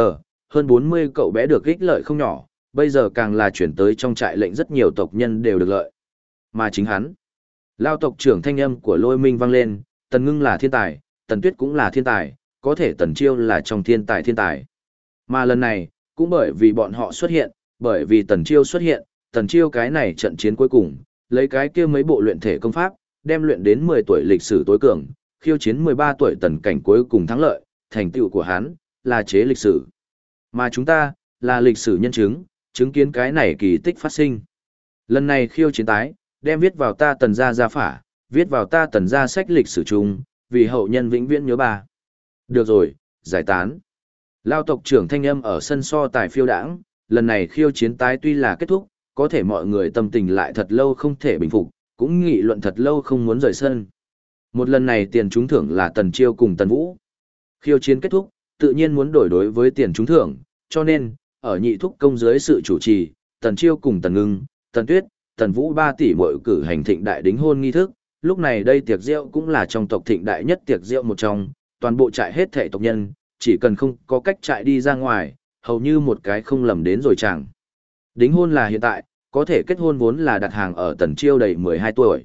hơn 40 cậu bé được ích lợi không nhỏ, bây giờ càng là chuyển tới trong trại lệnh rất nhiều tộc nhân đều được lợi. Mà chính hắn, Lao tộc trưởng thanh âm của Lôi Minh vang lên, Tần Ngưng là thiên tài, Tần Tuyết cũng là thiên tài, có thể Tần Chiêu là trong thiên tài. Mà lần này, cũng bởi vì bọn họ xuất hiện, bởi vì Tần Chiêu xuất hiện, Tần Chiêu cái này trận chiến cuối cùng, lấy cái kia mấy bộ luyện thể công pháp, đem luyện đến 10 tuổi lịch sử tối cường, khiêu chiến 13 tuổi Tần Cảnh cuối cùng thắng lợi, thành tựu của hắn là chế lịch sử. Mà chúng ta là lịch sử nhân chứng, chứng kiến cái này kỳ tích phát sinh. Lần này khiêu chiến tái, đem viết vào ta Tần gia gia phả, viết vào ta Tần gia sách lịch sử chung, vì hậu nhân vĩnh viễn nhớ bà. Được rồi, giải tán. Lao tộc trưởng thanh âm ở sân so tài phiêu đãng, lần này khiêu chiến tái tuy là kết thúc, có thể mọi người tâm tình lại thật lâu không thể bình phục, cũng nghị luận thật lâu không muốn rời sân. Một lần này tiền trúng thưởng là Tần Chiêu cùng Tần Vũ. Khiêu chiến kết thúc, tự nhiên muốn đổi đối với tiền trúng thưởng, cho nên, ở nhị thúc công dưới sự chủ trì, Tần Chiêu cùng Tần Ngưng, Tần Tuyết, Tần Vũ 3 tỷ muội cử hành thịnh đại đính hôn nghi thức, lúc này đây tiệc rượu cũng là trong tộc thịnh đại nhất tiệc rượu một trong, toàn bộ trại hết thảy tộc nhân, chỉ cần không có cách trại đi ra ngoài, hầu như một cái không lầm đến rồi chẳng. Đính hôn là hiện tại, có thể kết hôn vốn là đặt hàng ở Tần Chiêu đầy 12 tuổi.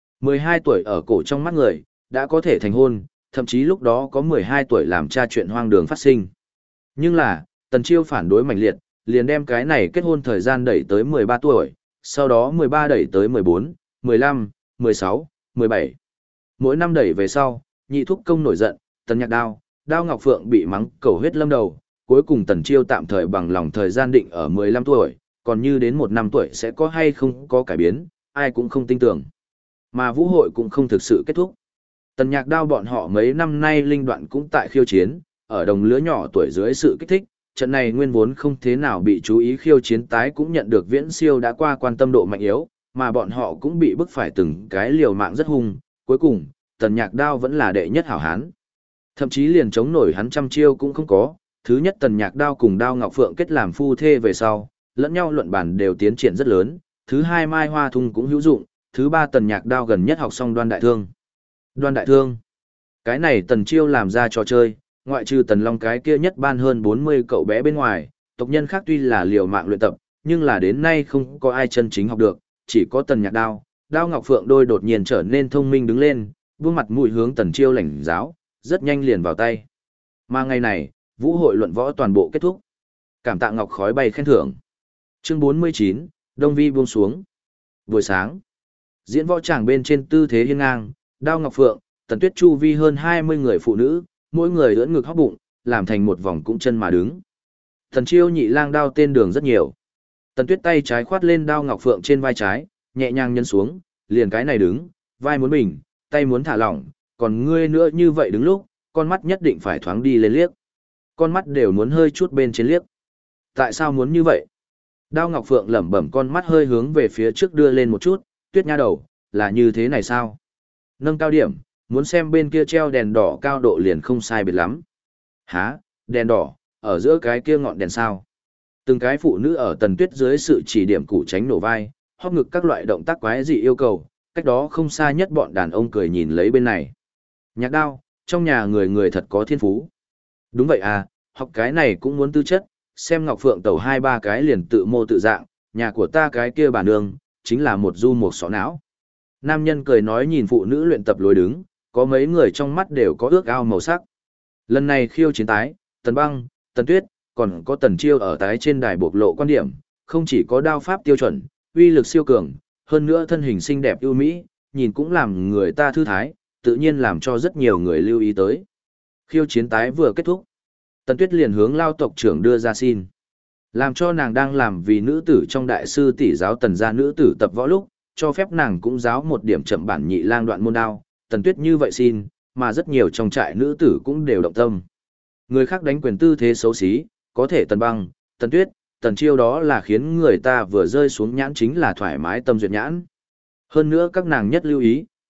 12 tuổi ở cổ trong mắt người, đã có thể thành hôn, thậm chí lúc đó có 12 tuổi làm cha chuyện hoang đường phát sinh. Nhưng là, Tần Chiêu phản đối mạnh liệt, liền đem cái này kết hôn thời gian đẩy tới 13 tuổi, sau đó 13 đẩy tới 14, 15, 16, 17. Mỗi năm đẩy về sau, nhị thúc công nổi giận, Tần Nhạc Đao, Đao Ngọc Phượng bị mắng cầu huyết lâm đầu, cuối cùng Tần Chiêu tạm thời bằng lòng thời gian định ở 15 tuổi, còn như đến 1 năm tuổi sẽ có hay không có cải biến, ai cũng không tin tưởng. Mà vũ hội cũng không thực sự kết thúc. Tần Nhạc Đao bọn họ mấy năm nay linh đoạn cũng tại khiêu chiến, ở đồng lứa nhỏ tuổi dưới sự kích thích, trận này nguyên vốn không thế nào bị chú ý khiêu chiến tái cũng nhận được viễn siêu đã qua quan tâm độ mạnh yếu, mà bọn họ cũng bị bức phải từng cái liều mạng rất hung, cuối cùng, Tần Nhạc Đao vẫn là đệ nhất hảo hán. Thậm chí liền chống nổi hắn trăm chiêu cũng không có, thứ nhất Tần Nhạc Đao cùng Đao Ngọc Phượng kết làm phu thê về sau, lẫn nhau luận bản đều tiến triển rất lớn, thứ hai Mai Hoa Thung cũng hữu dụng, thứ ba Tần Nhạc Đao gần nhất học xong Đoan Đại Thương. Đoan Đại Thương, cái này Tần Chiêu làm ra trò chơi, ngoại trừ Tần Long cái kia nhất ban hơn 40 cậu bé bên ngoài, tộc nhân khác tuy là liều mạng luyện tập, nhưng là đến nay không có ai chân chính học được, chỉ có Tần Nhạc Đao, Đao Ngọc Phượng đôi đột nhiên trở nên thông minh đứng lên, buông mặt mũi hướng Tần Chiêu lãnh giáo, rất nhanh liền vào tay. Mà ngày này, vũ hội luận võ toàn bộ kết thúc. Cảm tạ ngọc khói bay khen thưởng. Chương 49, Đông Vi buông xuống. Buổi sáng, diễn võ tràng bên trên tư thế hiên ngang, Đao Ngọc Phượng, Tần Tuyết chu vi hơn 20 người phụ nữ, mỗi người ưỡn ngực hóc bụng, làm thành một vòng cũng chân mà đứng. Tần Chiêu nhị lang đao tên đường rất nhiều. Tần Tuyết tay trái khoát lên Đao Ngọc Phượng trên vai trái, nhẹ nhàng nhấn xuống, liền cái này đứng, vai muốn bình, tay muốn thả lỏng, còn ngươi nữa như vậy đứng lúc, con mắt nhất định phải thoáng đi lên liếc. Con mắt đều muốn hơi chút bên trên liếc. Tại sao muốn như vậy? Đao Ngọc Phượng lẩm bẩm con mắt hơi hướng về phía trước đưa lên một chút, Tuyết nha đầu, là như thế này sao? Nâng cao điểm, muốn xem bên kia treo đèn đỏ cao độ liền không sai biệt lắm. Hả, đèn đỏ, ở giữa cái kia ngọn đèn sao? Từng cái phụ nữ ở Tần Tuyết dưới sự chỉ điểm củ tránh nổ vai, hóp ngực các loại động tác quái dị yêu cầu, cách đó không xa nhất bọn đàn ông cười nhìn lấy bên này. Nhạc Đao, trong nhà người người thật có thiên phú. Đúng vậy à, học cái này cũng muốn tư chất, xem Ngọc Phượng tẩu 2-3 cái liền tự mô tự dạng, nhà của ta cái kia bà nương, chính là một du một sọ não. Nam nhân cười nói nhìn phụ nữ luyện tập lối đứng, có mấy người trong mắt đều có ước ao màu sắc. Lần này khiêu chiến tái, Tần Băng, Tần Tuyết, còn có Tần Chiêu ở tái trên đài bộc lộ quan điểm, không chỉ có đao pháp tiêu chuẩn, uy lực siêu cường, hơn nữa thân hình xinh đẹp ưu mỹ, nhìn cũng làm người ta thư thái, tự nhiên làm cho rất nhiều người lưu ý tới. Khiêu chiến tái vừa kết thúc, Tần Tuyết liền hướng Lao tộc trưởng đưa ra xin. Làm cho nàng đang làm vì nữ tử trong đại sư tỷ giáo Tần gia nữ tử tập võ lúc, cho phép nàng cũng giáo một điểm chậm bản nhị lang đoạn môn đao, Tần Tuyết như vậy xin, mà rất nhiều trong trại nữ tử cũng đều động tâm. Người khác đánh quyền tư thế xấu xí, có thể Tần Băng, Tần Tuyết, Tần Chiêu đó là khiến người ta vừa rơi xuống nhãn chính là thoải mái tâm duyệt nhãn. Hơn nữa các nàng nhất lưu ý,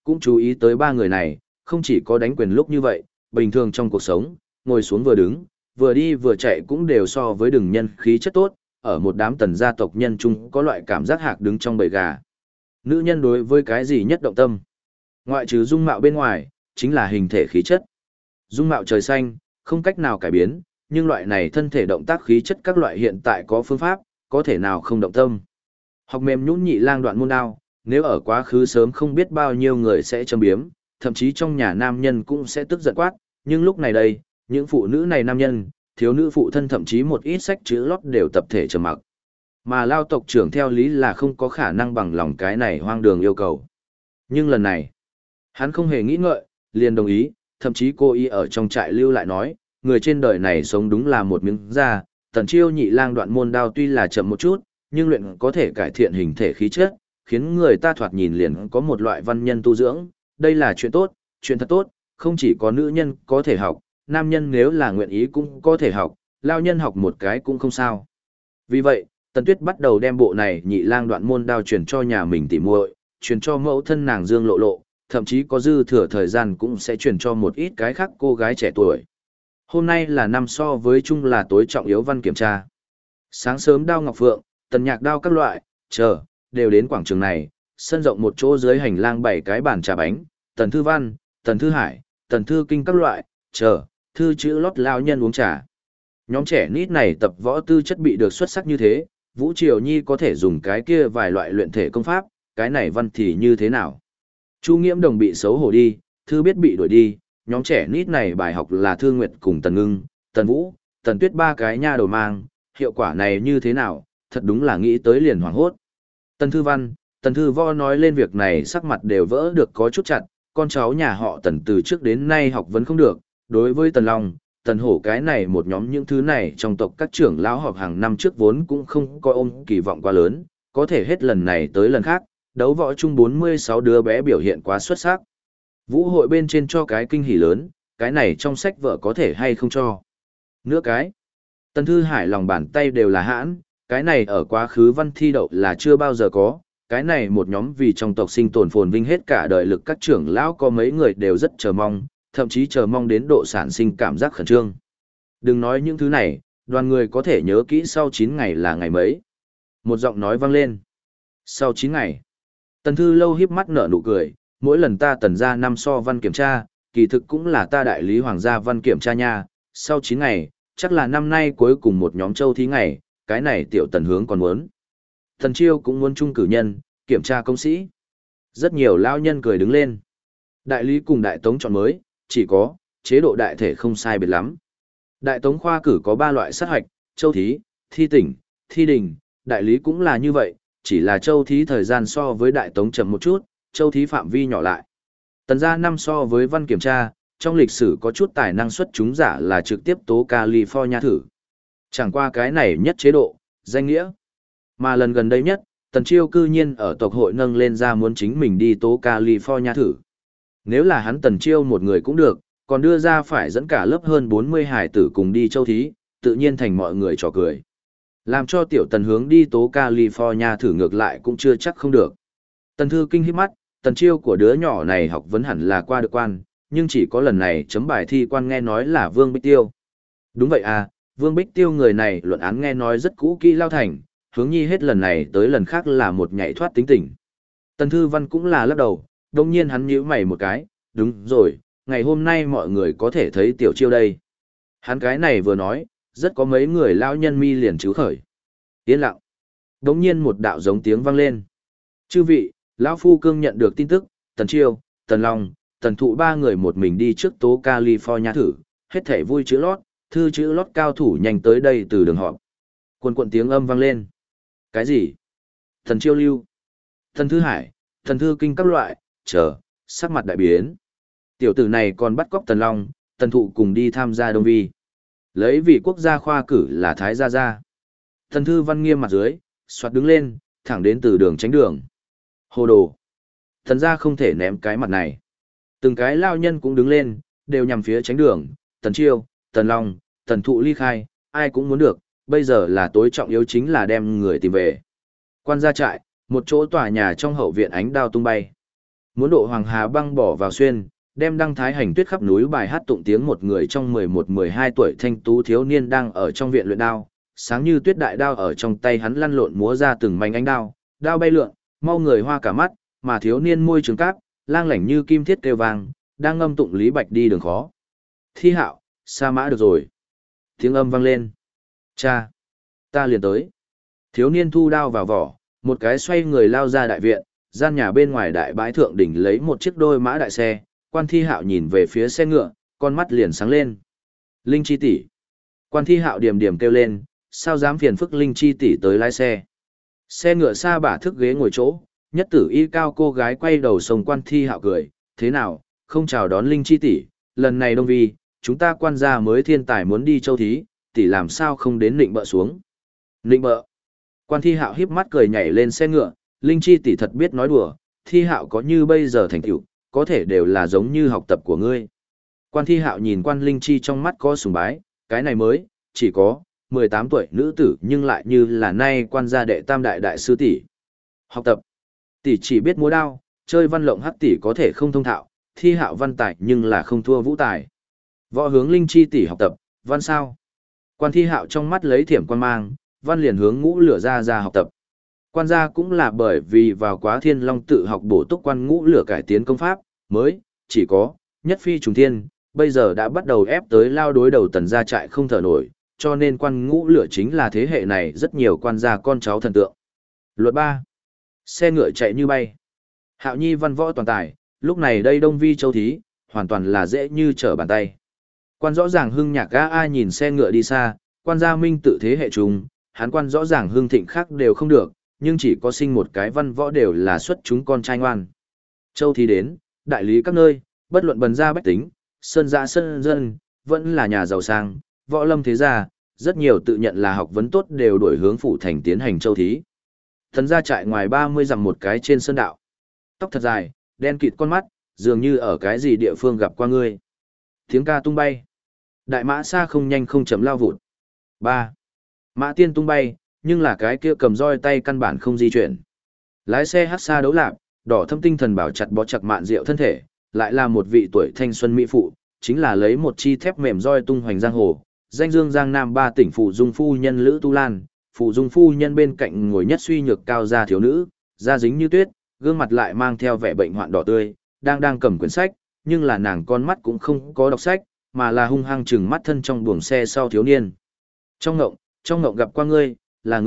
Cũng chú ý tới ba người này, không chỉ có đánh quyền lúc như vậy, bình thường trong cuộc sống, ngồi xuống vừa đứng, vừa đi vừa chạy cũng đều so với đừng nhân khí chất tốt, ở một đám tần gia tộc nhân chung có loại cảm giác hạc đứng trong bầy gà. Nữ nhân đối với cái gì nhất động tâm? Ngoại trừ dung mạo bên ngoài, chính là hình thể khí chất. Dung mạo trời xanh, không cách nào cải biến, nhưng loại này thân thể động tác khí chất các loại hiện tại có phương pháp, có thể nào không động tâm. Học mềm nhũn nhị lang đoạn môn đao, nếu ở quá khứ sớm không biết bao nhiêu người sẽ châm biếm, thậm chí trong nhà nam nhân cũng sẽ tức giận quát, nhưng lúc này đây, những phụ nữ này nam nhân, thiếu nữ phụ thân thậm chí một ít sách chữ lót đều tập thể trầm mặc. Mà Lao tộc trưởng theo lý là không có khả năng bằng lòng cái này hoang đường yêu cầu. Nhưng lần này, hắn không hề nghĩ ngợi, liền đồng ý, thậm chí cô ý ở trong trại lưu lại nói, người trên đời này sống đúng là một miếng da, Tần Chiêu nhị lang đoạn môn đao tuy là chậm một chút, nhưng luyện có thể cải thiện hình thể khí chất, khiến người ta thoạt nhìn liền có một loại văn nhân tu dưỡng, đây là chuyện tốt, chuyện thật tốt, không chỉ có nữ nhân có thể học, nam nhân nếu là nguyện ý cũng có thể học, lao nhân học một cái cũng không sao. Vì vậy, Tần Tuyết bắt đầu đem bộ này nhị lang đoạn môn đao truyền cho nhà mình tỉ muội, truyền cho mẫu thân nàng Dương Lộ Lộ, thậm chí có dư thừa thời gian cũng sẽ truyền cho một ít cái khác cô gái trẻ tuổi. Hôm nay là năm so với chung là tối trọng yếu văn kiểm tra. Sáng sớm đao ngọc phượng, tần nhạc đao các loại, đều đến quảng trường này, sân rộng một chỗ dưới hành lang 7 cái bàn trà bánh, tần thư văn, tần thư hải, tần thư kinh các loại, thư chữ lót lao nhân uống trà. Nhóm trẻ nít này tập võ tư chất bị được xuất sắc như thế, Vũ Triều Nhi có thể dùng cái kia vài loại luyện thể công pháp, cái này văn thì như thế nào? Chu Nghiễm Đồng bị xấu hổ đi, Thư Biết bị đuổi đi, nhóm trẻ nít này bài học là Thư Nguyệt cùng Tần Ngưng, Tần Vũ, Tần Tuyết ba cái nha đầu mang, hiệu quả này như thế nào, thật đúng là nghĩ tới liền hoảng hốt. Tần Thư Văn, Tần Thư Võ nói lên việc này sắc mặt đều vỡ được có chút chặt, con cháu nhà họ Tần từ trước đến nay học vấn không được, đối với Tần Long, Tần Hổ cái này một nhóm những thứ này trong tộc các trưởng lão họp hàng năm trước vốn cũng không có ôm kỳ vọng quá lớn, có thể hết lần này tới lần khác, đấu võ chung 46 đứa bé biểu hiện quá xuất sắc. Vũ hội bên trên cho cái kinh hỉ lớn, cái này trong sách vở có thể hay không cho. Nữa cái, Tần Thư Hải lòng bàn tay đều là hãn, cái này ở quá khứ văn thi đậu là chưa bao giờ có, cái này một nhóm vì trong tộc sinh tồn phồn vinh hết cả đời lực các trưởng lão có mấy người đều rất chờ mong, thậm chí chờ mong đến độ sản sinh cảm giác khẩn trương. Đừng nói những thứ này, đoàn người có thể nhớ kỹ sau 9 ngày là ngày mấy. Một giọng nói vang lên. Sau 9 ngày, Tần Thư Lâu híp mắt nở nụ cười, mỗi lần ta Tần gia năm so văn kiểm tra, kỳ thực cũng là ta đại lý hoàng gia văn kiểm tra nha, sau 9 ngày, chắc là năm nay cuối cùng một nhóm châu thí ngày, cái này tiểu Tần hướng còn muốn. Tần Chiêu cũng muốn trung cử nhân, kiểm tra công sĩ. Rất nhiều lao nhân cười đứng lên. Đại lý cùng đại tống chọn mới, chỉ có, chế độ đại thể không sai biệt lắm. Đại tống khoa cử có 3 loại sát hoạch, châu thí, thi tỉnh, thi đình, đại lý cũng là như vậy, chỉ là châu thí thời gian so với đại tống chậm một chút, châu thí phạm vi nhỏ lại. Tần gia năm so với văn kiểm tra, trong lịch sử có chút tài năng xuất chúng giả là trực tiếp tố California thử. Chẳng qua cái này nhất chế độ, danh nghĩa. Mà lần gần đây nhất, Tần Chiêu cư nhiên ở tộc hội nâng lên ra muốn chính mình đi tố California thử. Nếu là hắn Tần Chiêu một người cũng được, còn đưa ra phải dẫn cả lớp hơn 40 hải tử cùng đi châu thí, tự nhiên thành mọi người trò cười. Làm cho tiểu Tần hướng đi tố California thử ngược lại cũng chưa chắc không được. Tần Thư Kinh híp mắt, Tần Chiêu của đứa nhỏ này học vấn hẳn là qua được quan, nhưng chỉ có lần này chấm bài thi quan nghe nói là Vương Bích Tiêu. Đúng vậy à, Vương Bích Tiêu người này luận án nghe nói rất cũ kỹ lao thành, hướng nhi hết lần này tới lần khác là một nhảy thoát tính tình. Tần Thư Văn cũng là lắc đầu, đồng nhiên hắn nhíu mày một cái, đúng rồi, ngày hôm nay mọi người có thể thấy tiểu Chiêu đây. Hắn cái này vừa nói, rất có mấy người lao nhân mi liền chứ khởi. Yên lặng. Đồng nhiên một đạo giống tiếng vang lên. Chư vị, lão phu cương nhận được tin tức, Tần Chiêu, Tần Long, Tần Thụ ba người một mình đi trước tố California thử, hết thể vui chữ lót, thư chữ lót cao thủ nhanh tới đây từ đường họp. Quần tiếng âm vang lên. Cái gì? Tần Chiêu lưu, Tần Thư Hải, Tần Thư Kinh các loại, sắc mặt đại biến. Tiểu tử này còn bắt cóc Tần Long, Tần Thụ cùng đi tham gia đông vi. Lấy vị quốc gia khoa cử là Thái Gia Gia. Tần Thư Văn nghiêm mặt dưới, soạt đứng lên, thẳng đến từ đường tránh đường. Hồ đồ. Tần gia không thể ném cái mặt này. Từng cái lao nhân cũng đứng lên, đều nhằm phía tránh đường, Tần Chiêu, Tần Long, Tần Thụ ly khai, ai cũng muốn được, bây giờ là tối trọng yếu chính là đem người tìm về. Quan gia trại, một chỗ tòa nhà trong hậu viện ánh đao tung bay. Muốn độ Hoàng Hà băng bỏ vào xuyên, đem đăng thái hành tuyết khắp núi bài hát tụng tiếng một người trong 11-12 tuổi thanh tú thiếu niên đang ở trong viện luyện đao, sáng như tuyết đại đao ở trong tay hắn lăn lộn múa ra từng mảnh ánh đao, đao bay lượn, mau người hoa cả mắt, mà thiếu niên môi trường cáp, lang lảnh như kim thiết kêu vang, đang ngâm tụng Lý Bạch đi đường khó. Thi Hạo, sa mã được rồi. Tiếng âm vang lên. Cha, ta liền tới. Thiếu niên thu đao vào vỏ, một cái xoay người lao ra đại viện, gian nhà bên ngoài đại bãi thượng đỉnh lấy một chiếc đôi mã đại xe, Quan Thi Hạo nhìn về phía xe ngựa, con mắt liền sáng lên. Linh Chi tỷ. Quan Thi Hạo điềm điềm kêu lên, sao dám phiền phức Linh Chi tỷ tới lái xe. Xe ngựa xa bả thức ghế ngồi chỗ, nhất tử y cao cô gái quay đầu sông Quan Thi Hạo cười, thế nào, không chào đón Linh Chi tỷ, lần này đông vi, chúng ta quan gia mới thiên tài muốn đi châu thí, tỷ làm sao không đến nịnh bợ xuống. Nịnh bợ. Quan Thi Hạo híp mắt cười nhảy lên xe ngựa, Linh Chi tỷ thật biết nói đùa, Thi Hạo có như bây giờ thành tựu, có thể đều là giống như học tập của ngươi. Quan Thi Hạo nhìn Quan Linh Chi trong mắt có sùng bái, cái này mới, chỉ có 18 tuổi nữ tử nhưng lại như là nay quan gia đệ tam đại đại sư tỷ. Học tập. Tỷ chỉ biết múa đao, chơi văn lộng hắc tỷ có thể không thông thạo, Thi Hạo văn tài nhưng là không thua vũ tài. Võ hướng Linh Chi tỷ học tập, văn sao? Quan Thi Hạo trong mắt lấy thiểm quan mang, văn liền hướng Ngũ Lửa ra học tập. Quan gia cũng là bởi vì vào quá Thiên Long tự học bổ túc quan Ngũ Lửa cải tiến công pháp, mới, chỉ có, nhất phi trùng thiên, bây giờ đã bắt đầu ép tới lao đối đầu Tần gia trại không thở nổi, cho nên quan Ngũ Lửa chính là thế hệ này rất nhiều quan gia con cháu thần tượng. Luật 3. Xe ngựa chạy như bay. Hạo Nhi văn võ toàn tài, lúc này đây Đông Vi châu thí, hoàn toàn là dễ như trở bàn tay. Quan rõ ràng hưng nhạc ga ai nhìn xe ngựa đi xa, quan gia minh tự thế hệ trùng, hắn quan rõ ràng hưng thịnh khác đều không được, nhưng chỉ có sinh một cái văn võ đều là xuất chúng con trai ngoan. Châu thí đến, đại lý các nơi, bất luận bần gia bách tính, sơn gia sơn dân, vẫn là nhà giàu sang, võ lâm thế gia, rất nhiều tự nhận là học vấn tốt đều đổi hướng phủ thành tiến hành châu thí. Thần gia trại ngoài 30 dặm một cái trên sơn đạo. Tóc thật dài, đen kịt con mắt, dường như ở cái gì địa phương gặp qua ngươi. Tiếng ca tung bay. Đại mã xa không nhanh không chậm lao vụt. 3. Mã tiên tung bay, nhưng là cái kia cầm roi tay căn bản không di chuyển. Lái xe hắc xa đấu lạp, đỏ thâm tinh thần bảo chặt bó chặt mạn rượu thân thể, lại là một vị tuổi thanh xuân mỹ phụ, chính là lấy một chi thép mềm roi tung hoành giang hồ, danh dương giang nam ba tỉnh phụ dung phu nhân Lữ Tu Lan, phụ dung phu nhân bên cạnh ngồi nhất suy nhược cao gia thiếu nữ, da dính như tuyết, gương mặt lại mang theo vẻ bệnh hoạn đỏ tươi, đang cầm quyển sách, nhưng là nàng con mắt cũng không có đọc sách, mà là hung hăng trừng mắt thân trong buồng xe sau thiếu niên. Trong ngộng gặp qua ngươi,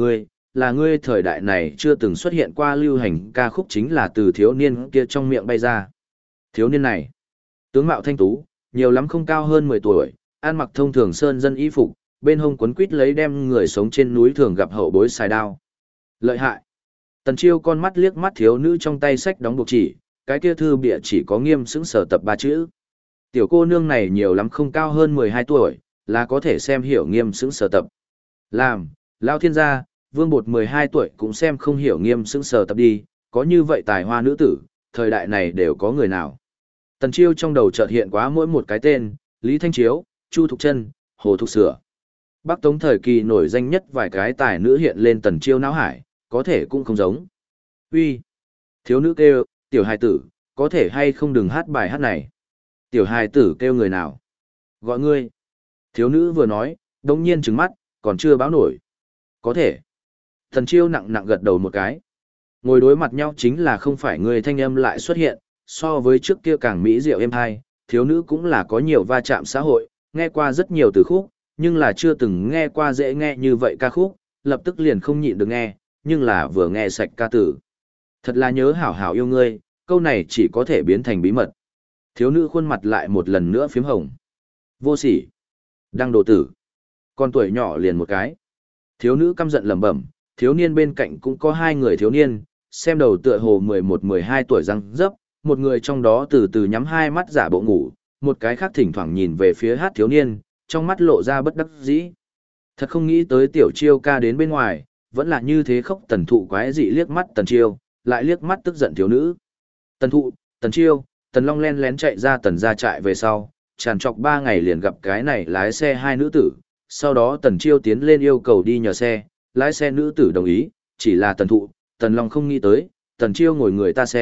là ngươi thời đại này chưa từng xuất hiện qua lưu hành ca khúc chính là từ thiếu niên kia trong miệng bay ra. Thiếu niên này, tướng mạo thanh tú, nhiều lắm không cao hơn 10 tuổi, ăn mặc thông thường sơn dân y phục, bên hông quấn quít lấy đem người sống trên núi thường gặp hậu bối xài đao. Lợi hại. Tần Chiêu con mắt liếc mắt thiếu nữ trong tay sách đóng buộc chỉ, cái kia thư bìa chỉ có nghiêm sững sở tập 3 chữ. Tiểu cô nương này nhiều lắm không cao hơn 12 tuổi, là có thể xem hiểu nghiêm sững sở tập. Làm, Lao Thiên gia, Vương Bột 12 tuổi cũng xem không hiểu nghiêm sững sở tập đi, có như vậy tài hoa nữ tử, thời đại này đều có người nào. Tần Chiêu trong đầu chợt hiện quá mỗi một cái tên, Lý Thanh Chiếu, Chu Thục Trân, Hồ Thục Sửa. Bắc Tống thời kỳ nổi danh nhất vài cái tài nữ hiện lên Tần Chiêu não hải, có thể cũng không giống. Uy, thiếu nữ kêu, tiểu hài tử, có thể hay không đừng hát bài hát này. Tiểu hài tử kêu người nào? Gọi ngươi. Thiếu nữ vừa nói, đống nhiên trừng mắt, còn chưa báo nổi. Có thể. Tần Chiêu nặng nặng gật đầu một cái. Ngồi đối mặt nhau chính là không phải người thanh âm lại xuất hiện, so với trước kia càng mỹ diệu êm hay, thiếu nữ cũng là có nhiều va chạm xã hội, nghe qua rất nhiều từ khúc, nhưng là chưa từng nghe qua dễ nghe như vậy ca khúc, lập tức liền không nhịn được nghe, nhưng là vừa nghe sạch ca tử. Thật là nhớ hảo hảo yêu ngươi, câu này chỉ có thể biến thành bí mật. Thiếu nữ khuôn mặt lại một lần nữa phím hồng. Vô sỉ. Đăng đồ tử. Con tuổi nhỏ liền một cái. Thiếu nữ căm giận lẩm bẩm, thiếu niên bên cạnh cũng có hai người thiếu niên, xem đầu tựa hồ 11-12 tuổi răng dấp, một người trong đó từ từ nhắm hai mắt giả bộ ngủ, một cái khác thỉnh thoảng nhìn về phía hát thiếu niên, trong mắt lộ ra bất đắc dĩ. Thật không nghĩ tới tiểu Chiêu ca đến bên ngoài, vẫn là như thế khóc. Tần Thụ quái dị liếc mắt Tần Chiêu, lại liếc mắt tức giận thiếu nữ. Tần Thụ, Tần Chiêu, Tần Long len lén chạy ra Tần gia trại về sau, tràn trọc 3 ngày liền gặp cái này lái xe hai nữ tử, sau đó Tần Chiêu tiến lên yêu cầu đi nhờ xe, lái xe nữ tử đồng ý, chỉ là Tần Thụ, Tần Long không nghĩ tới, Tần Chiêu ngồi người ta xe,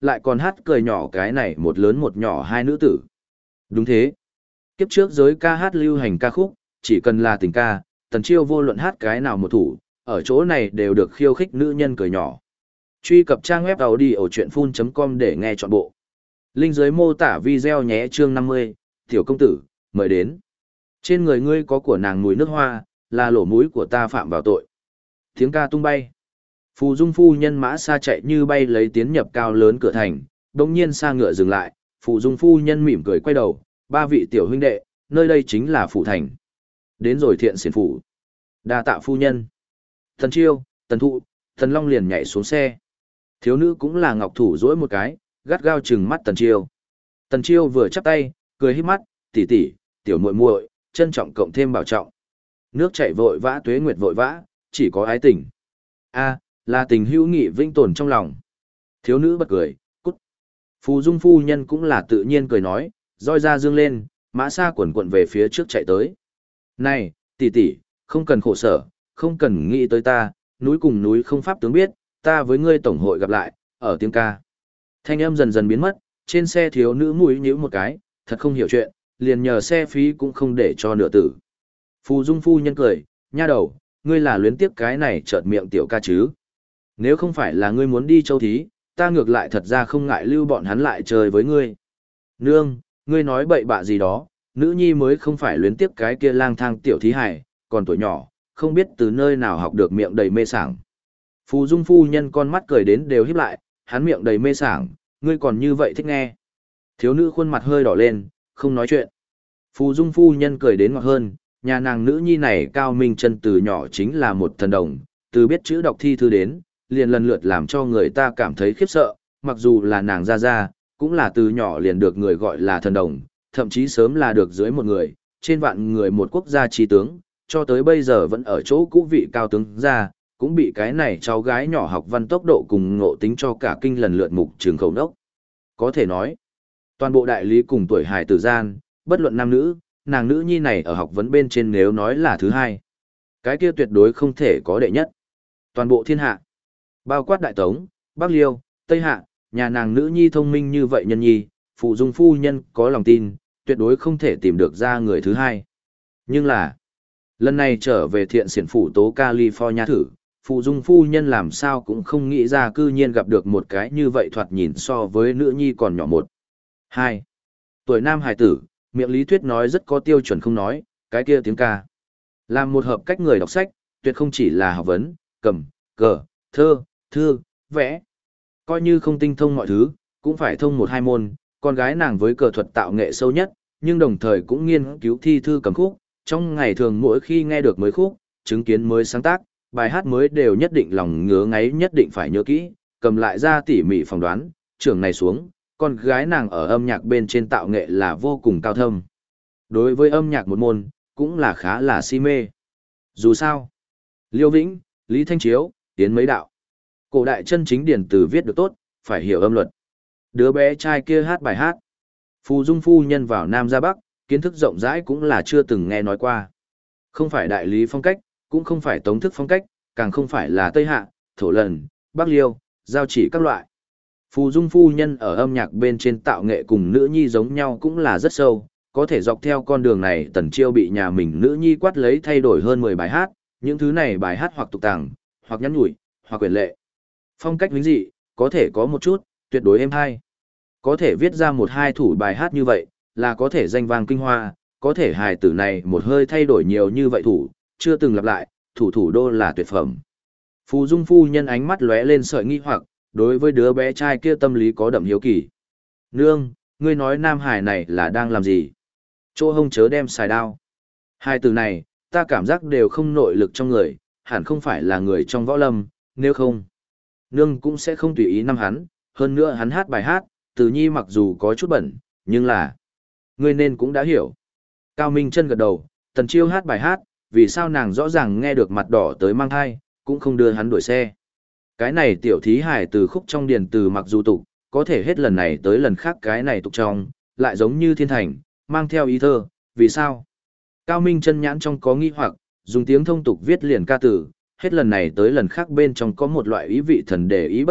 lại còn hát cười nhỏ cái này một lớn một nhỏ hai nữ tử. Đúng thế. Kiếp trước giới ca hát lưu hành ca khúc, chỉ cần là tình ca, Tần Chiêu vô luận hát cái nào một thủ, ở chỗ này đều được khiêu khích nữ nhân cười nhỏ. Truy cập trang web audiochuyenphun.com để nghe trọn bộ. Link dưới mô tả video nhé. Chương 50, tiểu công tử, mời đến. Trên người ngươi có của nàng mùi nước hoa, là lỗ mũi của ta phạm vào tội. Tiếng ca tung bay. Phù Dung phu nhân mã xa chạy như bay lấy tiến nhập cao lớn cửa thành, đồng nhiên xa ngựa dừng lại, Phù Dung phu nhân mỉm cười quay đầu, ba vị tiểu huynh đệ, nơi đây chính là phủ thành. Đến rồi Thiện Xiển phủ. Đa tạ phu nhân. Tần Chiêu, Tần Thụ, Tần Long liền nhảy xuống xe. Thiếu nữ cũng là ngọc thủ duỗi một cái, gắt gao trừng mắt Tần Chiêu. Tần Chiêu vừa chắp tay, cười híp mắt, tỷ tỷ, tiểu muội muội, trân trọng cộng thêm bảo trọng. Nước chảy vội vã tuế nguyệt vội vã, chỉ có ái tình. A, là tình hữu nghị vĩnh tồn trong lòng. Thiếu nữ bật cười, cút. Phù Dung phu nhân cũng là tự nhiên cười nói, roi ra dương lên, mã xa quần quận về phía trước chạy tới. Này, tỷ tỷ, không cần khổ sở, không cần nghĩ tới ta, núi cùng núi không pháp tướng biết, ta với ngươi tổng hội gặp lại, ở tiếng ca. Thanh âm dần dần biến mất, trên xe thiếu nữ mũi nhíu một cái, thật không hiểu chuyện, liền nhờ xe phí cũng không để cho nửa tử. Phù Dung phu nhân cười, nha đầu, ngươi là luyến tiếc cái này chợt miệng tiểu ca chứ. Nếu không phải là ngươi muốn đi châu thí, ta ngược lại thật ra không ngại lưu bọn hắn lại chơi với ngươi. Nương, ngươi nói bậy bạ gì đó, nữ nhi mới không phải luyến tiếc cái kia lang thang tiểu thí hải, còn tuổi nhỏ, không biết từ nơi nào học được miệng đầy mê sảng. Phù Dung phu nhân con mắt cười đến đều híp lại, hắn miệng đầy mê sảng, ngươi còn như vậy thích nghe. Thiếu nữ khuôn mặt hơi đỏ lên, không nói chuyện. Phù Dung phu nhân cười đến ngọt hơn, nhà nàng nữ nhi này cao minh chân từ nhỏ chính là một thần đồng, từ biết chữ đọc thi thư đến, liền lần lượt làm cho người ta cảm thấy khiếp sợ, mặc dù là nàng ra, cũng là từ nhỏ liền được người gọi là thần đồng, thậm chí sớm là được dưới một người, trên vạn người một quốc gia trí tướng, cho tới bây giờ vẫn ở chỗ cũ vị cao tướng ra, cũng bị cái này cháu gái nhỏ học văn tốc độ cùng ngộ tính cho cả kinh lần lượt mục trường khẩu đốc. Có thể nói, toàn bộ đại lý cùng tuổi hài tử gian, bất luận nam nữ, nàng nữ nhi này ở học vấn bên trên nếu nói là thứ hai. Cái kia tuyệt đối không thể có đệ nhất. Toàn bộ thiên hạ, bao quát Đại Tống, Bắc Liêu, Tây Hạ, nhà nàng nữ nhi thông minh như vậy nhân nhi, Phù Dung phu nhân có lòng tin, tuyệt đối không thể tìm được ra người thứ hai. Nhưng là, lần này trở về Thiện Xiển phủ tố California thử, Phù Dung phu nhân làm sao cũng không nghĩ ra cư nhiên gặp được một cái như vậy thoạt nhìn so với nữ nhi còn nhỏ một. Hai, tuổi nam hài tử, miệng lý thuyết nói rất có tiêu chuẩn không nói, cái kia tiếng ca. Làm một hợp cách người đọc sách, tuyệt không chỉ là học vấn, cầm, cờ, thơ, thư, vẽ. Coi như không tinh thông mọi thứ, cũng phải thông một hai môn, con gái nàng với cờ thuật tạo nghệ sâu nhất, nhưng đồng thời cũng nghiên cứu thi thư cầm khúc, trong ngày thường mỗi khi nghe được mới khúc, chứng kiến mới sáng tác, bài hát mới đều nhất định lòng ngứa ngáy nhất định phải nhớ kỹ, cầm lại ra tỉ mỉ phỏng đoán, trường này xuống, con gái nàng ở âm nhạc bên trên tạo nghệ là vô cùng cao thâm. Đối với âm nhạc một môn, cũng là khá là si mê. Dù sao, Liêu Vĩnh, Lý Thanh Chiếu, Tiến mấy đạo. Cổ đại chân chính điển từ viết được tốt, phải hiểu âm luật. Đứa bé trai kia hát bài hát. Phù Dung phu nhân vào Nam ra Bắc, kiến thức rộng rãi cũng là chưa từng nghe nói qua. Không phải đại lý phong cách, cũng không phải tống thức phong cách, càng không phải là Tây Hạ, Thổ Lần, Bắc Liêu, giao chỉ các loại. Phù Dung phu nhân ở âm nhạc bên trên tạo nghệ cùng nữ nhi giống nhau cũng là rất sâu, có thể dọc theo con đường này Tần Chiêu bị nhà mình nữ nhi quát lấy thay đổi hơn 10 bài hát, những thứ này bài hát hoặc tục tàng, hoặc nhắn nhủi, hoặc quyền lệ. Phong cách vĩnh dị, có thể có một chút, tuyệt đối êm hay. Có thể viết ra một hai thủ bài hát như vậy, là có thể danh vang kinh hoa, có thể hài tử này một hơi thay đổi nhiều như vậy thủ, chưa từng lặp lại, thủ đô là tuyệt phẩm. Phù Dung phu nhân ánh mắt lóe lên sợi nghi hoặc, đối với đứa bé trai kia tâm lý có đậm hiếu kỳ. Nương, ngươi nói nam hải này là đang làm gì? Chỗ hông chớ đem xài đao. Hai từ này, ta cảm giác đều không nội lực trong người, hẳn không phải là người trong võ lâm, nếu không. Nương cũng sẽ không tùy ý năm hắn, hơn nữa hắn hát bài hát, từ nhi mặc dù có chút bẩn, nhưng là... Ngươi nên cũng đã hiểu. Cao Minh Chân gật đầu, Tần Chiêu hát bài hát, vì sao nàng rõ ràng nghe được mặt đỏ tới mang thai, cũng không đưa hắn đuổi xe. Cái này tiểu thí hải từ khúc trong điển từ mặc dù tục, có thể hết lần này tới lần khác cái này tục trong, lại giống như thiên thành, mang theo ý thơ, vì sao? Cao Minh Chân nhãn trong có nghi hoặc, dùng tiếng thông tục viết liền ca từ, hết lần này tới lần khác bên trong có một loại ý vị thần để ý bất loạn,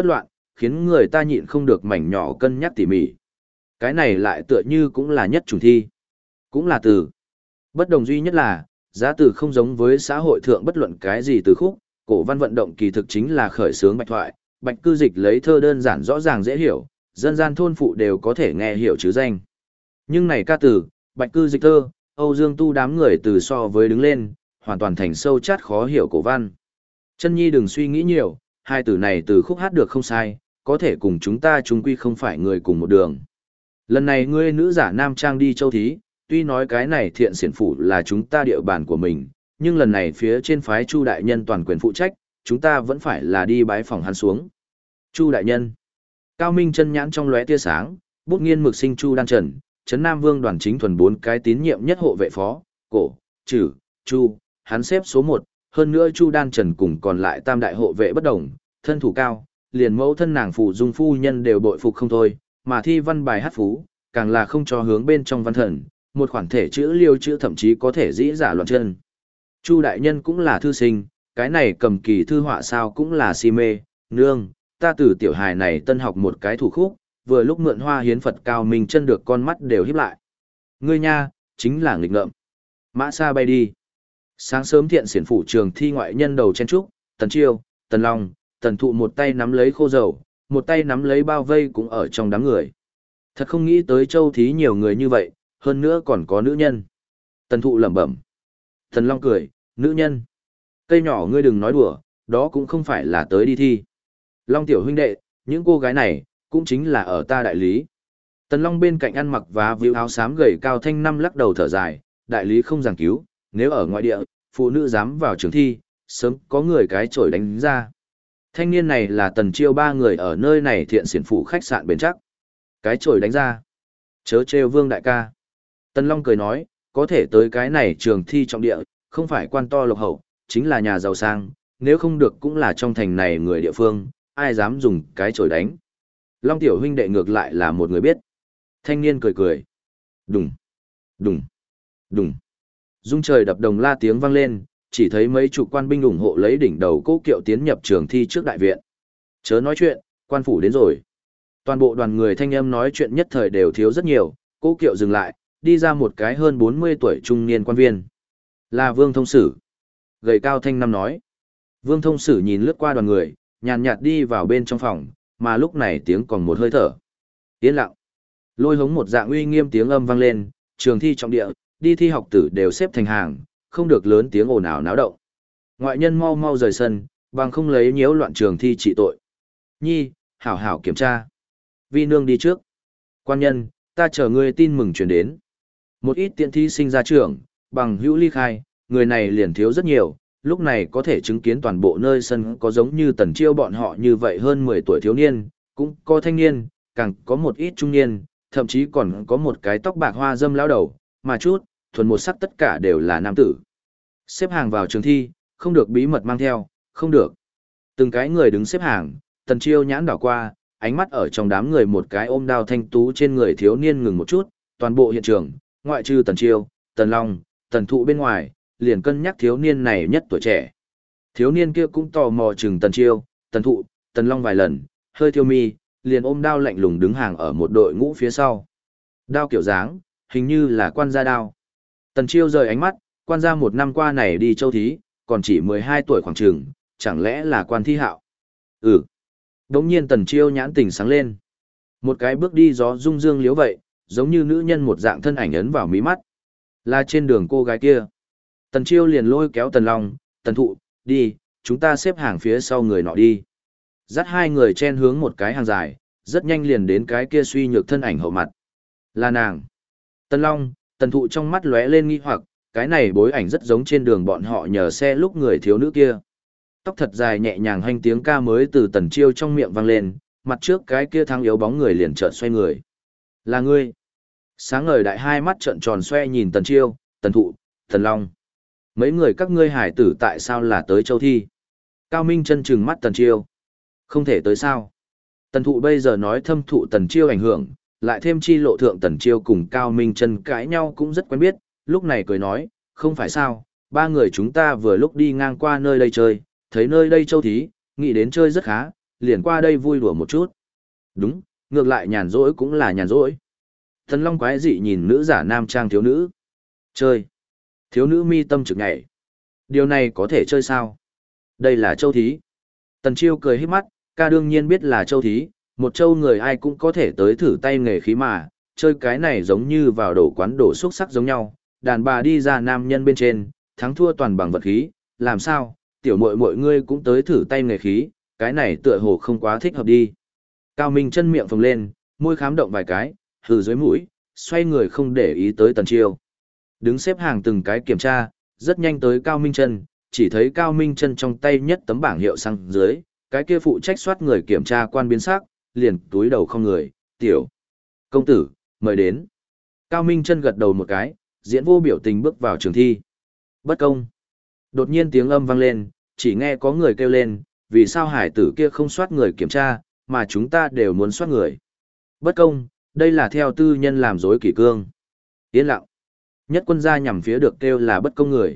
khiến người ta nhịn không được mảnh nhỏ cân nhắc tỉ mỉ. Cái này lại tựa như cũng là nhất trùng thi, cũng là từ. Bất đồng duy nhất là, giá từ không giống với xã hội thượng bất luận cái gì từ khúc, cổ văn vận động kỳ thực chính là khởi xướng bạch thoại, Bạch Cư Dịch lấy thơ đơn giản rõ ràng dễ hiểu, dân gian thôn phụ đều có thể nghe hiểu chứ danh. Nhưng này ca từ, Bạch Cư Dịch thơ, Âu Dương Tu đám người từ so với đứng lên, hoàn toàn thành sâu chát khó hiểu cổ văn. Chân Nhi đừng suy nghĩ nhiều, hai từ này từ khúc hát được không sai, có thể cùng chúng ta chung quy không phải người cùng một đường. Lần này ngươi nữ giả nam trang đi châu thí, tuy nói cái này thiện xiển phủ là chúng ta địa bàn của mình, nhưng lần này phía trên phái Chu đại nhân toàn quyền phụ trách, chúng ta vẫn phải là đi bái phòng hắn xuống. Chu đại nhân. Cao Minh chân nhãn trong lóe tia sáng, bút nghiên mực sinh Chu Đan Trần, Trấn Nam Vương đoàn chính thuần 4 cái tín nhiệm nhất hộ vệ phó, Cổ, Trử, Chu, hắn xếp số 1, hơn nữa Chu Đan Trần cùng còn lại tam đại hộ vệ bất đồng, thân thủ cao, liền mẫu thân nàng phụ dung phu nhân đều bội phục không thôi, mà thi văn bài hát phú, càng là không cho hướng bên trong văn thần, một khoản thể chữ liêu chữ thậm chí có thể dĩ giả loạn chân. Chu đại nhân cũng là thư sinh, cái này cầm kỳ thư họa sao cũng là si mê, nương, ta từ tiểu hài này tân học một cái thủ khúc, vừa lúc mượn hoa hiến Phật Cao Minh chân được con mắt đều híp lại. Ngươi nha, chính là nghịch ngợm. Mã xa bay đi. Sáng sớm thiện xiển phủ trường thi ngoại nhân đầu chen trúc, Tần Chiêu, Tần Long, Tần Thụ một tay nắm lấy khô dầu, một tay nắm lấy bao vây cũng ở trong đám người. Thật không nghĩ tới châu thí nhiều người như vậy, hơn nữa còn có nữ nhân. Tần Thụ lẩm bẩm. Tần Long cười, nữ nhân. Cây nhỏ ngươi đừng nói đùa, đó cũng không phải là tới đi thi. Long tiểu huynh đệ, những cô gái này, cũng chính là ở ta đại lý. Tần Long bên cạnh ăn mặc vá víu áo xám gầy cao thanh năm lắc đầu thở dài, đại lý không giảng cứu, nếu ở ngoại địa, phụ nữ dám vào trường thi, sớm có người cái chổi đánh ra. Thanh niên này là Tần Chiêu ba người ở nơi này thiện xiển phủ khách sạn bền chắc. Cái chổi đánh ra. Chớ trêu Vương đại ca. Tần Long cười nói, có thể tới cái này trường thi trọng địa, không phải quan to lộc hậu, chính là nhà giàu sang, nếu không được cũng là trong thành này người địa phương, ai dám dùng cái chổi đánh. Long tiểu huynh đệ ngược lại là một người biết. Thanh niên cười cười. Đùng, đùng, đùng. Dung trời đập đồng la tiếng vang lên, chỉ thấy mấy chục quan binh ủng hộ lấy đỉnh đầu Cố Kiệu tiến nhập trường thi trước đại viện. Chớ nói chuyện, quan phủ đến rồi. Toàn bộ đoàn người thanh âm nói chuyện nhất thời đều thiếu rất nhiều, Cố Kiệu dừng lại, đi ra một cái hơn 40 tuổi trung niên quan viên. Là Vương Thông Sử. Gầy cao thanh năm nói. Vương Thông Sử nhìn lướt qua đoàn người, nhàn nhạt đi vào bên trong phòng, mà lúc này tiếng còn một hơi thở. Yên lặng. Lôi hống một dạng uy nghiêm tiếng âm vang lên, trường thi trọng địa, đi thi học tử đều xếp thành hàng, không được lớn tiếng ồn ào náo động. Ngoại nhân mau mau rời sân, bằng không lấy nhiễu loạn trường thi trị tội. Nhi, hảo hảo kiểm tra. Vi nương đi trước. Quan nhân, ta chờ ngươi tin mừng truyền đến. Một ít tiện thi sinh ra trường, bằng hữu ly khai, người này liền thiếu rất nhiều, lúc này có thể chứng kiến toàn bộ nơi sân có giống như Tần Chiêu bọn họ như vậy hơn 10 tuổi thiếu niên, cũng có thanh niên, càng có một ít trung niên, thậm chí còn có một cái tóc bạc hoa dâm lão đầu, mà chút, thuần một sắc tất cả đều là nam tử. Xếp hàng vào trường thi, không được bí mật mang theo, không được. Từng cái người đứng xếp hàng, Tần Chiêu nhãn đảo qua, ánh mắt ở trong đám người một cái ôm đao thanh tú trên người thiếu niên ngừng một chút, toàn bộ hiện trường, ngoại trừ Tần Chiêu, Tần Long, Tần Thụ bên ngoài, liền cân nhắc thiếu niên này nhất tuổi trẻ. Thiếu niên kia cũng tò mò chừng Tần Chiêu, Tần Thụ, Tần Long vài lần, hơi thiêu mi, liền ôm đao lạnh lùng đứng hàng ở một đội ngũ phía sau. Đao kiểu dáng, hình như là quan gia đao. Tần Chiêu rời ánh mắt, quan gia một năm qua này đi châu thí, còn chỉ 12 tuổi khoảng chừng, chẳng lẽ là quan thi hạo? Ừ. Đống nhiên Tần Chiêu nhãn tỉnh sáng lên. Một cái bước đi gió rung dương liếu vậy, giống như nữ nhân một dạng thân ảnh ấn vào mí mắt. Là trên đường cô gái kia. Tần Chiêu liền lôi kéo Tần Long, Tần Thụ, đi, chúng ta xếp hàng phía sau người nọ đi. Dắt hai người chen hướng một cái hàng dài, rất nhanh liền đến cái kia suy nhược thân ảnh hậu mặt. Là nàng. Tần Long, Tần Thụ trong mắt lóe lên nghi hoặc, cái này bối ảnh rất giống trên đường bọn họ nhờ xe lúc người thiếu nữ kia. Tóc thật dài nhẹ nhàng hanh tiếng ca mới từ Tần Chiêu trong miệng vang lên, mặt trước cái kia thắng yếu bóng người liền chợt xoay người. Là ngươi. Sáng ngời đại hai mắt trợn tròn xoe nhìn Tần Chiêu, Tần Thụ, Tần Long. Mấy người các ngươi hải tử tại sao là tới châu thi? Cao Minh chân trừng mắt Tần Chiêu. Không thể tới sao? Tần Thụ bây giờ nói thâm thụ Tần Chiêu ảnh hưởng, lại thêm chi lộ thượng Tần Chiêu cùng Cao Minh chân cãi nhau cũng rất quen biết, lúc này cười nói, không phải sao, ba người chúng ta vừa lúc đi ngang qua nơi đây chơi, thấy nơi đây châu thí, nghĩ đến chơi rất khá, liền qua đây vui đùa một chút. Đúng, ngược lại nhàn rỗi cũng là nhàn rỗi. Thần Long quái dị nhìn nữ giả nam trang thiếu nữ. Chơi. Thiếu nữ mi tâm trực nhảy. Điều này có thể chơi sao? Đây là châu thí. Tần Chiêu cười híp mắt, ca đương nhiên biết là châu thí, một châu người ai cũng có thể tới thử tay nghề khí mà, chơi cái này giống như vào đổ quán đổ xúc sắc giống nhau, đàn bà đi ra nam nhân bên trên, thắng thua toàn bằng vật khí, làm sao, tiểu muội muội ngươi cũng tới thử tay nghề khí, cái này tựa hồ không quá thích hợp đi. Cao Minh chân miệng phồng lên, môi khám động vài cái, hừ dưới mũi, xoay người không để ý tới Tần Chiêu. Đứng xếp hàng từng cái kiểm tra, rất nhanh tới Cao Minh chân, chỉ thấy Cao Minh chân trong tay nhất tấm bảng hiệu sang dưới, cái kia phụ trách soát người kiểm tra quan biến sắc, liền túi đầu không người, tiểu. Công tử, mời đến. Cao Minh chân gật đầu một cái, diễn vô biểu tình bước vào trường thi. Bất công. Đột nhiên tiếng âm vang lên, chỉ nghe có người kêu lên, vì sao hải tử kia không soát người kiểm tra, mà chúng ta đều muốn soát người. Bất công, đây là theo tư nhân làm dối kỷ cương. Yên lặng. Nhất quân gia nhằm phía được kêu là bất công người.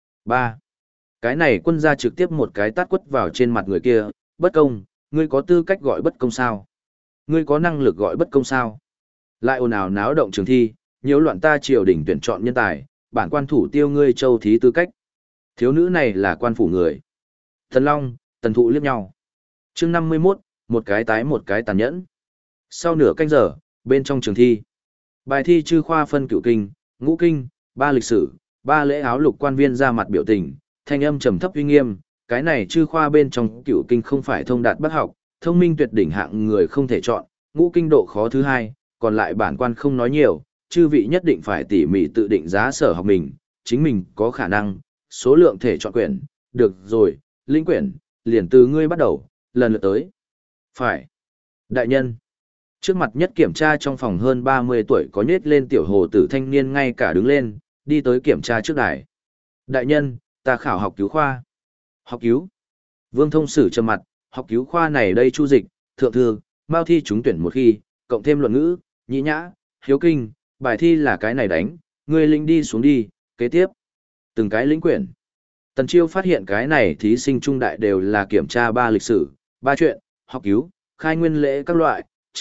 3. Cái này quân gia trực tiếp một cái tát quất vào trên mặt người kia, bất công, ngươi có tư cách gọi bất công sao? Ngươi có năng lực gọi bất công sao? Lại ồn ào náo động trường thi, nhiễu loạn ta triều đình tuyển chọn nhân tài, bản quan thủ tiêu ngươi châu thí tư cách. Thiếu nữ này là quan phủ người. Thần Long, Tần Thụ liếc nhau. Chương 51, một cái tái một cái tàn nhẫn. Sau nửa canh giờ, bên trong trường thi. Bài thi chư khoa phân cửu kinh, ngũ kinh, 3 lịch sử, 3 lễ áo lục quan viên ra mặt biểu tình, thanh âm trầm thấp uy nghiêm, cái này chư khoa bên trong cửu kinh không phải thông đạt bác học, thông minh tuyệt đỉnh hạng người không thể chọn, ngũ kinh độ khó thứ 2, còn lại bản quan không nói nhiều, chư vị nhất định phải tỉ mỉ tự định giá sở học mình, chính mình có khả năng, số lượng thể chọn quyển, được rồi, linh quyển, liền từ ngươi bắt đầu, lần lượt tới. Phải. Đại nhân. Trước mặt nhất kiểm tra trong phòng hơn 30 tuổi có nhết lên tiểu hồ tử thanh niên ngay cả đứng lên, đi tới kiểm tra trước đài. Đại nhân, ta khảo học cứu khoa. Học cứu. Vương Thông Sử trầm mặt, học cứu khoa này đây chu dịch, thượng thư, mao thi trúng tuyển một khi, cộng thêm luận ngữ, nhĩ nhã, hiếu kinh, bài thi là cái này đánh, ngươi linh đi xuống đi, kế tiếp. Từng cái lĩnh quyển. Tần Chiêu phát hiện cái này thí sinh trung đại đều là kiểm tra 3 lịch sử, 3 chuyện, học cứu, khai nguyên lễ các loại,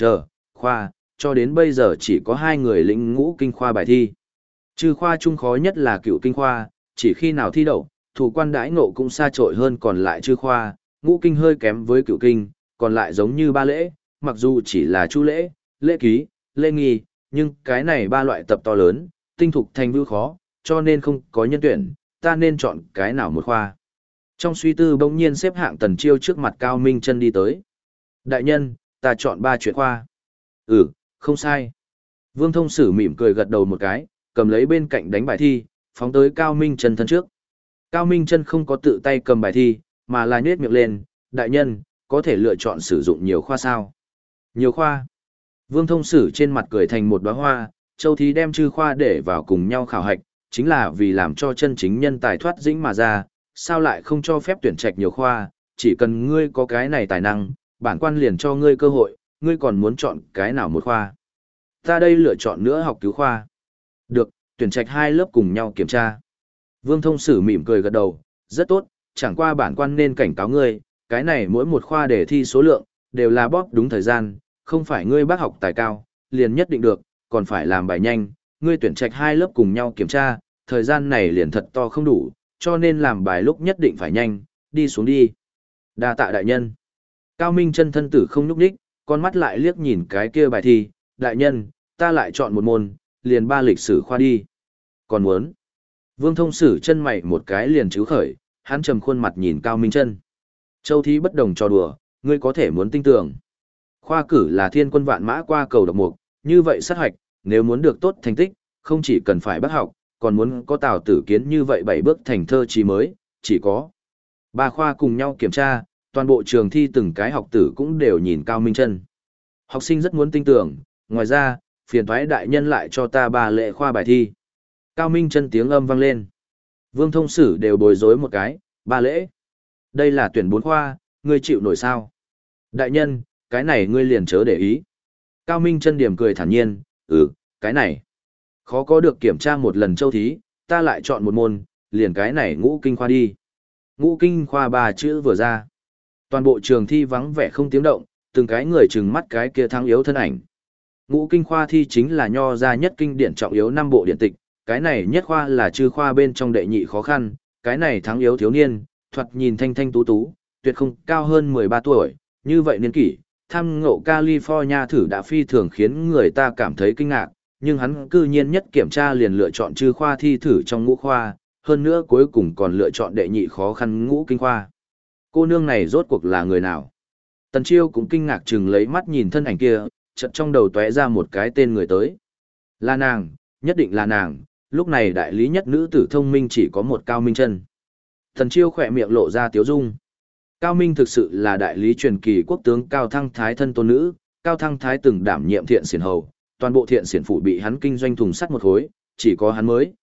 khoa, cho đến bây giờ chỉ có 2 người lĩnh ngũ kinh khoa bài thi. Trừ khoa trung khó nhất là cựu kinh khoa, chỉ khi nào thi đậu, thủ quan đãi ngộ cũng xa trội hơn còn lại chư khoa, ngũ kinh hơi kém với cựu kinh, còn lại giống như 3 lễ, mặc dù chỉ là chu lễ, lễ ký, lễ nghi, nhưng cái này 3 loại tập to lớn, tinh thục thành vưu khó, cho nên không có nhân tuyển, ta nên chọn cái nào một khoa. Trong suy tư bỗng nhiên xếp hạng Tần Chiêu trước mặt Cao Minh chân đi tới. Đại nhân, ta chọn 3 chuyện khoa. Ừ, không sai. Vương Thông Sử mỉm cười gật đầu một cái, cầm lấy bên cạnh đánh bài thi, phóng tới Cao Minh chân thân trước. Cao Minh chân không có tự tay cầm bài thi, mà là nhếch miệng lên, đại nhân, có thể lựa chọn sử dụng nhiều khoa sao? Nhiều khoa. Vương Thông Sử trên mặt cười thành một đóa hoa, châu thí đem chư khoa để vào cùng nhau khảo hạch, chính là vì làm cho chân chính nhân tài thoát dĩnh mà ra, sao lại không cho phép tuyển trạch nhiều khoa, chỉ cần ngươi có cái này tài năng, bản quan liền cho ngươi cơ hội, ngươi còn muốn chọn cái nào một khoa. Ta đây lựa chọn nữa học cứu khoa. Được, tuyển trạch 2 lớp cùng nhau kiểm tra. Vương Thông Sử mỉm cười gật đầu, rất tốt, chẳng qua bản quan nên cảnh cáo ngươi, cái này mỗi một khoa đề thi số lượng, đều là bóp đúng thời gian, không phải ngươi bác học tài cao, liền nhất định được, còn phải làm bài nhanh, ngươi tuyển trạch 2 lớp cùng nhau kiểm tra, thời gian này liền thật to không đủ, cho nên làm bài lúc nhất định phải nhanh, đi xuống đi. Đa tạ đại nhân. Cao Minh chân thân tử không nhúc nhích, con mắt lại liếc nhìn cái kia bài thi, đại nhân, ta lại chọn một môn, liền 3 lịch sử khoa đi. Còn muốn? Vương Thông Sử chân mày một cái liền chứ khởi, hắn trầm khuôn mặt nhìn Cao Minh chân. Châu thí bất đồng trò đùa, ngươi có thể muốn tinh tưởng. Khoa cử là thiên quân vạn mã qua cầu độc mục, như vậy sát hoạch, nếu muốn được tốt thành tích, không chỉ cần phải bác học, còn muốn có Tào Tử Kiến như vậy 7 bước thành thơ chí mới, chỉ có 3 khoa cùng nhau kiểm tra, toàn bộ trường thi từng cái học tử cũng đều nhìn Cao Minh chân. Học sinh rất muốn tin tưởng, ngoài ra, phiền thoái đại nhân lại cho ta 3 lễ khoa bài thi. Cao Minh chân tiếng âm vang lên. Vương Thông Sử đều bối rối một cái, 3 lễ. Đây là tuyển 4 khoa, ngươi chịu nổi sao? Đại nhân, cái này ngươi liền chớ để ý. Cao Minh chân điểm cười thản nhiên, cái này. Khó có được kiểm tra một lần châu thí, ta lại chọn một môn, liền cái này ngũ kinh khoa đi. Ngũ kinh khoa 3 chữ vừa ra. Toàn bộ trường thi vắng vẻ không tiếng động, từng cái người trừng mắt cái kia thắng yếu thân ảnh. Ngũ kinh khoa thi chính là nho ra nhất kinh điển trọng yếu 5 bộ điện tịch, cái này nhất khoa là chư khoa bên trong đệ nhị khó khăn, cái này thắng yếu thiếu niên, thoạt nhìn thanh thanh tú tú, tuyệt không cao hơn 13 tuổi, như vậy niên kỷ, tham ngộ California thử đã phi thường khiến người ta cảm thấy kinh ngạc, nhưng hắn cư nhiên nhất kiểm tra liền lựa chọn chư khoa thi thử trong ngũ khoa, hơn nữa cuối cùng còn lựa chọn đệ nhị khó khăn ngũ kinh khoa. Cô nương này rốt cuộc là người nào? Tần Chiêu cũng kinh ngạc chừng lấy mắt nhìn thân ảnh kia, chợt trong đầu tóe ra một cái tên người tới. Là nàng, nhất định là nàng, lúc này đại lý nhất nữ tử thông minh chỉ có một Cao Minh Chân. Tần Chiêu khỏe miệng lộ ra tiếu dung. Cao Minh thực sự là đại lý truyền kỳ quốc tướng Cao Thăng Thái thân tôn nữ, Cao Thăng Thái từng đảm nhiệm thiện xiển hầu, toàn bộ thiện xiển phủ bị hắn kinh doanh thùng sắt một khối, chỉ có hắn mới,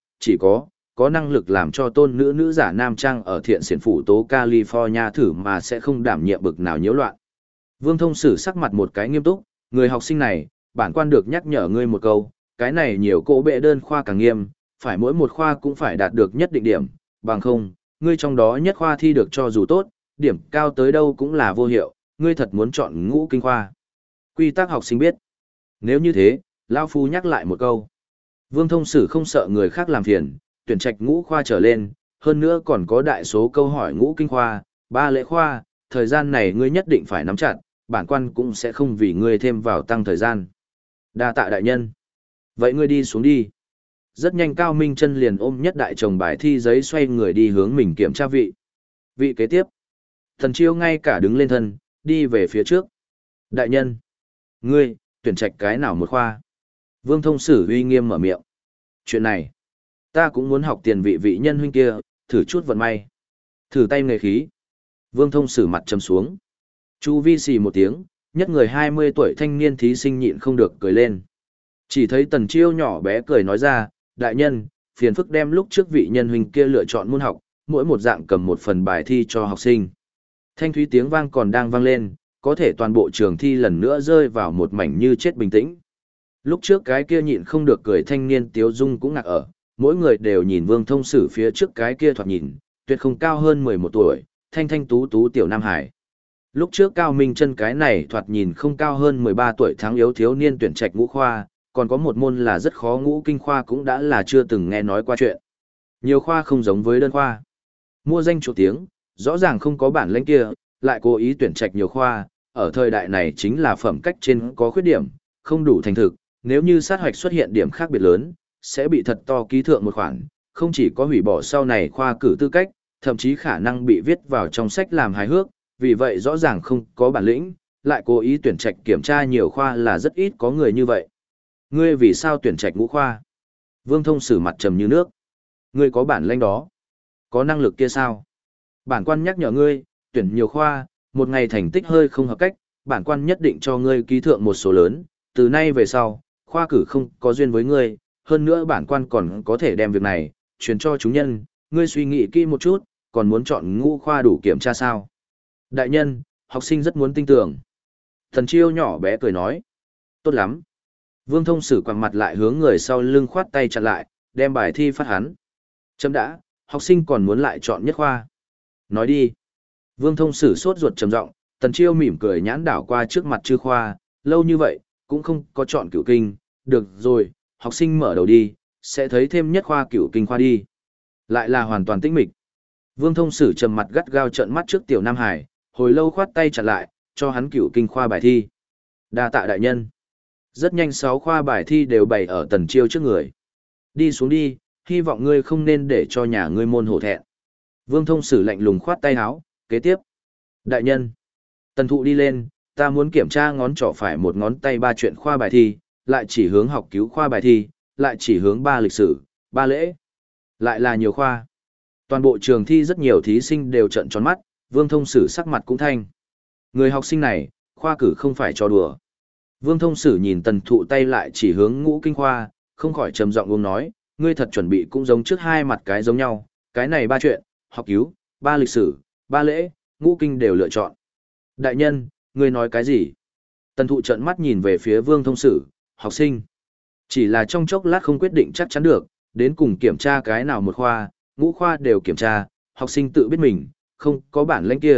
có năng lực làm cho tôn nữ nữ giả nam trang ở thiện xiển phủ tố California thử mà sẽ không đảm nhiệm bực nào nhiễu loạn. Vương Thông Sử sắc mặt một cái nghiêm túc, người học sinh này, bản quan được nhắc nhở ngươi một câu, cái này nhiều cỗ bệ đơn khoa càng nghiêm, phải mỗi một khoa cũng phải đạt được nhất định điểm, bằng không, ngươi trong đó nhất khoa thi được cho dù tốt, điểm cao tới đâu cũng là vô hiệu, ngươi thật muốn chọn ngũ kinh khoa. Quy tắc học sinh biết. Nếu như thế, Lao Phu nhắc lại một câu. Vương Thông Sử không sợ người khác làm phiền, tuyển trạch ngũ khoa trở lên, hơn nữa còn có đại số câu hỏi ngũ kinh khoa, 3 lễ khoa, thời gian này ngươi nhất định phải nắm chặt, bản quan cũng sẽ không vì ngươi thêm vào tăng thời gian. Đa tạ đại nhân. Vậy ngươi đi xuống đi. Rất nhanh Cao Minh Chân liền ôm nhất đại chồng bài thi giấy xoay người đi hướng mình kiểm tra vị. Vị kế tiếp. Thần Chiêu ngay cả đứng lên thân, đi về phía trước. Đại nhân. Ngươi, tuyển trạch cái nào một khoa? Vương Thông Sử uy nghiêm mở miệng. Chuyện này, ta cũng muốn học tiền vị nhân huynh kia, thử chút vận may. Thử tay nghề khí. Vương Thông Sử mặt trầm xuống. Chu vi xì một tiếng, nhất người 20 tuổi thanh niên thí sinh nhịn không được cười lên. Chỉ thấy Tần Chiêu nhỏ bé cười nói ra, đại nhân, phiền phức đem lúc trước vị nhân huynh kia lựa chọn môn học, mỗi một dạng cầm một phần bài thi cho học sinh. Thanh thúy tiếng vang còn đang vang lên, có thể toàn bộ trường thi lần nữa rơi vào một mảnh như chết bình tĩnh. Lúc trước cái kia nhịn không được cười thanh niên Tiếu Dung cũng ngạc ở, mỗi người đều nhìn Vương Thông Sử phía trước cái kia thoạt nhìn, tuyệt không cao hơn 11 tuổi, thanh thanh tú tú tiểu Nam Hải. Lúc trước Cao Minh Chân cái này thoạt nhìn không cao hơn 13 tuổi tháng yếu thiếu niên tuyển trạch ngũ khoa, còn có một môn là rất khó ngũ kinh khoa cũng đã là chưa từng nghe nói qua chuyện. Nhiều khoa không giống với đơn khoa. Mua danh chỗ tiếng, rõ ràng không có bản lĩnh kia, lại cố ý tuyển trạch nhiều khoa, ở thời đại này chính là phẩm cách trên có khuyết điểm, không đủ thành thực, nếu như sát hoạch xuất hiện điểm khác biệt lớn, sẽ bị thật to ký thượng một khoản, không chỉ có hủy bỏ sau này khoa cử tư cách, thậm chí khả năng bị viết vào trong sách làm hài hước, vì vậy rõ ràng không có bản lĩnh, lại cố ý tuyển trạch kiểm tra nhiều khoa là rất ít có người như vậy. Ngươi vì sao tuyển trạch ngũ khoa? Vương Thông Sử mặt trầm như nước. Ngươi có bản lĩnh đó? Có năng lực kia sao? Bản quan nhắc nhở ngươi, tuyển nhiều khoa, một ngày thành tích hơi không hợp cách, bản quan nhất định cho ngươi ký thượng một số lớn, từ nay về sau, khoa cử không có duyên với ngươi, hơn nữa bản quan còn có thể đem việc này, truyền cho chúng nhân, ngươi suy nghĩ kỹ một chút, còn muốn chọn ngũ khoa đủ kiểm tra sao? Đại nhân, học sinh rất muốn tin tưởng. Thần Chiêu nhỏ bé cười nói. Tốt lắm. Vương Thông Sử quẳng mặt lại hướng người sau lưng khoát tay chặn lại, đem bài thi phát hắn. Chấm đã, học sinh còn muốn lại chọn nhất khoa. Nói đi. Vương Thông Sử sốt ruột trầm giọng, Tần Chiêu mỉm cười nhãn đảo qua trước mặt chư khoa, lâu như vậy, cũng không có chọn cửu kinh, được rồi, học sinh mở đầu đi, sẽ thấy thêm nhất khoa cửu kinh khoa đi. Lại là hoàn toàn tĩnh mịch. Vương Thông Sử trầm mặt gắt gao trợn mắt trước tiểu Nam Hải, hồi lâu khoát tay chặn lại, cho hắn cửu kinh khoa bài thi. Đa tạ đại nhân. Rất nhanh 6 khoa bài thi đều bày ở Tần Chiêu trước người. Đi xuống đi, hy vọng ngươi không nên để cho nhà ngươi môn hổ thẹn. Vương Thông Sử lạnh lùng khoát tay áo, kế tiếp. Đại nhân. Tần Thụ đi lên, ta muốn kiểm tra ngón trỏ phải một ngón tay 3 chuyện khoa bài thi, lại chỉ hướng học cứu khoa bài thi, lại chỉ hướng 3 lịch sử, 3 lễ. Lại là nhiều khoa. Toàn bộ trường thi rất nhiều thí sinh đều trợn tròn mắt, Vương Thông Sử sắc mặt cũng thanh. Người học sinh này, khoa cử không phải cho đùa. Vương Thông Sử nhìn Tần Thụ tay lại chỉ hướng ngũ kinh khoa, không khỏi trầm giọng uống nói, ngươi thật chuẩn bị cũng giống trước hai mặt cái giống nhau, cái này 3 chuyện, học cứu, 3 lịch sử, 3 lễ, ngũ kinh đều lựa chọn. Đại nhân, ngươi nói cái gì? Tần Thụ trợn mắt nhìn về phía Vương Thông Sử, học sinh. Chỉ là trong chốc lát không quyết định chắc chắn được, đến cùng kiểm tra cái nào một khoa, ngũ khoa đều kiểm tra, học sinh tự biết mình, không có bản lĩnh kia,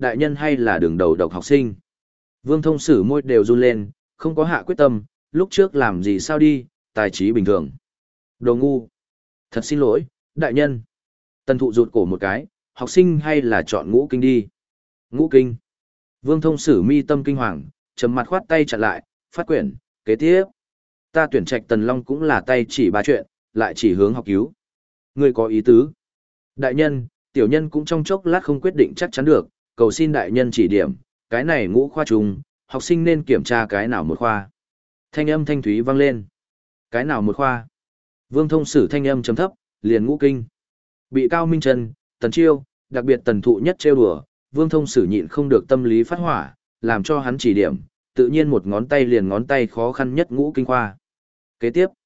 đại nhân hay là đường đầu độc học sinh. Vương Thông Sử môi đều run lên, không có hạ quyết tâm, lúc trước làm gì sao đi, tài trí bình thường. Đồ ngu. Thật xin lỗi, đại nhân. Tần thụ rụt cổ một cái, học sinh hay là chọn ngũ kinh đi. Ngũ kinh. Vương Thông Sử mi tâm kinh hoàng, chấm mặt khoát tay chặn lại, phát quyển, kế tiếp. Ta tuyển trạch Tần Long cũng là tay chỉ ba chuyện, lại chỉ hướng học cứu. Ngươi có ý tứ. Đại nhân, tiểu nhân cũng trong chốc lát không quyết định chắc chắn được, cầu xin đại nhân chỉ điểm, cái này ngũ khoa trùng, học sinh nên kiểm tra cái nào một khoa. Thanh âm thanh thúy vang lên. Cái nào một khoa? Vương Thông Sử thanh âm trầm thấp, liền ngũ kinh. Bị Cao Minh Trân, Tần Chiêu, đặc biệt Tần Thụ nhất trêu đùa, Vương Thông Sử nhịn không được tâm lý phát hỏa, làm cho hắn chỉ điểm, tự nhiên một ngón tay liền ngón tay khó khăn nhất ngũ kinh khoa. Kế tiếp,